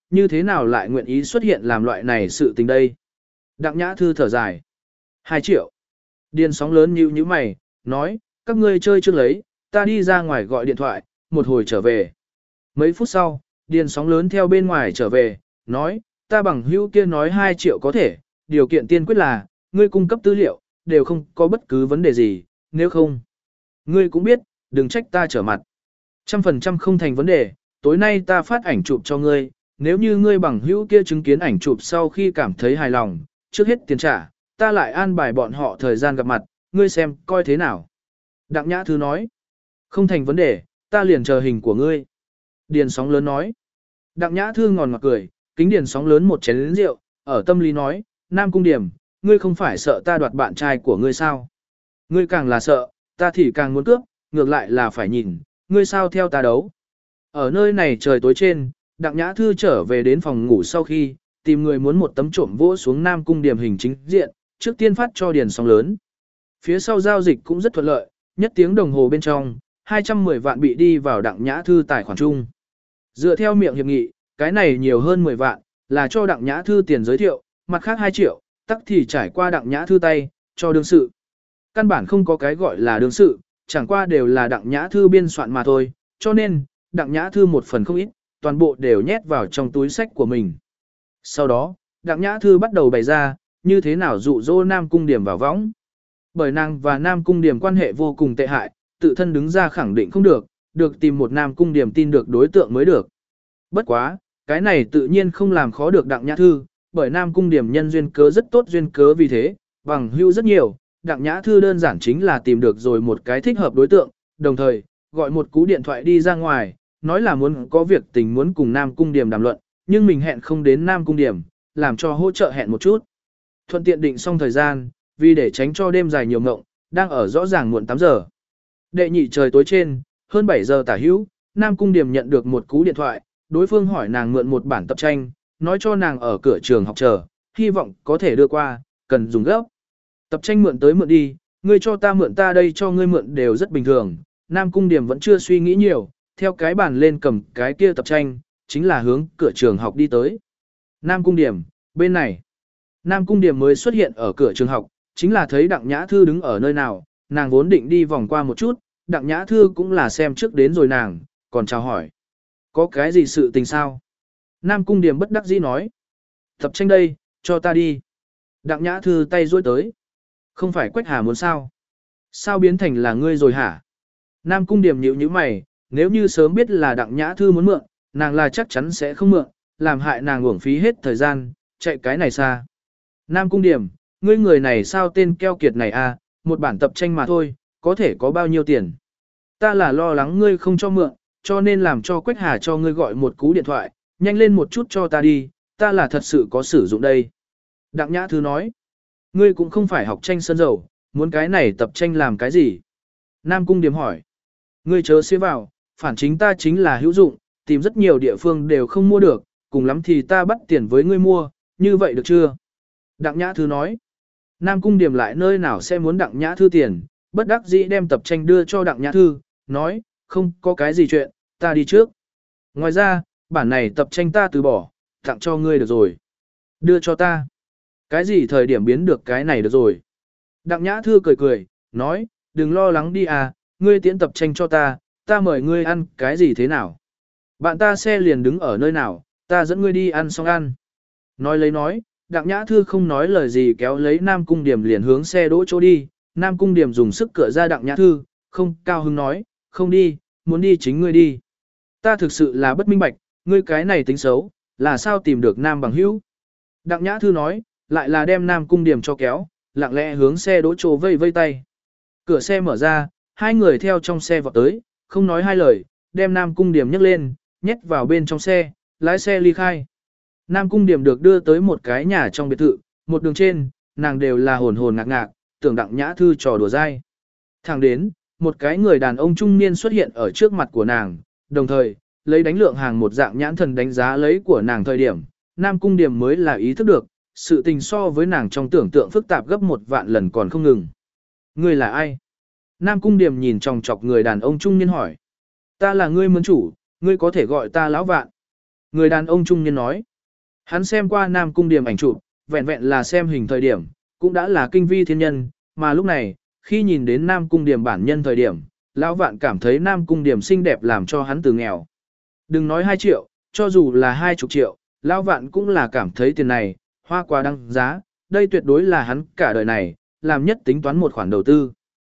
[SPEAKER 1] như thế nào lại nguyện ý xuất hiện làm loại này sự tình đây. Đặng Nhã Thư thở dài. 2 triệu. Điền Sóng Lớn nhíu nhíu mày, nói, các ngươi chơi chưa lấy, ta đi ra ngoài gọi điện thoại, một hồi trở về. Mấy phút sau, Điền Sóng Lớn theo bên ngoài trở về, nói, ta bằng hữu kia nói 2 triệu có thể, điều kiện tiên quyết là, ngươi cung cấp tư liệu, đều không có bất cứ vấn đề gì, nếu không. Ngươi cũng biết, đừng trách ta trở mặt. 100% không thành vấn đề, tối nay ta phát ảnh chụp cho ngươi, nếu như ngươi bằng hữu kia chứng kiến ảnh chụp sau khi cảm thấy hài lòng, trước hết tiền trả, ta lại an bài bọn họ thời gian gặp mặt, ngươi xem, coi thế nào. Đặng Nhã Thư nói, không thành vấn đề, ta liền chờ hình của ngươi. Điền Sóng Lớn nói, Đặng Nhã Thư ngòn ngọt cười, kính Điền Sóng Lớn một chén rượu, ở tâm lý nói, Nam Cung Điểm, ngươi không phải sợ ta đoạt bạn trai của ngươi sao? Ngươi càng là sợ, ta thì càng muốn cướp, ngược lại là phải nhìn, ngươi sao theo ta đấu. Ở nơi này trời tối trên, Đặng Nhã Thư trở về đến phòng ngủ sau khi, tìm người muốn một tấm trộm vỗ xuống Nam Cung Điểm hình chính diện, trước tiên phát cho Điền Sóng Lớn. Phía sau giao dịch cũng rất thuận lợi, nhất tiếng đồng hồ bên trong, 210 vạn bị đi vào Đặng Nhã Thư tài khoản chung. Dựa theo miệng hiệp nghị, cái này nhiều hơn 10 vạn, là cho Đặng Nhã Thư tiền giới thiệu, mặt khác 2 triệu, tắc thì trải qua Đặng Nhã Thư tay, cho đương sự. Căn bản không có cái gọi là đương sự, chẳng qua đều là Đặng Nhã Thư biên soạn mà thôi, cho nên, Đặng Nhã Thư một phần không ít, toàn bộ đều nhét vào trong túi sách của mình. Sau đó, Đặng Nhã Thư bắt đầu bày ra, như thế nào dụ dỗ Nam Cung Điểm vào võng. Bởi nàng và Nam Cung Điểm quan hệ vô cùng tệ hại, tự thân đứng ra khẳng định không được, được tìm một Nam Cung Điểm tin được đối tượng mới được. Bất quá, cái này tự nhiên không làm khó được Đặng Nhã Thư, bởi Nam Cung Điểm nhân duyên cớ rất tốt duyên cớ vì thế, bằng hữu rất nhiều, Đặng Nhã Thư đơn giản chính là tìm được rồi một cái thích hợp đối tượng, đồng thời, gọi một cú điện thoại đi ra ngoài, nói là muốn có việc tình muốn cùng Nam Cung Điểm đàm luận, nhưng mình hẹn không đến Nam Cung Điểm, làm cho hỗ trợ hẹn một chút. Thuận tiện định xong thời gian, vì để tránh cho đêm dài nhiều ngộng, đang ở rõ ràng muộn 8 giờ. Đệ nhị trời tối trên, hơn 7 giờ tả hữu, Nam Cung Điểm nhận được một cú điện thoại, đối phương hỏi nàng mượn một bản tập tranh, nói cho nàng ở cửa trường học chờ, hy vọng có thể đưa qua, cần dùng gấp. Tập tranh mượn tới mượn đi, ngươi cho ta mượn ta đây cho ngươi mượn đều rất bình thường. Nam Cung Điểm vẫn chưa suy nghĩ nhiều, theo cái bàn lên cầm cái kia tập tranh, chính là hướng cửa trường học đi tới. Nam Cung Điểm, bên này. Nam Cung Điểm mới xuất hiện ở cửa trường học, chính là thấy Đặng Nhã Thư đứng ở nơi nào, nàng vốn định đi vòng qua một chút, Đặng Nhã Thư cũng là xem trước đến rồi nàng, còn chào hỏi. Có cái gì sự tình sao? Nam Cung Điểm bất đắc dĩ nói. Tập tranh đây, cho ta đi. Đặng Nhã Thư tay duỗi tới. Không phải Quách Hà muốn sao? Sao biến thành là ngươi rồi hả? Nam Cung Điểm nhíu nhíu mày, nếu như sớm biết là Đặng Nhã Thư muốn mượn, nàng là chắc chắn sẽ không mượn, làm hại nàng uổng phí hết thời gian, chạy cái này xa. Nam Cung Điểm, ngươi người này sao tên keo kiệt này à, một bản tập tranh mà thôi, có thể có bao nhiêu tiền? Ta là lo lắng ngươi không cho mượn, cho nên làm cho Quách Hà cho ngươi gọi một cú điện thoại, nhanh lên một chút cho ta đi, ta là thật sự có sử dụng đây. Đặng Nhã Thư nói, ngươi cũng không phải học tranh sơn dầu, muốn cái này tập tranh làm cái gì? Nam Cung Điểm hỏi, ngươi chớ xía vào, phản chính ta chính là hữu dụng, tìm rất nhiều địa phương đều không mua được, cùng lắm thì ta bắt tiền với ngươi mua, như vậy được chưa? Đặng Nhã Thư nói, Nam Cung Điểm lại nơi nào sẽ muốn Đặng Nhã Thư tiền, bất đắc dĩ đem tập tranh đưa cho Đặng Nhã Thư, nói, không có cái gì chuyện, ta đi trước. Ngoài ra, bản này tập tranh ta từ bỏ, tặng cho ngươi được rồi. Đưa cho ta. Cái gì thời điểm biến được cái này được rồi. Đặng Nhã Thư cười cười, nói, đừng lo lắng đi à, ngươi tiễn tập tranh cho ta mời ngươi ăn cái gì thế nào. Bạn ta xe liền đứng ở nơi nào, ta dẫn ngươi đi ăn xong ăn. Nói lấy nói, Đặng Nhã Thư không nói lời gì kéo lấy Nam Cung Điểm liền hướng xe đỗ chỗ đi, Nam Cung Điểm dùng sức cửa ra Đặng Nhã Thư, không cao hứng nói, không đi, muốn đi chính ngươi đi. Ta thực sự là bất minh bạch, ngươi cái này tính xấu, là sao tìm được Nam bằng hữu. Đặng Nhã Thư nói, lại là đem Nam Cung Điểm cho kéo, lặng lẽ hướng xe đỗ chỗ vây vây tay. Cửa xe mở ra, hai người theo trong xe vọt tới, không nói hai lời, đem Nam Cung Điểm nhấc lên, nhét vào bên trong xe, lái xe ly khai. Nam Cung Điểm được đưa tới một cái nhà trong biệt thự, một đường trên, nàng đều là hồn hồn ngạc ngạc, tưởng Đặng Nhã Thư trò đùa dai. Thẳng đến, một cái người đàn ông trung niên xuất hiện ở trước mặt của nàng, đồng thời, lấy đánh lượng hàng một dạng nhãn thần đánh giá lấy của nàng thời điểm, Nam Cung Điểm mới là ý thức được, sự tình so với nàng trong tưởng tượng phức tạp gấp 1.000 lần còn không ngừng. Ngươi là ai? Nam Cung Điểm nhìn chòng chọc người đàn ông trung niên hỏi. Ta là ngươi mướn chủ, ngươi có thể gọi ta lão vạn. Người đàn ông trung niên nói. Hắn xem qua Nam Cung Điểm ảnh chụp, vẹn vẹn là xem hình thời điểm, cũng đã là kinh vi thiên nhân, mà lúc này, khi nhìn đến Nam Cung Điểm bản nhân thời điểm, lão vạn cảm thấy Nam Cung Điểm xinh đẹp làm cho hắn từ nghèo. Đừng nói 2 triệu, cho dù là 20 triệu, lão vạn cũng là cảm thấy tiền này, hoa quá đăng giá, đây tuyệt đối là hắn cả đời này, làm nhất tính toán một khoản đầu tư.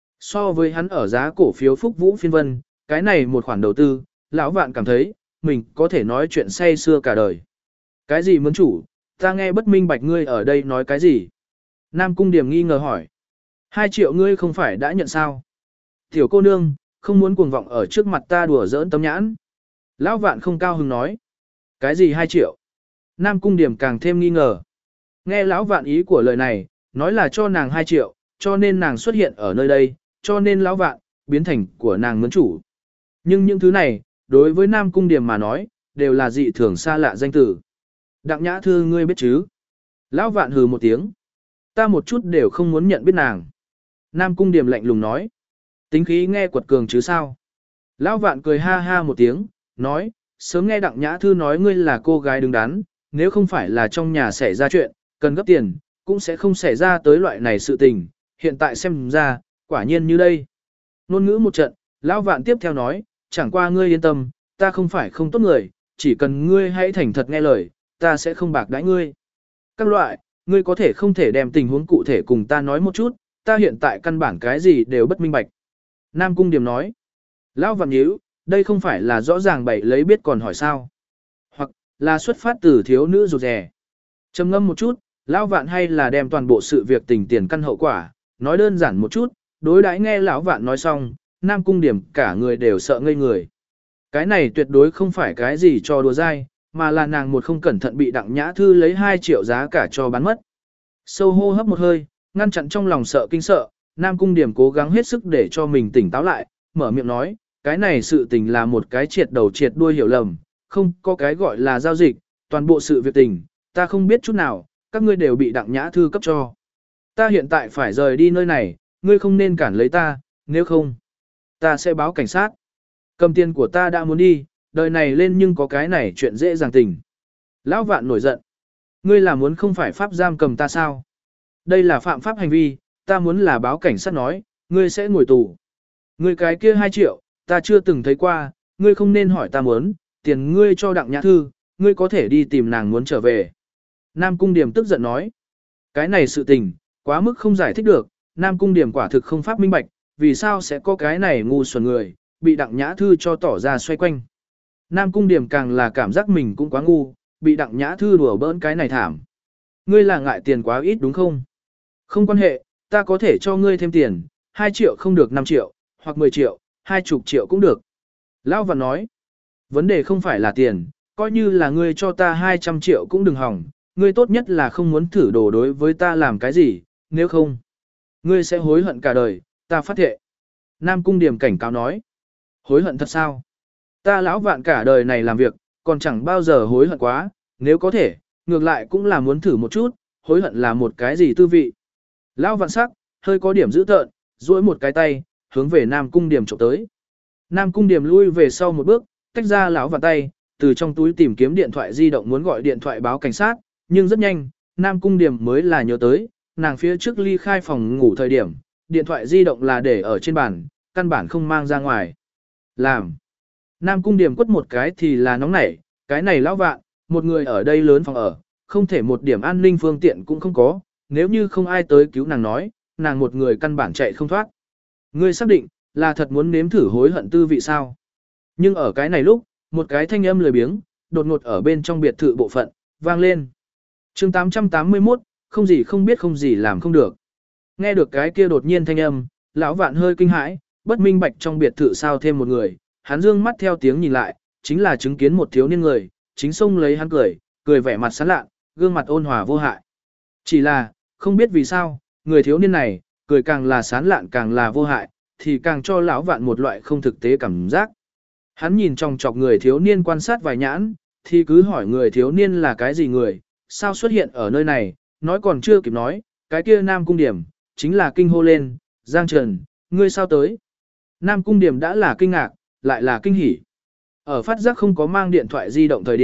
[SPEAKER 1] So với hắn ở giá cổ phiếu Phúc Vũ Phiên Vân, cái này một khoản đầu tư, lão vạn cảm thấy, mình có thể nói chuyện say xưa cả đời. Cái gì mướn chủ, ta nghe bất minh bạch ngươi ở đây nói cái gì? Nam Cung Điểm nghi ngờ hỏi. 2 triệu ngươi không phải đã nhận sao? Tiểu cô nương, không muốn cuồng vọng ở trước mặt ta đùa giỡn tấm nhãn. Lão vạn không cao hứng nói. Cái gì 2 triệu? Nam Cung Điểm càng thêm nghi ngờ. Nghe lão vạn ý của lời này, nói là cho nàng 2 triệu, cho nên nàng xuất hiện ở nơi đây, cho nên lão vạn, biến thành của nàng mướn chủ. Nhưng những thứ này, đối với Nam Cung Điểm mà nói, đều là dị thường xa lạ danh từ. Đặng Nhã Thư ngươi biết chứ? Lão vạn hừ một tiếng. Ta một chút đều không muốn nhận biết nàng. Nam Cung Điểm lạnh lùng nói. Tính khí nghe quật cường chứ sao? Lão vạn cười ha ha một tiếng, nói, sớm nghe Đặng Nhã Thư nói ngươi là cô gái đứng đắn, nếu không phải là trong nhà xảy ra chuyện, cần gấp tiền, cũng sẽ không xảy ra tới loại này sự tình, hiện tại xem ra, quả nhiên như đây. Nôn ngữ một trận, Lão vạn tiếp theo nói, chẳng qua ngươi yên tâm, ta không phải không tốt người, chỉ cần ngươi hãy thành thật nghe lời, ta sẽ không bạc đãi ngươi. Các loại, ngươi có thể không thể đem tình huống cụ thể cùng ta nói một chút, ta hiện tại căn bản cái gì đều bất minh bạch. Nam Cung Điểm nói, Lão vạn nhíu, đây không phải là rõ ràng bậy lấy biết còn hỏi sao. Hoặc là xuất phát từ thiếu nữ rụt rè. Trầm ngâm một chút, Lão vạn hay là đem toàn bộ sự việc tình tiền căn hậu quả, nói đơn giản một chút, đối đãi nghe Lão vạn nói xong, Nam Cung Điểm cả người đều sợ ngây người. Cái này tuyệt đối không phải cái gì cho đùa dai, mà là nàng một không cẩn thận bị Đặng Nhã Thư lấy 2 triệu giá cả cho bán mất. Sâu hô hấp một hơi, ngăn chặn trong lòng sợ kinh sợ, Nam Cung Điểm cố gắng hết sức để cho mình tỉnh táo lại, mở miệng nói, cái này sự tình là một cái triệt đầu triệt đuôi hiểu lầm, không có cái gọi là giao dịch, toàn bộ sự việc tình, ta không biết chút nào, các ngươi đều bị Đặng Nhã Thư cấp cho. Ta hiện tại phải rời đi nơi này, ngươi không nên cản lấy ta, nếu không, ta sẽ báo cảnh sát. Cầm tiền của ta đã muốn đi, đời này lên nhưng có cái này chuyện dễ dàng tình. Lão vạn nổi giận. Ngươi là muốn không phải pháp giam cầm ta sao? Đây là phạm pháp hành vi, ta muốn là báo cảnh sát nói, ngươi sẽ ngồi tù. Ngươi cái kia 2 triệu, ta chưa từng thấy qua, ngươi không nên hỏi ta muốn, tiền ngươi cho Đặng Nhã Thư, ngươi có thể đi tìm nàng muốn trở về. Nam Cung Điểm tức giận nói. Cái này sự tình, quá mức không giải thích được, Nam Cung Điểm quả thực không pháp minh bạch, vì sao sẽ có cái này ngu xuẩn người, bị Đặng Nhã Thư cho tỏ ra xoay quanh. Nam Cung Điểm càng là cảm giác mình cũng quá ngu, bị Đặng Nhã Thư đùa bỡn cái này thảm. Ngươi là ngại tiền quá ít đúng không? Không quan hệ, ta có thể cho ngươi thêm tiền, 2 triệu không được 5 triệu, hoặc 10 triệu, 20 triệu cũng được. Lão Vạn nói, vấn đề không phải là tiền, coi như là ngươi cho ta 200 triệu cũng đừng hỏng, ngươi tốt nhất là không muốn thử đồ đối với ta làm cái gì, nếu không, ngươi sẽ hối hận cả đời, ta phát thệ. Nam Cung Điểm cảnh cáo nói, hối hận thật sao? Ta lão Vạn cả đời này làm việc, còn chẳng bao giờ hối hận quá, nếu có thể, ngược lại cũng là muốn thử một chút, hối hận là một cái gì tư vị. Lão Vạn sắc, hơi có điểm dữ tợn, duỗi một cái tay, hướng về Nam Cung Điểm chụp tới. Nam Cung Điểm lui về sau một bước, tách ra lão Vạn tay, từ trong túi tìm kiếm điện thoại di động muốn gọi điện thoại báo cảnh sát, nhưng rất nhanh, Nam Cung Điểm mới là nhớ tới, nàng phía trước ly khai phòng ngủ thời điểm, điện thoại di động là để ở trên bàn, căn bản không mang ra ngoài. Làm. Nam Cung Điểm quất một cái thì là nóng nảy, cái này lão Vạn, một người ở đây lớn phòng ở, không thể một điểm an ninh phương tiện cũng không có, nếu như không ai tới cứu nàng nói, nàng một người căn bản chạy không thoát. Ngươi xác định, là thật muốn nếm thử hối hận tư vị sao? Nhưng ở cái này lúc, một cái thanh âm lười biếng, đột ngột ở bên trong biệt thự bộ phận, vang lên. chương 881, không gì không biết không gì làm không được. Nghe được cái kia đột nhiên thanh âm, lão Vạn hơi kinh hãi, bất minh bạch trong biệt thự sao thêm một người, hắn dương mắt theo tiếng nhìn lại, chính là chứng kiến một thiếu niên người, chính xông lấy hắn cười, cười vẻ mặt sán lạ, gương mặt ôn hòa vô hại. Chỉ là, không biết vì sao, người thiếu niên này, cười càng là sán lạn càng là vô hại, thì càng cho lão Vạn một loại không thực tế cảm giác. Hắn nhìn trong chọc người thiếu niên quan sát vài nhãn, thì cứ hỏi người thiếu niên là cái gì người, sao xuất hiện ở nơi này, nói còn chưa kịp nói, cái kia Nam Cung Điểm, chính là kinh hô lên, Giang Trần, ngươi sao tới? Nam Cung Điểm đã là kinh ngạc, lại là kinh hỉ. Ở phát giác không có mang điện thoại di động thời điểm,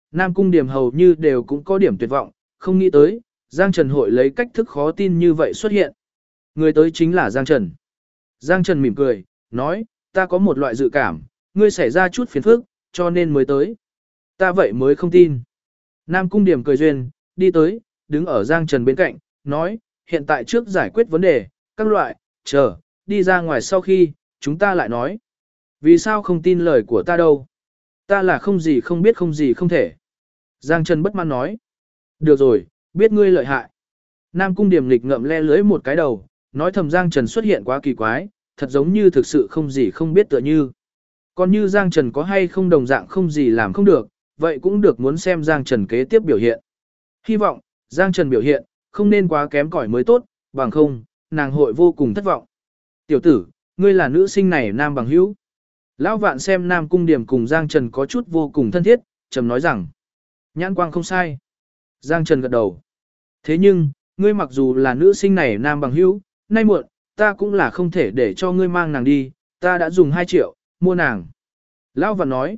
[SPEAKER 1] Nam Cung Điểm hầu như đều cũng có điểm tuyệt vọng, không nghĩ tới, Giang Trần hội lấy cách thức khó tin như vậy xuất hiện. Người tới chính là Giang Trần. Giang Trần mỉm cười, nói, ta có một loại dự cảm, ngươi xảy ra chút phiền phức, cho nên mới tới. Ta vậy mới không tin. Nam Cung Điểm cười duyên, đi tới, đứng ở Giang Trần bên cạnh, nói, hiện tại trước giải quyết vấn đề, các loại, chờ, đi ra ngoài sau khi, chúng ta lại nói. Vì sao không tin lời của ta đâu? Ta là không gì không biết không gì không thể. Giang Trần bất mãn nói. Được rồi, biết ngươi lợi hại. Nam Cung Điểm nghịch ngậm le lưới một cái đầu, nói thầm Giang Trần xuất hiện quá kỳ quái, thật giống như thực sự không gì không biết tựa như. Còn như Giang Trần có hay không đồng dạng không gì làm không được, vậy cũng được muốn xem Giang Trần kế tiếp biểu hiện. Hy vọng, Giang Trần biểu hiện, không nên quá kém cỏi mới tốt, bằng không, nàng hội vô cùng thất vọng. Tiểu tử, ngươi là nữ sinh này nam bằng hữu. Lão Vạn xem Nam Cung Điểm cùng Giang Trần có chút vô cùng thân thiết, trầm nói rằng. Nhãn quang không sai. Giang Trần gật đầu. Thế nhưng, ngươi mặc dù là nữ sinh này nam bằng hữu, nay muộn, ta cũng là không thể để cho ngươi mang nàng đi, ta đã dùng 2 triệu, mua nàng. Lão Vạn nói.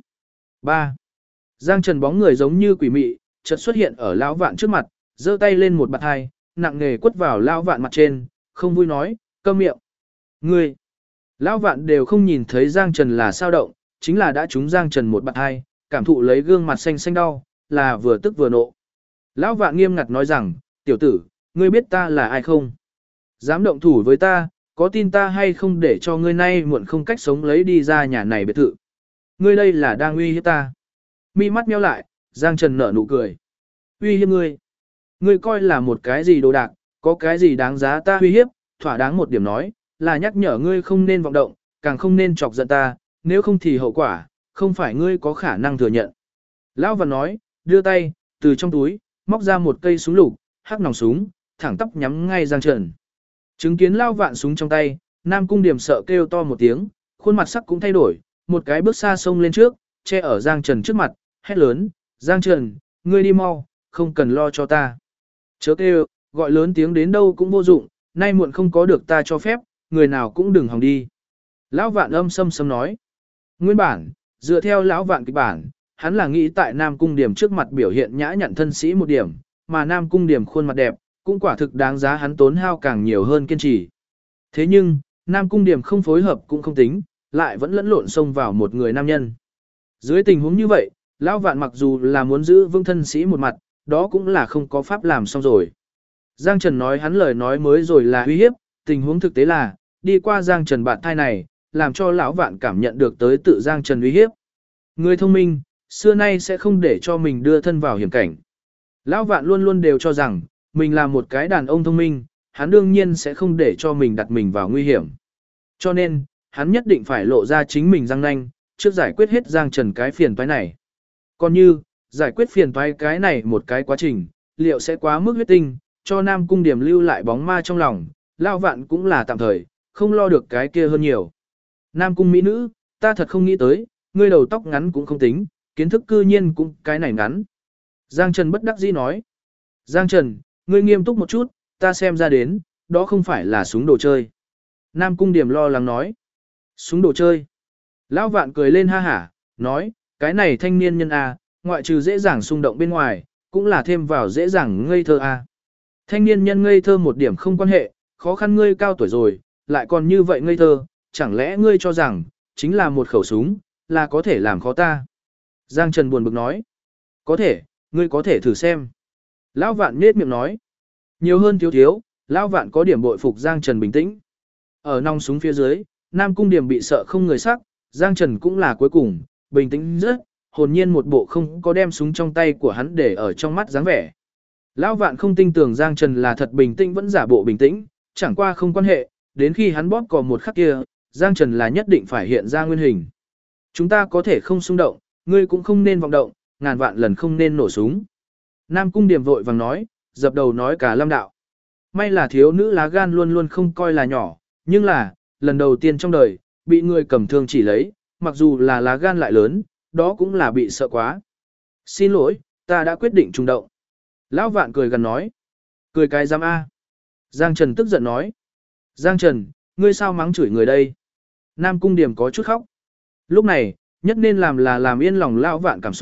[SPEAKER 1] 3. Giang Trần bóng người giống như quỷ mị, chợt xuất hiện ở Lão Vạn trước mặt, giơ tay lên một bạt hai, nặng nề quất vào Lão Vạn mặt trên, không vui nói, câm miệng. Ngươi. Lão Vạn đều không nhìn thấy Giang Trần là sao động, chính là đã trúng Giang Trần một bạt hai, cảm thụ lấy gương mặt xanh xanh đau, là vừa tức vừa nộ. Lão Vạn nghiêm ngặt nói rằng, tiểu tử, ngươi biết ta là ai không? Dám động thủ với ta, có tin ta hay không để cho ngươi nay muộn không cách sống lấy đi ra nhà này biệt thự? Ngươi đây là đang uy hiếp ta. Mi mắt nheo lại, Giang Trần nở nụ cười. Uy hiếp ngươi? Ngươi coi là một cái gì đồ đạc, có cái gì đáng giá ta uy hiếp, thỏa đáng một điểm nói, là nhắc nhở ngươi không nên vọng động, càng không nên chọc giận ta, nếu không thì hậu quả, không phải ngươi có khả năng thừa nhận. Lão Vạn nói, đưa tay, từ trong túi, móc ra một cây súng lục, hắc nòng súng, thẳng tắp nhắm ngay Giang Trần. Chứng kiến Lão Vạn súng trong tay, Nam Cung Điểm sợ kêu to một tiếng, khuôn mặt sắc cũng thay đổi, một cái bước xa xông lên trước, che ở Giang Trần trước mặt, hét lớn, Giang Trần, ngươi đi mau, không cần lo cho ta. Chớ kêu, gọi lớn tiếng đến đâu cũng vô dụng, nay muộn không có được ta cho phép, người nào cũng đừng hòng đi. Lão Vạn âm sâm sâm nói. Nguyên bản, dựa theo Lão Vạn kịch bản, hắn là nghĩ tại Nam Cung Điểm trước mặt biểu hiện nhã nhặn thân sĩ một điểm, mà Nam Cung Điểm khuôn mặt đẹp, cũng quả thực đáng giá hắn tốn hao càng nhiều hơn kiên trì. Thế nhưng, Nam Cung Điểm không phối hợp cũng không tính, lại vẫn lẫn lộn xông vào một người nam nhân. Dưới tình huống như vậy, Lão Vạn mặc dù là muốn giữ vững thân sĩ một mặt, đó cũng là không có pháp làm xong rồi. Giang Trần nói hắn lời nói mới rồi là uy hiếp, tình huống thực tế là, đi qua Giang Trần bạn thai này, làm cho Lão Vạn cảm nhận được tới tự Giang Trần uy hiếp. Người thông minh, xưa nay sẽ không để cho mình đưa thân vào hiểm cảnh. Lão Vạn luôn luôn đều cho rằng, mình là một cái đàn ông thông minh, hắn đương nhiên sẽ không để cho mình đặt mình vào nguy hiểm. Cho nên, hắn nhất định phải lộ ra chính mình răng nanh, trước giải quyết hết Giang Trần cái phiền toái này. Còn như, giải quyết phiền toái cái này một cái quá trình, liệu sẽ quá mức huyết tinh, cho Nam Cung Điểm lưu lại bóng ma trong lòng, Lão Vạn cũng là tạm thời, không lo được cái kia hơn nhiều. Nam Cung mỹ nữ, ta thật không nghĩ tới, ngươi đầu tóc ngắn cũng không tính, kiến thức cư nhiên cũng cái này ngắn. Giang Trần bất đắc dĩ nói. Giang Trần, ngươi nghiêm túc một chút, ta xem ra đến, đó không phải là súng đồ chơi. Nam Cung Điểm lo lắng nói. Súng đồ chơi. Lão Vạn cười lên ha hả, nói, cái này thanh niên nhân A, ngoại trừ dễ dàng xung động bên ngoài, cũng là thêm vào dễ dàng ngây thơ A. Thanh niên nhân ngây thơ một điểm không quan hệ, khó khăn ngươi cao tuổi rồi, lại còn như vậy ngây thơ, chẳng lẽ ngươi cho rằng, chính là một khẩu súng, là có thể làm khó ta. Giang Trần buồn bực nói, có thể, ngươi có thể thử xem. Lão Vạn nết miệng nói, nhiều hơn thiếu thiếu, Lão Vạn có điểm bội phục Giang Trần bình tĩnh. Ở nòng súng phía dưới, Nam Cung Điểm bị sợ không người sắc, Giang Trần cũng là cuối cùng, bình tĩnh rất, hồn nhiên một bộ không có đem súng trong tay của hắn để ở trong mắt dáng vẻ. Lão Vạn không tin tưởng Giang Trần là thật bình tĩnh vẫn giả bộ bình tĩnh, chẳng qua không quan hệ, đến khi hắn bóp cò một khắc kia, Giang Trần là nhất định phải hiện ra nguyên hình. Chúng ta có thể không xung động, ngươi cũng không nên vọng động, ngàn vạn lần không nên nổ súng. Nam Cung Điểm vội vàng nói, dập đầu nói cả lâm đạo. May là thiếu nữ lá gan luôn luôn không coi là nhỏ, nhưng là, lần đầu tiên trong đời, bị người cầm thương chỉ lấy, mặc dù là lá gan lại lớn, đó cũng là bị sợ quá. Xin lỗi, ta đã quyết định trùng động. Lão Vạn cười gần nói. Cười cái giám A. Giang Trần tức giận nói. Giang Trần, ngươi sao mắng chửi người đây? Nam Cung Điểm có chút khóc. Lúc này, nhất nên làm là làm yên lòng Lão Vạn cảm xúc,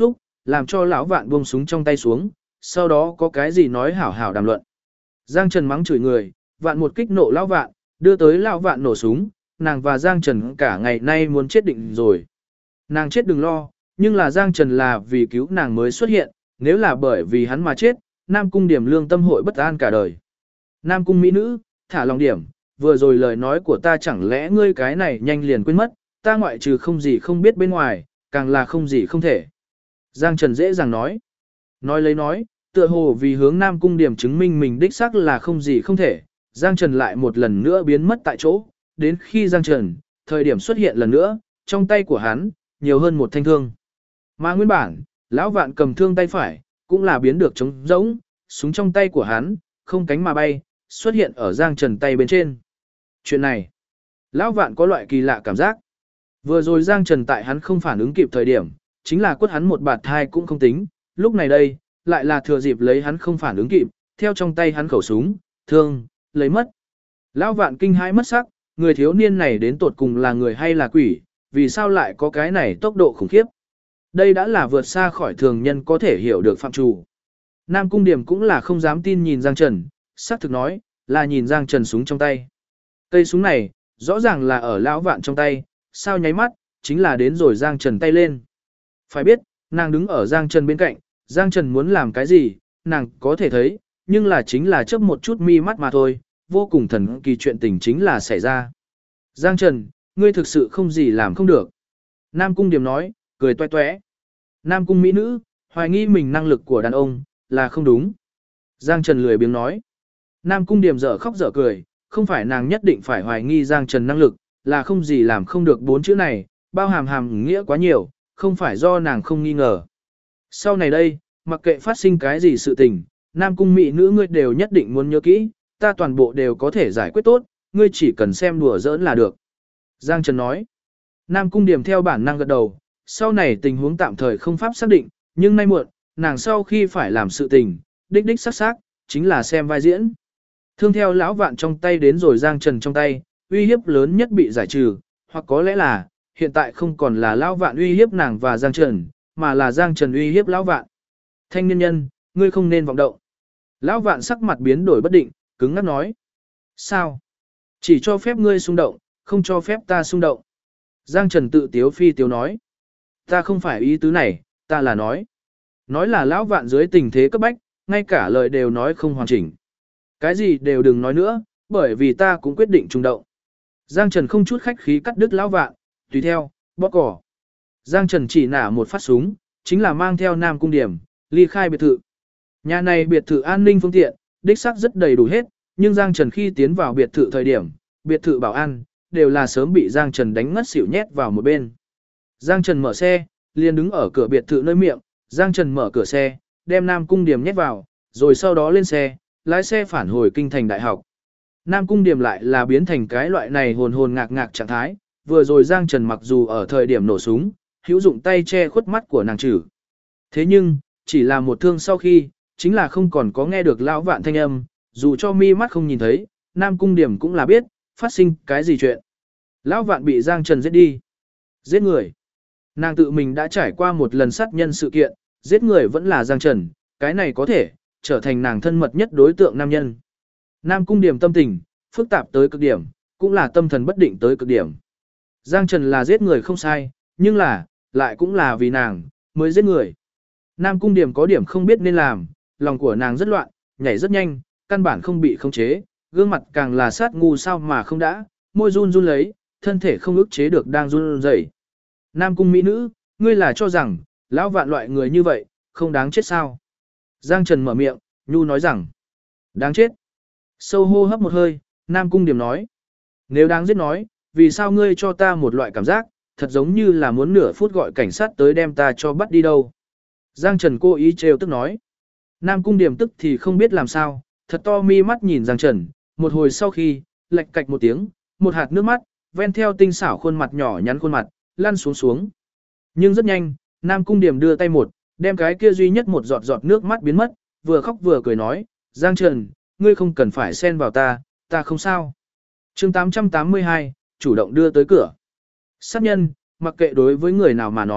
[SPEAKER 1] làm cho lão vạn buông súng trong tay xuống, sau đó có cái gì nói hảo hảo đàm luận. Giang Trần mắng chửi người, vạn một kích nộ lão vạn, đưa tới lão vạn nổ súng, nàng và Giang Trần cả ngày nay muốn chết định rồi. Nàng chết đừng lo, nhưng là Giang Trần là vì cứu nàng mới xuất hiện, nếu là bởi vì hắn mà chết, Nam Cung Điểm lương tâm hội bất an cả đời. Nam Cung mỹ nữ, thả lòng điểm, vừa rồi lời nói của ta chẳng lẽ ngươi cái này nhanh liền quên mất, ta ngoại trừ không gì không biết bên ngoài, càng là không gì không thể. Giang Trần dễ dàng nói. Nói lấy nói, tựa hồ vì hướng Nam Cung Điểm chứng minh mình đích xác là không gì không thể, Giang Trần lại một lần nữa biến mất tại chỗ, đến khi Giang Trần, thời điểm xuất hiện lần nữa, trong tay của hắn, nhiều hơn một thanh thương. Mà nguyên bản, lão vạn cầm thương tay phải, cũng là biến được trống rỗng, súng trong tay của hắn, không cánh mà bay, xuất hiện ở Giang Trần tay bên trên. Chuyện này, lão vạn có loại kỳ lạ cảm giác. Vừa rồi Giang Trần tại hắn không phản ứng kịp thời điểm, chính là quất hắn một bạt thai cũng không tính, lúc này đây, lại là thừa dịp lấy hắn không phản ứng kịp, theo trong tay hắn khẩu súng, thương, lấy mất. Lão vạn kinh hãi mất sắc, người thiếu niên này đến tột cùng là người hay là quỷ, vì sao lại có cái này tốc độ khủng khiếp. Đây đã là vượt xa khỏi thường nhân có thể hiểu được phạm trù. Nam Cung Điểm cũng là không dám tin nhìn Giang Trần, xác thực nói, là nhìn Giang Trần súng trong tay. Cây súng này, rõ ràng là ở lão vạn trong tay, sao nháy mắt, chính là đến rồi Giang Trần tay lên. Phải biết, nàng đứng ở Giang Trần bên cạnh, Giang Trần muốn làm cái gì, nàng có thể thấy, nhưng là chính là chớp một chút mi mắt mà thôi, vô cùng thần kỳ chuyện tình chính là xảy ra. Giang Trần, ngươi thực sự không gì làm không được. Nam Cung Điểm nói, cười toe toé. Nam Cung mỹ nữ, hoài nghi mình năng lực của đàn ông, là không đúng. Giang Trần lười biếng nói. Nam Cung Điểm dở khóc dở cười, không phải nàng nhất định phải hoài nghi Giang Trần năng lực, là không gì làm không được bốn chữ này, bao hàm hàm nghĩa quá nhiều, không phải do nàng không nghi ngờ. Sau này đây, mặc kệ phát sinh cái gì sự tình, Nam Cung mỹ nữ ngươi đều nhất định muốn nhớ kỹ, ta toàn bộ đều có thể giải quyết tốt, ngươi chỉ cần xem đùa giỡn là được. Giang Trần nói. Nam Cung Điểm theo bản năng gật đầu, sau này tình huống tạm thời không pháp xác định, nhưng nay muộn, nàng sau khi phải làm sự tình, đích đích xác xác, chính là xem vai diễn. Thương theo lão vạn trong tay đến rồi Giang Trần trong tay, uy hiếp lớn nhất bị giải trừ, hoặc có lẽ là, hiện tại không còn là lão vạn uy hiếp nàng và Giang Trần, mà là Giang Trần uy hiếp lão vạn. Thanh niên nhân, ngươi không nên vọng động. Lão vạn sắc mặt biến đổi bất định, cứng ngắc nói. Sao? Chỉ cho phép ngươi xung động, không cho phép ta xung động. Giang Trần tự tiếu phi tiếu nói. Ta không phải ý tứ này, ta là nói. Nói là lão vạn dưới tình thế cấp bách, ngay cả lời đều nói không hoàn chỉnh. Cái gì đều đừng nói nữa, bởi vì ta cũng quyết định trung động. Giang Trần không chút khách khí cắt đứt lão vạn, tùy theo, bóp cỏ. Giang Trần chỉ nả một phát súng, chính là mang theo Nam Cung Điểm, ly khai biệt thự. Nhà này biệt thự an ninh phương tiện, đích xác rất đầy đủ hết, nhưng Giang Trần khi tiến vào biệt thự thời điểm, biệt thự bảo an, đều là sớm bị Giang Trần đánh ngất xỉu nhét vào một bên. Giang Trần mở xe, liền đứng ở cửa biệt thự nơi miệng, Giang Trần mở cửa xe, đem Nam Cung Điểm nhét vào, rồi sau đó lên xe, lái xe phản hồi kinh thành đại học. Nam Cung Điểm lại là biến thành cái loại này hồn hồn ngạc ngạc trạng thái, vừa rồi Giang Trần mặc dù ở thời điểm nổ súng, hữu dụng tay che khuất mắt của nàng trừ. Thế nhưng, chỉ là một thương sau khi, chính là không còn có nghe được lão vạn thanh âm, dù cho mi mắt không nhìn thấy, Nam Cung Điểm cũng là biết, phát sinh cái gì chuyện. Lão vạn bị Giang Trần giết đi. Giết người. Nàng tự mình đã trải qua một lần sát nhân sự kiện, giết người vẫn là Giang Trần, cái này có thể, trở thành nàng thân mật nhất đối tượng nam nhân. Nam Cung Điểm tâm tình, phức tạp tới cực điểm, cũng là tâm thần bất định tới cực điểm. Giang Trần là giết người không sai, nhưng là, lại cũng là vì nàng, mới giết người. Nam Cung Điểm có điểm không biết nên làm, lòng của nàng rất loạn, nhảy rất nhanh, căn bản không bị khống chế, gương mặt càng là sát ngu sao mà không đã, môi run run lấy, thân thể không ức chế được đang run rẩy. Nam Cung mỹ nữ, ngươi là cho rằng, lão vạn loại người như vậy, không đáng chết sao? Giang Trần mở miệng, nhu nói rằng, đáng chết. Sâu hô hấp một hơi, Nam Cung Điểm nói, nếu đáng giết nói, vì sao ngươi cho ta một loại cảm giác, thật giống như là muốn nửa phút gọi cảnh sát tới đem ta cho bắt đi đâu. Giang Trần cố ý trêu tức nói. Nam Cung Điểm tức thì không biết làm sao, thật to mi mắt nhìn Giang Trần, một hồi sau khi, lạch cạch một tiếng, một hạt nước mắt, ven theo tinh xảo khuôn mặt nhỏ nhắn khuôn mặt, lăn xuống xuống. Nhưng rất nhanh, Nam Cung Điểm đưa tay một, đem cái kia duy nhất một giọt giọt nước mắt biến mất, vừa khóc vừa cười nói, Giang Trần, ngươi không cần phải xen vào ta không sao. chương 882, chủ động đưa tới cửa. Sát nhân, mặc kệ đối với người nào mà nói,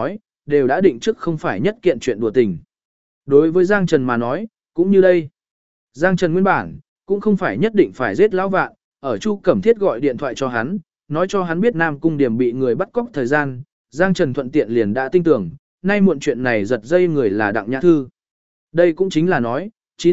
[SPEAKER 1] đều đã định trước không phải nhất kiện chuyện đùa tình. Đối với Giang Trần mà nói, cũng như đây. Giang Trần nguyên bản, cũng không phải nhất định phải giết lão vạn, ở Chu Cẩm Thiết gọi điện thoại cho hắn, nói cho hắn biết Nam Cung Điểm bị người bắt cóc thời gian, Giang Trần thuận tiện liền đã tin tưởng, nay muộn chuyện này giật dây người là Đặng Nhã Thư. Đây cũng chính là nói,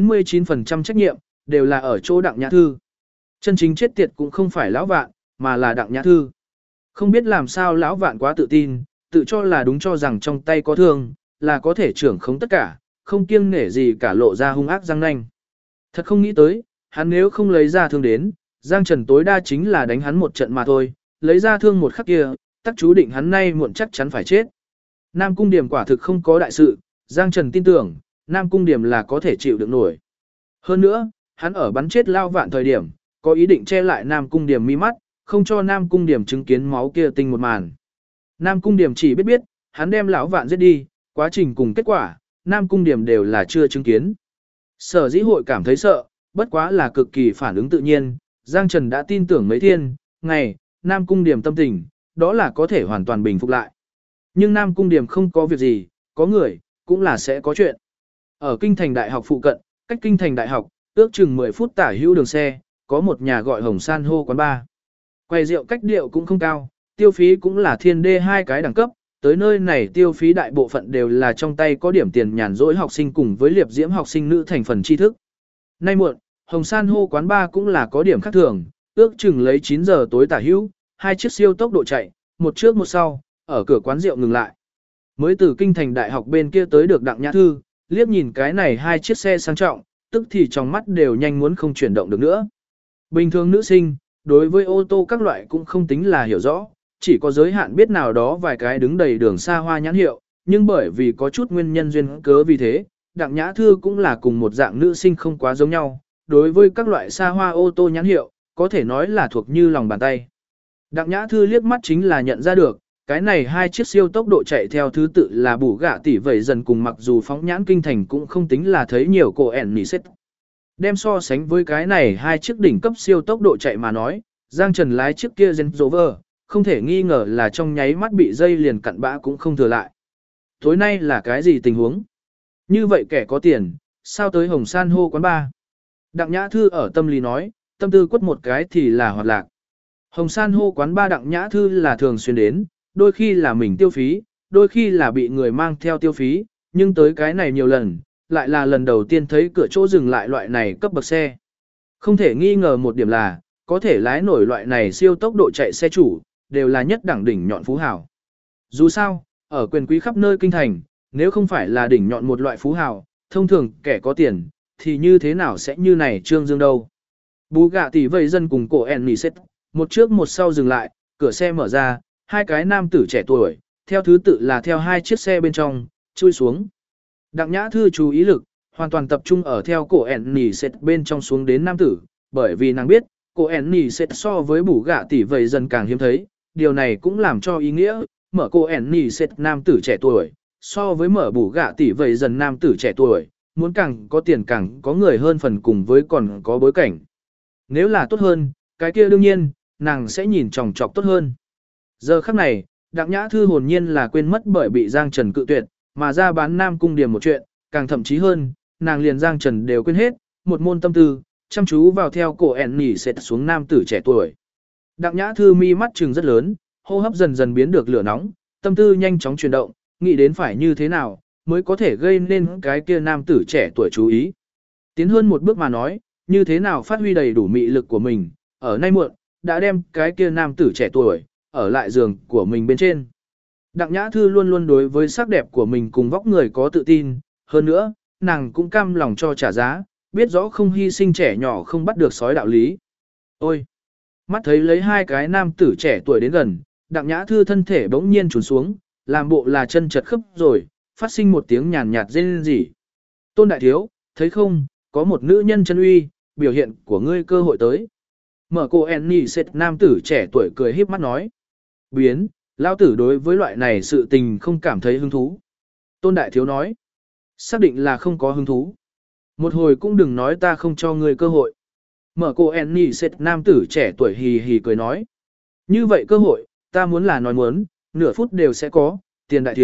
[SPEAKER 1] 99% trách nhiệm, đều là ở chỗ Đặng Nhã Thư. Chân chính chết tiệt cũng không phải lão vạn, mà là Đặng Nhã Thư. Không biết làm sao lão vạn quá tự tin, tự cho là đúng cho rằng trong tay có thương, là có thể trưởng khống tất cả, không kiêng nể gì cả lộ ra hung ác răng nanh. Thật không nghĩ tới, hắn nếu không lấy ra thương đến, Giang Trần tối đa chính là đánh hắn một trận mà thôi, lấy ra thương một khắc kia, tắc chú định hắn nay muộn chắc chắn phải chết. Nam Cung Điểm quả thực không có đại sự, Giang Trần tin tưởng, Nam Cung Điểm là có thể chịu đựng nổi. Hơn nữa, hắn ở bắn chết lao vạn thời điểm, có ý định che lại Nam Cung Điểm mi mắt, không cho Nam Cung Điểm chứng kiến máu kia tinh một màn. Nam Cung Điểm chỉ biết, hắn đem lão vạn giết đi, quá trình cùng kết quả, Nam Cung Điểm đều là chưa chứng kiến. Sở dĩ hội cảm thấy sợ, bất quá là cực kỳ phản ứng tự nhiên, Giang Trần đã tin tưởng mấy thiên, ngày, Nam Cung Điểm tâm tình, đó là có thể hoàn toàn bình phục lại. Nhưng Nam Cung Điểm không có việc gì, có người, cũng là sẽ có chuyện. Ở Kinh Thành Đại học phụ cận, cách Kinh Thành Đại học, ước chừng 10 phút tả hữu đường xe, có một nhà gọi Hồng San hô quán bar. Quầy rượu cách điệu cũng không cao, tiêu phí cũng là thiên đê hai cái đẳng cấp, tới nơi này tiêu phí đại bộ phận đều là trong tay có điểm tiền nhàn rỗi học sinh cùng với liệp diễm học sinh nữ thành phần tri thức. Nay muộn, Hồng San hô quán bar cũng là có điểm khác thường, ước chừng lấy 9 giờ tối tả hữu, hai chiếc siêu tốc độ chạy, một trước một sau, ở cửa quán rượu ngừng lại. Mới từ Kinh Thành Đại học bên kia tới được Đặng Nhã Thư, liếc nhìn cái này hai chiếc xe sang trọng, tức thì trong mắt đều nhanh muốn không chuyển động được nữa. Bình thường nữ sinh, đối với ô tô các loại cũng không tính là hiểu rõ, chỉ có giới hạn biết nào đó vài cái đứng đầy đường xa hoa nhãn hiệu, nhưng bởi vì có chút nguyên nhân duyên cớ vì thế, Đặng Nhã Thư cũng là cùng một dạng nữ sinh không quá giống nhau, đối với các loại xa hoa ô tô nhãn hiệu, có thể nói là thuộc như lòng bàn tay. Đặng Nhã Thư liếc mắt chính là nhận ra được, cái này hai chiếc siêu tốc độ chạy theo thứ tự là bù gạ tỷ vẩy dần cùng, mặc dù phóng nhãn kinh thành cũng không tính là thấy nhiều cô ẻn nỉ xét. Đem so sánh với cái này hai chiếc đỉnh cấp siêu tốc độ chạy mà nói, Giang Trần lái chiếc kia Range Rover, không thể nghi ngờ là trong nháy mắt bị dây liền cặn bã cũng không thừa lại. Tối nay là cái gì tình huống? Như vậy kẻ có tiền, sao tới Hồng San hô quán bar? Đặng Nhã Thư ở tâm lý nói, tâm tư quất một cái thì là hoạt lạc. Hồng San hô quán bar Đặng Nhã Thư là thường xuyên đến, đôi khi là mình tiêu phí, đôi khi là bị người mang theo tiêu phí, nhưng tới cái này nhiều lần, lại là lần đầu tiên thấy cửa chỗ dừng lại loại này cấp bậc xe. Không thể nghi ngờ một điểm là, có thể lái nổi loại này siêu tốc độ chạy xe chủ, đều là nhất đẳng đỉnh nhọn phú hào. Dù sao, ở quyền quý khắp nơi kinh thành, nếu không phải là đỉnh nhọn một loại phú hào, thông thường kẻ có tiền, thì như thế nào sẽ như này Trương Dương đâu. Bú gạ tỷ vây dân cùng cổ ẻn xét, một trước một sau dừng lại, cửa xe mở ra, hai cái nam tử trẻ tuổi, theo thứ tự là theo hai chiếc xe bên trong, chui xuống. Đặng Nhã Thư chú ý lực, hoàn toàn tập trung ở theo cổ ẻn xét bên trong xuống đến nam tử, bởi vì nàng biết, cổ ẻn xét so với bù gạ tỷ vây dân càng hiếm thấy, điều này cũng làm cho ý nghĩa, mở cổ ẻn xét nam tử trẻ tuổi, so với mở bù gạ tỷ vây dân nam tử trẻ tuổi, muốn càng có tiền càng có người hơn phần cùng với còn có bối cảnh. Nếu là tốt hơn, cái kia đương nhiên, nàng sẽ nhìn tròng trọc tốt hơn. Giờ khắc này, Đặng Nhã Thư hồn nhiên là quên mất bởi bị Giang Trần cự tuyệt, mà ra bán Nam Cung Điểm một chuyện, càng thậm chí hơn, nàng liền Giang Trần đều quên hết, một môn tâm tư, chăm chú vào theo cổ ẻn nỉ xẹt xuống nam tử trẻ tuổi. Đặng Nhã Thư mi mắt trừng rất lớn, hô hấp dần dần biến được lửa nóng, tâm tư nhanh chóng chuyển động, nghĩ đến phải như thế nào, mới có thể gây nên cái kia nam tử trẻ tuổi chú ý. Tiến hơn một bước mà nói, như thế nào phát huy đầy đủ mị lực của mình, ở nay muộn, đã đem cái kia nam tử trẻ tuổi, ở lại giường của mình bên trên. Đặng Nhã Thư luôn luôn đối với sắc đẹp của mình cùng vóc người có tự tin, hơn nữa, nàng cũng cam lòng cho trả giá, biết rõ không hy sinh trẻ nhỏ không bắt được sói đạo lý. Ôi! Mắt thấy lấy hai cái nam tử trẻ tuổi đến gần, Đặng Nhã Thư thân thể bỗng nhiên trùn xuống, làm bộ là chân chật khớp rồi, phát sinh một tiếng nhàn nhạt rên rỉ. Tôn đại thiếu, thấy không, có một nữ nhân chân uy, biểu hiện của ngươi cơ hội tới. Mở cô Annie Seth nam tử trẻ tuổi cười híp mắt nói. Biến, lao tử đối với loại này sự tình không cảm thấy hứng thú. Tôn đại thiếu nói. Xác định là không có hứng thú. Một hồi cũng đừng nói ta không cho ngươi cơ hội. Mở cô Annie Seth nam tử trẻ tuổi hì hì cười nói. Như vậy cơ hội, ta muốn là nói muốn, nửa phút đều sẽ có, tiền đại thiếu,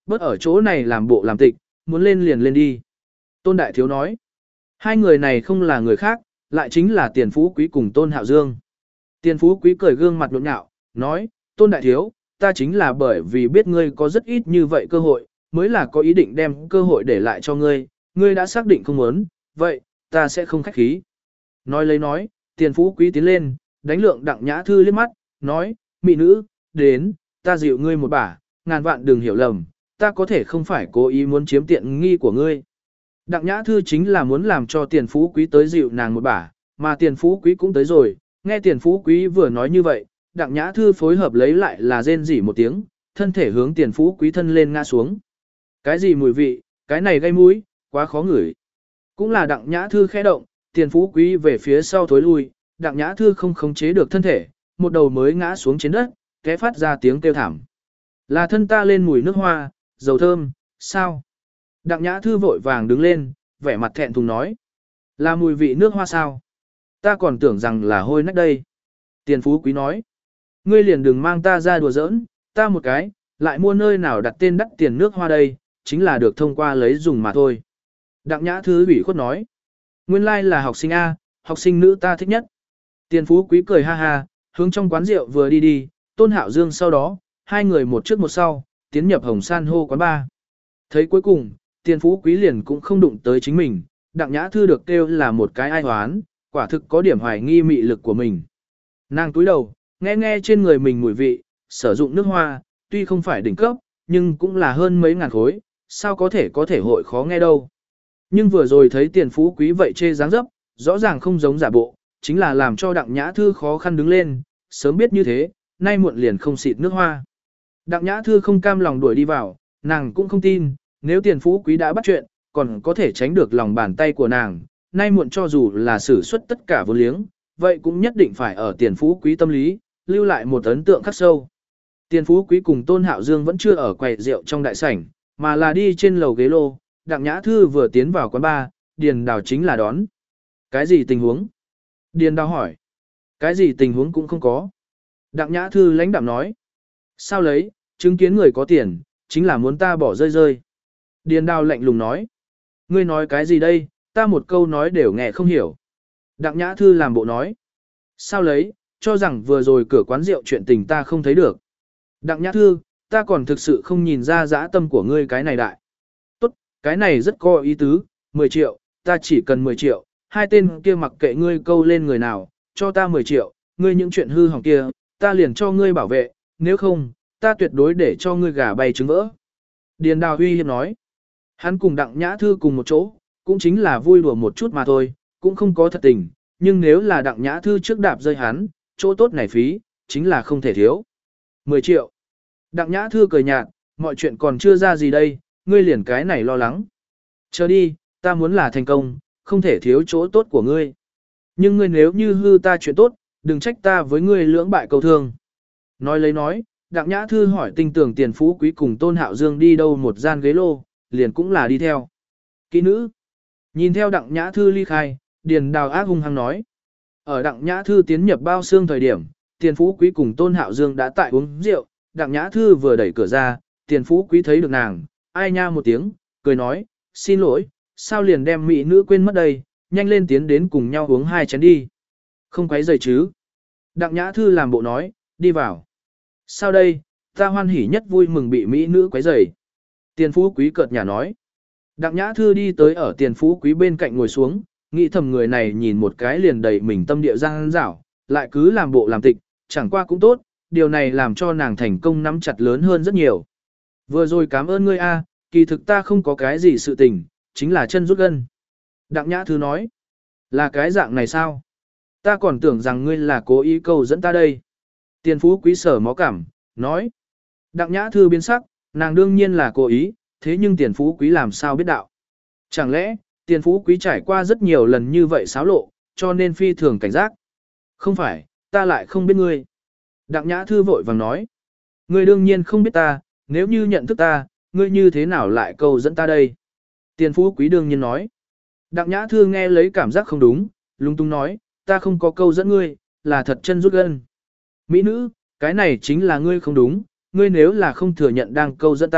[SPEAKER 1] bớt ở chỗ này làm bộ làm tịch, muốn lên liền lên đi. Tôn Đại Thiếu nói, hai người này không là người khác, lại chính là Tiền Phú Quý cùng Tôn Hạo Dương. Tiền Phú Quý cười gương mặt nhộn nhạo, nói, Tôn Đại Thiếu, ta chính là bởi vì biết ngươi có rất ít như vậy cơ hội, mới là có ý định đem cơ hội để lại cho ngươi, ngươi đã xác định không muốn, vậy, ta sẽ không khách khí. Nói lấy nói, Tiền Phú Quý tiến lên, đánh lượng Đặng Nhã Thư liếc mắt, nói, mị nữ, đến, ta dịu ngươi một bả, ngàn vạn đừng hiểu lầm, ta có thể không phải cố ý muốn chiếm tiện nghi của ngươi. Đặng Nhã Thư chính là muốn làm cho Tiền Phú Quý tới dịu nàng một bả, mà Tiền Phú Quý cũng tới rồi, nghe Tiền Phú Quý vừa nói như vậy, Đặng Nhã Thư phối hợp lấy lại là rên rỉ một tiếng, thân thể hướng Tiền Phú Quý thân lên ngã xuống. Cái gì mùi vị, cái này gây mũi, quá khó ngửi. Cũng là Đặng Nhã Thư khẽ động, Tiền Phú Quý về phía sau thối lui, Đặng Nhã Thư không khống chế được thân thể, một đầu mới ngã xuống trên đất, té phát ra tiếng kêu thảm. Là thân ta lên mùi nước hoa, dầu thơm, sao? Đặng Nhã Thư vội vàng đứng lên, vẻ mặt thẹn thùng nói. Là mùi vị nước hoa sao? Ta còn tưởng rằng là hôi nách đây. Tiền Phú Quý nói. Ngươi liền đừng mang ta ra đùa giỡn, ta một cái, lại mua nơi nào đặt tên đắt tiền nước hoa đây, chính là được thông qua lấy dùng mà thôi. Đặng Nhã Thư ủy khuất nói. Nguyên lai là học sinh A, học sinh nữ ta thích nhất. Tiền Phú Quý cười ha ha, hướng trong quán rượu vừa đi đi, Tôn Hạo Dương sau đó, hai người một trước một sau, tiến nhập Hồng San hô quán bar. Thấy cuối cùng, Tiền Phú Quý liền cũng không đụng tới chính mình, Đặng Nhã Thư được kêu là một cái ai hoán, quả thực có điểm hoài nghi mị lực của mình. Nàng túi đầu, nghe nghe trên người mình mùi vị, sử dụng nước hoa, tuy không phải đỉnh cấp, nhưng cũng là hơn mấy ngàn khối, sao có thể hội khó nghe đâu. Nhưng vừa rồi thấy Tiền Phú Quý vậy chê dáng dấp, rõ ràng không giống giả bộ, chính là làm cho Đặng Nhã Thư khó khăn đứng lên, sớm biết như thế, nay muộn liền không xịt nước hoa. Đặng Nhã Thư không cam lòng đuổi đi vào, nàng cũng không tin, nếu Tiền Phú Quý đã bắt chuyện, còn có thể tránh được lòng bàn tay của nàng, nay muộn cho dù là sử xuất tất cả vốn liếng, vậy cũng nhất định phải ở Tiền Phú Quý tâm lý, lưu lại một ấn tượng khắc sâu. Tiền Phú Quý cùng Tôn Hạo Dương vẫn chưa ở quầy rượu trong đại sảnh, mà là đi trên lầu ghế lô, Đặng Nhã Thư vừa tiến vào quán bar, Điền Đào chính là đón. Cái gì tình huống? Điền Đào hỏi. Cái gì tình huống cũng không có. Đặng Nhã Thư lãnh đạm nói. Sao lấy, chứng kiến người có tiền, chính là muốn ta bỏ rơi rơi. Điền Đào lạnh lùng nói. Ngươi nói cái gì đây, ta một câu nói đều nghe không hiểu. Đặng Nhã Thư làm bộ nói. Sao lấy, cho rằng vừa rồi cửa quán rượu chuyện tình ta không thấy được. Đặng Nhã Thư, ta còn thực sự không nhìn ra dã tâm của ngươi cái này đại. Tốt, cái này rất có ý tứ, 10 triệu, ta chỉ cần 10 triệu, hai tên kia mặc kệ ngươi câu lên người nào, cho ta 10 triệu, ngươi những chuyện hư hỏng kia, ta liền cho ngươi bảo vệ, nếu không, ta tuyệt đối để cho ngươi gà bay trứng vỡ. Điền Đào uy hiếp nói, hắn cùng Đặng Nhã Thư cùng một chỗ, cũng chính là vui đùa một chút mà thôi, cũng không có thật tình, nhưng nếu là Đặng Nhã Thư trước đạp rơi hắn, chỗ tốt này phí, chính là không thể thiếu. 10 triệu. Đặng Nhã Thư cười nhạt, mọi chuyện còn chưa ra gì đây, ngươi liền cái này lo lắng. Chờ đi, ta muốn là thành công, không thể thiếu chỗ tốt của ngươi. Nhưng ngươi nếu như hư ta chuyện tốt, đừng trách ta với ngươi lưỡng bại câu thương. Nói lấy nói, Đặng Nhã Thư hỏi tinh tưởng Tiền Phú Quý cùng Tôn Hạo Dương đi đâu một gian ghế lô, liền cũng là đi theo. Kỹ nữ. Nhìn theo Đặng Nhã Thư ly khai, Điền Đào ác hung hăng nói. Ở Đặng Nhã Thư tiến nhập bao xương thời điểm, Tiền Phú Quý cùng Tôn Hạo Dương đã tại uống rượu, Đặng Nhã Thư vừa đẩy cửa ra, Tiền Phú Quý thấy được nàng, ai nha một tiếng, cười nói, xin lỗi, sao liền đem mỹ nữ quên mất đây, nhanh lên tiến đến cùng nhau uống hai chén đi. Không quấy rầy chứ. Đặng Nhã Thư làm bộ nói, đi vào. Sao đây, ta hoan hỉ nhất vui mừng bị mỹ nữ quấy rầy. Tiền Phú Quý cợt nhả nói. Đặng Nhã Thư đi tới ở Tiền Phú Quý bên cạnh ngồi xuống, nghĩ thầm người này nhìn một cái liền đầy mình tâm địa giang dảo, lại cứ làm bộ làm tịch, chẳng qua cũng tốt, điều này làm cho nàng thành công nắm chặt lớn hơn rất nhiều. Vừa rồi cảm ơn ngươi a, kỳ thực ta không có cái gì sự tình, chính là chân rút gân. Đặng Nhã Thư nói, là cái dạng này sao? Ta còn tưởng rằng ngươi là cố ý câu dẫn ta đây. Tiền Phú Quý sở mó cảm, nói. Đặng Nhã Thư biến sắc, nàng đương nhiên là cố ý, thế nhưng Tiền Phú Quý làm sao biết đạo? Chẳng lẽ, Tiền Phú Quý trải qua rất nhiều lần như vậy xáo lộ, cho nên phi thường cảnh giác. Không phải, ta lại không biết ngươi. Đặng Nhã Thư vội vàng nói. Ngươi đương nhiên không biết ta, nếu như nhận thức ta, ngươi như thế nào lại câu dẫn ta đây? Tiền Phú Quý đương nhiên nói. Đặng Nhã Thư nghe lấy cảm giác không đúng, lung tung nói, ta không có câu dẫn ngươi, là thật chân rút gân. Mỹ nữ, cái này chính là ngươi không đúng, ngươi nếu là không thừa nhận đang câu dẫn ta,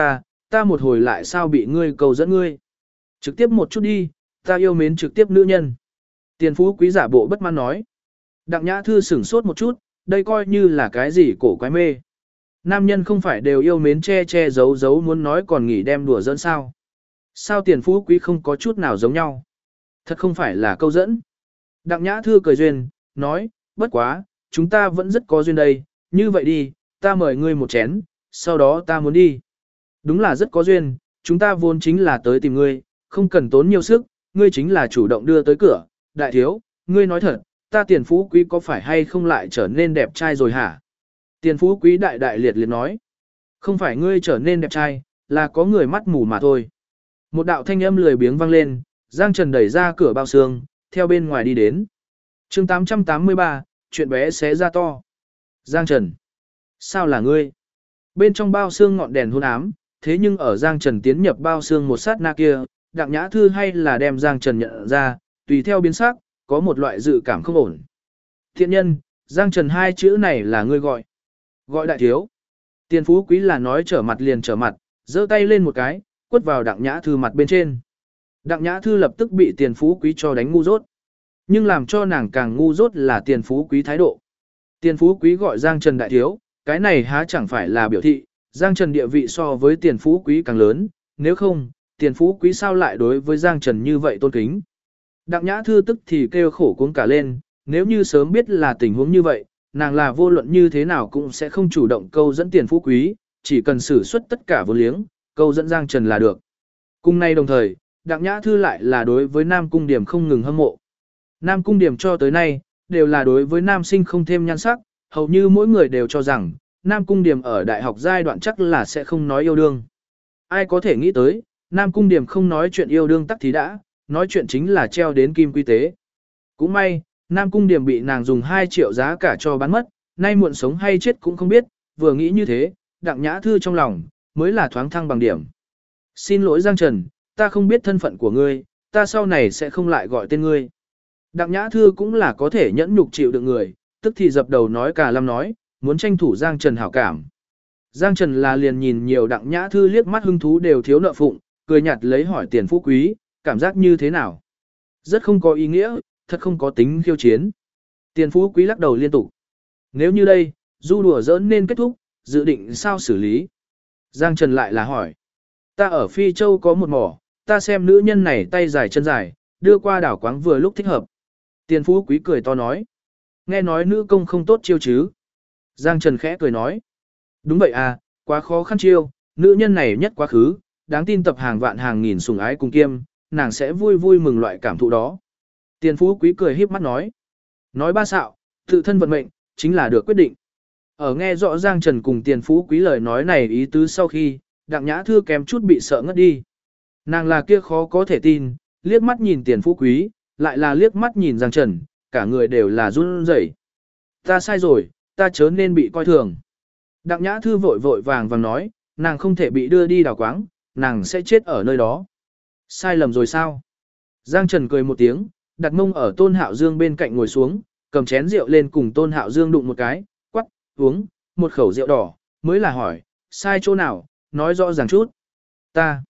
[SPEAKER 1] ta một hồi lại sao bị ngươi cầu dẫn ngươi. Trực tiếp một chút đi, ta yêu mến trực tiếp nữ nhân. Tiền phú quý giả bộ bất mãn nói. Đặng Nhã Thư sửng sốt một chút, đây coi như là cái gì cổ quái mê. Nam nhân không phải đều yêu mến che che giấu giấu muốn nói còn nghỉ đem đùa dẫn sao. Sao tiền phú quý không có chút nào giống nhau. Thật không phải là câu dẫn. Đặng Nhã Thư cười duyên, nói, bất quá, chúng ta vẫn rất có duyên đây, như vậy đi, ta mời ngươi một chén, sau đó ta muốn đi. Đúng là rất có duyên, chúng ta vốn chính là tới tìm ngươi, không cần tốn nhiều sức, ngươi chính là chủ động đưa tới cửa, đại thiếu, ngươi nói thật, ta tiền phú quý có phải hay không lại trở nên đẹp trai rồi hả? Tiền phú quý đại đại liệt liệt nói, không phải ngươi trở nên đẹp trai, là có người mắt mù mà thôi. Một đạo thanh âm lười biếng vang lên, Giang Trần đẩy ra cửa bao xương, theo bên ngoài đi đến. chương 883, chuyện bé xé ra to. Giang Trần, sao là ngươi? Bên trong bao xương ngọn đèn hôn ám, thế nhưng ở Giang Trần tiến nhập bao xương một sát na kia, Đặng Nhã Thư hay là đem Giang Trần nhận ra, tùy theo biến sắc, có một loại dự cảm không ổn. Thiện nhân, Giang Trần hai chữ này là ngươi gọi. Gọi đại thiếu. Tiền phú quý là nói trở mặt liền trở mặt, giơ tay lên một cái, quất vào Đặng Nhã Thư mặt bên trên. Đặng Nhã Thư lập tức bị tiền phú quý cho đánh ngu dốt. Nhưng làm cho nàng càng ngu dốt là tiền phú quý thái độ. Tiền phú quý gọi Giang Trần đại thiếu, cái này há chẳng phải là biểu thị, Giang Trần địa vị so với tiền phú quý càng lớn, nếu không, tiền phú quý sao lại đối với Giang Trần như vậy tôn kính. Đặng Nhã Thư tức thì kêu khổ cuống cả lên, nếu như sớm biết là tình huống như vậy, nàng là vô luận như thế nào cũng sẽ không chủ động câu dẫn tiền phú quý, chỉ cần sử xuất tất cả vô liếng, câu dẫn Giang Trần là được. Cùng nay đồng thời, Đặng Nhã Thư lại là đối với Nam Cung Điểm không ngừng hâm mộ. Nam Cung Điểm cho tới nay, đều là đối với nam sinh không thêm nhan sắc, hầu như mỗi người đều cho rằng, Nam Cung Điểm ở đại học giai đoạn chắc là sẽ không nói yêu đương. Ai có thể nghĩ tới, Nam Cung Điểm không nói chuyện yêu đương tắc thì đã, nói chuyện chính là treo đến kim quy tế. Cũng may, Nam Cung Điểm bị nàng dùng 2 triệu giá cả cho bán mất, nay muộn sống hay chết cũng không biết, vừa nghĩ như thế, Đặng Nhã Thư trong lòng, mới là thoáng thăng bằng điểm. Xin lỗi Giang Trần, ta không biết thân phận của ngươi, ta sau này sẽ không lại gọi tên ngươi. Đặng Nhã Thư cũng là có thể nhẫn nhục chịu được người, tức thì dập đầu nói cả lâm nói, muốn tranh thủ Giang Trần hảo cảm. Giang Trần là liền nhìn nhiều Đặng Nhã Thư liếc mắt hứng thú đều thiếu nợ phụng, cười nhạt lấy hỏi tiền phú quý, cảm giác như thế nào? Rất không có ý nghĩa, thật không có tính khiêu chiến. Tiền phú quý lắc đầu liên tục. Nếu như đây, du đùa giỡn nên kết thúc, dự định sao xử lý? Giang Trần lại là hỏi. Ta ở Phi Châu có một mỏ, ta xem nữ nhân này tay dài chân dài, đưa qua đảo quáng vừa lúc thích hợp. Tiền phú quý cười to nói. Nghe nói nữ công không tốt chiêu chứ? Giang Trần khẽ cười nói. Đúng vậy à, quá khó khăn chiêu, nữ nhân này nhất quá khứ, đáng tin tập hàng vạn hàng nghìn sủng ái cùng kiêm, nàng sẽ vui vui mừng loại cảm thụ đó. Tiền phú quý cười híp mắt nói. Nói ba xạo, tự thân vận mệnh, chính là được quyết định. Ở nghe rõ Giang Trần cùng tiền phú quý lời nói này ý tứ sau khi, Đặng Nhã Thư kém chút bị sợ ngất đi. Nàng là kia khó có thể tin, liếc mắt nhìn tiền phú quý, lại là liếc mắt nhìn Giang Trần, cả người đều là run rẩy. Ta sai rồi, ta chớ nên bị coi thường. Đặng Nhã Thư vội vội vàng vàng nói, nàng không thể bị đưa đi đào quáng, nàng sẽ chết ở nơi đó. Sai lầm rồi sao? Giang Trần cười một tiếng, đặt mông ở Tôn Hạo Dương bên cạnh ngồi xuống, cầm chén rượu lên cùng Tôn Hạo Dương đụng một cái, quắc, uống, một khẩu rượu đỏ, mới là hỏi, sai chỗ nào, nói rõ ràng chút. Ta.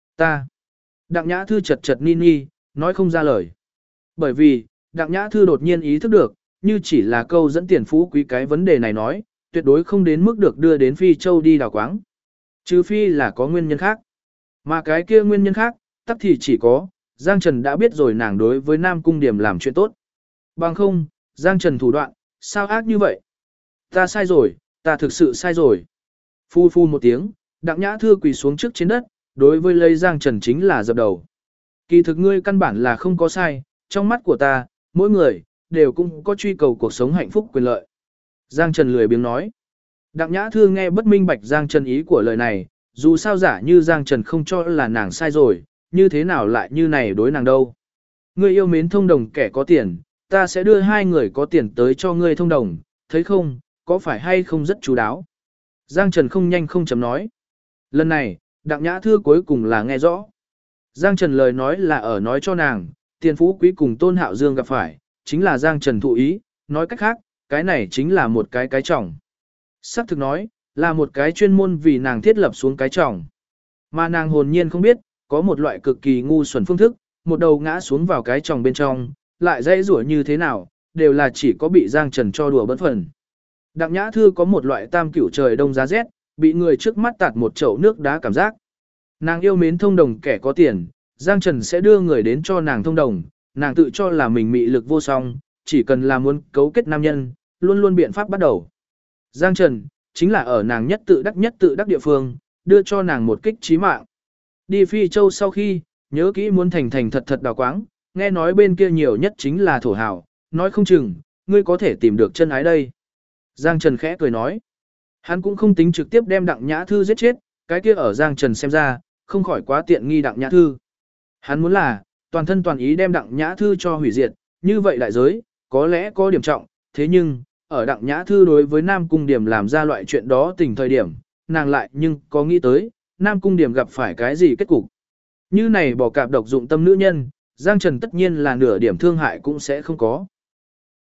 [SPEAKER 1] Đặng Nhã Thư chật chật ni ni, nói không ra lời. Bởi vì, Đặng Nhã Thư đột nhiên ý thức được, như chỉ là câu dẫn tiền phú quý cái vấn đề này nói, tuyệt đối không đến mức được đưa đến Phi Châu đi đào quáng. Trừ phi là có nguyên nhân khác. Mà cái kia nguyên nhân khác, tắc thì chỉ có, Giang Trần đã biết rồi nàng đối với Nam Cung Điểm làm chuyện tốt. Bằng không, Giang Trần thủ đoạn, sao ác như vậy? Ta sai rồi, ta thực sự sai rồi. Phu phu một tiếng, Đặng Nhã Thư quỳ xuống trước trên đất, đối với lấy Giang Trần chính là dập đầu. Kỳ thực ngươi căn bản là không có sai, trong mắt của ta, mỗi người, đều cũng có truy cầu cuộc sống hạnh phúc quyền lợi. Giang Trần lười biếng nói. Đặng Nhã Thư nghe bất minh bạch Giang Trần ý của lời này, dù sao giả như Giang Trần không cho là nàng sai rồi, như thế nào lại như này đối nàng đâu. Ngươi yêu mến thông đồng kẻ có tiền, ta sẽ đưa 2 người có tiền tới cho ngươi thông đồng, thấy không, có phải hay không rất chú đáo. Giang Trần không nhanh không chậm nói. Lần này, Đặng Nhã Thư cuối cùng là nghe rõ. Giang Trần lời nói là ở nói cho nàng, tiền phú quý cùng Tôn Hạo Dương gặp phải, chính là Giang Trần thụ ý, nói cách khác, cái này chính là một cái trọng. Sắc thực nói, là một cái chuyên môn vì nàng thiết lập xuống cái trọng. Mà nàng hồn nhiên không biết, có một loại cực kỳ ngu xuẩn phương thức, một đầu ngã xuống vào cái tròng bên trong, lại dây rủa như thế nào, đều là chỉ có bị Giang Trần cho đùa bỡn phần. Đặng Nhã Thư có một loại tam cửu trời đông giá rét, bị người trước mắt tạt một chậu nước đá cảm giác. Nàng yêu mến thông đồng kẻ có tiền, Giang Trần sẽ đưa người đến cho nàng thông đồng, nàng tự cho là mình mị lực vô song, chỉ cần là muốn cấu kết nam nhân, luôn luôn biện pháp bắt đầu. Giang Trần, chính là ở nàng nhất tự đắc địa phương, đưa cho nàng một kích chí mạng. Đi Phi Châu sau khi, nhớ kỹ muốn thành thành thật thật đào quáng, nghe nói bên kia nhiều nhất chính là thổ hào, nói không chừng, ngươi có thể tìm được chân ái đây. Giang Trần khẽ cười nói, hắn cũng không tính trực tiếp đem Đặng Nhã Thư giết chết, cái kia ở Giang Trần xem ra, không khỏi quá tiện nghi Đặng Nhã Thư. Hắn muốn là, toàn thân toàn ý đem Đặng Nhã Thư cho hủy diệt, như vậy đại giới, có lẽ có điểm trọng, thế nhưng, ở Đặng Nhã Thư đối với Nam Cung Điểm làm ra loại chuyện đó tình thời điểm, nàng lại nhưng có nghĩ tới, Nam Cung Điểm gặp phải cái gì kết cục. Như này bỏ cạp độc dụng tâm nữ nhân, Giang Trần tất nhiên là nửa điểm thương hại cũng sẽ không có.